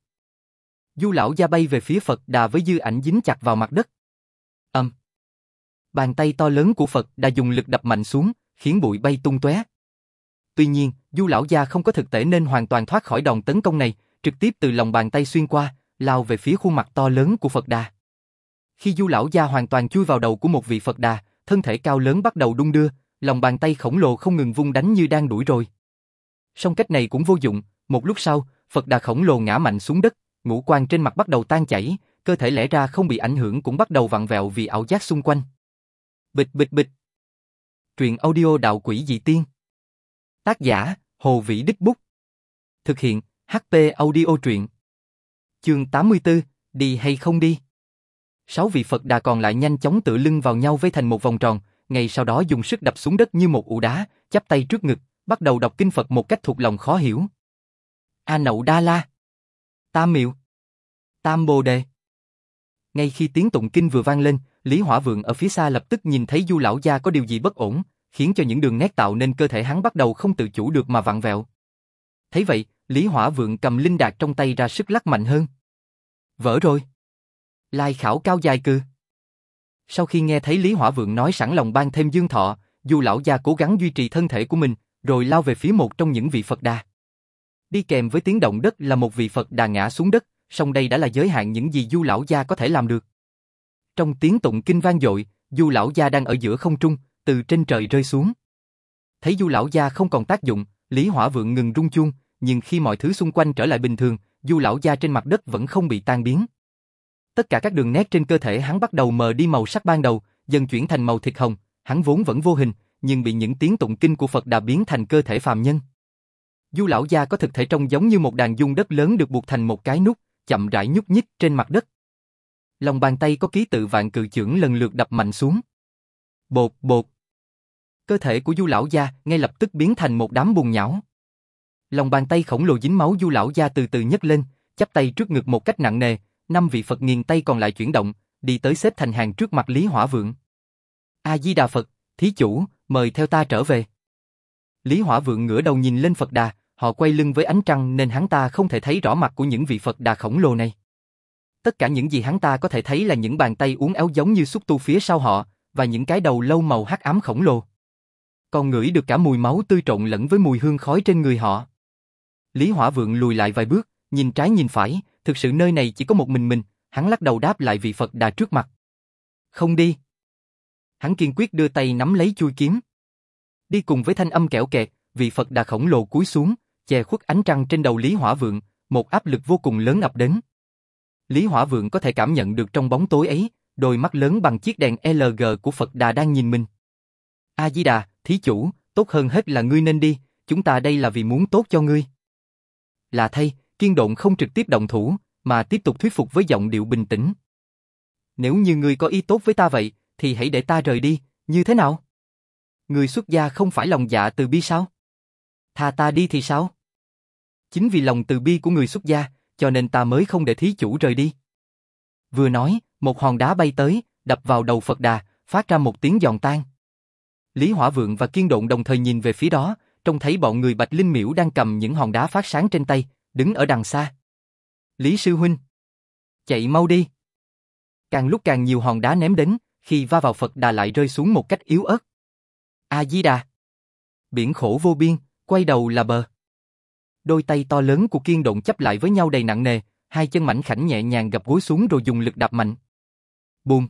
Du lão gia bay về phía Phật Đà với dư ảnh dính chặt vào mặt đất. Ầm. Um. Bàn tay to lớn của Phật Đà dùng lực đập mạnh xuống, khiến bụi bay tung tóe. Tuy nhiên, Du lão gia không có thực thể nên hoàn toàn thoát khỏi đòn tấn công này, trực tiếp từ lòng bàn tay xuyên qua, lao về phía khuôn mặt to lớn của Phật Đà. Khi Du lão gia hoàn toàn chui vào đầu của một vị Phật Đà, thân thể cao lớn bắt đầu đung đưa, lòng bàn tay khổng lồ không ngừng vung đánh như đang đuổi rồi. Song cách này cũng vô dụng, một lúc sau, Phật Đà khổng lồ ngã mạnh xuống đất, ngũ quan trên mặt bắt đầu tan chảy, cơ thể lẽ ra không bị ảnh hưởng cũng bắt đầu vặn vẹo vì ảo giác xung quanh. Bịch bịch bịch. Truyện audio Đạo Quỷ Dị Tiên. Tác giả: Hồ Vĩ Đích Bút. Thực hiện: hát pê Audio Truyện. Chương tám mươi tư, đi hay không đi? Sáu vị Phật Đà còn lại nhanh chóng tựa lưng vào nhau vây thành một vòng tròn, ngay sau đó dùng sức đập xuống đất như một ụ đá, chắp tay trước ngực, bắt đầu đọc kinh Phật một cách thuộc lòng khó hiểu. A Nậu Đa La, Tam Miệu, Tam Bồ Đề. Ngay khi tiếng tụng kinh vừa vang lên, Lý Hỏa Vượng ở phía xa lập tức nhìn thấy Du lão gia có điều gì bất ổn, khiến cho những đường nét tạo nên cơ thể hắn bắt đầu không tự chủ được mà vặn vẹo. Thấy vậy, Lý Hỏa Vượng cầm linh đạc trong tay ra sức lắc mạnh hơn. Vỡ rồi. Lai khảo cao dài cừ. Sau khi nghe thấy Lý Hỏa Vượng nói sẵn lòng ban thêm dương thọ, Du lão gia cố gắng duy trì thân thể của mình, rồi lao về phía một trong những vị Phật Đà. Đi kèm với tiếng động đất là một vị Phật Đà ngã xuống đất, song đây đã là giới hạn những gì Du lão gia có thể làm được. Trong tiếng tụng kinh vang dội, Du lão gia đang ở giữa không trung, từ trên trời rơi xuống. Thấy Du lão gia không còn tác dụng, Lý Hỏa Vượng ngừng rung chuông, nhưng khi mọi thứ xung quanh trở lại bình thường, Du lão gia trên mặt đất vẫn không bị tan biến. Tất cả các đường nét trên cơ thể hắn bắt đầu mờ đi màu sắc ban đầu, dần chuyển thành màu thịt hồng, hắn vốn vẫn vô hình, nhưng bị những tiếng tụng kinh của Phật Đà biến thành cơ thể phàm nhân. Du lão gia có thực thể trông giống như một đàn dung đất lớn được buộc thành một cái nút, chậm rãi nhúc nhích trên mặt đất. Lòng bàn tay có ký tự vạn cự chưởng lần lượt đập mạnh xuống. Bột bột. Cơ thể của Du lão gia ngay lập tức biến thành một đám bùn nhão. Lòng bàn tay khổng lồ dính máu Du lão gia từ từ nhấc lên, chắp tay trước ngực một cách nặng nề, năm vị Phật nghiền tay còn lại chuyển động, đi tới xếp thành hàng trước mặt Lý Hỏa Vượng. A Di Đà Phật, thí chủ, mời theo ta trở về. Lý Hỏa Vượng ngửa đầu nhìn lên Phật Đà, họ quay lưng với ánh trăng nên hắn ta không thể thấy rõ mặt của những vị Phật Đà khổng lồ này. Tất cả những gì hắn ta có thể thấy là những bàn tay uốn éo giống như xúc tu phía sau họ, và những cái đầu lâu màu hắc ám khổng lồ. Còn ngửi được cả mùi máu tươi trộn lẫn với mùi hương khói trên người họ. Lý Hỏa Vượng lùi lại vài bước, nhìn trái nhìn phải, thực sự nơi này chỉ có một mình mình, hắn lắc đầu đáp lại vị Phật Đà trước mặt. Không đi. Hắn kiên quyết đưa tay nắm lấy chuôi kiếm. Đi cùng với thanh âm kẽo kẹt, vị Phật Đà khổng lồ cúi xuống, che khuất ánh trăng trên đầu Lý Hỏa Vượng, một áp lực vô cùng lớn ập đến. Lý Hỏa Vượng có thể cảm nhận được trong bóng tối ấy, đôi mắt lớn bằng chiếc đèn lờ giê của Phật Đà đang nhìn mình. A Di Đà, thí chủ, tốt hơn hết là ngươi nên đi, chúng ta đây là vì muốn tốt cho ngươi. Là thay, Kiên Độn không trực tiếp động thủ, mà tiếp tục thuyết phục với giọng điệu bình tĩnh. Nếu như ngươi có ý tốt với ta vậy, thì hãy để ta rời đi, như thế nào? Người xuất gia không phải lòng dạ từ bi sao? Tha ta đi thì sao? Chính vì lòng từ bi của người xuất gia, cho nên ta mới không để thí chủ rời đi. Vừa nói, một hòn đá bay tới, đập vào đầu Phật Đà, phát ra một tiếng giòn tan. Lý Hỏa Vượng và Kiên Độn đồng thời nhìn về phía đó, trông thấy bọn người Bạch Linh Miễu đang cầm những hòn đá phát sáng trên tay, đứng ở đằng xa. Lý sư huynh, chạy mau đi. Càng lúc càng nhiều hòn đá ném đến, khi va vào Phật Đà lại rơi xuống một cách yếu ớt. A Di Đà. Biển khổ vô biên, quay đầu là bờ. Đôi tay to lớn của Kiên Độn chấp lại với nhau đầy nặng nề, hai chân mảnh khảnh nhẹ nhàng gập gối xuống rồi dùng lực đạp mạnh. Bùm.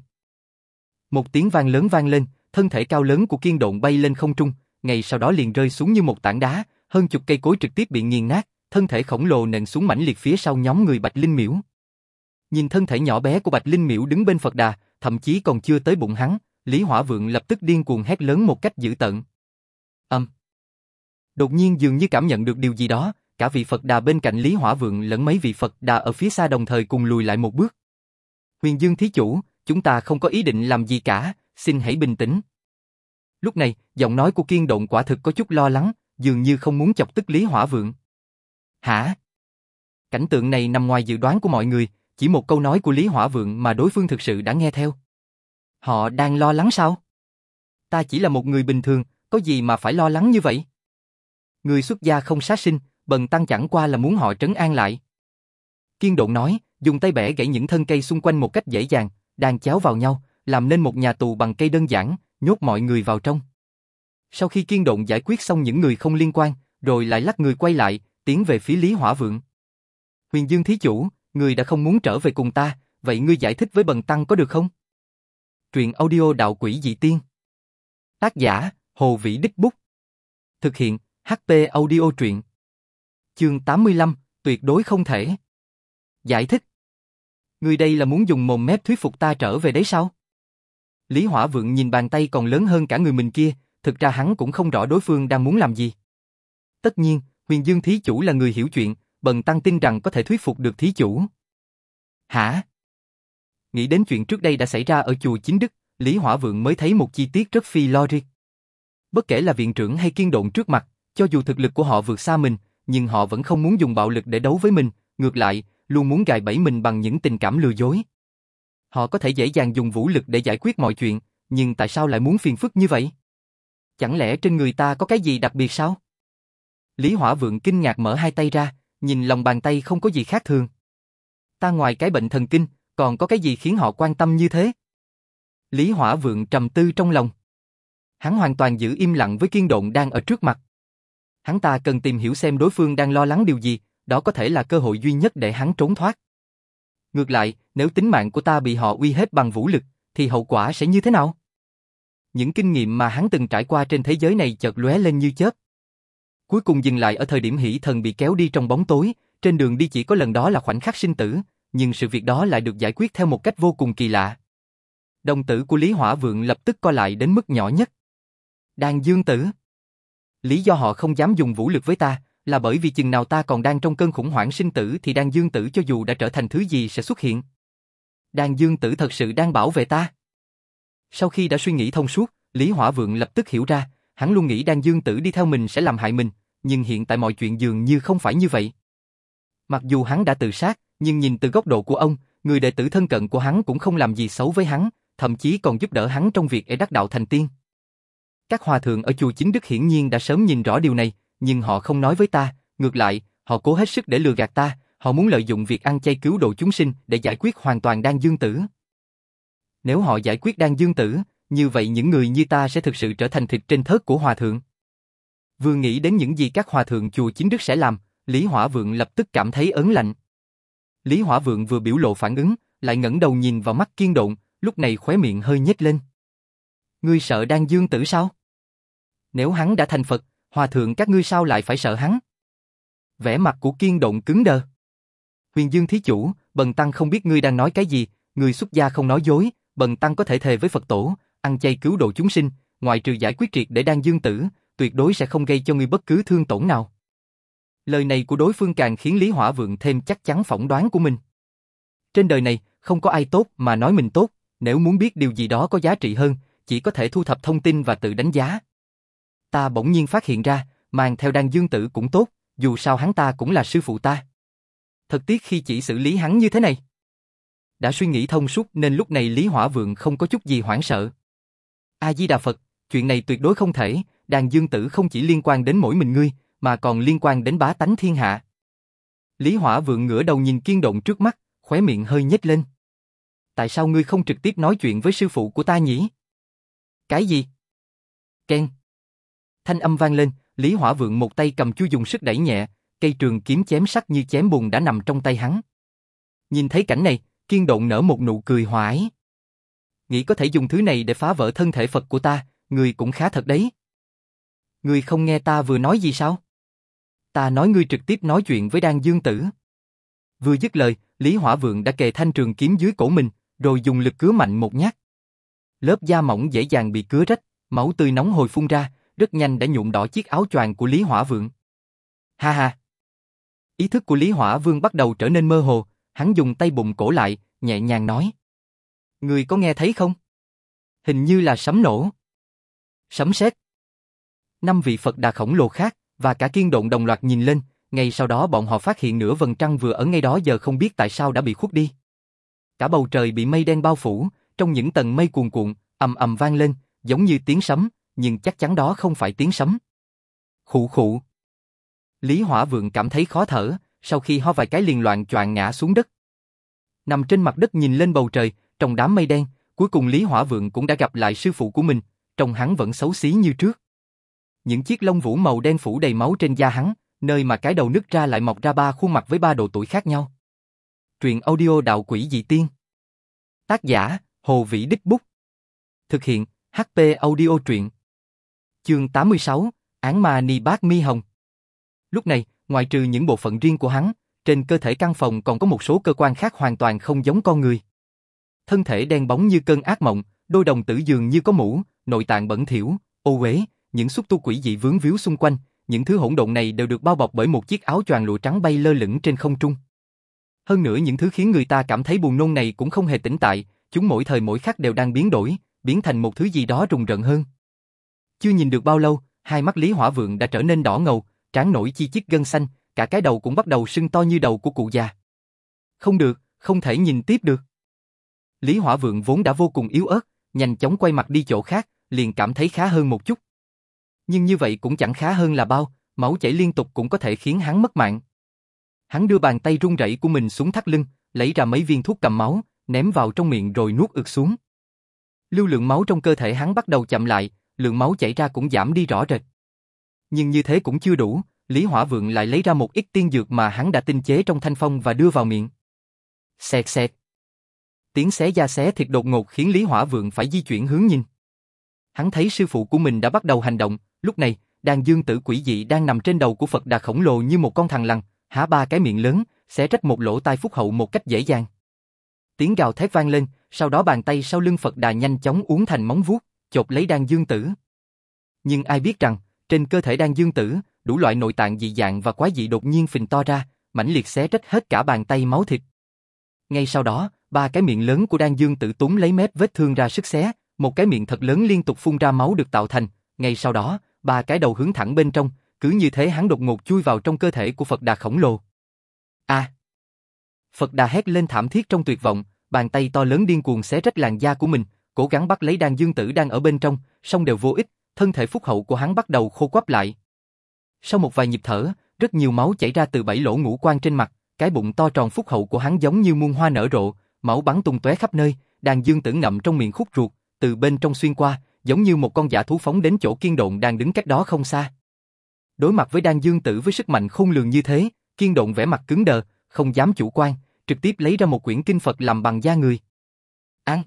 Một tiếng vang lớn vang lên, thân thể cao lớn của Kiên Độn bay lên không trung, ngay sau đó liền rơi xuống như một tảng đá, hơn chục cây cối trực tiếp bị nghiền nát, thân thể khổng lồ nện xuống mãnh liệt phía sau nhóm người Bạch Linh Miễu. Nhìn thân thể nhỏ bé của Bạch Linh Miễu đứng bên Phật Đà, thậm chí còn chưa tới bụng hắn, Lý Hỏa Vượng lập tức điên cuồng hét lớn một cách dữ tợn. Âm. Um. Đột nhiên dường như cảm nhận được điều gì đó, cả vị Phật Đà bên cạnh Lý Hỏa Vượng lẫn mấy vị Phật Đà ở phía xa đồng thời cùng lùi lại một bước. Huyền Dương thí chủ, chúng ta không có ý định làm gì cả, xin hãy bình tĩnh. Lúc này, giọng nói của Kiên Độn quả thực có chút lo lắng, dường như không muốn chọc tức Lý Hỏa Vượng. Hả? Cảnh tượng này nằm ngoài dự đoán của mọi người, chỉ một câu nói của Lý Hỏa Vượng mà đối phương thực sự đã nghe theo. Họ đang lo lắng sao? Ta chỉ là một người bình thường, có gì mà phải lo lắng như vậy? Người xuất gia không sát sinh, bần tăng chẳng qua là muốn họ trấn an lại. Kiên Độn nói, dùng tay bẻ gãy những thân cây xung quanh một cách dễ dàng, đan chéo vào nhau, làm nên một nhà tù bằng cây đơn giản, nhốt mọi người vào trong. Sau khi Kiên Độn giải quyết xong những người không liên quan, rồi lại lắc người quay lại, tiến về phía Lý Hỏa Vượng. Huyền Dương thí chủ, người đã không muốn trở về cùng ta, vậy ngươi giải thích với bần tăng có được không? Truyện audio Đạo Quỷ Dị Tiên. Tác giả, Hồ Vĩ Đích Bút. Thực hiện, hát pê Audio Truyện. Chương tám mươi lăm, tuyệt đối không thể. Giải thích. Ngươi đây là muốn dùng mồm mép thuyết phục ta trở về đấy sao? Lý Hỏa Vượng nhìn bàn tay còn lớn hơn cả người mình kia, thực ra hắn cũng không rõ đối phương đang muốn làm gì. Tất nhiên, Huyền Dương thí chủ là người hiểu chuyện, bần tăng tin rằng có thể thuyết phục được thí chủ. Hả? Nghĩ đến chuyện trước đây đã xảy ra ở chùa Chính Đức, Lý Hỏa Vượng mới thấy một chi tiết rất phi logic. Bất kể là viện trưởng hay Kiên Độn trước mặt, cho dù thực lực của họ vượt xa mình, nhưng họ vẫn không muốn dùng bạo lực để đấu với mình, ngược lại, luôn muốn gài bẫy mình bằng những tình cảm lừa dối. Họ có thể dễ dàng dùng vũ lực để giải quyết mọi chuyện, nhưng tại sao lại muốn phiền phức như vậy? Chẳng lẽ trên người ta có cái gì đặc biệt sao? Lý Hỏa Vượng kinh ngạc mở hai tay ra, nhìn lòng bàn tay không có gì khác thường. Ta ngoài cái bệnh thần kinh, còn có cái gì khiến họ quan tâm như thế? Lý Hỏa Vượng trầm tư trong lòng. Hắn hoàn toàn giữ im lặng với Kiên Độn đang ở trước mặt. Hắn ta cần tìm hiểu xem đối phương đang lo lắng điều gì, đó có thể là cơ hội duy nhất để hắn trốn thoát. Ngược lại, nếu tính mạng của ta bị họ uy hiếp bằng vũ lực, thì hậu quả sẽ như thế nào? Những kinh nghiệm mà hắn từng trải qua trên thế giới này chợt lóe lên như chớp. Cuối cùng dừng lại ở thời điểm Hỷ Thần bị kéo đi trong bóng tối, trên đường đi chỉ có lần đó là khoảnh khắc sinh tử, nhưng sự việc đó lại được giải quyết theo một cách vô cùng kỳ lạ. Đồng tử của Lý Hỏa Vượng lập tức co lại đến mức nhỏ nhất. Đan Dương Tử. Lý do họ không dám dùng vũ lực với ta, là bởi vì chừng nào ta còn đang trong cơn khủng hoảng sinh tử thì Đan Dương Tử cho dù đã trở thành thứ gì sẽ xuất hiện. Đan Dương Tử thật sự đang bảo vệ ta. Sau khi đã suy nghĩ thông suốt, Lý Hỏa Vượng lập tức hiểu ra, hắn luôn nghĩ Đan Dương Tử đi theo mình sẽ làm hại mình, nhưng hiện tại mọi chuyện dường như không phải như vậy. Mặc dù hắn đã tự sát, nhưng nhìn từ góc độ của ông, người đệ tử thân cận của hắn cũng không làm gì xấu với hắn, thậm chí còn giúp đỡ hắn trong việc để đắc đạo thành tiên. Các hòa thượng ở chùa Chính Đức hiển nhiên đã sớm nhìn rõ điều này, nhưng họ không nói với ta, ngược lại, họ cố hết sức để lừa gạt ta, họ muốn lợi dụng việc ăn chay cứu độ chúng sinh để giải quyết hoàn toàn Đan Dương Tử. Nếu họ giải quyết Đan Dương Tử, như vậy những người như ta sẽ thực sự trở thành thịt trên thớt của hòa thượng. Vừa nghĩ đến những gì các hòa thượng chùa Chính Đức sẽ làm, Lý Hỏa Vượng lập tức cảm thấy ớn lạnh. Lý Hỏa Vượng vừa biểu lộ phản ứng, lại ngẩng đầu nhìn vào mắt Kiên Độn, lúc này khóe miệng hơi nhếch lên. Ngươi sợ Đan Dương Tử sao? Nếu hắn đã thành Phật, hòa thượng các ngươi sao lại phải sợ hắn? Vẻ mặt của Kiên Độn cứng đờ. Huyền Dương thí chủ, bần tăng không biết ngươi đang nói cái gì, ngươi xuất gia không nói dối, bần tăng có thể thề với Phật tổ, ăn chay cứu độ chúng sinh, ngoại trừ giải quyết triệt để Đan Dương Tử, tuyệt đối sẽ không gây cho ngươi bất cứ thương tổn nào. Lời này của đối phương càng khiến Lý Hỏa Vượng thêm chắc chắn phỏng đoán của mình. Trên đời này, không có ai tốt mà nói mình tốt, nếu muốn biết điều gì đó có giá trị hơn, chỉ có thể thu thập thông tin và tự đánh giá. Ta bỗng nhiên phát hiện ra, mang theo Đan Dương Tử cũng tốt, dù sao hắn ta cũng là sư phụ ta. Thật tiếc khi chỉ xử lý hắn như thế này. Đã suy nghĩ thông suốt nên lúc này Lý Hỏa Vượng không có chút gì hoảng sợ. A-di-đà Phật, chuyện này tuyệt đối không thể, Đan Dương Tử không chỉ liên quan đến mỗi mình ngươi, mà còn liên quan đến bá tánh thiên hạ. Lý Hỏa Vượng ngửa đầu nhìn Kiên Độn trước mắt, khóe miệng hơi nhếch lên. Tại sao ngươi không trực tiếp nói chuyện với sư phụ của ta nhỉ? Cái gì? Keng. Thanh âm vang lên, Lý Hỏa Vượng một tay cầm chuôi dùng sức đẩy nhẹ, cây trường kiếm chém sắc như chém bùn đã nằm trong tay hắn. Nhìn thấy cảnh này, Kiên Độn nở một nụ cười hòa ái. Nghĩ có thể dùng thứ này để phá vỡ thân thể Phật của ta, ngươi cũng khá thật đấy. Ngươi không nghe ta vừa nói gì sao? Ta nói ngươi trực tiếp nói chuyện với Đan Dương Tử. Vừa dứt lời, Lý Hỏa Vượng đã kề thanh trường kiếm dưới cổ mình, rồi dùng lực cứa mạnh một nhát. Lớp da mỏng dễ dàng bị cứa rách, máu tươi nóng hổi phun ra, rất nhanh đã nhuộm đỏ chiếc áo choàng của Lý Hỏa Vượng. Ha ha! Ý thức của Lý Hỏa Vương bắt đầu trở nên mơ hồ, hắn dùng tay bụng cổ lại, nhẹ nhàng nói. Ngươi có nghe thấy không? Hình như là sấm nổ. Sấm sét. Năm vị Phật Đà khổng lồ khác, và cả Kiên Độn đồng loạt nhìn lên, ngay sau đó bọn họ phát hiện nửa vầng trăng vừa ở ngay đó giờ không biết tại sao đã bị khuất đi. Cả bầu trời bị mây đen bao phủ, trong những tầng mây cuồn cuộn, ầm ầm vang lên, giống như tiếng sấm, nhưng chắc chắn đó không phải tiếng sấm. Khụ khụ. Lý Hỏa Vượng cảm thấy khó thở, sau khi ho vài cái liền loạng choạng ngã xuống đất. Nằm trên mặt đất nhìn lên bầu trời, trong đám mây đen, cuối cùng Lý Hỏa Vượng cũng đã gặp lại sư phụ của mình, trông hắn vẫn xấu xí như trước. Những chiếc lông vũ màu đen phủ đầy máu trên da hắn, nơi mà cái đầu nứt ra lại mọc ra ba khuôn mặt với ba độ tuổi khác nhau. Truyện audio Đạo Quỷ Dị Tiên. Tác giả, Hồ Vĩ Đích Bút. Thực hiện, hát pê Audio Truyện. Chương tám mươi sáu, Án Ma Ni Bát Mi Hồng. Lúc này, ngoài trừ những bộ phận riêng của hắn, trên cơ thể căn phòng còn có một số cơ quan khác hoàn toàn không giống con người. Thân thể đen bóng như cơn ác mộng, đôi đồng tử dường như có mũ, nội tạng bẩn thỉu, ô uế, những xúc tu quỷ dị vướng víu xung quanh, những thứ hỗn độn này đều được bao bọc bởi một chiếc áo choàng lụa trắng bay lơ lửng trên không trung. Hơn nữa những thứ khiến người ta cảm thấy buồn nôn này cũng không hề tĩnh tại, chúng mỗi thời mỗi khắc đều đang biến đổi, biến thành một thứ gì đó rùng rợn hơn. Chưa nhìn được bao lâu, hai mắt Lý Hỏa Vượng đã trở nên đỏ ngầu, trán nổi chi chít gân xanh, cả cái đầu cũng bắt đầu sưng to như đầu của cụ già. Không được, không thể nhìn tiếp được. Lý Hỏa Vượng vốn đã vô cùng yếu ớt, nhanh chóng quay mặt đi chỗ khác, liền cảm thấy khá hơn một chút. Nhưng như vậy cũng chẳng khá hơn là bao, máu chảy liên tục cũng có thể khiến hắn mất mạng. Hắn đưa bàn tay run rẩy của mình xuống thắt lưng, lấy ra mấy viên thuốc cầm máu, ném vào trong miệng rồi nuốt ực xuống. Lưu lượng máu trong cơ thể hắn bắt đầu chậm lại, lượng máu chảy ra cũng giảm đi rõ rệt. Nhưng như thế cũng chưa đủ, Lý Hỏa Vượng lại lấy ra một ít tiên dược mà hắn đã tinh chế trong thanh phong và đưa vào miệng. Xẹt xẹt. Tiếng xé da xé thịt đột ngột khiến Lý Hỏa Vượng phải di chuyển hướng nhìn. Hắn thấy sư phụ của mình đã bắt đầu hành động, lúc này, Đan Dương Tử quỷ dị đang nằm trên đầu của Phật Đà khổng lồ như một con thằn lằn, há ba cái miệng lớn, xé rách một lỗ tai Phúc Hậu một cách dễ dàng. Tiếng gào thét vang lên, sau đó bàn tay sau lưng Phật Đà nhanh chóng uốn thành móng vuốt, chộp lấy Đan Dương Tử. Nhưng ai biết rằng, trên cơ thể Đan Dương Tử, đủ loại nội tạng dị dạng và quái dị đột nhiên phình to ra, mãnh liệt xé rách hết cả bàn tay máu thịt. Ngay sau đó, ba cái miệng lớn của Đan Dương Tử túm lấy mép vết thương ra sức xé, một cái miệng thật lớn liên tục phun ra máu được tạo thành, ngay sau đó, ba cái đầu hướng thẳng bên trong, cứ như thế hắn đột ngột chui vào trong cơ thể của Phật Đà khổng lồ. A! À. Phật Đà hét lên thảm thiết trong tuyệt vọng, bàn tay to lớn điên cuồng xé rách làn da của mình, cố gắng bắt lấy Đan Dương Tử đang ở bên trong, song đều vô ích, thân thể Phúc Hậu của hắn bắt đầu khô quắp lại. Sau một vài nhịp thở, rất nhiều máu chảy ra từ bảy lỗ ngũ quan trên mặt, cái bụng to tròn Phúc Hậu của hắn giống như muôn hoa nở rộ, máu bắn tung tóe khắp nơi, Đan Dương Tử ngậm trong miệng khúc ruột, từ bên trong xuyên qua, giống như một con dã thú phóng đến chỗ Kiên Độn đang đứng cách đó không xa. Đối mặt với Đan Dương Tử với sức mạnh khôn lường như thế, Kiên Độn vẻ mặt cứng đờ, không dám chủ quan, trực tiếp lấy ra một quyển kinh Phật làm bằng da người. Án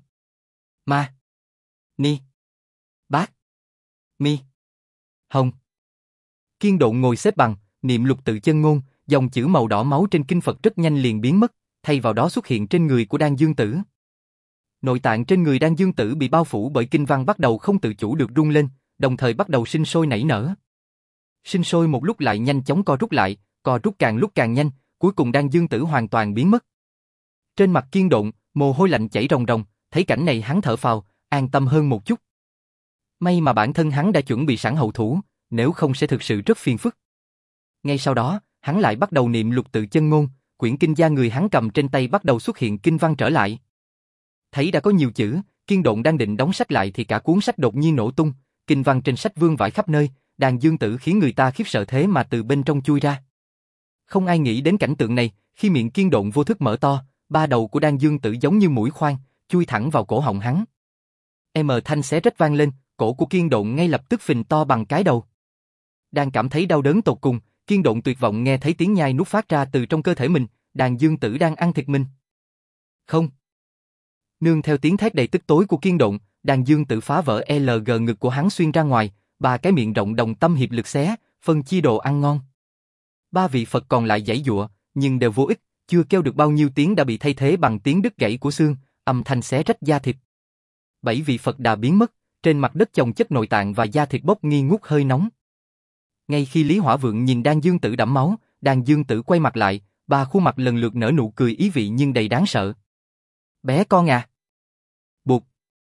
Ma Ni Bát Mi Hồng. Kiên Độn ngồi xếp bằng, niệm lục tự chân ngôn, dòng chữ màu đỏ máu trên kinh Phật rất nhanh liền biến mất, thay vào đó xuất hiện trên người của Đan Dương Tử. Nội tạng trên người Đan Dương Tử bị bao phủ bởi kinh văn bắt đầu không tự chủ được rung lên, đồng thời bắt đầu sinh sôi nảy nở. Sinh sôi một lúc lại nhanh chóng co rút lại, co rút càng lúc càng nhanh, cuối cùng Đan Dương Tử hoàn toàn biến mất. Trên mặt Kiên Độn, mồ hôi lạnh chảy ròng ròng, thấy cảnh này hắn thở phào, an tâm hơn một chút. May mà bản thân hắn đã chuẩn bị sẵn hậu thủ, nếu không sẽ thực sự rất phiền phức. Ngay sau đó, hắn lại bắt đầu niệm lục tự chân ngôn, quyển kinh da người hắn cầm trên tay bắt đầu xuất hiện kinh văn trở lại. Thấy đã có nhiều chữ, Kiên Độn đang định đóng sách lại thì cả cuốn sách đột nhiên nổ tung, kinh văn trên sách vương vãi khắp nơi, Đan Dương Tử khiến người ta khiếp sợ thế mà từ bên trong chui ra. Không ai nghĩ đến cảnh tượng này, khi miệng Kiên Độn vô thức mở to, ba đầu của Đan Dương Tử giống như mũi khoan, chui thẳng vào cổ họng hắn. Em thanh xé rách vang lên, cổ của Kiên Độn ngay lập tức phình to bằng cái đầu. Đang cảm thấy đau đớn tột cùng, Kiên Độn tuyệt vọng nghe thấy tiếng nhai nuốt phát ra từ trong cơ thể mình, Đan Dương Tử đang ăn thịt mình. Không. Nương theo tiếng thét đầy tức tối của Kiên Độn, Đan Dương Tử phá vỡ lờ giê ngực của hắn xuyên ra ngoài, ba cái miệng rộng đồng tâm hiệp lực xé, phân chia đồ ăn ngon. Ba vị Phật còn lại giãy giụa, nhưng đều vô ích, chưa kêu được bao nhiêu tiếng đã bị thay thế bằng tiếng đứt gãy của xương, âm thanh xé rách da thịt. Bảy vị Phật Đà biến mất, trên mặt đất chồng chất nội tạng và da thịt bốc nghi ngút hơi nóng. Ngay khi Lý Hỏa Vượng nhìn Đan Dương Tử đẫm máu, Đan Dương Tử quay mặt lại, ba khuôn mặt lần lượt nở nụ cười ý vị nhưng đầy đáng sợ. Bé con à. Bụt.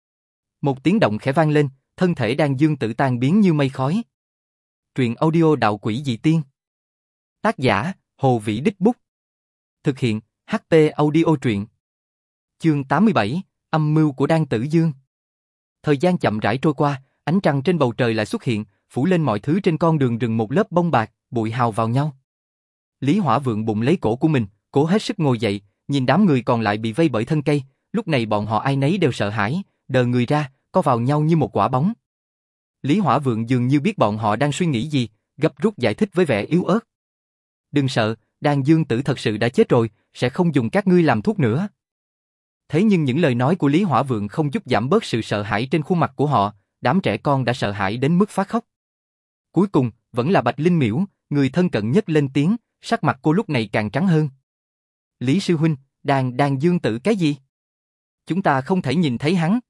Một tiếng động khẽ vang lên, thân thể Đan Dương Tử tan biến như mây khói. Truyện audio Đạo Quỷ Dị Tiên. Tác giả, Hồ Vĩ Đích Bút. Thực hiện, hát pê Audio Truyện. Chương tám mươi bảy, âm mưu của Đan Tử Dương. Thời gian chậm rãi trôi qua, ánh trăng trên bầu trời lại xuất hiện, phủ lên mọi thứ trên con đường rừng một lớp bông bạc, bụi hào vào nhau. Lý Hỏa Vượng bụng lấy cổ của mình, cố hết sức ngồi dậy, nhìn đám người còn lại bị vây bởi thân cây, lúc này bọn họ ai nấy đều sợ hãi, đờ người ra, co vào nhau như một quả bóng. Lý Hỏa Vượng dường như biết bọn họ đang suy nghĩ gì, gấp rút giải thích với vẻ yếu ớt. Đừng sợ, Đan Dương Tử thật sự đã chết rồi, sẽ không dùng các ngươi làm thuốc nữa. Thế nhưng những lời nói của Lý Hỏa Vượng không giúp giảm bớt sự sợ hãi trên khuôn mặt của họ, đám trẻ con đã sợ hãi đến mức phát khóc. Cuối cùng, vẫn là Bạch Linh Miễu, người thân cận nhất lên tiếng, sắc mặt cô lúc này càng trắng hơn. Lý sư huynh, Đan Đan Dương Tử cái gì? Chúng ta không thể nhìn thấy hắn.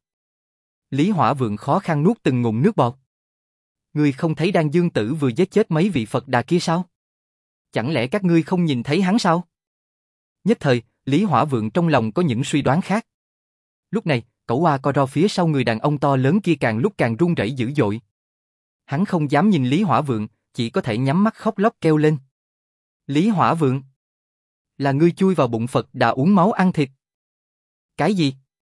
Lý Hỏa Vượng khó khăn nuốt từng ngụm nước bọt. Ngươi không thấy Đan Dương Tử vừa giết chết mấy vị Phật Đà kia sao? Chẳng lẽ các ngươi không nhìn thấy hắn sao? Nhất thời, Lý Hỏa Vượng trong lòng có những suy đoán khác. Lúc này, Cẩu Oa co ro phía sau người đàn ông to lớn kia càng lúc càng run rẩy dữ dội. Hắn không dám nhìn Lý Hỏa Vượng, chỉ có thể nhắm mắt khóc lóc kêu lên. Lý Hỏa Vượng, là ngươi chui vào bụng Phật Đà uống máu ăn thịt. Cái gì?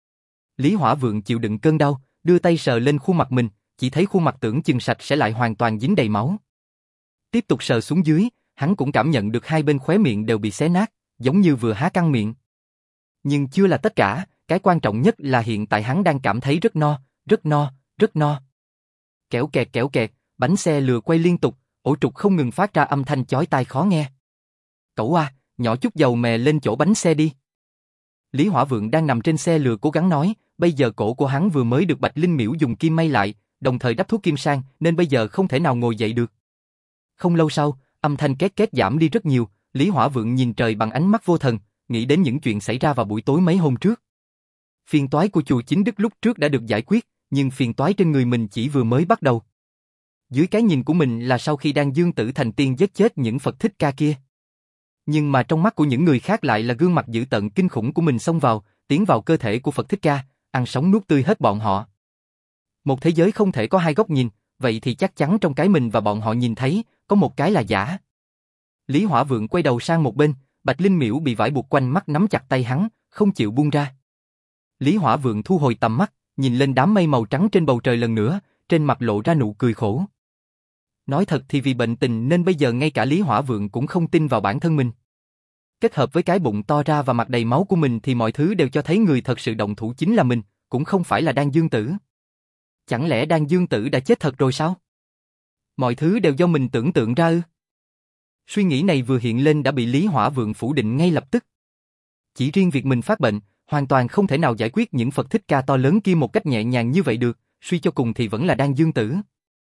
Lý Hỏa Vượng chịu đựng cơn đau, đưa tay sờ lên khuôn mặt mình, chỉ thấy khuôn mặt tưởng chừng sạch sẽ lại hoàn toàn dính đầy máu. Tiếp tục sờ xuống dưới, hắn cũng cảm nhận được hai bên khóe miệng đều bị xé nát, giống như vừa há căng miệng. Nhưng chưa là tất cả, cái quan trọng nhất là hiện tại hắn đang cảm thấy rất no, rất no, rất no. Kẻo kẹt kẻo kẹt, bánh xe lừa quay liên tục, ổ trục không ngừng phát ra âm thanh chói tai khó nghe. Cẩu Oa, nhỏ chút dầu mè lên chỗ bánh xe đi. Lý Hỏa Vượng đang nằm trên xe lừa cố gắng nói, bây giờ cổ của hắn vừa mới được Bạch Linh Miễu dùng kim may lại, đồng thời đắp thuốc kim sang, nên bây giờ không thể nào ngồi dậy được. Không lâu sau, âm thanh két két giảm đi rất nhiều, Lý Hỏa Vượng nhìn trời bằng ánh mắt vô thần, nghĩ đến những chuyện xảy ra vào buổi tối mấy hôm trước. Phiền toái của chùa Chính Đức lúc trước đã được giải quyết, nhưng phiền toái trên người mình chỉ vừa mới bắt đầu. Dưới cái nhìn của mình là sau khi Đan Dương Tử thành tiên giết chết những Phật Thích Ca kia. Nhưng mà trong mắt của những người khác lại là gương mặt dữ tợn kinh khủng của mình xông vào, tiến vào cơ thể của Phật Thích Ca, ăn sống nuốt tươi hết bọn họ. Một thế giới không thể có hai góc nhìn, vậy thì chắc chắn trong cái mình và bọn họ nhìn thấy, có một cái là giả. Lý Hỏa Vượng quay đầu sang một bên, Bạch Linh Miễu bị vải buộc quanh mắt nắm chặt tay hắn, không chịu buông ra. Lý Hỏa Vượng thu hồi tầm mắt, nhìn lên đám mây màu trắng trên bầu trời lần nữa, trên mặt lộ ra nụ cười khổ. Nói thật thì vì bệnh tình nên bây giờ ngay cả Lý Hỏa Vượng cũng không tin vào bản thân mình. Kết hợp với cái bụng to ra và mặt đầy máu của mình thì mọi thứ đều cho thấy người thật sự động thủ chính là mình, cũng không phải là Đan Dương Tử. Chẳng lẽ Đan Dương Tử đã chết thật rồi sao? Mọi thứ đều do mình tưởng tượng ra ư? Suy nghĩ này vừa hiện lên đã bị Lý Hỏa Vượng phủ định ngay lập tức. Chỉ riêng việc mình phát bệnh, hoàn toàn không thể nào giải quyết những Phật Thích Ca to lớn kia một cách nhẹ nhàng như vậy được, suy cho cùng thì vẫn là Đan Dương Tử.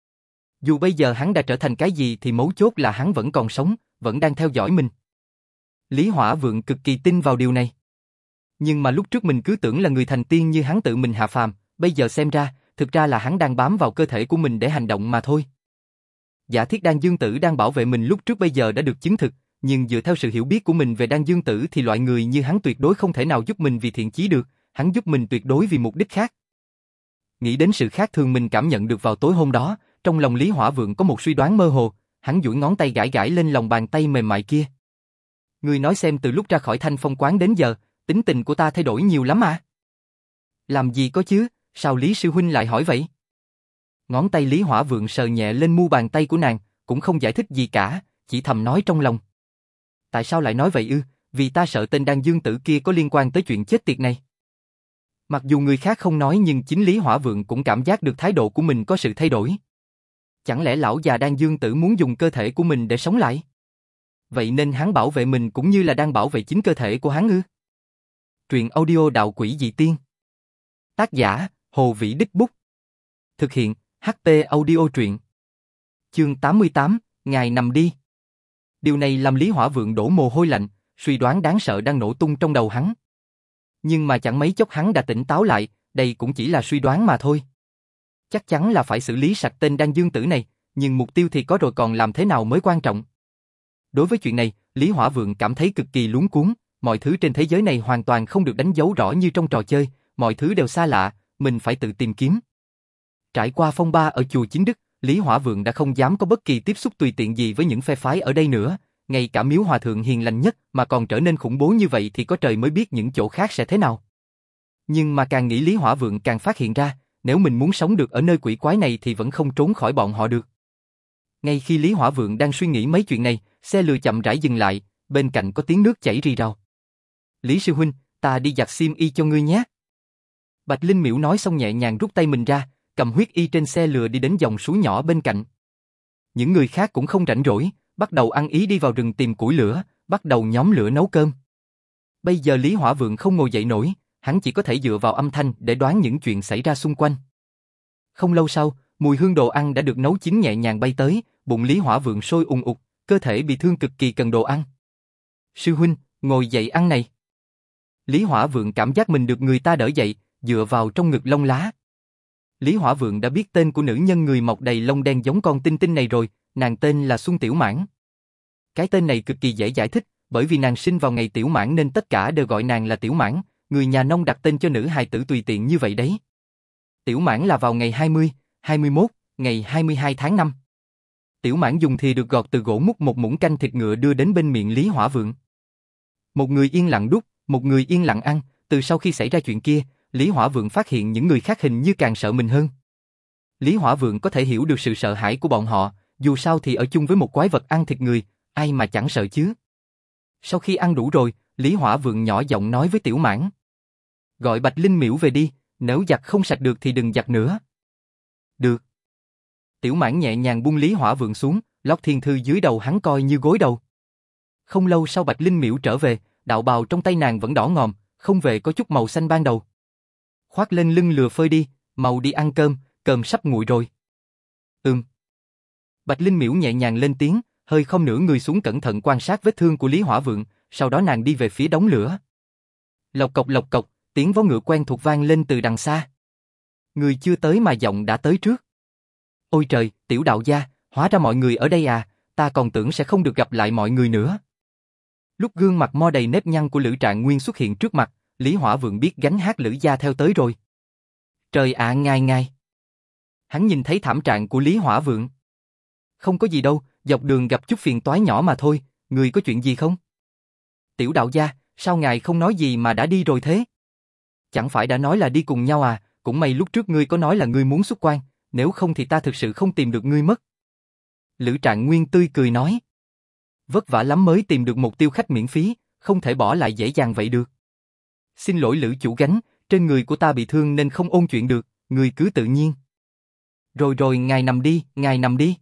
Dù bây giờ hắn đã trở thành cái gì thì mấu chốt là hắn vẫn còn sống, vẫn đang theo dõi mình. Lý Hỏa Vượng cực kỳ tin vào điều này. Nhưng mà lúc trước mình cứ tưởng là người thành tiên như hắn tự mình hạ phàm, bây giờ xem ra, thực ra là hắn đang bám vào cơ thể của mình để hành động mà thôi. Giả thiết Đan Dương Tử đang bảo vệ mình lúc trước bây giờ đã được chứng thực, nhưng dựa theo sự hiểu biết của mình về Đan Dương Tử thì loại người như hắn tuyệt đối không thể nào giúp mình vì thiện chí được, hắn giúp mình tuyệt đối vì mục đích khác. Nghĩ đến sự khác thường mình cảm nhận được vào tối hôm đó, trong lòng Lý Hỏa Vượng có một suy đoán mơ hồ, hắn duỗi ngón tay gãi gãi lên lòng bàn tay mềm mại kia. Ngươi nói xem từ lúc ra khỏi Thanh Phong quán đến giờ, tính tình của ta thay đổi nhiều lắm à? Làm gì có chứ, sao Lý sư huynh lại hỏi vậy? Ngón tay Lý Hỏa Vượng sờ nhẹ lên mu bàn tay của nàng, cũng không giải thích gì cả, chỉ thầm nói trong lòng. Tại sao lại nói vậy ư? Vì ta sợ tên Đan Dương Tử kia có liên quan tới chuyện chết tiệt này. Mặc dù người khác không nói nhưng chính Lý Hỏa Vượng cũng cảm giác được thái độ của mình có sự thay đổi. Chẳng lẽ lão già Đan Dương Tử muốn dùng cơ thể của mình để sống lại? Vậy nên hắn bảo vệ mình cũng như là đang bảo vệ chính cơ thể của hắn ư? Truyện audio Đạo Quỷ Dị Tiên. Tác giả, Hồ Vĩ Đích Bút. Thực hiện, hát tê Audio Truyện. Chương tám mươi tám, Ngài nằm đi. Điều này làm Lý Hỏa Vượng đổ mồ hôi lạnh, suy đoán đáng sợ đang nổ tung trong đầu hắn. Nhưng mà chẳng mấy chốc hắn đã tỉnh táo lại, đây cũng chỉ là suy đoán mà thôi. Chắc chắn là phải xử lý sạch tên Đan Dương Tử này, nhưng mục tiêu thì có rồi còn làm thế nào mới quan trọng. Đối với chuyện này, Lý Hỏa Vượng cảm thấy cực kỳ luống cuống, mọi thứ trên thế giới này hoàn toàn không được đánh dấu rõ như trong trò chơi, mọi thứ đều xa lạ, mình phải tự tìm kiếm. Trải qua phong ba ở chùa Chính Đức, Lý Hỏa Vượng đã không dám có bất kỳ tiếp xúc tùy tiện gì với những phe phái ở đây nữa, ngay cả Miếu Hòa Thượng hiền lành nhất mà còn trở nên khủng bố như vậy thì có trời mới biết những chỗ khác sẽ thế nào. Nhưng mà càng nghĩ Lý Hỏa Vượng càng phát hiện ra, nếu mình muốn sống được ở nơi quỷ quái này thì vẫn không trốn khỏi bọn họ được. Ngay khi Lý Hỏa Vượng đang suy nghĩ mấy chuyện này, xe lừa chậm rãi dừng lại, bên cạnh có tiếng nước chảy rì rào. Lý sư huynh, ta đi giặt xiêm y cho ngươi nhé. Bạch Linh Miễu nói xong nhẹ nhàng rút tay mình ra, cầm huyết y trên xe lừa đi đến dòng suối nhỏ bên cạnh. Những người khác cũng không rảnh rỗi, bắt đầu ăn ý đi vào rừng tìm củi lửa, bắt đầu nhóm lửa nấu cơm. Bây giờ Lý Hỏa Vượng không ngồi dậy nổi, hắn chỉ có thể dựa vào âm thanh để đoán những chuyện xảy ra xung quanh. Không lâu sau, mùi hương đồ ăn đã được nấu chín nhẹ nhàng bay tới, bụng Lý Hỏa Vượng sôi ùn ùn, cơ thể bị thương cực kỳ cần đồ ăn. Sư huynh, ngồi dậy ăn này. Lý Hỏa Vượng cảm giác mình được người ta đỡ dậy, dựa vào trong ngực lông lá. Lý Hỏa Vượng đã biết tên của nữ nhân người mọc đầy lông đen giống con tinh tinh này rồi, nàng tên là Xuân Tiểu Mãn. Cái tên này cực kỳ dễ giải thích, bởi vì nàng sinh vào ngày Tiểu Mãn nên tất cả đều gọi nàng là Tiểu Mãn, người nhà nông đặt tên cho nữ hài tử tùy tiện như vậy đấy. Tiểu Mãn là vào ngày hai mươi, hai mươi mốt, ngày hai mươi hai tháng năm. Tiểu Mãn dùng thìa được gọt từ gỗ múc một muỗng canh thịt ngựa đưa đến bên miệng Lý Hỏa Vượng. Một người yên lặng đút, một người yên lặng ăn, từ sau khi xảy ra chuyện kia, Lý Hỏa Vượng phát hiện những người khác hình như càng sợ mình hơn. Lý Hỏa Vượng có thể hiểu được sự sợ hãi của bọn họ, dù sao thì ở chung với một quái vật ăn thịt người, ai mà chẳng sợ chứ. Sau khi ăn đủ rồi, Lý Hỏa Vượng nhỏ giọng nói với Tiểu Mãn. Gọi Bạch Linh Miễu về đi, nếu giặt không sạch được thì đừng giặt nữa. Được. Tiểu Mãn nhẹ nhàng buông Lý Hỏa Vượng xuống, lót thiên thư dưới đầu hắn coi như gối đầu. Không lâu sau Bạch Linh Miễu trở về, đạo bào trong tay nàng vẫn đỏ ngòm, không về có chút màu xanh ban đầu. Khoác lên lưng lừa phơi đi, mau đi ăn cơm, cơm sắp nguội rồi. Ừm. Bạch Linh Miễu nhẹ nhàng lên tiếng, hơi khom nửa người xuống cẩn thận quan sát vết thương của Lý Hỏa Vượng, sau đó nàng đi về phía đống lửa. Lộc cộc lộc cộc, tiếng vó ngựa quen thuộc vang lên từ đằng xa. Người chưa tới mà giọng đã tới trước. Ôi trời, Tiểu đạo gia, hóa ra mọi người ở đây à, ta còn tưởng sẽ không được gặp lại mọi người nữa. Lúc gương mặt mo đầy nếp nhăn của Lữ Trạng Nguyên xuất hiện trước mặt, Lý Hỏa Vượng biết gánh hát Lữ gia theo tới rồi. Trời ạ, à, ngài ngài. Hắn nhìn thấy thảm trạng của Lý Hỏa Vượng. Không có gì đâu, dọc đường gặp chút phiền toái nhỏ mà thôi, người có chuyện gì không? Tiểu đạo gia, sao ngài không nói gì mà đã đi rồi thế? Chẳng phải đã nói là đi cùng nhau à, cũng may lúc trước ngươi có nói là ngươi muốn xuất quan, nếu không thì ta thực sự không tìm được ngươi mất. Lữ Trạng Nguyên tươi cười nói. Vất vả lắm mới tìm được một tiêu khách miễn phí, không thể bỏ lại dễ dàng vậy được. Xin lỗi Lữ chủ gánh, trên người của ta bị thương nên không ôn chuyện được, người cứ tự nhiên. Rồi rồi, ngài nằm đi, ngài nằm đi.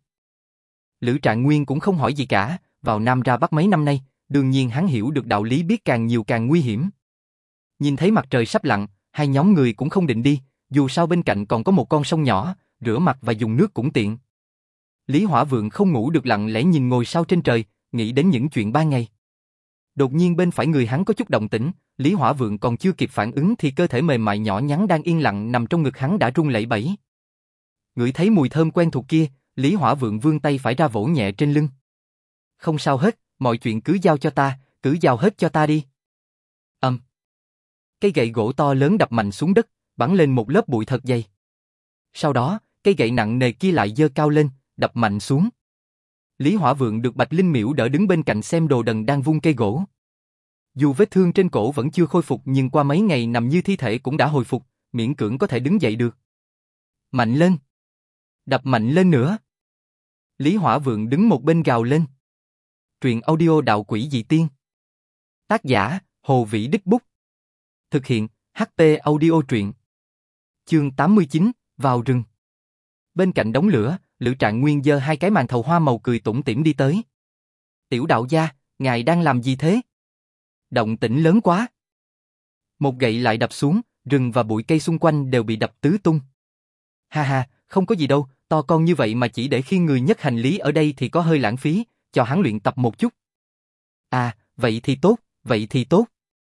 Lữ Trạng Nguyên cũng không hỏi gì cả, vào Nam ra Bắc mấy năm nay, đương nhiên hắn hiểu được đạo lý biết càng nhiều càng nguy hiểm. Nhìn thấy mặt trời sắp lặn, hai nhóm người cũng không định đi, dù sao bên cạnh còn có một con sông nhỏ, rửa mặt và dùng nước cũng tiện. Lý Hỏa Vượng không ngủ được lặng lẽ nhìn ngôi sao trên trời, nghĩ đến những chuyện ban ngày. Đột nhiên bên phải người hắn có chút động tĩnh, Lý Hỏa Vượng còn chưa kịp phản ứng thì cơ thể mềm mại nhỏ nhắn đang yên lặng nằm trong ngực hắn đã run lẩy bẩy. Ngửi thấy mùi thơm quen thuộc kia, Lý Hỏa Vượng vươn tay phải ra vỗ nhẹ trên lưng. Không sao hết, mọi chuyện cứ giao cho ta, cứ giao hết cho ta đi. Ầm. Um. Cây gậy gỗ to lớn đập mạnh xuống đất, bắn lên một lớp bụi thật dày. Sau đó, cây gậy nặng nề kia lại giơ cao lên, đập mạnh xuống. Lý Hỏa Vượng được Bạch Linh Miễu đỡ đứng bên cạnh xem đồ đần đang vung cây gỗ. Dù vết thương trên cổ vẫn chưa khôi phục nhưng qua mấy ngày nằm như thi thể cũng đã hồi phục, miễn cưỡng có thể đứng dậy được. Mạnh lên! Đập mạnh lên nữa! Lý Hỏa Vượng đứng một bên gào lên. Truyện audio Đạo Quỷ Dị Tiên. Tác giả, Hồ Vĩ Đích Bút. Thực hiện, hát pê Audio Truyện. Chương tám mươi chín, vào rừng. Bên cạnh đống lửa, Lữ Trạng Nguyên giơ hai cái màn thầu hoa màu cười tủm tỉm đi tới. Tiểu đạo gia, ngài đang làm gì thế? Động tĩnh lớn quá. Một gậy lại đập xuống, rừng và bụi cây xung quanh đều bị đập tứ tung. Ha ha, không có gì đâu, to con như vậy mà chỉ để khiêng người nhấc hành lý ở đây thì có hơi lãng phí, cho hắn luyện tập một chút. À, vậy thì tốt, vậy thì tốt.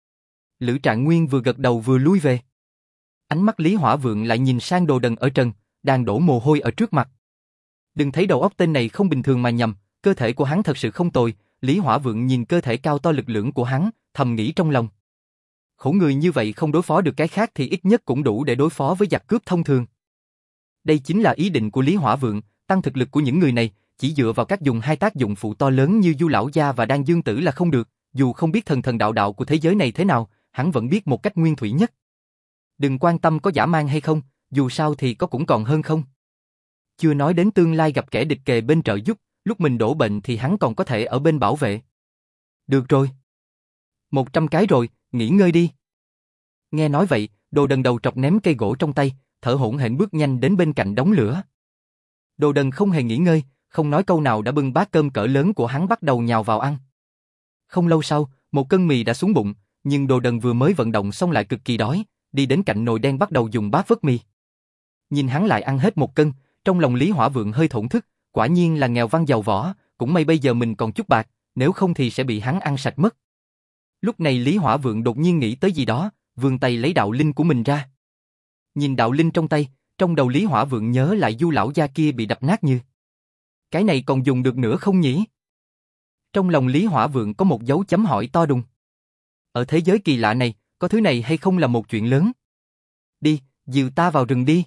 Lữ Trạng Nguyên vừa gật đầu vừa lui về. Ánh mắt Lý Hỏa Vượng lại nhìn sang đồ đần ở trần, đang đổ mồ hôi ở trước mặt. Đừng thấy đầu óc tên này không bình thường mà nhầm, cơ thể của hắn thật sự không tồi. Lý Hỏa Vượng nhìn cơ thể cao to lực lưỡng của hắn, thầm nghĩ trong lòng. Khổ người như vậy không đối phó được cái khác thì ít nhất cũng đủ để đối phó với giặc cướp thông thường. Đây chính là ý định của Lý Hỏa Vượng, tăng thực lực của những người này, chỉ dựa vào các dùng hai tác dụng phụ to lớn như Du Lão Gia và Đan Dương Tử là không được, dù không biết thần thần đạo đạo của thế giới này thế nào, hắn vẫn biết một cách nguyên thủy nhất. Đừng quan tâm có giả mang hay không, dù sao thì có cũng còn hơn không. Chưa nói đến tương lai gặp kẻ địch kề bên trợ giúp, lúc mình đổ bệnh thì hắn còn có thể ở bên bảo vệ. Được rồi. Một trăm cái rồi, nghỉ ngơi đi. Nghe nói vậy, Đồ Đần đầu trọc ném cây gỗ trong tay, thở hổn hển bước nhanh đến bên cạnh đống lửa. Đồ Đần không hề nghỉ ngơi, không nói câu nào đã bưng bát cơm cỡ lớn của hắn bắt đầu nhào vào ăn. Không lâu sau, một cân mì đã xuống bụng, nhưng Đồ Đần vừa mới vận động xong lại cực kỳ đói, đi đến cạnh nồi đen bắt đầu dùng bát vớt mì. Nhìn hắn lại ăn hết một cân, trong lòng Lý Hỏa Vượng hơi thổn thức, quả nhiên là nghèo văn giàu võ, cũng may bây giờ mình còn chút bạc, nếu không thì sẽ bị hắn ăn sạch mất. Lúc này Lý Hỏa Vượng đột nhiên nghĩ tới gì đó, vươn tay lấy đạo linh của mình ra. Nhìn đạo linh trong tay, trong đầu Lý Hỏa Vượng nhớ lại Du lão gia kia bị đập nát như. Cái này còn dùng được nữa không nhỉ? Trong lòng Lý Hỏa Vượng có một dấu chấm hỏi to đùng. Ở thế giới kỳ lạ này, có thứ này hay không là một chuyện lớn. Đi, dìu ta vào rừng đi.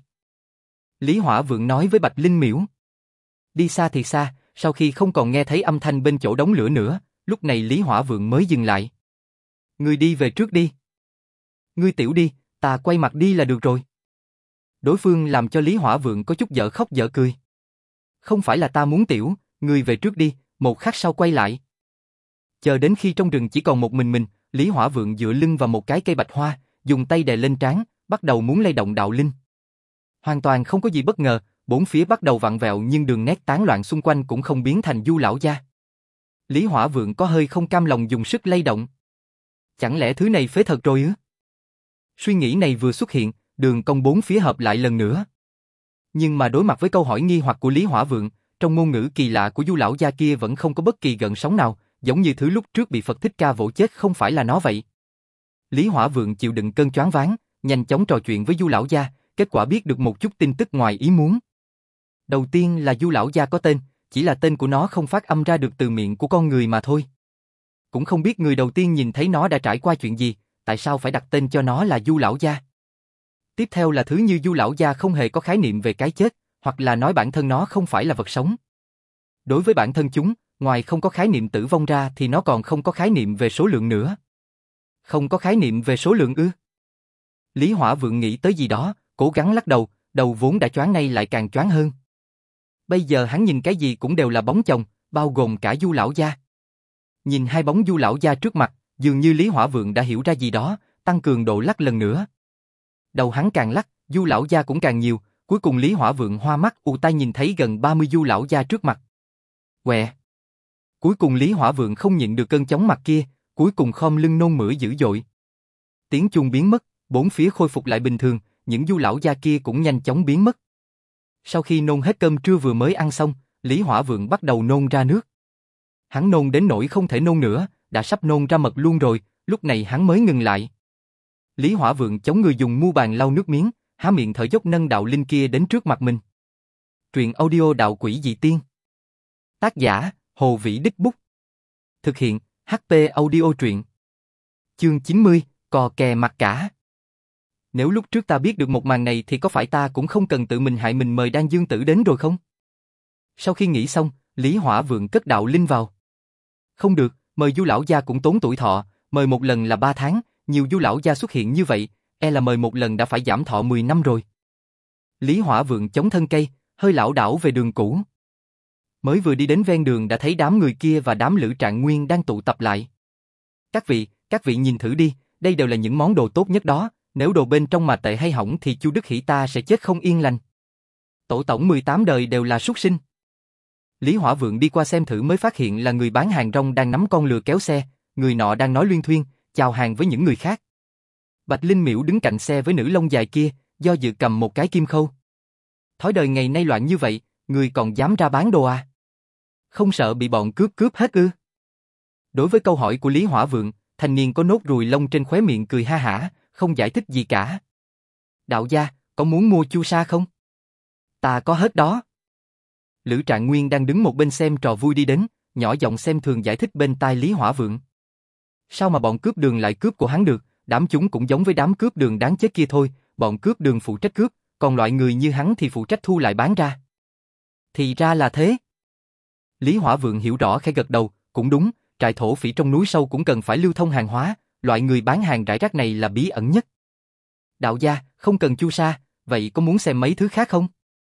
Lý Hỏa Vượng nói với Bạch Linh Miễu. Đi xa thì xa, sau khi không còn nghe thấy âm thanh bên chỗ đống lửa nữa, lúc này Lý Hỏa Vượng mới dừng lại. Ngươi đi về trước đi. Ngươi tiểu đi, ta quay mặt đi là được rồi. Đối phương làm cho Lý Hỏa Vượng có chút dở khóc dở cười. Không phải là ta muốn tiểu, ngươi về trước đi, một khắc sau quay lại. Chờ đến khi trong rừng chỉ còn một mình mình, Lý Hỏa Vượng dựa lưng vào một cái cây bạch hoa, dùng tay đè lên trán, bắt đầu muốn lay động đạo linh. Hoàn toàn không có gì bất ngờ, bốn phía bắt đầu vặn vẹo nhưng đường nét tán loạn xung quanh cũng không biến thành Du lão gia. Lý Hỏa Vượng có hơi không cam lòng dùng sức lay động. Chẳng lẽ thứ này phế thật rồi ư? Suy nghĩ này vừa xuất hiện, đường cong bốn phía hợp lại lần nữa. Nhưng mà đối mặt với câu hỏi nghi hoặc của Lý Hỏa Vượng, trong ngôn ngữ kỳ lạ của Du lão gia kia vẫn không có bất kỳ gợn sóng nào, giống như thứ lúc trước bị Phật Thích Ca vỗ chết không phải là nó vậy. Lý Hỏa Vượng chịu đựng cơn choáng váng, nhanh chóng trò chuyện với Du lão gia, kết quả biết được một chút tin tức ngoài ý muốn. Đầu tiên là Du lão gia có tên, chỉ là tên của nó không phát âm ra được từ miệng của con người mà thôi. Cũng không biết người đầu tiên nhìn thấy nó đã trải qua chuyện gì, tại sao phải đặt tên cho nó là Du lão gia. Tiếp theo là thứ như Du lão gia không hề có khái niệm về cái chết, hoặc là nói bản thân nó không phải là vật sống. Đối với bản thân chúng, ngoài không có khái niệm tử vong ra thì nó còn không có khái niệm về số lượng nữa. Không có khái niệm về số lượng ư? Lý Hỏa Vượng nghĩ tới gì đó, cố gắng lắc đầu, đầu vốn đã choáng nay lại càng choáng hơn. Bây giờ hắn nhìn cái gì cũng đều là bóng chồng, bao gồm cả Du lão gia. Nhìn hai bóng Du lão gia trước mặt, dường như Lý Hỏa Vượng đã hiểu ra gì đó, tăng cường độ lắc lần nữa. Đầu hắn càng lắc, Du lão gia cũng càng nhiều, cuối cùng Lý Hỏa Vượng hoa mắt ù tai nhìn thấy gần ba mươi Du lão gia trước mặt. Quẹ. Cuối cùng Lý Hỏa Vượng không nhịn được cơn chóng mặt kia, cuối cùng khom lưng nôn mửa dữ dội. Tiếng chuông biến mất, bốn phía khôi phục lại bình thường, những Du lão gia kia cũng nhanh chóng biến mất. Sau khi nôn hết cơm trưa vừa mới ăn xong, Lý Hỏa Vượng bắt đầu nôn ra nước. Hắn nôn đến nỗi không thể nôn nữa, đã sắp nôn ra mật luôn rồi, lúc này hắn mới ngừng lại. Lý Hỏa Vượng chống người dùng mu bàn lau nước miếng, há miệng thở dốc nâng đạo linh kia đến trước mặt mình. Truyện audio Đạo Quỷ Dị Tiên. Tác giả, Hồ Vĩ Đích Bút. Thực hiện, hát pê Audio Truyện. Chương chín mươi, Cò kè mặt cả. Nếu lúc trước ta biết được một màn này thì có phải ta cũng không cần tự mình hại mình mời Đan Dương Tử đến rồi không? Sau khi nghĩ xong, Lý Hỏa Vượng cất đạo linh vào. Không được, mời Du lão gia cũng tốn tuổi thọ, mời một lần là ba tháng, nhiều Du lão gia xuất hiện như vậy, e là mời một lần đã phải giảm thọ mười năm rồi. Lý Hỏa Vượng chống thân cây, hơi lảo đảo về đường cũ. Mới vừa đi đến ven đường đã thấy đám người kia và đám Lữ Trạng Nguyên đang tụ tập lại. Các vị, các vị nhìn thử đi, đây đều là những món đồ tốt nhất đó, nếu đồ bên trong mà tệ hay hỏng thì Chu Đức Hỷ ta sẽ chết không yên lành. Tổ tổng mười tám đời đều là súc sinh. Lý Hỏa Vượng đi qua xem thử mới phát hiện là người bán hàng rong đang nắm con lừa kéo xe, người nọ đang nói luyên thuyên, chào hàng với những người khác. Bạch Linh Miễu đứng cạnh xe với nữ lông dài kia, do dự cầm một cái kim khâu. Thói đời ngày nay loạn như vậy, người còn dám ra bán đồ à? Không sợ bị bọn cướp cướp hết ư? Đối với câu hỏi của Lý Hỏa Vượng, thanh niên có nốt ruồi lông trên khóe miệng cười ha hả, không giải thích gì cả. Đạo gia, có muốn mua chu sa không? Ta có hết đó. Lữ Trạng Nguyên đang đứng một bên xem trò vui đi đến, nhỏ giọng xem thường giải thích bên tai Lý Hỏa Vượng. Sao mà bọn cướp đường lại cướp của hắn được, đám chúng cũng giống với đám cướp đường đáng chết kia thôi, bọn cướp đường phụ trách cướp, còn loại người như hắn thì phụ trách thu lại bán ra. Thì ra là thế. Lý Hỏa Vượng hiểu rõ khẽ gật đầu, cũng đúng, trại thổ phỉ trong núi sâu cũng cần phải lưu thông hàng hóa, loại người bán hàng rải rác này là bí ẩn nhất. Đạo gia, không cần chu sa, vậy có muốn xem mấy thứ khác không?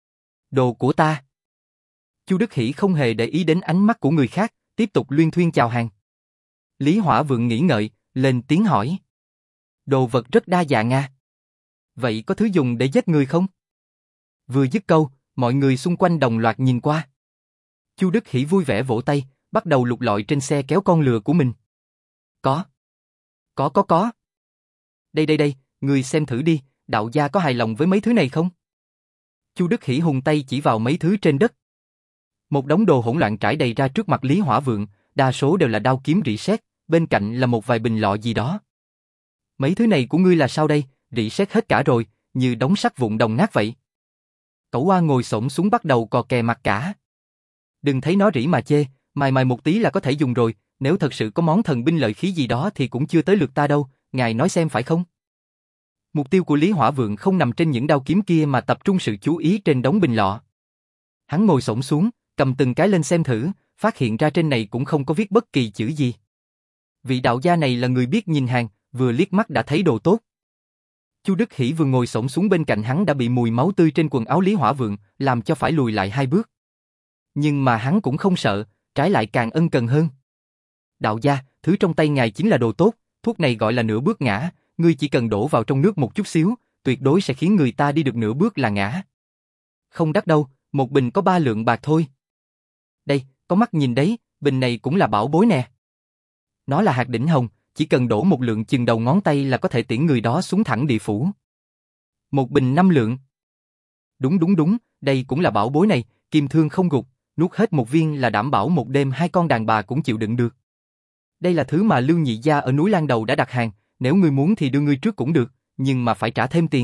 Đồ của ta. Chu Đức Hỷ không hề để ý đến ánh mắt của người khác, tiếp tục luyên thuyên chào hàng. Lý Hỏa Vượng nghĩ ngợi, lên tiếng hỏi. Đồ vật rất đa dạng à. Vậy có thứ dùng để giết người không? Vừa dứt câu, mọi người xung quanh đồng loạt nhìn qua. Chu Đức Hỷ vui vẻ vỗ tay, bắt đầu lục lọi trên xe kéo con lừa của mình. Có. Có có có. Đây đây đây, người xem thử đi, đạo gia có hài lòng với mấy thứ này không? Chu Đức Hỷ hùng tay chỉ vào mấy thứ trên đất. Một đống đồ hỗn loạn trải đầy ra trước mặt Lý Hỏa Vượng, đa số đều là đao kiếm rỉ sét, bên cạnh là một vài bình lọ gì đó. Mấy thứ này của ngươi là sao đây, rỉ sét hết cả rồi, như đống sắt vụn đồng nát vậy. Cẩu Oa ngồi xổm xuống bắt đầu cò kè mặt cả. Đừng thấy nó rỉ mà chê, mài mài một tí là có thể dùng rồi, nếu thật sự có món thần binh lợi khí gì đó thì cũng chưa tới lượt ta đâu, ngài nói xem phải không? Mục tiêu của Lý Hỏa Vượng không nằm trên những đao kiếm kia mà tập trung sự chú ý trên đống bình lọ. Hắn ngồi xổm xuống, cầm từng cái lên xem thử, phát hiện ra trên này cũng không có viết bất kỳ chữ gì. Vị đạo gia này là người biết nhìn hàng, vừa liếc mắt đã thấy đồ tốt. Chu Đức Hỷ vừa ngồi xổm xuống bên cạnh hắn đã bị mùi máu tươi trên quần áo Lý Hỏa Vượng làm cho phải lùi lại hai bước. Nhưng mà hắn cũng không sợ, trái lại càng ân cần hơn. Đạo gia, thứ trong tay ngài chính là đồ tốt, thuốc này gọi là nửa bước ngã, ngươi chỉ cần đổ vào trong nước một chút xíu, tuyệt đối sẽ khiến người ta đi được nửa bước là ngã. Không đắt đâu, một bình có ba lượng bạc thôi. Đây, có mắt nhìn đấy, bình này cũng là bảo bối nè. Nó là hạt đỉnh hồng, chỉ cần đổ một lượng chừng đầu ngón tay là có thể tiễn người đó xuống thẳng địa phủ. Một bình năm lượng. Đúng đúng đúng, đây cũng là bảo bối này, kim thương không gục, nuốt hết một viên là đảm bảo một đêm hai con đàn bà cũng chịu đựng được. Đây là thứ mà Lưu Nhị gia ở núi Lan Đầu đã đặt hàng, nếu ngươi muốn thì đưa ngươi trước cũng được, nhưng mà phải trả thêm tiền.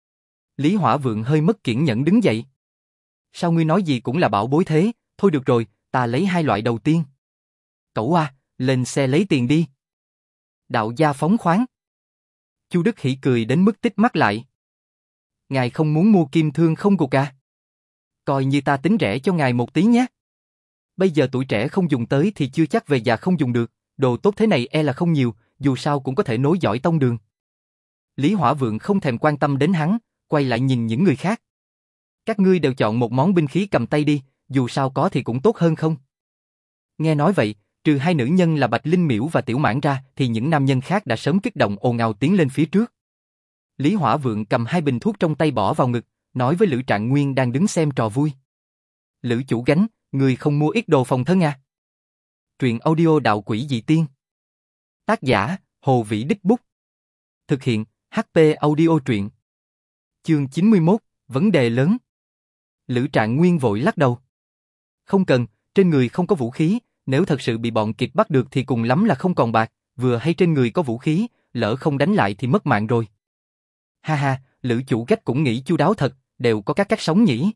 Lý Hỏa Vượng hơi mất kiên nhẫn đứng dậy. Sao ngươi nói gì cũng là bảo bối thế, thôi được rồi, ta lấy hai loại đầu tiên. Cẩu Oa, lên xe lấy tiền đi. Đạo gia phóng khoáng. Chu Đức Hỷ cười đến mức tít mắt lại. Ngài không muốn mua kim thương không gục à? Coi như ta tính rẻ cho ngài một tí nhé. Bây giờ tuổi trẻ không dùng tới thì chưa chắc về già không dùng được, đồ tốt thế này e là không nhiều, dù sao cũng có thể nối dõi tông đường. Lý Hỏa Vượng không thèm quan tâm đến hắn, quay lại nhìn những người khác. Các ngươi đều chọn một món binh khí cầm tay đi, dù sao có thì cũng tốt hơn không? Nghe nói vậy, trừ hai nữ nhân là Bạch Linh Miễu và Tiểu Mãn ra thì những nam nhân khác đã sớm kích động ồn ào tiến lên phía trước. Lý Hỏa Vượng cầm hai bình thuốc trong tay bỏ vào ngực, nói với Lữ Trạng Nguyên đang đứng xem trò vui. Lữ chủ gánh, người không mua ít đồ phòng thân à? Truyện audio Đạo Quỷ Dị Tiên. Tác giả, Hồ Vĩ Đích Bút. Thực hiện, hát pê Audio Truyện. Chương chín mươi mốt, vấn đề lớn. Lữ Trạng Nguyên vội lắc đầu. Không cần, trên người không có vũ khí, nếu thật sự bị bọn kịp bắt được thì cùng lắm là không còn bạc, vừa hay trên người có vũ khí, lỡ không đánh lại thì mất mạng rồi. Ha ha, Lữ chủ gách cũng nghĩ chu đáo thật, đều có các cách sống nhỉ.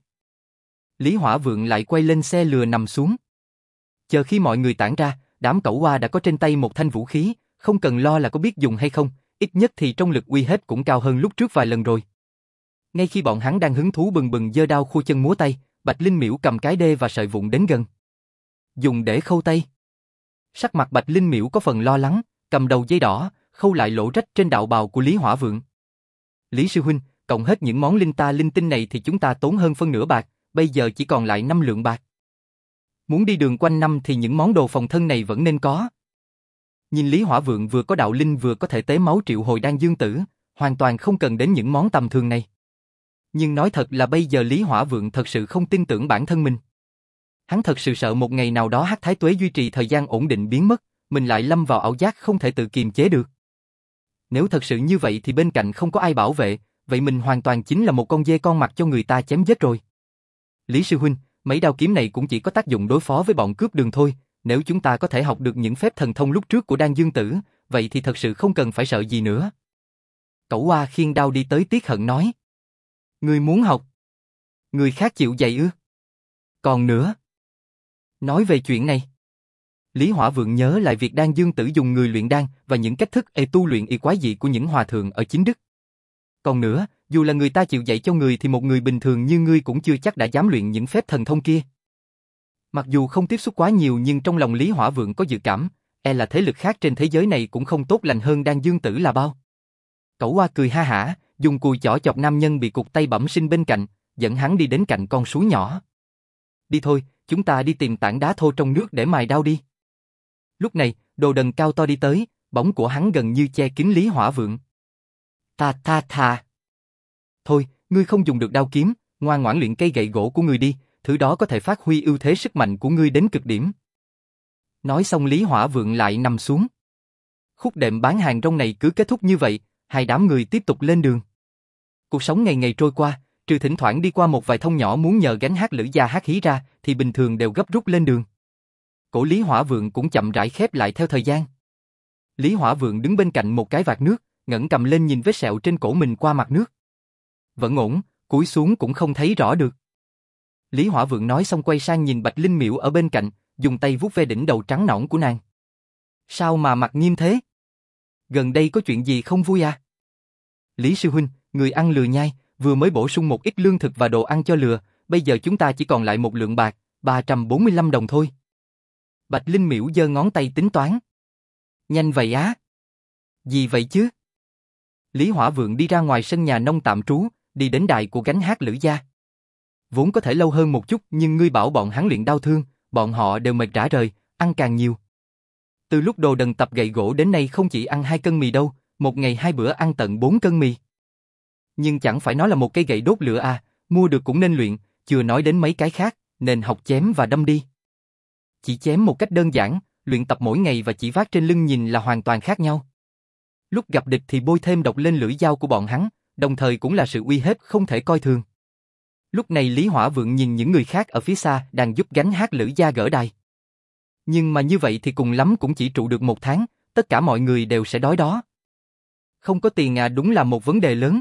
Lý Hỏa Vượng lại quay lên xe lừa nằm xuống. Chờ khi mọi người tản ra, đám Cẩu Oa đã có trên tay một thanh vũ khí, không cần lo là có biết dùng hay không, ít nhất thì trong lực uy hết cũng cao hơn lúc trước vài lần rồi. Ngay khi bọn hắn đang hứng thú bừng bừng giơ đao khua chân múa tay, Bạch Linh Miễu cầm cái đê và sợi vụn đến gần. Dùng để khâu tay. Sắc mặt Bạch Linh Miễu có phần lo lắng, cầm đầu dây đỏ, khâu lại lỗ rách trên đạo bào của Lý Hỏa Vượng. Lý sư huynh, cộng hết những món linh ta linh tinh này thì chúng ta tốn hơn phân nửa bạc, bây giờ chỉ còn lại năm lượng bạc. Muốn đi đường quanh năm thì những món đồ phòng thân này vẫn nên có. Nhìn Lý Hỏa Vượng vừa có đạo linh vừa có thể tế máu triệu hồi đan dương tử, hoàn toàn không cần đến những món tầm thường này. Nhưng nói thật là bây giờ Lý Hỏa Vượng thật sự không tin tưởng bản thân mình. Hắn thật sự sợ một ngày nào đó Hắc Thái Tuế duy trì thời gian ổn định biến mất, mình lại lâm vào ảo giác không thể tự kiềm chế được. Nếu thật sự như vậy thì bên cạnh không có ai bảo vệ, vậy mình hoàn toàn chính là một con dê con mặt cho người ta chém giết rồi. Lý sư huynh, mấy đao kiếm này cũng chỉ có tác dụng đối phó với bọn cướp đường thôi, nếu chúng ta có thể học được những phép thần thông lúc trước của đan dương tử, vậy thì thật sự không cần phải sợ gì nữa. Cẩu Oa khiêng đao đi tới tiếc hận nói. Người muốn học? Người khác chịu dạy ư? Còn nữa. Nói về chuyện này. Lý Hỏa Vượng nhớ lại việc đan dương tử dùng người luyện đan và những cách thức e tu luyện y quái dị của những hòa thượng ở chính đức. Còn nữa, dù là người ta chịu dạy cho người thì một người bình thường như ngươi cũng chưa chắc đã dám luyện những phép thần thông kia. Mặc dù không tiếp xúc quá nhiều nhưng trong lòng Lý Hỏa Vượng có dự cảm, e là thế lực khác trên thế giới này cũng không tốt lành hơn đan dương tử là bao. Cẩu Oa cười ha hả, dùng cùi chỏ chọc nam nhân bị cụt tay bẩm sinh bên cạnh, dẫn hắn đi đến cạnh con suối nhỏ. Đi thôi, chúng ta đi tìm tảng đá thô trong nước để mài đao đi. Lúc này, Đồ Đần cao to đi tới, bóng của hắn gần như che kín Lý Hỏa Vượng. Ta ta tha. Thôi, ngươi không dùng được đao kiếm, ngoan ngoãn luyện cây gậy gỗ của ngươi đi, thứ đó có thể phát huy ưu thế sức mạnh của ngươi đến cực điểm. Nói xong Lý Hỏa Vượng lại nằm xuống. Khúc đệm bán hàng rong này cứ kết thúc như vậy, hai đám người tiếp tục lên đường. Cuộc sống ngày ngày trôi qua, trừ thỉnh thoảng đi qua một vài thông nhỏ muốn nhờ gánh hát lữ gia hát hí ra, thì bình thường đều gấp rút lên đường. Cổ Lý Hỏa Vượng cũng chậm rãi khép lại theo thời gian. Lý Hỏa Vượng đứng bên cạnh một cái vạc nước, ngẩng cầm lên nhìn vết sẹo trên cổ mình qua mặt nước. Vẫn ổn, cúi xuống cũng không thấy rõ được. Lý Hỏa Vượng nói xong quay sang nhìn Bạch Linh Miễu ở bên cạnh, dùng tay vuốt ve đỉnh đầu trắng nõn của nàng. Sao mà mặt nghiêm thế? Gần đây có chuyện gì không vui à? Lý sư huynh, người ăn lừa nhai, vừa mới bổ sung một ít lương thực và đồ ăn cho lừa, bây giờ chúng ta chỉ còn lại một lượng bạc, ba trăm bốn mươi lăm đồng thôi. Bạch Linh Miễu giơ ngón tay tính toán. Nhanh vậy á? Gì vậy chứ? Lý Hỏa Vượng đi ra ngoài sân nhà nông tạm trú, đi đến đài của gánh hát lữ gia. Vốn có thể lâu hơn một chút nhưng ngươi bảo bọn hắn luyện đao thương, bọn họ đều mệt rã rời, ăn càng nhiều. Từ lúc Đồ Đần tập gậy gỗ đến nay không chỉ ăn hai cân mì đâu, một ngày hai bữa ăn tận bốn cân mì. Nhưng chẳng phải nói là một cây gậy đốt lửa à, mua được cũng nên luyện, chưa nói đến mấy cái khác, nên học chém và đâm đi. Chỉ chém một cách đơn giản, luyện tập mỗi ngày và chỉ vác trên lưng nhìn là hoàn toàn khác nhau. Lúc gặp địch thì bôi thêm độc lên lưỡi dao của bọn hắn, đồng thời cũng là sự uy hiếp không thể coi thường. Lúc này Lý Hỏa Vượng nhìn những người khác ở phía xa đang giúp gánh hát lữ gia gỡ đài. Nhưng mà như vậy thì cùng lắm cũng chỉ trụ được một tháng, tất cả mọi người đều sẽ đói đó. Không có tiền à, đúng là một vấn đề lớn.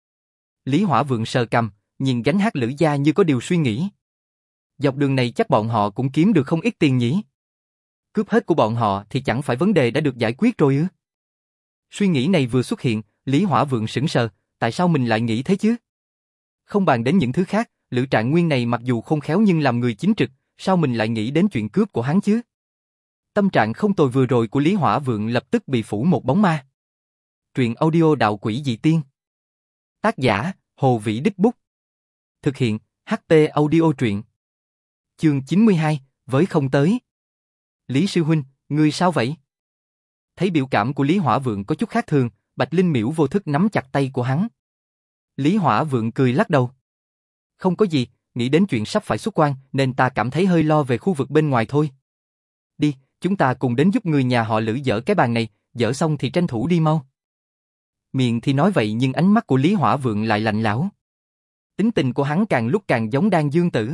Lý Hỏa Vượng sờ cằm, nhìn gánh hát lữ gia như có điều suy nghĩ. Dọc đường này chắc bọn họ cũng kiếm được không ít tiền nhỉ. Cướp hết của bọn họ thì chẳng phải vấn đề đã được giải quyết rồi ư? Suy nghĩ này vừa xuất hiện, Lý Hỏa Vượng sững sờ, tại sao mình lại nghĩ thế chứ? Không bàn đến những thứ khác, Lữ Trạng Nguyên này mặc dù khôn khéo nhưng làm người chính trực, sao mình lại nghĩ đến chuyện cướp của hắn chứ? Tâm trạng không tồi vừa rồi của Lý Hỏa Vượng lập tức bị phủ một bóng ma. Truyện audio Đạo Quỷ Dị Tiên. Tác giả, Hồ Vĩ Đích Bút. Thực hiện, hát tê Audio Truyện. Chương chín mươi hai, với không tới. Lý sư huynh, ngươi sao vậy? Thấy biểu cảm của Lý Hỏa Vượng có chút khác thường, Bạch Linh Miễu vô thức nắm chặt tay của hắn. Lý Hỏa Vượng cười lắc đầu. Không có gì, nghĩ đến chuyện sắp phải xuất quan nên ta cảm thấy hơi lo về khu vực bên ngoài thôi. Đi, chúng ta cùng đến giúp người nhà họ Lữ dỡ cái bàn này, dỡ xong thì tranh thủ đi mau. Miệng thì nói vậy nhưng ánh mắt của Lý Hỏa Vượng lại lạnh lẽo. Tính tình của hắn càng lúc càng giống Đan Dương Tử.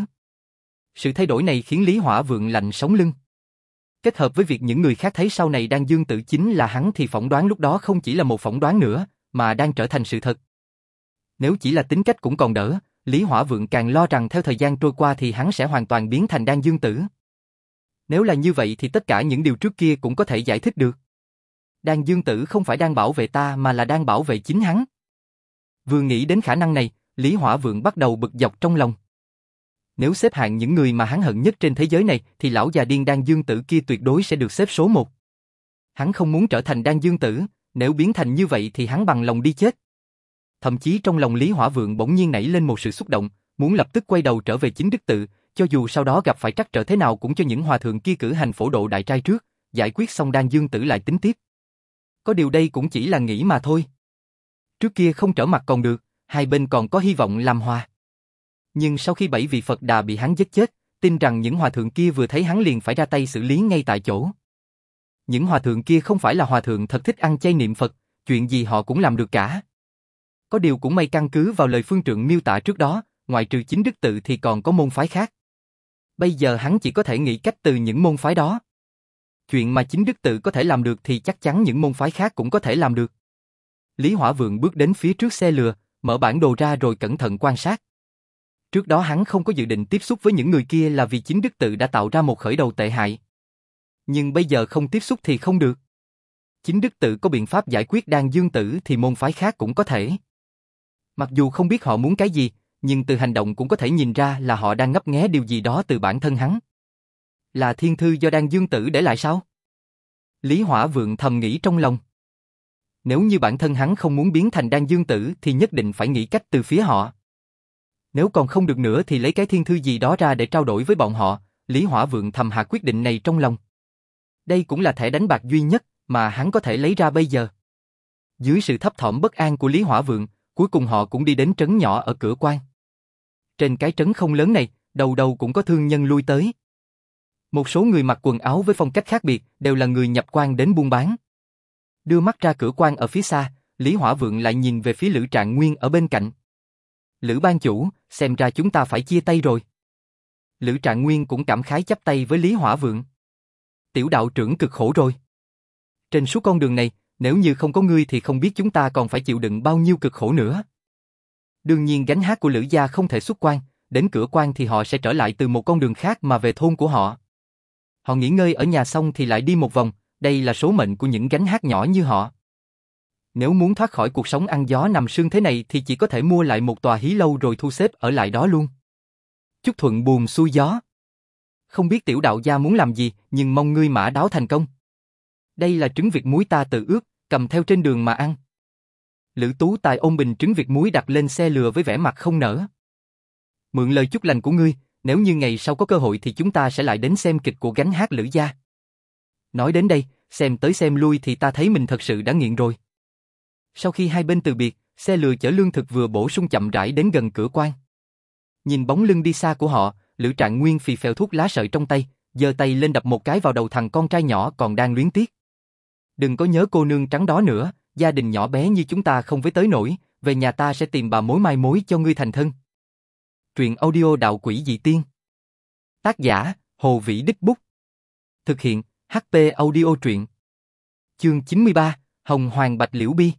Sự thay đổi này khiến Lý Hỏa Vượng lạnh sống lưng. Kết hợp với việc những người khác thấy sau này Đan Dương Tử chính là hắn thì phỏng đoán lúc đó không chỉ là một phỏng đoán nữa, mà đang trở thành sự thật. Nếu chỉ là tính cách cũng còn đỡ, Lý Hỏa Vượng càng lo rằng theo thời gian trôi qua thì hắn sẽ hoàn toàn biến thành Đan Dương Tử. Nếu là như vậy thì tất cả những điều trước kia cũng có thể giải thích được. Đan Dương Tử không phải đang bảo vệ ta mà là đang bảo vệ chính hắn. Vừa nghĩ đến khả năng này, Lý Hỏa Vượng bắt đầu bực dọc trong lòng. Nếu xếp hạng những người mà hắn hận nhất trên thế giới này thì lão già điên Đan Dương Tử kia tuyệt đối sẽ được xếp số một. Hắn không muốn trở thành Đan Dương Tử, nếu biến thành như vậy thì hắn bằng lòng đi chết. Thậm chí trong lòng Lý Hỏa Vượng bỗng nhiên nảy lên một sự xúc động, muốn lập tức quay đầu trở về chính đức tự, cho dù sau đó gặp phải trắc trở thế nào cũng cho những hòa thượng kia cử hành phổ độ đại trai trước, giải quyết xong Đan Dương Tử lại tính tiếp. Có điều đây cũng chỉ là nghĩ mà thôi. Trước kia không trở mặt còn được, hai bên còn có hy vọng làm hòa. Nhưng sau khi bảy vị Phật Đà bị hắn giết chết, tin rằng những hòa thượng kia vừa thấy hắn liền phải ra tay xử lý ngay tại chỗ. Những hòa thượng kia không phải là hòa thượng thật thích ăn chay niệm Phật, chuyện gì họ cũng làm được cả. Có điều cũng may căn cứ vào lời phương trượng miêu tả trước đó, ngoại trừ chính đức tự thì còn có môn phái khác. Bây giờ hắn chỉ có thể nghĩ cách từ những môn phái đó. Chuyện mà chính đức tự có thể làm được thì chắc chắn những môn phái khác cũng có thể làm được. Lý Hỏa Vượng bước đến phía trước xe lừa, mở bản đồ ra rồi cẩn thận quan sát. Trước đó hắn không có dự định tiếp xúc với những người kia là vì chính đức tự đã tạo ra một khởi đầu tệ hại. Nhưng bây giờ không tiếp xúc thì không được. Chính đức tự có biện pháp giải quyết Đan Dương Tử thì môn phái khác cũng có thể. Mặc dù không biết họ muốn cái gì, nhưng từ hành động cũng có thể nhìn ra là họ đang ngấp nghé điều gì đó từ bản thân hắn. Là thiên thư do Đan Dương Tử để lại sao? Lý Hỏa Vượng thầm nghĩ trong lòng. Nếu như bản thân hắn không muốn biến thành Đan Dương Tử thì nhất định phải nghĩ cách từ phía họ. Nếu còn không được nữa thì lấy cái thiên thư gì đó ra để trao đổi với bọn họ, Lý Hỏa Vượng thầm hạ quyết định này trong lòng. Đây cũng là thẻ đánh bạc duy nhất mà hắn có thể lấy ra bây giờ. Dưới sự thấp thỏm bất an của Lý Hỏa Vượng, cuối cùng họ cũng đi đến trấn nhỏ ở cửa quan. Trên cái trấn không lớn này, đầu đầu cũng có thương nhân lui tới. Một số người mặc quần áo với phong cách khác biệt, đều là người nhập quan đến buôn bán. Đưa mắt ra cửa quan ở phía xa, Lý Hỏa Vượng lại nhìn về phía Lữ Trạng Nguyên ở bên cạnh. Lữ ban chủ, xem ra chúng ta phải chia tay rồi. Lữ Trạng Nguyên cũng cảm khái chắp tay với Lý Hỏa Vượng. Tiểu đạo trưởng cực khổ rồi. Trên suốt con đường này, nếu như không có ngươi thì không biết chúng ta còn phải chịu đựng bao nhiêu cực khổ nữa. Đương nhiên gánh hát của Lữ gia không thể xuất quan, đến cửa quan thì họ sẽ trở lại từ một con đường khác mà về thôn của họ. Họ nghỉ ngơi ở nhà xong thì lại đi một vòng, đây là số mệnh của những gánh hát nhỏ như họ. Nếu muốn thoát khỏi cuộc sống ăn gió nằm sương thế này thì chỉ có thể mua lại một tòa hí lâu rồi thu xếp ở lại đó luôn. Chúc thuận buồm xuôi gió. Không biết tiểu đạo gia muốn làm gì, nhưng mong ngươi mã đáo thành công. Đây là trứng vịt muối ta tự ướp, cầm theo trên đường mà ăn. Lữ Tú Tài ôm bình trứng vịt muối đặt lên xe lừa với vẻ mặt không nỡ. Mượn lời chúc lành của ngươi, nếu như ngày sau có cơ hội thì chúng ta sẽ lại đến xem kịch của gánh hát Lữ gia. Nói đến đây, xem tới xem lui thì ta thấy mình thật sự đã nghiện rồi. Sau khi hai bên từ biệt, xe lừa chở lương thực vừa bổ sung chậm rãi đến gần cửa quan. Nhìn bóng lưng đi xa của họ, Lữ Trạng Nguyên phì phèo thuốc lá sợi trong tay, giơ tay lên đập một cái vào đầu thằng con trai nhỏ còn đang luyến tiếc. Đừng có nhớ cô nương trắng đó nữa, gia đình nhỏ bé như chúng ta không với tới nổi, về nhà ta sẽ tìm bà mối mai mối cho ngươi thành thân. Truyện audio Đạo Quỷ Dị Tiên. Tác giả, Hồ Vĩ Đích Bút. Thực hiện, hát pê Audio Truyện. Chương chín mươi ba, Hồng Hoàng Bạch Liễu Bi.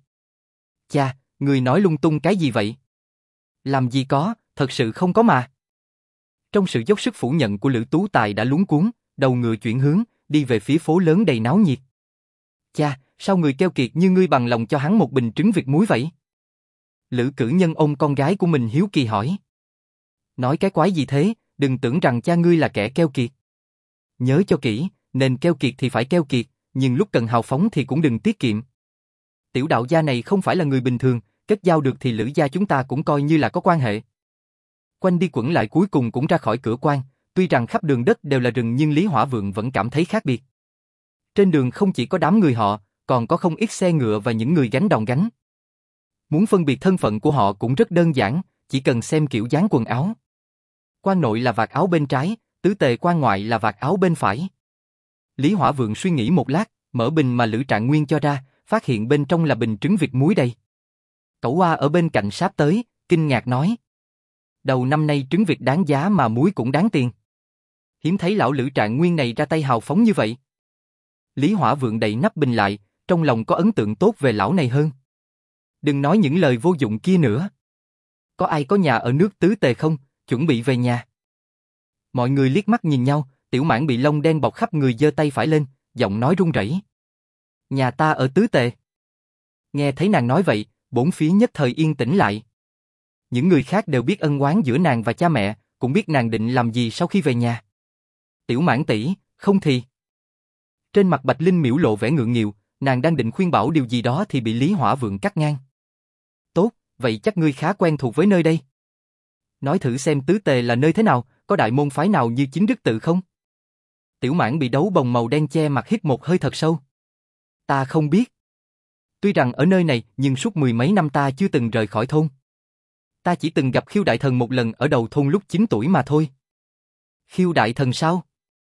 Cha, người nói lung tung cái gì vậy? Làm gì có, thật sự không có mà. Trong sự dốc sức phủ nhận của Lữ Tú Tài đã luống cuống, đầu ngựa chuyển hướng, đi về phía phố lớn đầy náo nhiệt. Cha, sao người keo kiệt như ngươi bằng lòng cho hắn một bình trứng vịt muối vậy? Lữ Cử Nhân ôm con gái của mình hiếu kỳ hỏi. Nói cái quái gì thế, đừng tưởng rằng cha ngươi là kẻ keo kiệt. Nhớ cho kỹ, nên keo kiệt thì phải keo kiệt, nhưng lúc cần hào phóng thì cũng đừng tiết kiệm. Tiểu đạo gia này không phải là người bình thường, kết giao được thì Lữ gia chúng ta cũng coi như là có quan hệ. Quanh đi quẩn lại cuối cùng cũng ra khỏi cửa quan, tuy rằng khắp đường đất đều là rừng nhưng Lý Hỏa Vượng vẫn cảm thấy khác biệt. Trên đường không chỉ có đám người họ, còn có không ít xe ngựa và những người gánh đòn gánh. Muốn phân biệt thân phận của họ cũng rất đơn giản, chỉ cần xem kiểu dáng quần áo. Quan nội là vạt áo bên trái, tứ tề quan ngoại là vạt áo bên phải. Lý Hỏa Vượng suy nghĩ một lát, mở bình mà Lữ Trạng Nguyên cho ra, phát hiện bên trong là bình trứng vịt muối đầy. Cẩu Oa ở bên cạnh sáp tới, kinh ngạc nói. Đầu năm nay trứng vịt đáng giá mà muối cũng đáng tiền. Hiếm thấy lão Lữ Trạng Nguyên này ra tay hào phóng như vậy. Lý Hỏa Vượng đậy nắp bình lại, trong lòng có ấn tượng tốt về lão này hơn. Đừng nói những lời vô dụng kia nữa. Có ai có nhà ở nước tứ tề không, chuẩn bị về nhà. Mọi người liếc mắt nhìn nhau, Tiểu Mãn bị lông đen bọc khắp người giơ tay phải lên, giọng nói run rẩy. Nhà ta ở tứ tề. Nghe thấy nàng nói vậy, bốn phía nhất thời yên tĩnh lại. Những người khác đều biết ân oán giữa nàng và cha mẹ, cũng biết nàng định làm gì sau khi về nhà. Tiểu Mãn tỷ, không thì. Trên mặt Bạch Linh miễu lộ vẻ ngượng nghịu, nàng đang định khuyên bảo điều gì đó thì bị Lý Hỏa Vượng cắt ngang. Tốt, vậy chắc ngươi khá quen thuộc với nơi đây. Nói thử xem tứ tề là nơi thế nào, có đại môn phái nào như chính đức tự không? Tiểu Mãn bị đấu bồng màu đen che mặt hít một hơi thật sâu. Ta không biết. Tuy rằng ở nơi này nhưng suốt mười mấy năm ta chưa từng rời khỏi thôn. Ta chỉ từng gặp Khiêu Đại Thần một lần ở đầu thôn lúc chín tuổi mà thôi. Khiêu Đại Thần sao?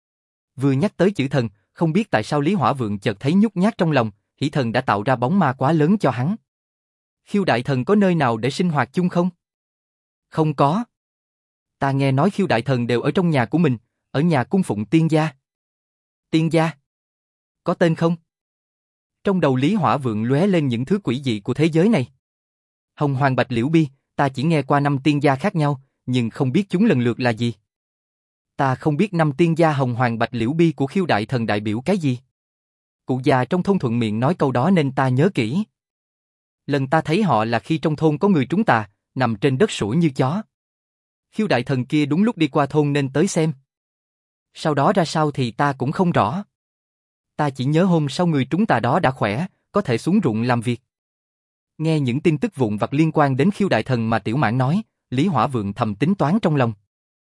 Vừa nhắc tới chữ thần, không biết tại sao Lý Hỏa Vượng chợt thấy nhút nhát trong lòng, Hỷ Thần đã tạo ra bóng ma quá lớn cho hắn. Khiêu Đại Thần có nơi nào để sinh hoạt chung không? Không có. Ta nghe nói Khiêu Đại Thần đều ở trong nhà của mình, ở nhà cung phụng tiên gia. Tiên gia? Có tên không? Trong đầu Lý Hỏa Vượng lóe lên những thứ quỷ dị của thế giới này. Hồng Hoàng Bạch Liễu Bi, ta chỉ nghe qua năm tiên gia khác nhau, nhưng không biết chúng lần lượt là gì. Ta không biết năm tiên gia Hồng Hoàng Bạch Liễu Bi của Khiêu Đại Thần đại biểu cái gì. Cụ già trong thôn thuận miệng nói câu đó nên ta nhớ kỹ. Lần ta thấy họ là khi trong thôn có người trúng tà, nằm trên đất sủa như chó. Khiêu Đại Thần kia đúng lúc đi qua thôn nên tới xem. Sau đó ra sao thì ta cũng không rõ. Ta chỉ nhớ hôm sau người trúng tà đó đã khỏe, có thể xuống ruộng làm việc. Nghe những tin tức vụn vặt liên quan đến Khiêu Đại Thần mà Tiểu Mãn nói, Lý Hỏa Vượng thầm tính toán trong lòng.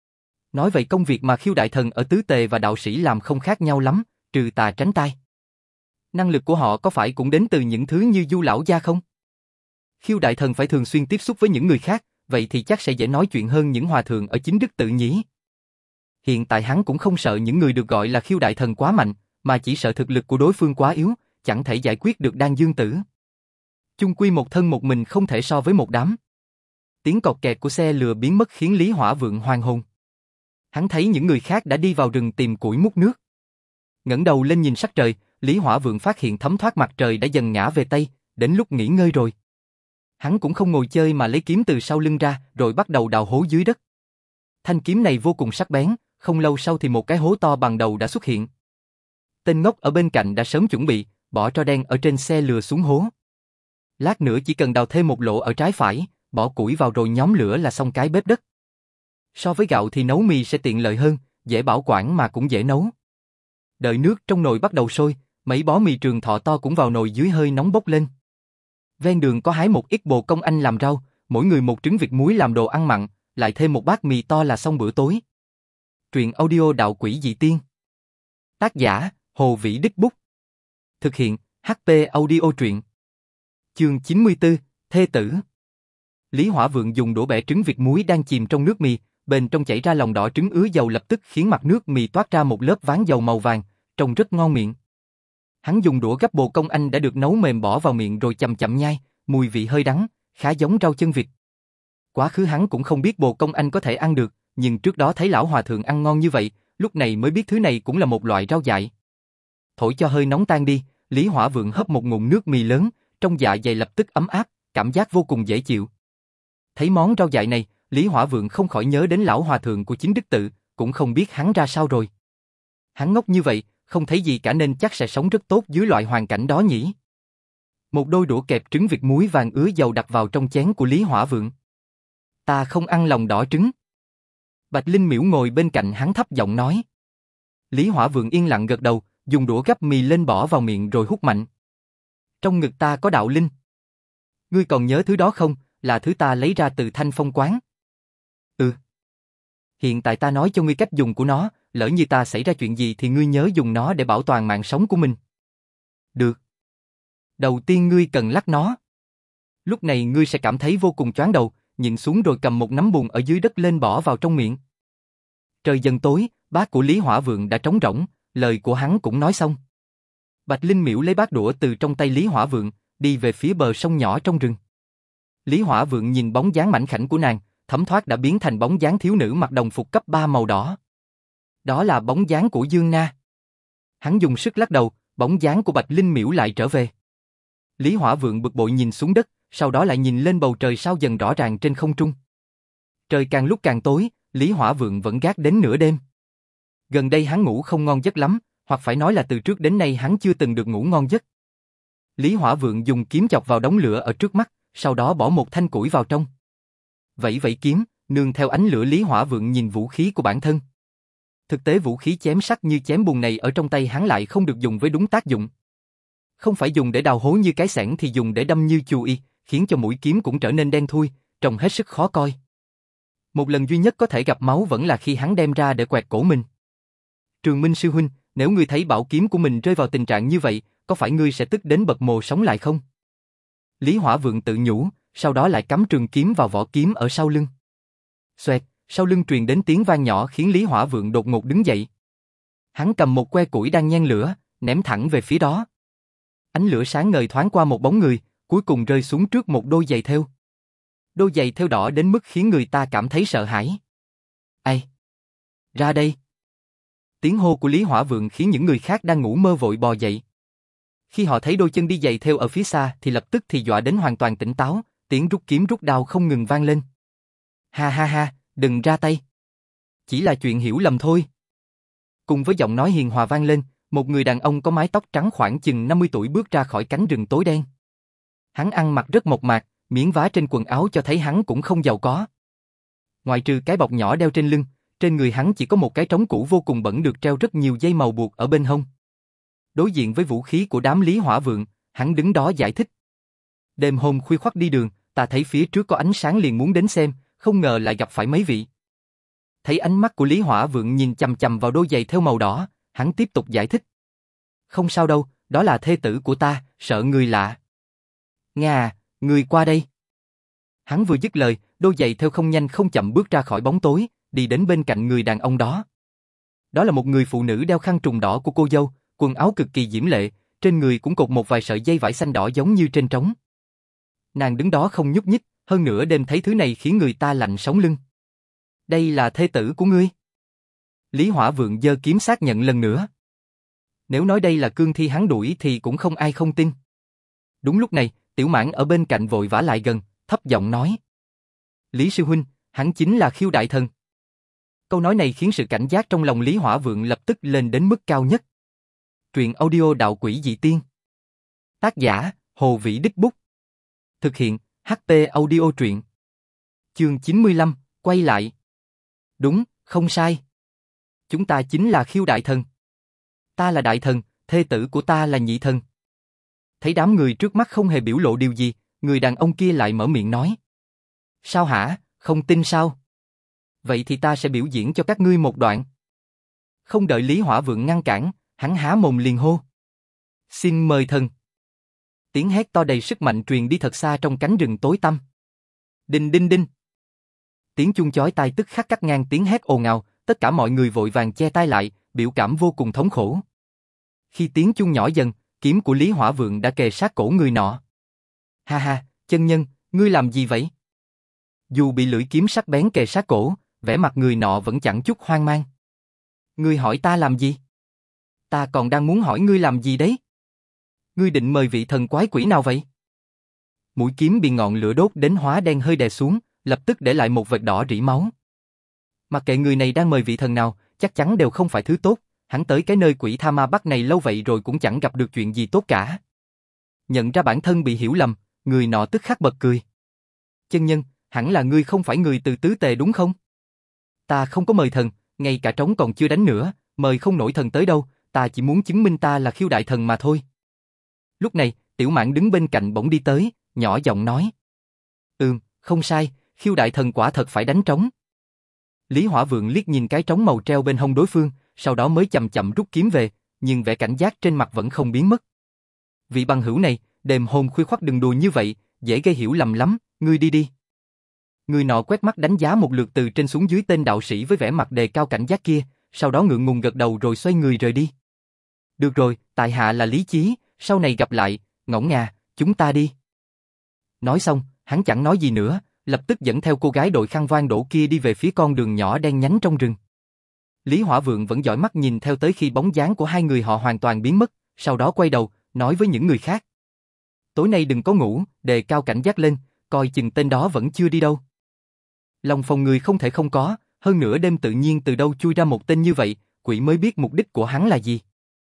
Nói vậy công việc mà Khiêu Đại Thần ở Tứ Tề và đạo sĩ làm không khác nhau lắm, trừ tà tránh tai. Năng lực của họ có phải cũng đến từ những thứ như Du lão gia không? Khiêu Đại Thần phải thường xuyên tiếp xúc với những người khác, vậy thì chắc sẽ dễ nói chuyện hơn những hòa thượng ở Chính Đức Tự nhỉ. Hiện tại hắn cũng không sợ những người được gọi là Khiêu Đại Thần quá mạnh, mà chỉ sợ thực lực của đối phương quá yếu, chẳng thể giải quyết được Đan Dương Tử. Chung quy một thân một mình không thể so với một đám. Tiếng cọt kẹt của xe lừa biến mất khiến Lý Hỏa Vượng hoang hồn. Hắn thấy những người khác đã đi vào rừng tìm củi múc nước. Ngẩng đầu lên nhìn sắc trời, Lý Hỏa Vượng phát hiện thấm thoát mặt trời đã dần ngã về tây, đến lúc nghỉ ngơi rồi. Hắn cũng không ngồi chơi mà lấy kiếm từ sau lưng ra, rồi bắt đầu đào hố dưới đất. Thanh kiếm này vô cùng sắc bén, không lâu sau thì một cái hố to bằng đầu đã xuất hiện. Tên ngốc ở bên cạnh đã sớm chuẩn bị, bỏ tro đen ở trên xe lừa xuống hố. Lát nữa chỉ cần đào thêm một lỗ ở trái phải, bỏ củi vào rồi nhóm lửa là xong cái bếp đất. So với gạo thì nấu mì sẽ tiện lợi hơn, dễ bảo quản mà cũng dễ nấu. Đợi nước trong nồi bắt đầu sôi, mấy bó mì Trường Thọ to cũng vào nồi dưới hơi nóng bốc lên. Ven đường có hái một ít bồ công anh làm rau, mỗi người một trứng vịt muối làm đồ ăn mặn, lại thêm một bát mì to là xong bữa tối. Truyện audio Đạo Quỷ Dị Tiên. Tác giả, Hồ Vĩ Đích Bút. Thực hiện, hát pê Audio Truyện. Chương chín mươi tư, Thê Tử. Lý Hỏa Vượng dùng đũa bẻ trứng vịt muối đang chìm trong nước mì, bên trong chảy ra lòng đỏ trứng ứa dầu lập tức khiến mặt nước mì toát ra một lớp ván dầu màu vàng, trông rất ngon miệng. Hắn dùng đũa gắp bồ công anh đã được nấu mềm bỏ vào miệng rồi chậm chậm nhai, mùi vị hơi đắng, khá giống rau chân vịt. Quá khứ hắn cũng không biết bồ công anh có thể ăn được, nhưng trước đó thấy lão hòa thượng ăn ngon như vậy, lúc này mới biết thứ này cũng là một loại rau dại. Thổi cho hơi nóng tan đi, Lý Hỏa Vượng hấp một ngụm nước mì lớn, trong dạ dày lập tức ấm áp, cảm giác vô cùng dễ chịu. Thấy món rau dại này, Lý Hỏa Vượng không khỏi nhớ đến lão hòa thượng của Chính Đức Tự, cũng không biết hắn ra sao rồi. Hắn ngốc như vậy, không thấy gì cả nên chắc sẽ sống rất tốt dưới loại hoàn cảnh đó nhỉ. Một đôi đũa kẹp trứng vịt muối vàng ứa dầu đặt vào trong chén của Lý Hỏa Vượng. Ta không ăn lòng đỏ trứng. Bạch Linh Miễu ngồi bên cạnh hắn thấp giọng nói. Lý Hỏa Vượng yên lặng gật đầu, dùng đũa gắp mì lên bỏ vào miệng rồi hút mạnh. Trong ngực ta có đạo linh. Ngươi còn nhớ thứ đó không, là thứ ta lấy ra từ Thanh Phong quán. Ừ. Hiện tại ta nói cho ngươi cách dùng của nó, lỡ như ta xảy ra chuyện gì thì ngươi nhớ dùng nó để bảo toàn mạng sống của mình. Được. Đầu tiên ngươi cần lắc nó. Lúc này ngươi sẽ cảm thấy vô cùng choáng đầu, nhìn xuống rồi cầm một nắm bùn ở dưới đất lên bỏ vào trong miệng. Trời dần tối, bát của Lý Hỏa Vượng đã trống rỗng, lời của hắn cũng nói xong. Bạch Linh Miễu lấy bát đũa từ trong tay Lý Hỏa Vượng, đi về phía bờ sông nhỏ trong rừng. Lý Hỏa Vượng nhìn bóng dáng mảnh khảnh của nàng, thấm thoát đã biến thành bóng dáng thiếu nữ mặc đồng phục cấp ba màu đỏ. Đó là bóng dáng của Dương Na. Hắn dùng sức lắc đầu, bóng dáng của Bạch Linh Miễu lại trở về. Lý Hỏa Vượng bực bội nhìn xuống đất, sau đó lại nhìn lên bầu trời sao dần rõ ràng trên không trung. Trời càng lúc càng tối, Lý Hỏa Vượng vẫn gác đến nửa đêm. Gần đây hắn ngủ không ngon giấc lắm, hoặc phải nói là từ trước đến nay hắn chưa từng được ngủ ngon giấc. Lý Hỏa Vượng dùng kiếm chọc vào đống lửa ở trước mắt, sau đó bỏ một thanh củi vào trong. Vẫy vẫy kiếm, nương theo ánh lửa Lý Hỏa Vượng nhìn vũ khí của bản thân. Thực tế vũ khí chém sắt như chém bùn này ở trong tay hắn lại không được dùng với đúng tác dụng. Không phải dùng để đào hố như cái xẻng thì dùng để đâm như chù y, khiến cho mũi kiếm cũng trở nên đen thui, trông hết sức khó coi. Một lần duy nhất có thể gặp máu vẫn là khi hắn đem ra để quẹt cổ mình. Trường Minh sư huynh, nếu ngươi thấy bảo kiếm của mình rơi vào tình trạng như vậy, có phải ngươi sẽ tức đến bật mồ sống lại không? Lý Hỏa Vượng tự nhủ, sau đó lại cắm trường kiếm vào vỏ kiếm ở sau lưng. Xoẹt, sau lưng truyền đến tiếng vang nhỏ khiến Lý Hỏa Vượng đột ngột đứng dậy. Hắn cầm một que củi đang nhen lửa, ném thẳng về phía đó. Ánh lửa sáng ngời thoáng qua một bóng người, cuối cùng rơi xuống trước một đôi giày thêu. Đôi giày thêu đỏ đến mức khiến người ta cảm thấy sợ hãi. Ai? Ra đây! Tiếng hô của Lý Hỏa Vượng khiến những người khác đang ngủ mơ vội bò dậy. Khi họ thấy đôi chân đi giày thêu ở phía xa thì lập tức thì dọa đến hoàn toàn tỉnh táo, tiếng rút kiếm rút đao không ngừng vang lên. Ha ha ha, đừng ra tay. Chỉ là chuyện hiểu lầm thôi. Cùng với giọng nói hiền hòa vang lên, một người đàn ông có mái tóc trắng khoảng chừng năm mươi tuổi bước ra khỏi cánh rừng tối đen. Hắn ăn mặc rất mộc mạc, miếng vá trên quần áo cho thấy hắn cũng không giàu có. Ngoại trừ cái bọc nhỏ đeo trên lưng, trên người hắn chỉ có một cái trống cũ vô cùng bẩn được treo rất nhiều dây màu buộc ở bên hông. Đối diện với vũ khí của đám Lý Hỏa Vượng, hắn đứng đó giải thích. Đêm hôm khuya khoắt đi đường, ta thấy phía trước có ánh sáng liền muốn đến xem, Không ngờ lại gặp phải mấy vị. Thấy ánh mắt của Lý Hỏa Vượng nhìn chằm chằm vào đôi giày theo màu đỏ, hắn tiếp tục giải thích. Không sao đâu, đó là thê tử của ta, sợ người lạ. Nghe à, người qua đây. Hắn vừa dứt lời, đôi giày theo không nhanh không chậm bước ra khỏi bóng tối, đi đến bên cạnh người đàn ông đó. Đó là một người phụ nữ đeo khăn trùng đỏ của cô dâu, quần áo cực kỳ diễm lệ, trên người cũng cột một vài sợi dây vải xanh đỏ giống như trên trống. Nàng đứng đó không nhúc nhích, hơn nữa đêm thấy thứ này khiến người ta lạnh sống lưng. Đây là thê tử của ngươi. Lý Hỏa Vượng giơ kiếm xác nhận lần nữa. Nếu nói đây là cương thi hắn đuổi thì cũng không ai không tin. Đúng lúc này, Tiểu Mãn ở bên cạnh vội vã lại gần, thấp giọng nói. Lý sư huynh, hắn chính là Khiêu Đại Thần. Câu nói này khiến sự cảnh giác trong lòng Lý Hỏa Vượng lập tức lên đến mức cao nhất. Truyện audio Đạo Quỷ Dị Tiên. Tác giả, Hồ Vĩ Đích Bút. Thực hiện, hát tê Audio Truyện. Chương chín mươi lăm, quay lại. Đúng, không sai. Chúng ta chính là Khiêu Đại Thần. Ta là Đại Thần, thê tử của ta là Nhị Thần. Thấy đám người trước mắt không hề biểu lộ điều gì, người đàn ông kia lại mở miệng nói. Sao hả, không tin sao? Vậy thì ta sẽ biểu diễn cho các ngươi một đoạn. Không đợi Lý Hỏa Vượng ngăn cản, hắn há mồm liền hô. Xin mời thần. Tiếng hét to đầy sức mạnh truyền đi thật xa trong cánh rừng tối tăm. Đinh đinh đinh. Tiếng chuông chói tai tức khắc cắt ngang tiếng hét ồn ào, tất cả mọi người vội vàng che tai lại, biểu cảm vô cùng thống khổ. Khi tiếng chuông nhỏ dần, kiếm của Lý Hỏa Vượng đã kề sát cổ người nọ. Ha ha, chân nhân, ngươi làm gì vậy? Dù bị lưỡi kiếm sắc bén kề sát cổ, vẻ mặt người nọ vẫn chẳng chút hoang mang. Ngươi hỏi ta làm gì? Ta còn đang muốn hỏi ngươi làm gì đấy? Ngươi định mời vị thần quái quỷ nào vậy? Mũi kiếm bị ngọn lửa đốt đến hóa đen hơi đè xuống, lập tức để lại một vệt đỏ rỉ máu. Mặc kệ người này đang mời vị thần nào, chắc chắn đều không phải thứ tốt, hắn tới cái nơi quỷ tha ma bắt này lâu vậy rồi cũng chẳng gặp được chuyện gì tốt cả. Nhận ra bản thân bị hiểu lầm, người nọ tức khắc bật cười. Chân nhân, hẳn là ngươi không phải người từ tứ tề đúng không? Ta không có mời thần, ngay cả trống còn chưa đánh nữa, mời không nổi thần tới đâu, ta chỉ muốn chứng minh ta là Khiêu Đại Thần mà thôi. Lúc này, Tiểu Mãn đứng bên cạnh bỗng đi tới, nhỏ giọng nói. Ừm, không sai, Khiêu Đại Thần quả thật phải đánh trống. Lý Hỏa Vượng liếc nhìn cái trống màu treo bên hông đối phương, sau đó mới chậm chậm rút kiếm về, nhưng vẻ cảnh giác trên mặt vẫn không biến mất. Vị bằng hữu này, đêm hôm khuya khoắt đừng đùa như vậy, dễ gây hiểu lầm lắm, ngươi đi đi. Người nọ quét mắt đánh giá một lượt từ trên xuống dưới tên đạo sĩ với vẻ mặt đề cao cảnh giác kia, sau đó ngượng ngùng gật đầu rồi xoay người rời đi. Được rồi, tại hạ là Lý Chí, sau này gặp lại, ngỗng ngà, chúng ta đi. Nói xong, hắn chẳng nói gì nữa, lập tức dẫn theo cô gái đội khăn voan đổ kia đi về phía con đường nhỏ đen nhánh trong rừng. Lý Hỏa Vượng vẫn dõi mắt nhìn theo tới khi bóng dáng của hai người họ hoàn toàn biến mất, sau đó quay đầu, nói với những người khác. Tối nay đừng có ngủ, đề cao cảnh giác lên, coi chừng tên đó vẫn chưa đi đâu. Lòng phòng người không thể không có, hơn nữa đêm tự nhiên từ đâu chui ra một tên như vậy, quỷ mới biết mục đích của hắn là gì.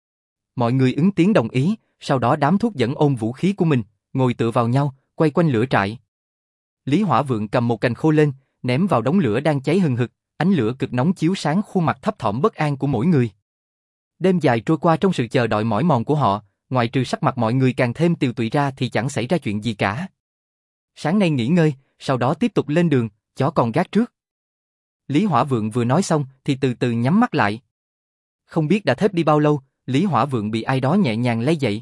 Mọi người ứng tiếng đồng ý, sau đó đám thuốc dẫn ôm vũ khí của mình, ngồi tựa vào nhau, quay quanh lửa trại. Lý Hỏa Vượng cầm một cành khô lên, ném vào đống lửa đang cháy hừng hực, ánh lửa cực nóng chiếu sáng khuôn mặt thấp thỏm bất an của mỗi người. Đêm dài trôi qua trong sự chờ đợi mỏi mòn của họ, ngoại trừ sắc mặt mọi người càng thêm tiều tụy ra thì chẳng xảy ra chuyện gì cả. Sáng nay nghỉ ngơi, sau đó tiếp tục lên đường, chó còn gác trước. Lý Hỏa Vượng vừa nói xong thì từ từ nhắm mắt lại. Không biết đã thếp đi bao lâu, Lý Hỏa Vượng bị ai đó nhẹ nhàng lay dậy.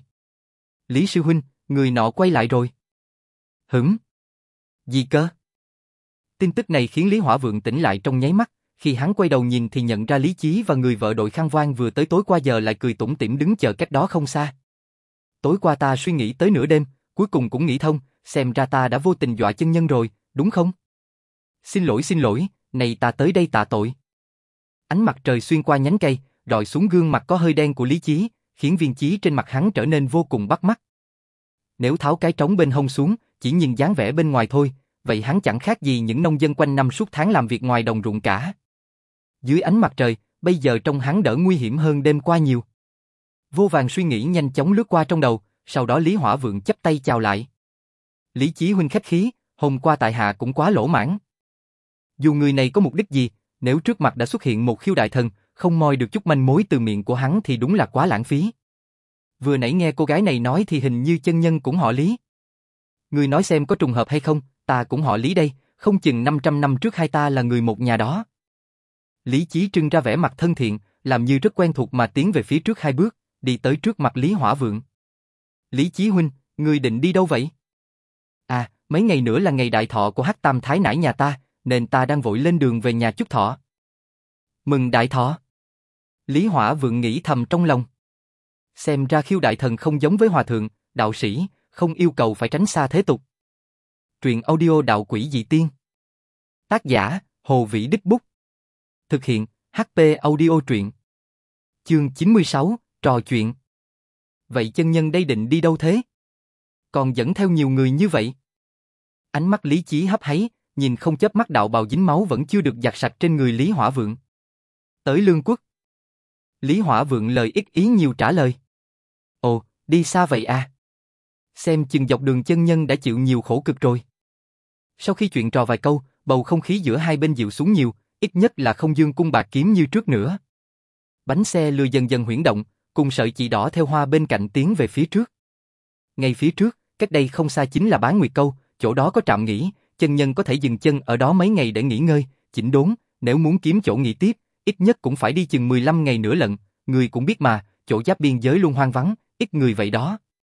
Lý sư huynh, người nọ quay lại rồi. Hửm? Gì cơ? Tin tức này khiến Lý Hỏa Vượng tỉnh lại trong nháy mắt, khi hắn quay đầu nhìn thì nhận ra Lý Chí và người vợ đội khăn voan vừa tới tối qua giờ lại cười tủm tỉm đứng chờ cách đó không xa. Tối qua ta suy nghĩ tới nửa đêm, cuối cùng cũng nghĩ thông, xem ra ta đã vô tình dọa chân nhân rồi, đúng không? Xin lỗi xin lỗi, này ta tới đây tạ tội. Ánh mặt trời xuyên qua nhánh cây, rọi xuống gương mặt có hơi đen của Lý Chí, khiến viên chí trên mặt hắn trở nên vô cùng bắt mắt. Nếu tháo cái trống bên hông xuống, chỉ nhìn dáng vẻ bên ngoài thôi, vậy hắn chẳng khác gì những nông dân quanh năm suốt tháng làm việc ngoài đồng ruộng cả. Dưới ánh mặt trời, bây giờ trông hắn đỡ nguy hiểm hơn đêm qua nhiều. Vô vàn suy nghĩ nhanh chóng lướt qua trong đầu, sau đó Lý Hỏa Vượng chắp tay chào lại. Lý Chí huynh khách khí, hôm qua tại hạ cũng quá lỗ mãn. Dù người này có mục đích gì, nếu trước mặt đã xuất hiện một Khiêu Đại Thần, không moi được chút manh mối từ miệng của hắn thì đúng là quá lãng phí. Vừa nãy nghe cô gái này nói thì hình như chân nhân cũng họ Lý. Người nói xem có trùng hợp hay không, ta cũng họ Lý đây, Không chừng năm trăm năm trước hai ta là người một nhà đó. Lý Chí trưng ra vẻ mặt thân thiện, làm như rất quen thuộc mà tiến về phía trước hai bước, đi tới trước mặt Lý Hỏa Vượng. Lý Chí huynh, ngươi định đi đâu vậy? À, mấy ngày nữa là ngày đại thọ của Hắc Tam Thái nải nhà ta, nên ta đang vội lên đường về nhà chúc thọ. Mừng đại thọ. Lý Hỏa Vượng nghĩ thầm trong lòng. Xem ra Khiêu đại thần không giống với hòa thượng, đạo sĩ, không yêu cầu phải tránh xa thế tục. Truyện audio đạo quỷ dị tiên. Tác giả, Hồ Vĩ Đích Bút. Thực hiện, hát pê Audio truyện. Chương chín mươi sáu, trò chuyện. Vậy chân nhân đây định đi đâu thế? Còn dẫn theo nhiều người như vậy? Ánh mắt Lý Chí hấp háy, nhìn không chớp mắt đạo bào dính máu vẫn chưa được giặt sạch trên người Lý Hỏa Vượng. Tới Lương Quốc. Lý Hỏa Vượng lời ít ý nhiều trả lời. Ồ, đi xa vậy à? Xem chừng dọc đường chân nhân đã chịu nhiều khổ cực rồi. Sau khi chuyện trò vài câu, bầu không khí giữa hai bên dịu xuống nhiều, ít nhất là không dương cung bạc kiếm như trước nữa. Bánh xe lừa dần dần huyễn động, cùng sợi chỉ đỏ theo hoa bên cạnh tiến về phía trước. Ngay phía trước, cách đây không xa chính là Bán Nguyệt Câu, chỗ đó có trạm nghỉ, chân nhân có thể dừng chân ở đó mấy ngày để nghỉ ngơi, chỉnh đốn, nếu muốn kiếm chỗ nghỉ tiếp, ít nhất cũng phải đi chừng mười lăm ngày nữa lận, người cũng biết mà, chỗ giáp biên giới luôn hoang vắng, ít người vậy đó.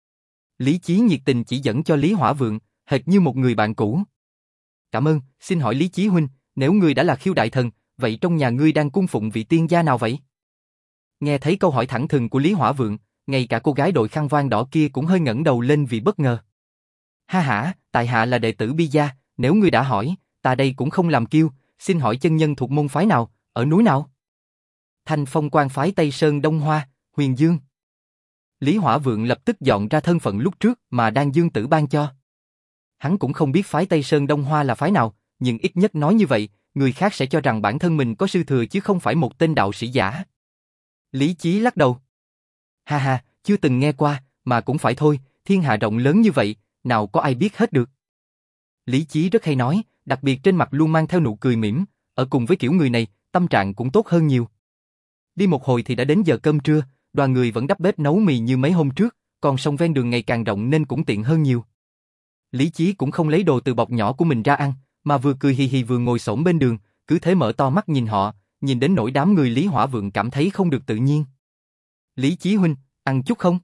Lý Chí nhiệt tình chỉ dẫn cho Lý Hỏa Vượng, hệt như một người bạn cũ. Cảm ơn, xin hỏi Lý Chí huynh, nếu ngươi đã là Khiêu đại thần, vậy trong nhà ngươi đang cung phụng vị tiên gia nào vậy? Nghe thấy câu hỏi thẳng thừng của Lý Hỏa Vượng, ngay cả cô gái đội khăn voan đỏ kia cũng hơi ngẩng đầu lên vì bất ngờ. Ha ha, tại hạ là đệ tử Bi gia, nếu ngươi đã hỏi, ta đây cũng không làm kiêu, xin hỏi chân nhân thuộc môn phái nào, ở núi nào? Thanh Phong Quan phái Tây Sơn Đông Hoa, Huyền Dương. Lý Hỏa Vượng lập tức dọn ra thân phận lúc trước mà đang Dương Tử ban cho. Hắn cũng không biết phái Tây Sơn Đông Hoa là phái nào, nhưng ít nhất nói như vậy, người khác sẽ cho rằng bản thân mình có sư thừa chứ không phải một tên đạo sĩ giả. Lý Chí lắc đầu. Ha ha, chưa từng nghe qua, mà cũng phải thôi, thiên hạ rộng lớn như vậy, nào có ai biết hết được. Lý Chí rất hay nói, đặc biệt trên mặt luôn mang theo nụ cười mỉm, ở cùng với kiểu người này, tâm trạng cũng tốt hơn nhiều. Đi một hồi thì đã đến giờ cơm trưa, đoàn người vẫn đắp bếp nấu mì như mấy hôm trước, còn sông ven đường ngày càng rộng nên cũng tiện hơn nhiều. Lý Chí cũng không lấy đồ từ bọc nhỏ của mình ra ăn, mà vừa cười hì hì vừa ngồi xổm bên đường, cứ thế mở to mắt nhìn họ, nhìn đến nỗi đám người Lý Hỏa Vượng cảm thấy không được tự nhiên. Lý Chí huynh, ăn chút không?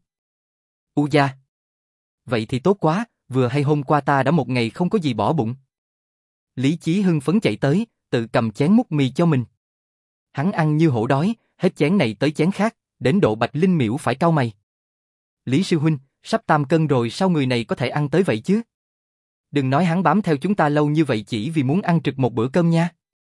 U gia. Vậy thì tốt quá, vừa hay hôm qua ta đã một ngày không có gì bỏ bụng. Lý Chí hưng phấn chạy tới, tự cầm chén múc mì cho mình. Hắn ăn như hổ đói, hết chén này tới chén khác, đến độ Bạch Linh Miễu phải cau mày. Lý sư huynh, sắp tam cân rồi sao người này có thể ăn tới vậy chứ? Đừng nói hắn bám theo chúng ta lâu như vậy chỉ vì muốn ăn trực một bữa cơm nha.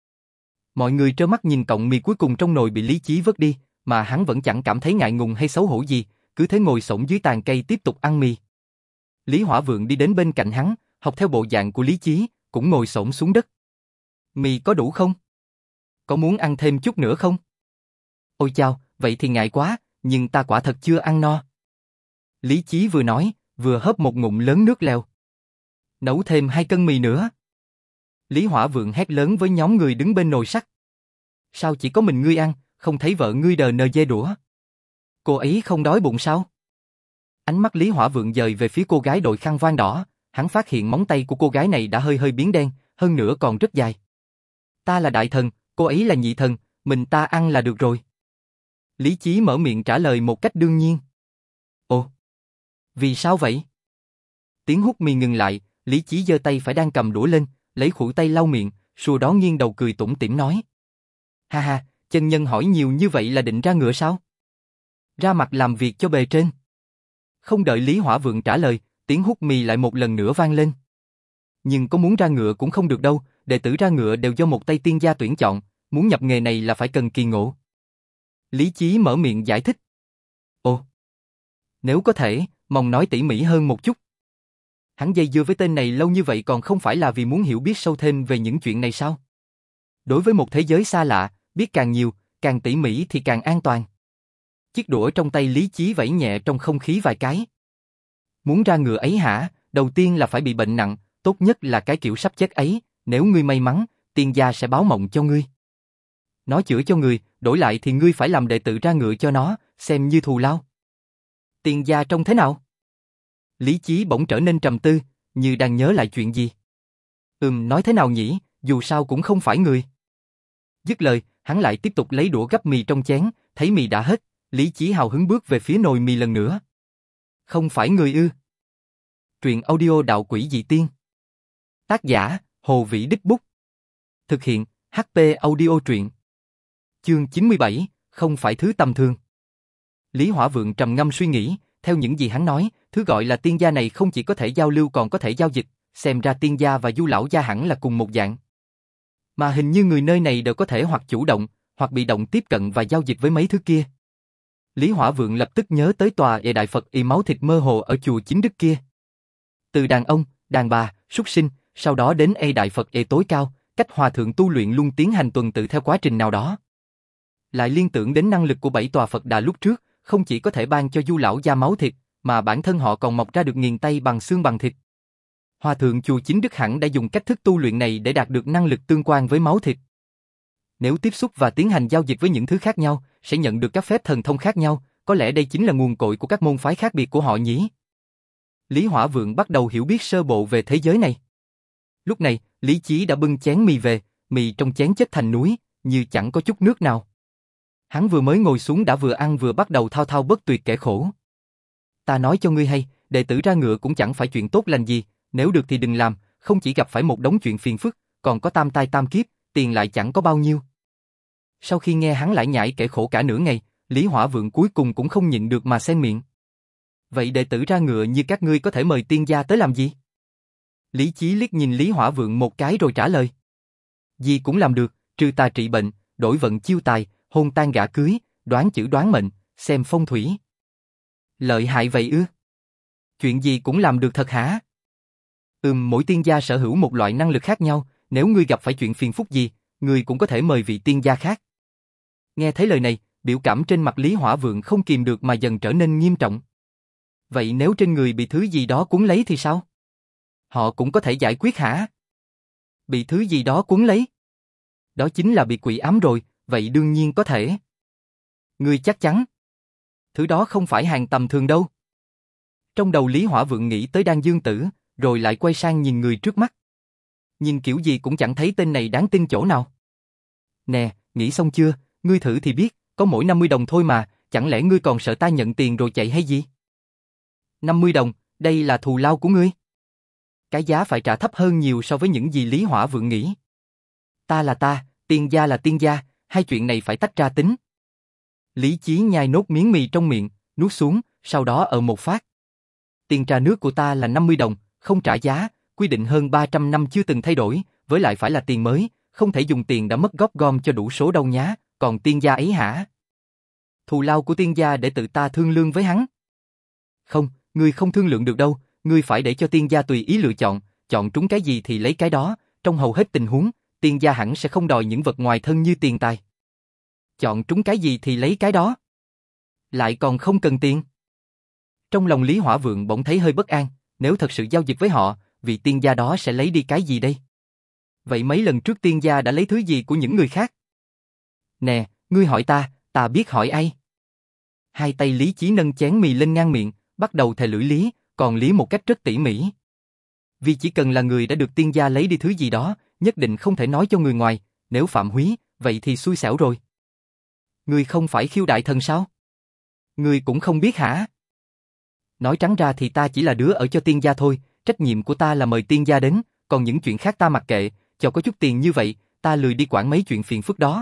Mọi người trơ mắt nhìn cọng mì cuối cùng trong nồi bị Lý Chí vớt đi, mà hắn vẫn chẳng cảm thấy ngại ngùng hay xấu hổ gì, cứ thế ngồi xổm dưới tàn cây tiếp tục ăn mì. Lý Hỏa Vượng đi đến bên cạnh hắn, học theo bộ dạng của Lý Chí, cũng ngồi xổm xuống đất. Mì có đủ không? Có muốn ăn thêm chút nữa không? Ôi chao, vậy thì ngại quá, nhưng ta quả thật chưa ăn no. Lý Chí vừa nói, vừa hớp một ngụm lớn nước lèo. Nấu thêm hai cân mì nữa. Lý Hỏa Vượng hét lớn với nhóm người đứng bên nồi sắt. Sao chỉ có mình ngươi ăn, không thấy vợ ngươi đờ nờ dê đũa? Cô ấy không đói bụng sao? Ánh mắt Lý Hỏa Vượng dời về phía cô gái đội khăn voan đỏ, hắn phát hiện móng tay của cô gái này đã hơi hơi biến đen, hơn nữa còn rất dài. Ta là đại thần, cô ấy là nhị thần, mình ta ăn là được rồi. Lý Chí mở miệng trả lời một cách đương nhiên. Ồ, vì sao vậy? Tiếng hút mì ngừng lại, Lý Chí giơ tay phải đang cầm đũa lên, lấy khuỷu tay lau miệng, sau đó nghiêng đầu cười tủm tỉm nói. Ha ha, chân nhân hỏi nhiều như vậy là định ra ngựa sao? Ra mặt làm việc cho bề trên. Không đợi Lý Hỏa Vượng trả lời, tiếng hút mì lại một lần nữa vang lên. Nhưng có muốn ra ngựa cũng không được đâu, đệ tử ra ngựa đều do một tay tiên gia tuyển chọn, muốn nhập nghề này là phải cần kỳ ngộ. Lý Chí mở miệng giải thích. Ồ, nếu có thể, mong nói tỉ mỉ hơn một chút. Hắn dây dưa với tên này lâu như vậy còn không phải là vì muốn hiểu biết sâu thêm về những chuyện này sao? Đối với một thế giới xa lạ, biết càng nhiều, càng tỉ mỉ thì càng an toàn. Chiếc đũa trong tay Lý Chí vẫy nhẹ trong không khí vài cái. Muốn ra ngựa ấy hả? Đầu tiên là phải bị bệnh nặng, tốt nhất là cái kiểu sắp chết ấy, nếu ngươi may mắn, tiên gia sẽ báo mộng cho ngươi. Nó chữa cho người, đổi lại thì ngươi phải làm đệ tử ra ngựa cho nó, xem như thù lao. Tiên gia trông thế nào? Lý Chí bỗng trở nên trầm tư, như đang nhớ lại chuyện gì. Ừm, nói thế nào nhỉ, dù sao cũng không phải người. Dứt lời, hắn lại tiếp tục lấy đũa gắp mì trong chén, thấy mì đã hết, Lý Chí hào hứng bước về phía nồi mì lần nữa. Không phải người ư? Truyện audio đạo quỷ dị tiên. Tác giả, Hồ Vĩ Đích Bút. Thực hiện, hát pê Audio truyện. Chương chín mươi bảy, không phải thứ tầm thường. Lý Hỏa Vượng trầm ngâm suy nghĩ, theo những gì hắn nói, thứ gọi là tiên gia này không chỉ có thể giao lưu còn có thể giao dịch, xem ra tiên gia và du lão gia hẳn là cùng một dạng. Mà hình như người nơi này đều có thể hoặc chủ động, hoặc bị động tiếp cận và giao dịch với mấy thứ kia. Lý Hỏa Vượng lập tức nhớ tới tòa ê đại Phật y máu thịt mơ hồ ở chùa Chính Đức kia. Từ đàn ông, đàn bà, súc sinh, sau đó đến ê đại Phật ê tối cao, cách hòa thượng tu luyện luôn tiến hành tuần tự theo quá trình nào đó. Lại liên tưởng đến năng lực của bảy tòa Phật Đà lúc trước, không chỉ có thể ban cho du lão gia máu thịt, mà bản thân họ còn mọc ra được nghiền tay bằng xương bằng thịt. Hòa thượng chùa Chính Đức hẳn đã dùng cách thức tu luyện này để đạt được năng lực tương quan với máu thịt. Nếu tiếp xúc và tiến hành giao dịch với những thứ khác nhau, sẽ nhận được các phép thần thông khác nhau, có lẽ đây chính là nguồn cội của các môn phái khác biệt của họ nhỉ? Lý Hỏa Vượng bắt đầu hiểu biết sơ bộ về thế giới này. Lúc này, Lý Chí đã bưng chén mì về, mì trong chén chất thành núi, như chẳng có chút nước nào. Hắn vừa mới ngồi xuống đã vừa ăn vừa bắt đầu thao thao bất tuyệt kể khổ. Ta nói cho ngươi hay, đệ tử ra ngựa cũng chẳng phải chuyện tốt lành gì, nếu được thì đừng làm, không chỉ gặp phải một đống chuyện phiền phức, còn có tam tai tam kiếp, tiền lại chẳng có bao nhiêu. Sau khi nghe hắn lải nhải kể khổ cả nửa ngày, Lý Hỏa Vượng cuối cùng cũng không nhịn được mà xen miệng. Vậy đệ tử ra ngựa như các ngươi có thể mời tiên gia tới làm gì? Lý Chí liếc nhìn Lý Hỏa Vượng một cái rồi trả lời. Gì cũng làm được, trừ tà trị bệnh, đổi vận chiêu tài, hôn tan gả cưới, đoán chữ đoán mệnh, xem phong thủy. Lợi hại vậy ư? Chuyện gì cũng làm được thật hả? Ừm, mỗi tiên gia sở hữu một loại năng lực khác nhau, nếu ngươi gặp phải chuyện phiền phức gì, ngươi cũng có thể mời vị tiên gia khác. Nghe thấy lời này, biểu cảm trên mặt Lý Hỏa Vượng không kìm được mà dần trở nên nghiêm trọng. Vậy nếu trên người bị thứ gì đó cuốn lấy thì sao? Họ cũng có thể giải quyết hả? Bị thứ gì đó cuốn lấy? Đó chính là bị quỷ ám rồi, vậy đương nhiên có thể. Ngươi chắc chắn? Thứ đó không phải hàng tầm thường đâu. Trong đầu Lý Hỏa Vượng nghĩ tới Đan Dương Tử, rồi lại quay sang nhìn người trước mắt. Nhìn kiểu gì cũng chẳng thấy tên này đáng tin chỗ nào. Nè, nghĩ xong chưa, ngươi thử thì biết, có mỗi năm mươi đồng thôi mà, chẳng lẽ ngươi còn sợ ta nhận tiền rồi chạy hay gì? năm mươi đồng, đây là thù lao của ngươi. Cái giá phải trả thấp hơn nhiều so với những gì Lý Hỏa Vượng nghĩ. Ta là ta, tiên gia là tiên gia, hai chuyện này phải tách ra tính. Lý Chí nhai nốt miếng mì trong miệng, nuốt xuống, sau đó ở một phát. Tiền trà nước của ta là năm mươi đồng, không trả giá, quy định hơn ba trăm năm chưa từng thay đổi, với lại phải là tiền mới, không thể dùng tiền đã mất góp gom cho đủ số đâu nhá, còn tiên gia ấy hả? Thù lao của tiên gia để tự ta thương lượng với hắn. Không, ngươi không thương lượng được đâu, ngươi phải để cho tiên gia tùy ý lựa chọn, chọn trúng cái gì thì lấy cái đó, trong hầu hết tình huống, tiên gia hẳn sẽ không đòi những vật ngoài thân như tiền tài. Chọn trúng cái gì thì lấy cái đó. Lại còn không cần tiền. Trong lòng Lý Hỏa Vượng bỗng thấy hơi bất an, nếu thật sự giao dịch với họ, vị tiên gia đó sẽ lấy đi cái gì đây? Vậy mấy lần trước tiên gia đã lấy thứ gì của những người khác? Nè, ngươi hỏi ta, ta biết hỏi ai? Hai tay Lý Chí nâng chén mì lên ngang miệng, bắt đầu thè lưỡi lý, còn lý một cách rất tỉ mỉ. Vì chỉ cần là người đã được tiên gia lấy đi thứ gì đó, nhất định không thể nói cho người ngoài, nếu phạm húy, vậy thì xui xẻo rồi. Ngươi không phải Khiêu Đại Thần sao? Ngươi cũng không biết hả? Nói trắng ra thì ta chỉ là đứa ở cho tiên gia thôi, trách nhiệm của ta là mời tiên gia đến, còn những chuyện khác ta mặc kệ, cho có chút tiền như vậy, ta lười đi quản mấy chuyện phiền phức đó.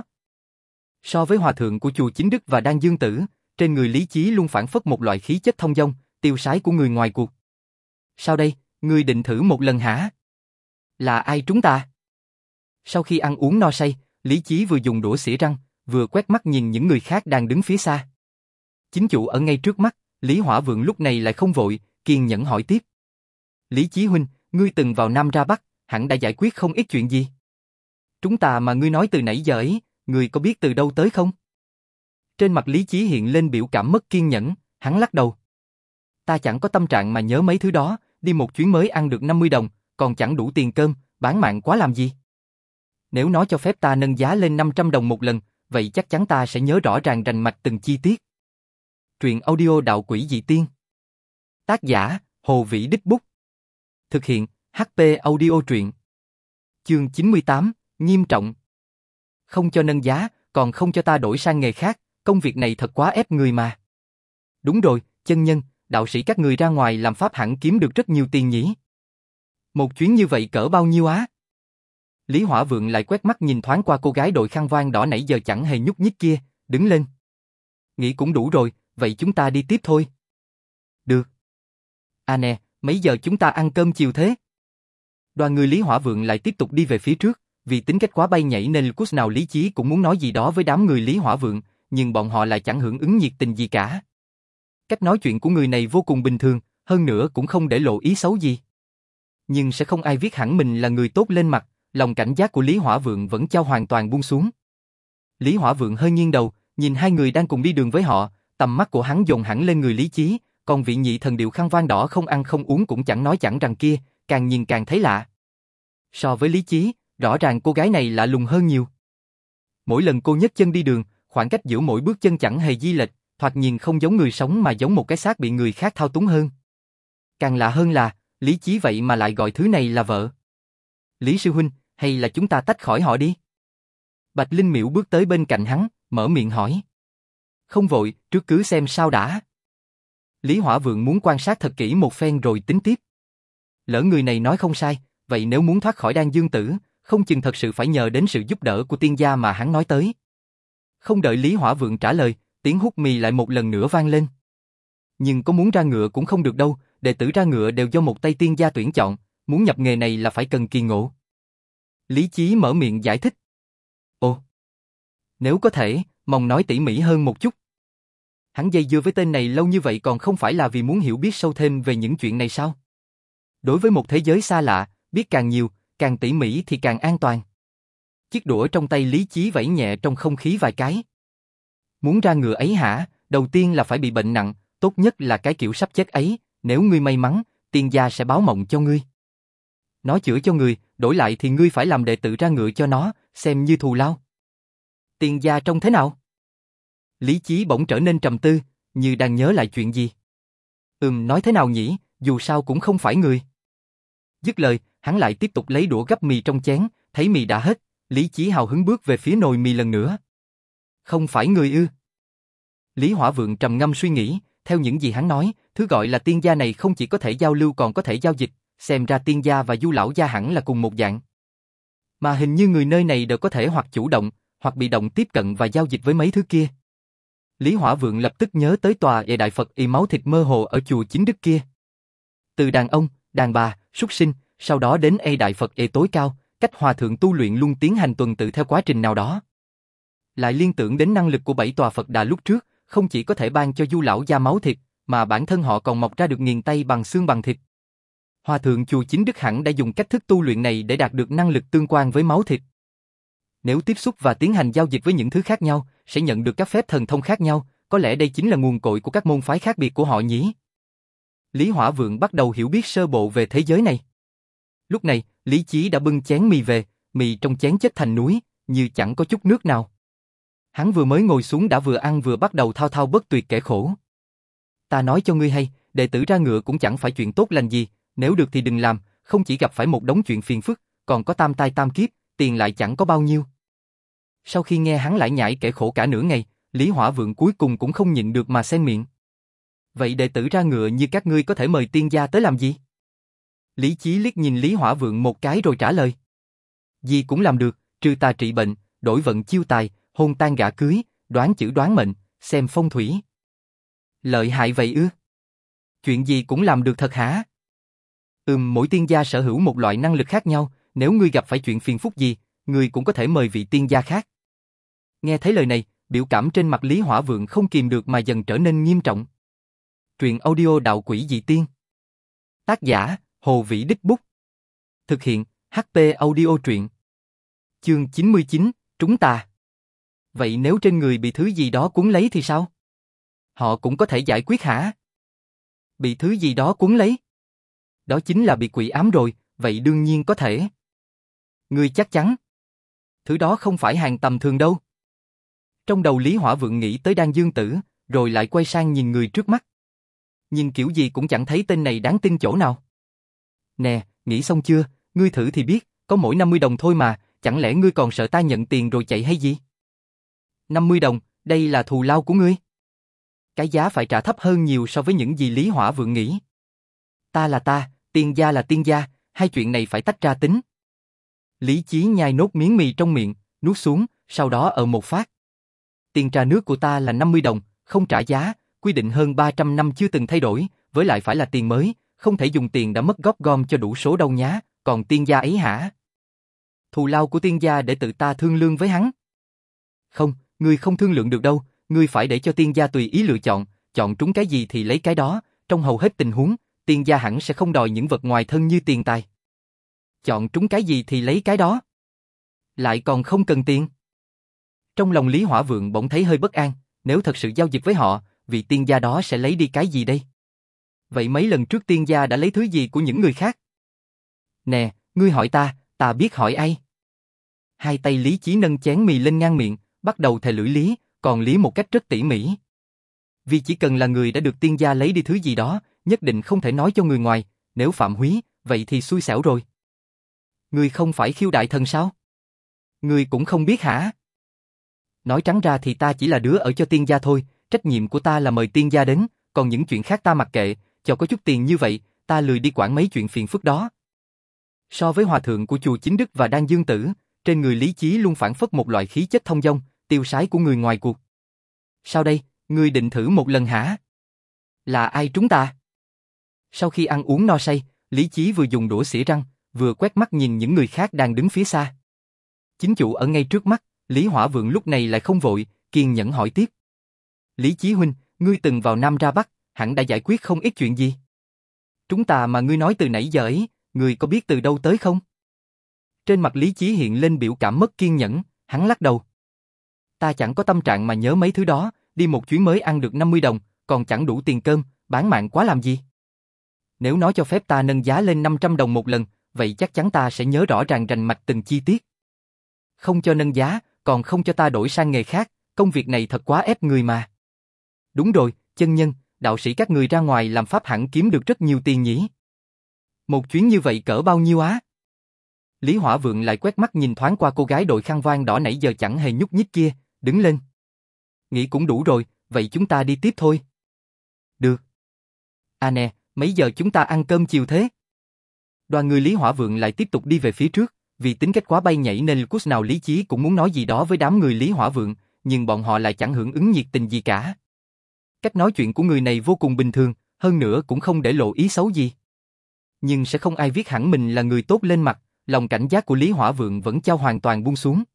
So với hòa thượng của chùa Chính Đức và Đan Dương Tử, trên người Lý Chí luôn phản phất một loại khí chất thông dong, tiêu sái của người ngoài cuộc. Sao đây, ngươi định thử một lần hả? Là ai trúng ta? Sau khi ăn uống no say, Lý Chí vừa dùng đũa xỉa răng, vừa quét mắt nhìn những người khác đang đứng phía xa. Chính chủ ở ngay trước mắt, Lý Hỏa Vượng lúc này lại không vội, kiên nhẫn hỏi tiếp. Lý Chí huynh, ngươi từng vào Nam ra Bắc, hẳn đã giải quyết không ít chuyện gì. Chúng ta mà ngươi nói từ nãy giờ ấy, ngươi có biết từ đâu tới không? Trên mặt Lý Chí hiện lên biểu cảm mất kiên nhẫn, hắn lắc đầu. Ta chẳng có tâm trạng mà nhớ mấy thứ đó, đi một chuyến mới ăn được năm mươi đồng, còn chẳng đủ tiền cơm, bán mạng quá làm gì. Nếu nó cho phép ta nâng giá lên năm trăm đồng một lần, vậy chắc chắn ta sẽ nhớ rõ ràng rành mạch từng chi tiết. Truyện audio đạo quỷ dị tiên. Tác giả, Hồ Vĩ Đích Bút. Thực hiện, hát pê Audio truyện. Chương chín mươi tám, nghiêm trọng. Không cho nâng giá, còn không cho ta đổi sang nghề khác, công việc này thật quá ép người mà. Đúng rồi, chân nhân, đạo sĩ các người ra ngoài làm pháp hẳn kiếm được rất nhiều tiền nhỉ? Một chuyến như vậy cỡ bao nhiêu á? Lý Hỏa Vượng lại quét mắt nhìn thoáng qua cô gái đội khăn voan đỏ nãy giờ chẳng hề nhúc nhích kia, đứng lên. Nghĩ cũng đủ rồi, vậy chúng ta đi tiếp thôi. Được. À nè, mấy giờ chúng ta ăn cơm chiều thế? Đoàn người Lý Hỏa Vượng lại tiếp tục đi về phía trước, vì tính cách quá bay nhảy nên Lucas nào lý trí cũng muốn nói gì đó với đám người Lý Hỏa Vượng, nhưng bọn họ lại chẳng hưởng ứng nhiệt tình gì cả. Cách nói chuyện của người này vô cùng bình thường, hơn nữa cũng không để lộ ý xấu gì. Nhưng sẽ không ai viết hẳn mình là người tốt lên mặt, lòng cảnh giác của Lý Hỏa Vượng vẫn chưa hoàn toàn buông xuống. Lý Hỏa Vượng hơi nghiêng đầu, nhìn hai người đang cùng đi đường với họ, tầm mắt của hắn dồn hẳn lên người Lý Chí, còn vị nhị thần điệu khăn voan đỏ không ăn không uống cũng chẳng nói chẳng rằng kia, càng nhìn càng thấy lạ. So với Lý Chí, rõ ràng cô gái này lạ lùng hơn nhiều. Mỗi lần cô nhấc chân đi đường, khoảng cách giữa mỗi bước chân chẳng hề di lệch, thoạt nhìn không giống người sống mà giống một cái xác bị người khác thao túng hơn. Càng lạ hơn là, Lý Chí vậy mà lại gọi thứ này là vợ. Lý sư huynh, hay là chúng ta tách khỏi họ đi? Bạch Linh Miễu bước tới bên cạnh hắn, mở miệng hỏi. Không vội, trước cứ xem sao đã. Lý Hỏa Vượng muốn quan sát thật kỹ một phen rồi tính tiếp. Lỡ người này nói không sai, vậy nếu muốn thoát khỏi Đan Dương Tử, không chừng thật sự phải nhờ đến sự giúp đỡ của tiên gia mà hắn nói tới. Không đợi Lý Hỏa Vượng trả lời, tiếng hút mì lại một lần nữa vang lên. Nhưng có muốn ra ngựa cũng không được đâu, đệ tử ra ngựa đều do một tay tiên gia tuyển chọn, muốn nhập nghề này là phải cần kỳ ngộ. Lý Chí mở miệng giải thích. Ồ, nếu có thể, mong nói tỉ mỉ hơn một chút. Hắn dây dưa với tên này lâu như vậy còn không phải là vì muốn hiểu biết sâu thêm về những chuyện này sao? Đối với một thế giới xa lạ, biết càng nhiều, càng tỉ mỉ thì càng an toàn. Chiếc đũa trong tay Lý Chí vẫy nhẹ trong không khí vài cái. Muốn ra ngựa ấy hả? Đầu tiên là phải bị bệnh nặng, tốt nhất là cái kiểu sắp chết ấy, nếu ngươi may mắn, tiên gia sẽ báo mộng cho ngươi. Nó chữa cho người, đổi lại thì ngươi phải làm đệ tử ra ngựa cho nó, xem như thù lao. Tiên gia trông thế nào? Lý Chí bỗng trở nên trầm tư, như đang nhớ lại chuyện gì. Ừm, nói thế nào nhỉ, dù sao cũng không phải người. Dứt lời, hắn lại tiếp tục lấy đũa gắp mì trong chén, thấy mì đã hết, Lý Chí hào hứng bước về phía nồi mì lần nữa. Không phải người ư? Lý Hỏa Vượng trầm ngâm suy nghĩ, theo những gì hắn nói, thứ gọi là tiên gia này không chỉ có thể giao lưu còn có thể giao dịch, xem ra tiên gia và du lão gia hẳn là cùng một dạng. Mà hình như người nơi này đều có thể hoặc chủ động, hoặc bị động tiếp cận và giao dịch với mấy thứ kia. Lý Hỏa Vượng lập tức nhớ tới tòa ê đại Phật y máu thịt mơ hồ ở chùa Chính Đức kia. Từ đàn ông, đàn bà, súc sinh, sau đó đến ê đại Phật ê tối cao, cách hòa thượng tu luyện luôn tiến hành tuần tự theo quá trình nào đó. Lại liên tưởng đến năng lực của bảy tòa Phật Đà lúc trước, không chỉ có thể ban cho du lão gia máu thịt, mà bản thân họ còn mọc ra được nghiền tay bằng xương bằng thịt. Hòa thượng chùa Chính Đức hẳn đã dùng cách thức tu luyện này để đạt được năng lực tương quan với máu thịt. Nếu tiếp xúc và tiến hành giao dịch với những thứ khác nhau, sẽ nhận được các phép thần thông khác nhau, có lẽ đây chính là nguồn cội của các môn phái khác biệt của họ nhỉ. Lý Hỏa Vượng bắt đầu hiểu biết sơ bộ về thế giới này. Lúc này, Lý Chí đã bưng chén mì về, mì trong chén chất thành núi, như chẳng có chút nước nào. Hắn vừa mới ngồi xuống đã vừa ăn vừa bắt đầu thao thao bất tuyệt kể khổ. Ta nói cho ngươi hay, đệ tử ra ngựa cũng chẳng phải chuyện tốt lành gì, nếu được thì đừng làm, không chỉ gặp phải một đống chuyện phiền phức, còn có tam tai tam kiếp, tiền lại chẳng có bao nhiêu. Sau khi nghe hắn lại nhảy kể khổ cả nửa ngày, Lý Hỏa Vượng cuối cùng cũng không nhịn được mà xen miệng. Vậy đệ tử ra ngựa như các ngươi có thể mời tiên gia tới làm gì? Lý Chí liếc nhìn Lý Hỏa Vượng một cái rồi trả lời. Gì cũng làm được, trừ tà trị bệnh, đổi vận chiêu tài, hôn tan gả cưới, đoán chữ đoán mệnh, xem phong thủy. Lợi hại vậy ư? Chuyện gì cũng làm được thật hả? Ừm, mỗi tiên gia sở hữu một loại năng lực khác nhau, nếu ngươi gặp phải chuyện phiền phức gì, ngươi cũng có thể mời vị tiên gia khác. Nghe thấy lời này, biểu cảm trên mặt Lý Hỏa Vượng không kìm được mà dần trở nên nghiêm trọng. Truyện audio Đạo Quỷ Dị Tiên. Tác giả, Hồ Vĩ Đích Bút. Thực hiện, hát pê Audio Truyện. Chương chín mươi chín, Trúng Tà. Vậy nếu trên người bị thứ gì đó cuốn lấy thì sao? Họ cũng có thể giải quyết hả? Bị thứ gì đó cuốn lấy? Đó chính là bị quỷ ám rồi, vậy đương nhiên có thể. Ngươi chắc chắn? Thứ đó không phải hàng tầm thường đâu. Trong đầu Lý Hỏa Vượng nghĩ tới Đan Dương Tử, rồi lại quay sang nhìn người trước mắt. Nhưng kiểu gì cũng chẳng thấy tên này đáng tin chỗ nào. Nè, nghĩ xong chưa, ngươi thử thì biết, có mỗi năm mươi đồng thôi mà, chẳng lẽ ngươi còn sợ ta nhận tiền rồi chạy hay gì? năm mươi đồng, đây là thù lao của ngươi. Cái giá phải trả thấp hơn nhiều so với những gì Lý Hỏa Vượng nghĩ. Ta là ta, Tiên gia là tiên gia, hai chuyện này phải tách ra tính. Lý Chí nhai nốt miếng mì trong miệng, nuốt xuống, sau đó ở một phát. Tiền trà nước của ta là năm mươi đồng, không trả giá, quy định hơn ba trăm năm chưa từng thay đổi, với lại phải là tiền mới, không thể dùng tiền đã mất góp gom cho đủ số đâu nhá, còn tiên gia ấy hả? Thù lao của tiên gia để tự ta thương lương với hắn. Không, ngươi không thương lượng được đâu, ngươi phải để cho tiên gia tùy ý lựa chọn, chọn trúng cái gì thì lấy cái đó, trong hầu hết tình huống, tiên gia hẳn sẽ không đòi những vật ngoài thân như tiền tài. Chọn trúng cái gì thì lấy cái đó. Lại còn không cần tiền. Trong lòng Lý Hỏa Vượng bỗng thấy hơi bất an, nếu thật sự giao dịch với họ, vị tiên gia đó sẽ lấy đi cái gì đây? Vậy mấy lần trước tiên gia đã lấy thứ gì của những người khác? Nè, ngươi hỏi ta, ta biết hỏi ai? Hai tay Lý Chí nâng chén mì lên ngang miệng, bắt đầu thề lưỡi Lý, còn Lý một cách rất tỉ mỉ. Vì chỉ cần là người đã được tiên gia lấy đi thứ gì đó, nhất định không thể nói cho người ngoài, nếu phạm húy, vậy thì xui xẻo rồi. Ngươi không phải Khiêu Đại Thần sao? Ngươi cũng không biết hả? Nói trắng ra thì ta chỉ là đứa ở cho tiên gia thôi, trách nhiệm của ta là mời tiên gia đến, còn những chuyện khác ta mặc kệ, cho có chút tiền như vậy, ta lười đi quản mấy chuyện phiền phức đó. So với hòa thượng của chùa Chính Đức và Đan Dương Tử, trên người Lý Chí luôn phản phất một loại khí chất thông dong, tiêu sái của người ngoài cuộc. Sao đây, ngươi định thử một lần hả? Là ai trúng ta? Sau khi ăn uống no say, Lý Chí vừa dùng đũa xỉa răng, vừa quét mắt nhìn những người khác đang đứng phía xa. Chính chủ ở ngay trước mắt, Lý Hỏa Vượng lúc này lại không vội, kiên nhẫn hỏi tiếp. Lý Chí huynh, ngươi từng vào Nam ra Bắc, hẳn đã giải quyết không ít chuyện gì. Chúng ta mà ngươi nói từ nãy giờ ấy, ngươi có biết từ đâu tới không? Trên mặt Lý Chí hiện lên biểu cảm mất kiên nhẫn, hắn lắc đầu. Ta chẳng có tâm trạng mà nhớ mấy thứ đó, đi một chuyến mới ăn được năm mươi đồng, còn chẳng đủ tiền cơm, bán mạng quá làm gì. Nếu nói cho phép ta nâng giá lên năm trăm đồng một lần, vậy chắc chắn ta sẽ nhớ rõ ràng rành mạch từng chi tiết. Không cho nâng giá, còn không cho ta đổi sang nghề khác, công việc này thật quá ép người mà. Đúng rồi, chân nhân, đạo sĩ các người ra ngoài làm pháp hẳn kiếm được rất nhiều tiền nhỉ. Một chuyến như vậy cỡ bao nhiêu á? Lý Hỏa Vượng lại quét mắt nhìn thoáng qua cô gái đội khăn voan đỏ nãy giờ chẳng hề nhúc nhích kia, đứng lên. Nghĩ cũng đủ rồi, vậy chúng ta đi tiếp thôi. Được. À nè, mấy giờ chúng ta ăn cơm chiều thế? Đoàn người Lý Hỏa Vượng lại tiếp tục đi về phía trước, vì tính cách quá bay nhảy nên lúc nào Lý Chí cũng muốn nói gì đó với đám người Lý Hỏa Vượng, nhưng bọn họ lại chẳng hưởng ứng nhiệt tình gì cả. Cách nói chuyện của người này vô cùng bình thường, hơn nữa cũng không để lộ ý xấu gì. Nhưng sẽ không ai viết hẳn mình là người tốt lên mặt, lòng cảnh giác của Lý Hỏa Vượng vẫn chưa hoàn toàn buông xuống.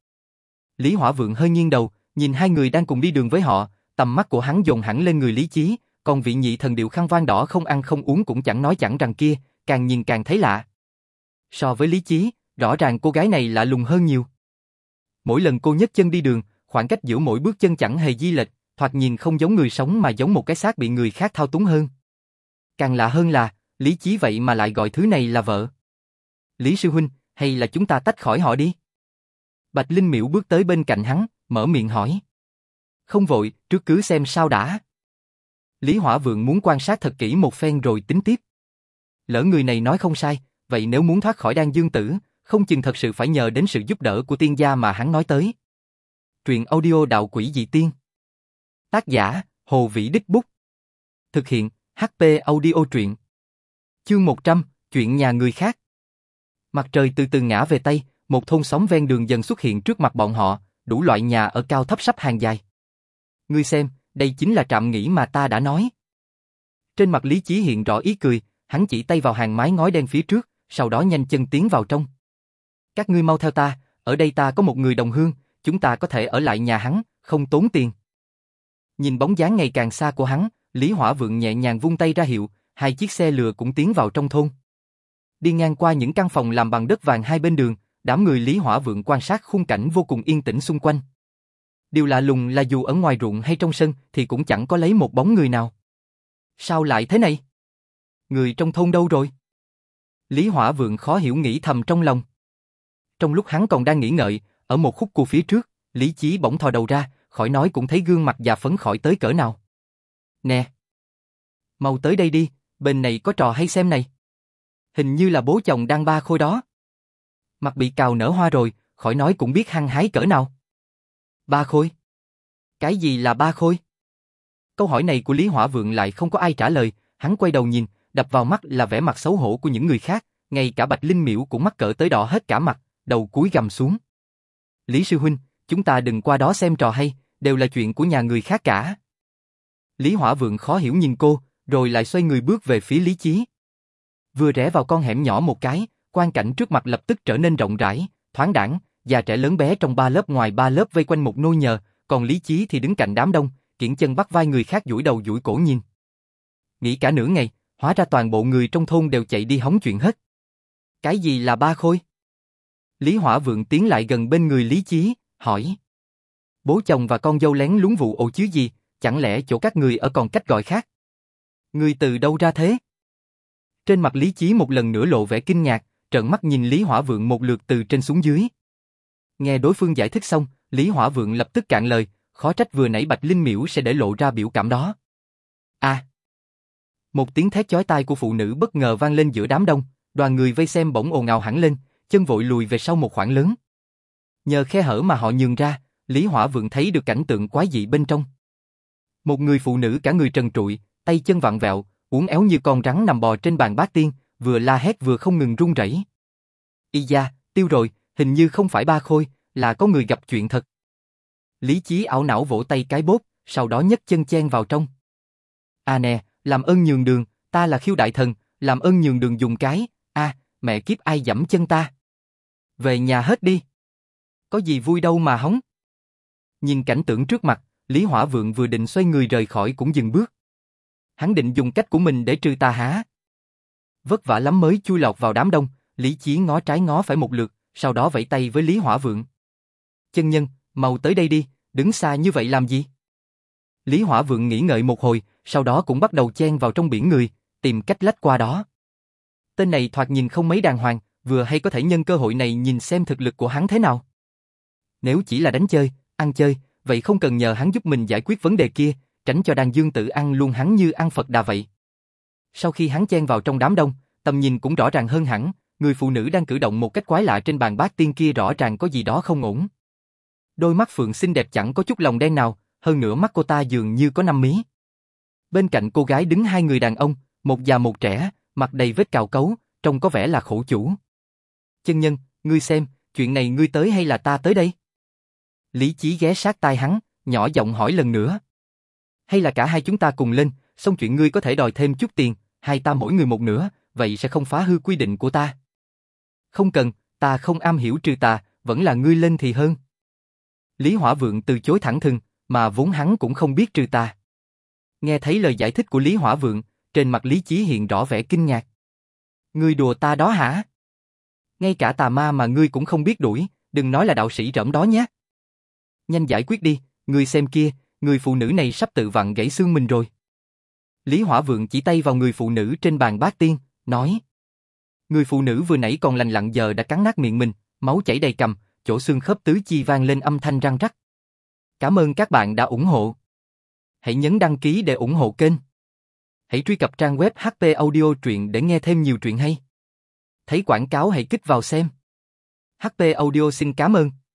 Lý Hỏa Vượng hơi nghiêng đầu, nhìn hai người đang cùng đi đường với họ, tầm mắt của hắn dồn hẳn lên người Lý Chí, còn vị nhị thần điệu khăn voan đỏ không ăn không uống cũng chẳng nói chẳng rằng kia, càng nhìn càng thấy lạ. So với Lý Chí, rõ ràng cô gái này lạ lùng hơn nhiều. Mỗi lần cô nhấc chân đi đường, khoảng cách giữa mỗi bước chân chẳng hề di lệch, thoạt nhìn không giống người sống mà giống một cái xác bị người khác thao túng hơn. Càng lạ hơn là, Lý Chí vậy mà lại gọi thứ này là vợ. Lý sư huynh, hay là chúng ta tách khỏi họ đi? Bạch Linh Miễu bước tới bên cạnh hắn, mở miệng hỏi. Không vội, trước cứ xem sao đã. Lý Hỏa Vượng muốn quan sát thật kỹ một phen rồi tính tiếp. Lỡ người này nói không sai, vậy nếu muốn thoát khỏi Đan Dương Tử, không chừng thật sự phải nhờ đến sự giúp đỡ của tiên gia mà hắn nói tới. Truyện audio Đạo Quỷ Dị Tiên. Tác giả, Hồ Vĩ Đích Bút. Thực hiện, hát pê Audio Truyện. Chương một trăm, chuyện nhà người khác. Mặt trời từ từ ngã về Tây, một thôn xóm ven đường dần xuất hiện trước mặt bọn họ, đủ loại nhà ở cao thấp sắp hàng dài. Ngươi xem, đây chính là trạm nghỉ mà ta đã nói. Trên mặt Lý Chí hiện rõ ý cười, hắn chỉ tay vào hàng mái ngói đen phía trước, sau đó nhanh chân tiến vào trong. Các ngươi mau theo ta, ở đây ta có một người đồng hương, chúng ta có thể ở lại nhà hắn, không tốn tiền. Nhìn bóng dáng ngày càng xa của hắn, Lý Hỏa Vượng nhẹ nhàng vung tay ra hiệu, hai chiếc xe lừa cũng tiến vào trong thôn. Đi ngang qua những căn phòng làm bằng đất vàng hai bên đường, đám người Lý Hỏa Vượng quan sát khung cảnh vô cùng yên tĩnh xung quanh. Điều lạ lùng là dù ở ngoài ruộng hay trong sân thì cũng chẳng có lấy một bóng người nào. Sao lại thế này? Người trong thôn đâu rồi? Lý Hỏa Vượng khó hiểu nghĩ thầm trong lòng. Trong lúc hắn còn đang nghĩ ngợi, ở một khúc cua phía trước, Lý Chí bỗng thò đầu ra, khỏi nói cũng thấy gương mặt già phấn khỏi tới cỡ nào. Nè! Mau tới đây đi, bên này có trò hay xem này. Hình như là bố chồng đang ba khôi đó. Mặt bị cào nở hoa rồi, khỏi nói cũng biết hăng hái cỡ nào. Ba khôi? Cái gì là ba khôi? Câu hỏi này của Lý Hỏa Vượng lại không có ai trả lời, hắn quay đầu nhìn, đập vào mắt là vẻ mặt xấu hổ của những người khác, ngay cả Bạch Linh Miễu cũng mắc cỡ tới đỏ hết cả mặt, đầu cúi gằm xuống. Lý sư huynh, chúng ta đừng qua đó xem trò hay, đều là chuyện của nhà người khác cả. Lý Hỏa Vượng khó hiểu nhìn cô, rồi lại xoay người bước về phía Lý Chí. Vừa rẽ vào con hẻm nhỏ một cái, quang cảnh trước mặt lập tức trở nên rộng rãi, thoáng đãng, già trẻ lớn bé trong ba lớp ngoài ba lớp vây quanh một nôi nhờ, còn Lý Chí thì đứng cạnh đám đông, kiễng chân bắt vai người khác duỗi đầu duỗi cổ nhìn. Nghĩ cả nửa ngày, hóa ra toàn bộ người trong thôn đều chạy đi hóng chuyện hết. Cái gì là ba khôi? Lý Hỏa Vượng tiến lại gần bên người Lý Chí, hỏi. Bố chồng và con dâu lén lúng vụ ồ chứ gì, chẳng lẽ chỗ các người ở còn cách gọi khác? Người từ đâu ra thế? Trên mặt Lý Chí một lần nữa lộ vẻ kinh ngạc, trợn mắt nhìn Lý Hỏa Vượng một lượt từ trên xuống dưới. Nghe đối phương giải thích xong, Lý Hỏa Vượng lập tức cạn lời, khó trách vừa nãy Bạch Linh Miễu sẽ để lộ ra biểu cảm đó. À! Một tiếng thét chói tai của phụ nữ bất ngờ vang lên giữa đám đông, đoàn người vây xem bỗng ồn ào hẳn lên, chân vội lùi về sau một khoảng lớn. Nhờ khe hở mà họ nhường ra, Lý Hỏa Vượng thấy được cảnh tượng quái dị bên trong. Một người phụ nữ cả người trần trụi, tay chân vặn vẹo, uốn éo như con rắn nằm bò trên bàn bát tiên, vừa la hét vừa không ngừng run rẩy. Y da, tiêu rồi, hình như không phải ba khôi, là có người gặp chuyện thật. Lý Chí ảo não vỗ tay cái bốp, sau đó nhấc chân chen vào trong. À nè, làm ơn nhường đường, ta là Khiêu đại thần, làm ơn nhường đường dùng cái, a, à, mẹ kiếp ai giẫm chân ta. Về nhà hết đi. Có gì vui đâu mà hóng. Nhìn cảnh tượng trước mặt, Lý Hỏa Vượng vừa định xoay người rời khỏi cũng dừng bước. Hắn định dùng cách của mình để trừ tà há. Vất vả lắm mới chui lọt vào đám đông, Lý Chí ngó trái ngó phải một lượt, sau đó vẫy tay với Lý Hỏa Vượng. Chân nhân, mau tới đây đi, đứng xa như vậy làm gì? Lý Hỏa Vượng nghĩ ngợi một hồi, sau đó cũng bắt đầu chen vào trong biển người, tìm cách lách qua đó. Tên này thoạt nhìn không mấy đàng hoàng, vừa hay có thể nhân cơ hội này nhìn xem thực lực của hắn thế nào. Nếu chỉ là đánh chơi, ăn chơi, vậy không cần nhờ hắn giúp mình giải quyết vấn đề kia, tránh cho Đan Dương Tử ăn luôn hắn như ăn Phật Đà vậy. Sau khi hắn chen vào trong đám đông, tầm nhìn cũng rõ ràng hơn hẳn, người phụ nữ đang cử động một cách quái lạ trên bàn bát tiên kia rõ ràng có gì đó không ổn. Đôi mắt phượng xinh đẹp chẳng có chút lòng đen nào, hơn nữa mắt cô ta dường như có năm mí. Bên cạnh cô gái đứng hai người đàn ông, một già một trẻ, mặt đầy vết cào cấu, trông có vẻ là khổ chủ. Chân nhân, ngươi xem, chuyện này ngươi tới hay là ta tới đây? Lý Chí ghé sát tai hắn, nhỏ giọng hỏi lần nữa. Hay là cả hai chúng ta cùng lên, xong chuyện ngươi có thể đòi thêm chút tiền, hai ta mỗi người một nửa, vậy sẽ không phá hư quy định của ta. Không cần, ta không am hiểu trừ tà, vẫn là ngươi lên thì hơn. Lý Hỏa Vượng từ chối thẳng thừng, mà vốn hắn cũng không biết trừ tà. Nghe thấy lời giải thích của Lý Hỏa Vượng, trên mặt Lý Chí hiện rõ vẻ kinh ngạc. Ngươi đùa ta đó hả? Ngay cả tà ma mà ngươi cũng không biết đuổi, đừng nói là đạo sĩ rỗm đó nhé. Nhanh giải quyết đi, ngươi xem kia, người phụ nữ này sắp tự vặn gãy xương mình rồi. Lý Hỏa Vượng chỉ tay vào người phụ nữ trên bàn bát tiên, nói. Người phụ nữ vừa nãy còn lành lặn giờ đã cắn nát miệng mình, máu chảy đầy cằm, chỗ xương khớp tứ chi vang lên âm thanh răng rắc. Cảm ơn các bạn đã ủng hộ. Hãy nhấn đăng ký để ủng hộ kênh. Hãy truy cập trang web hát pê Audio Truyện để nghe thêm nhiều truyện hay. Thấy quảng cáo hãy kích vào xem. hát pê Audio xin cảm ơn.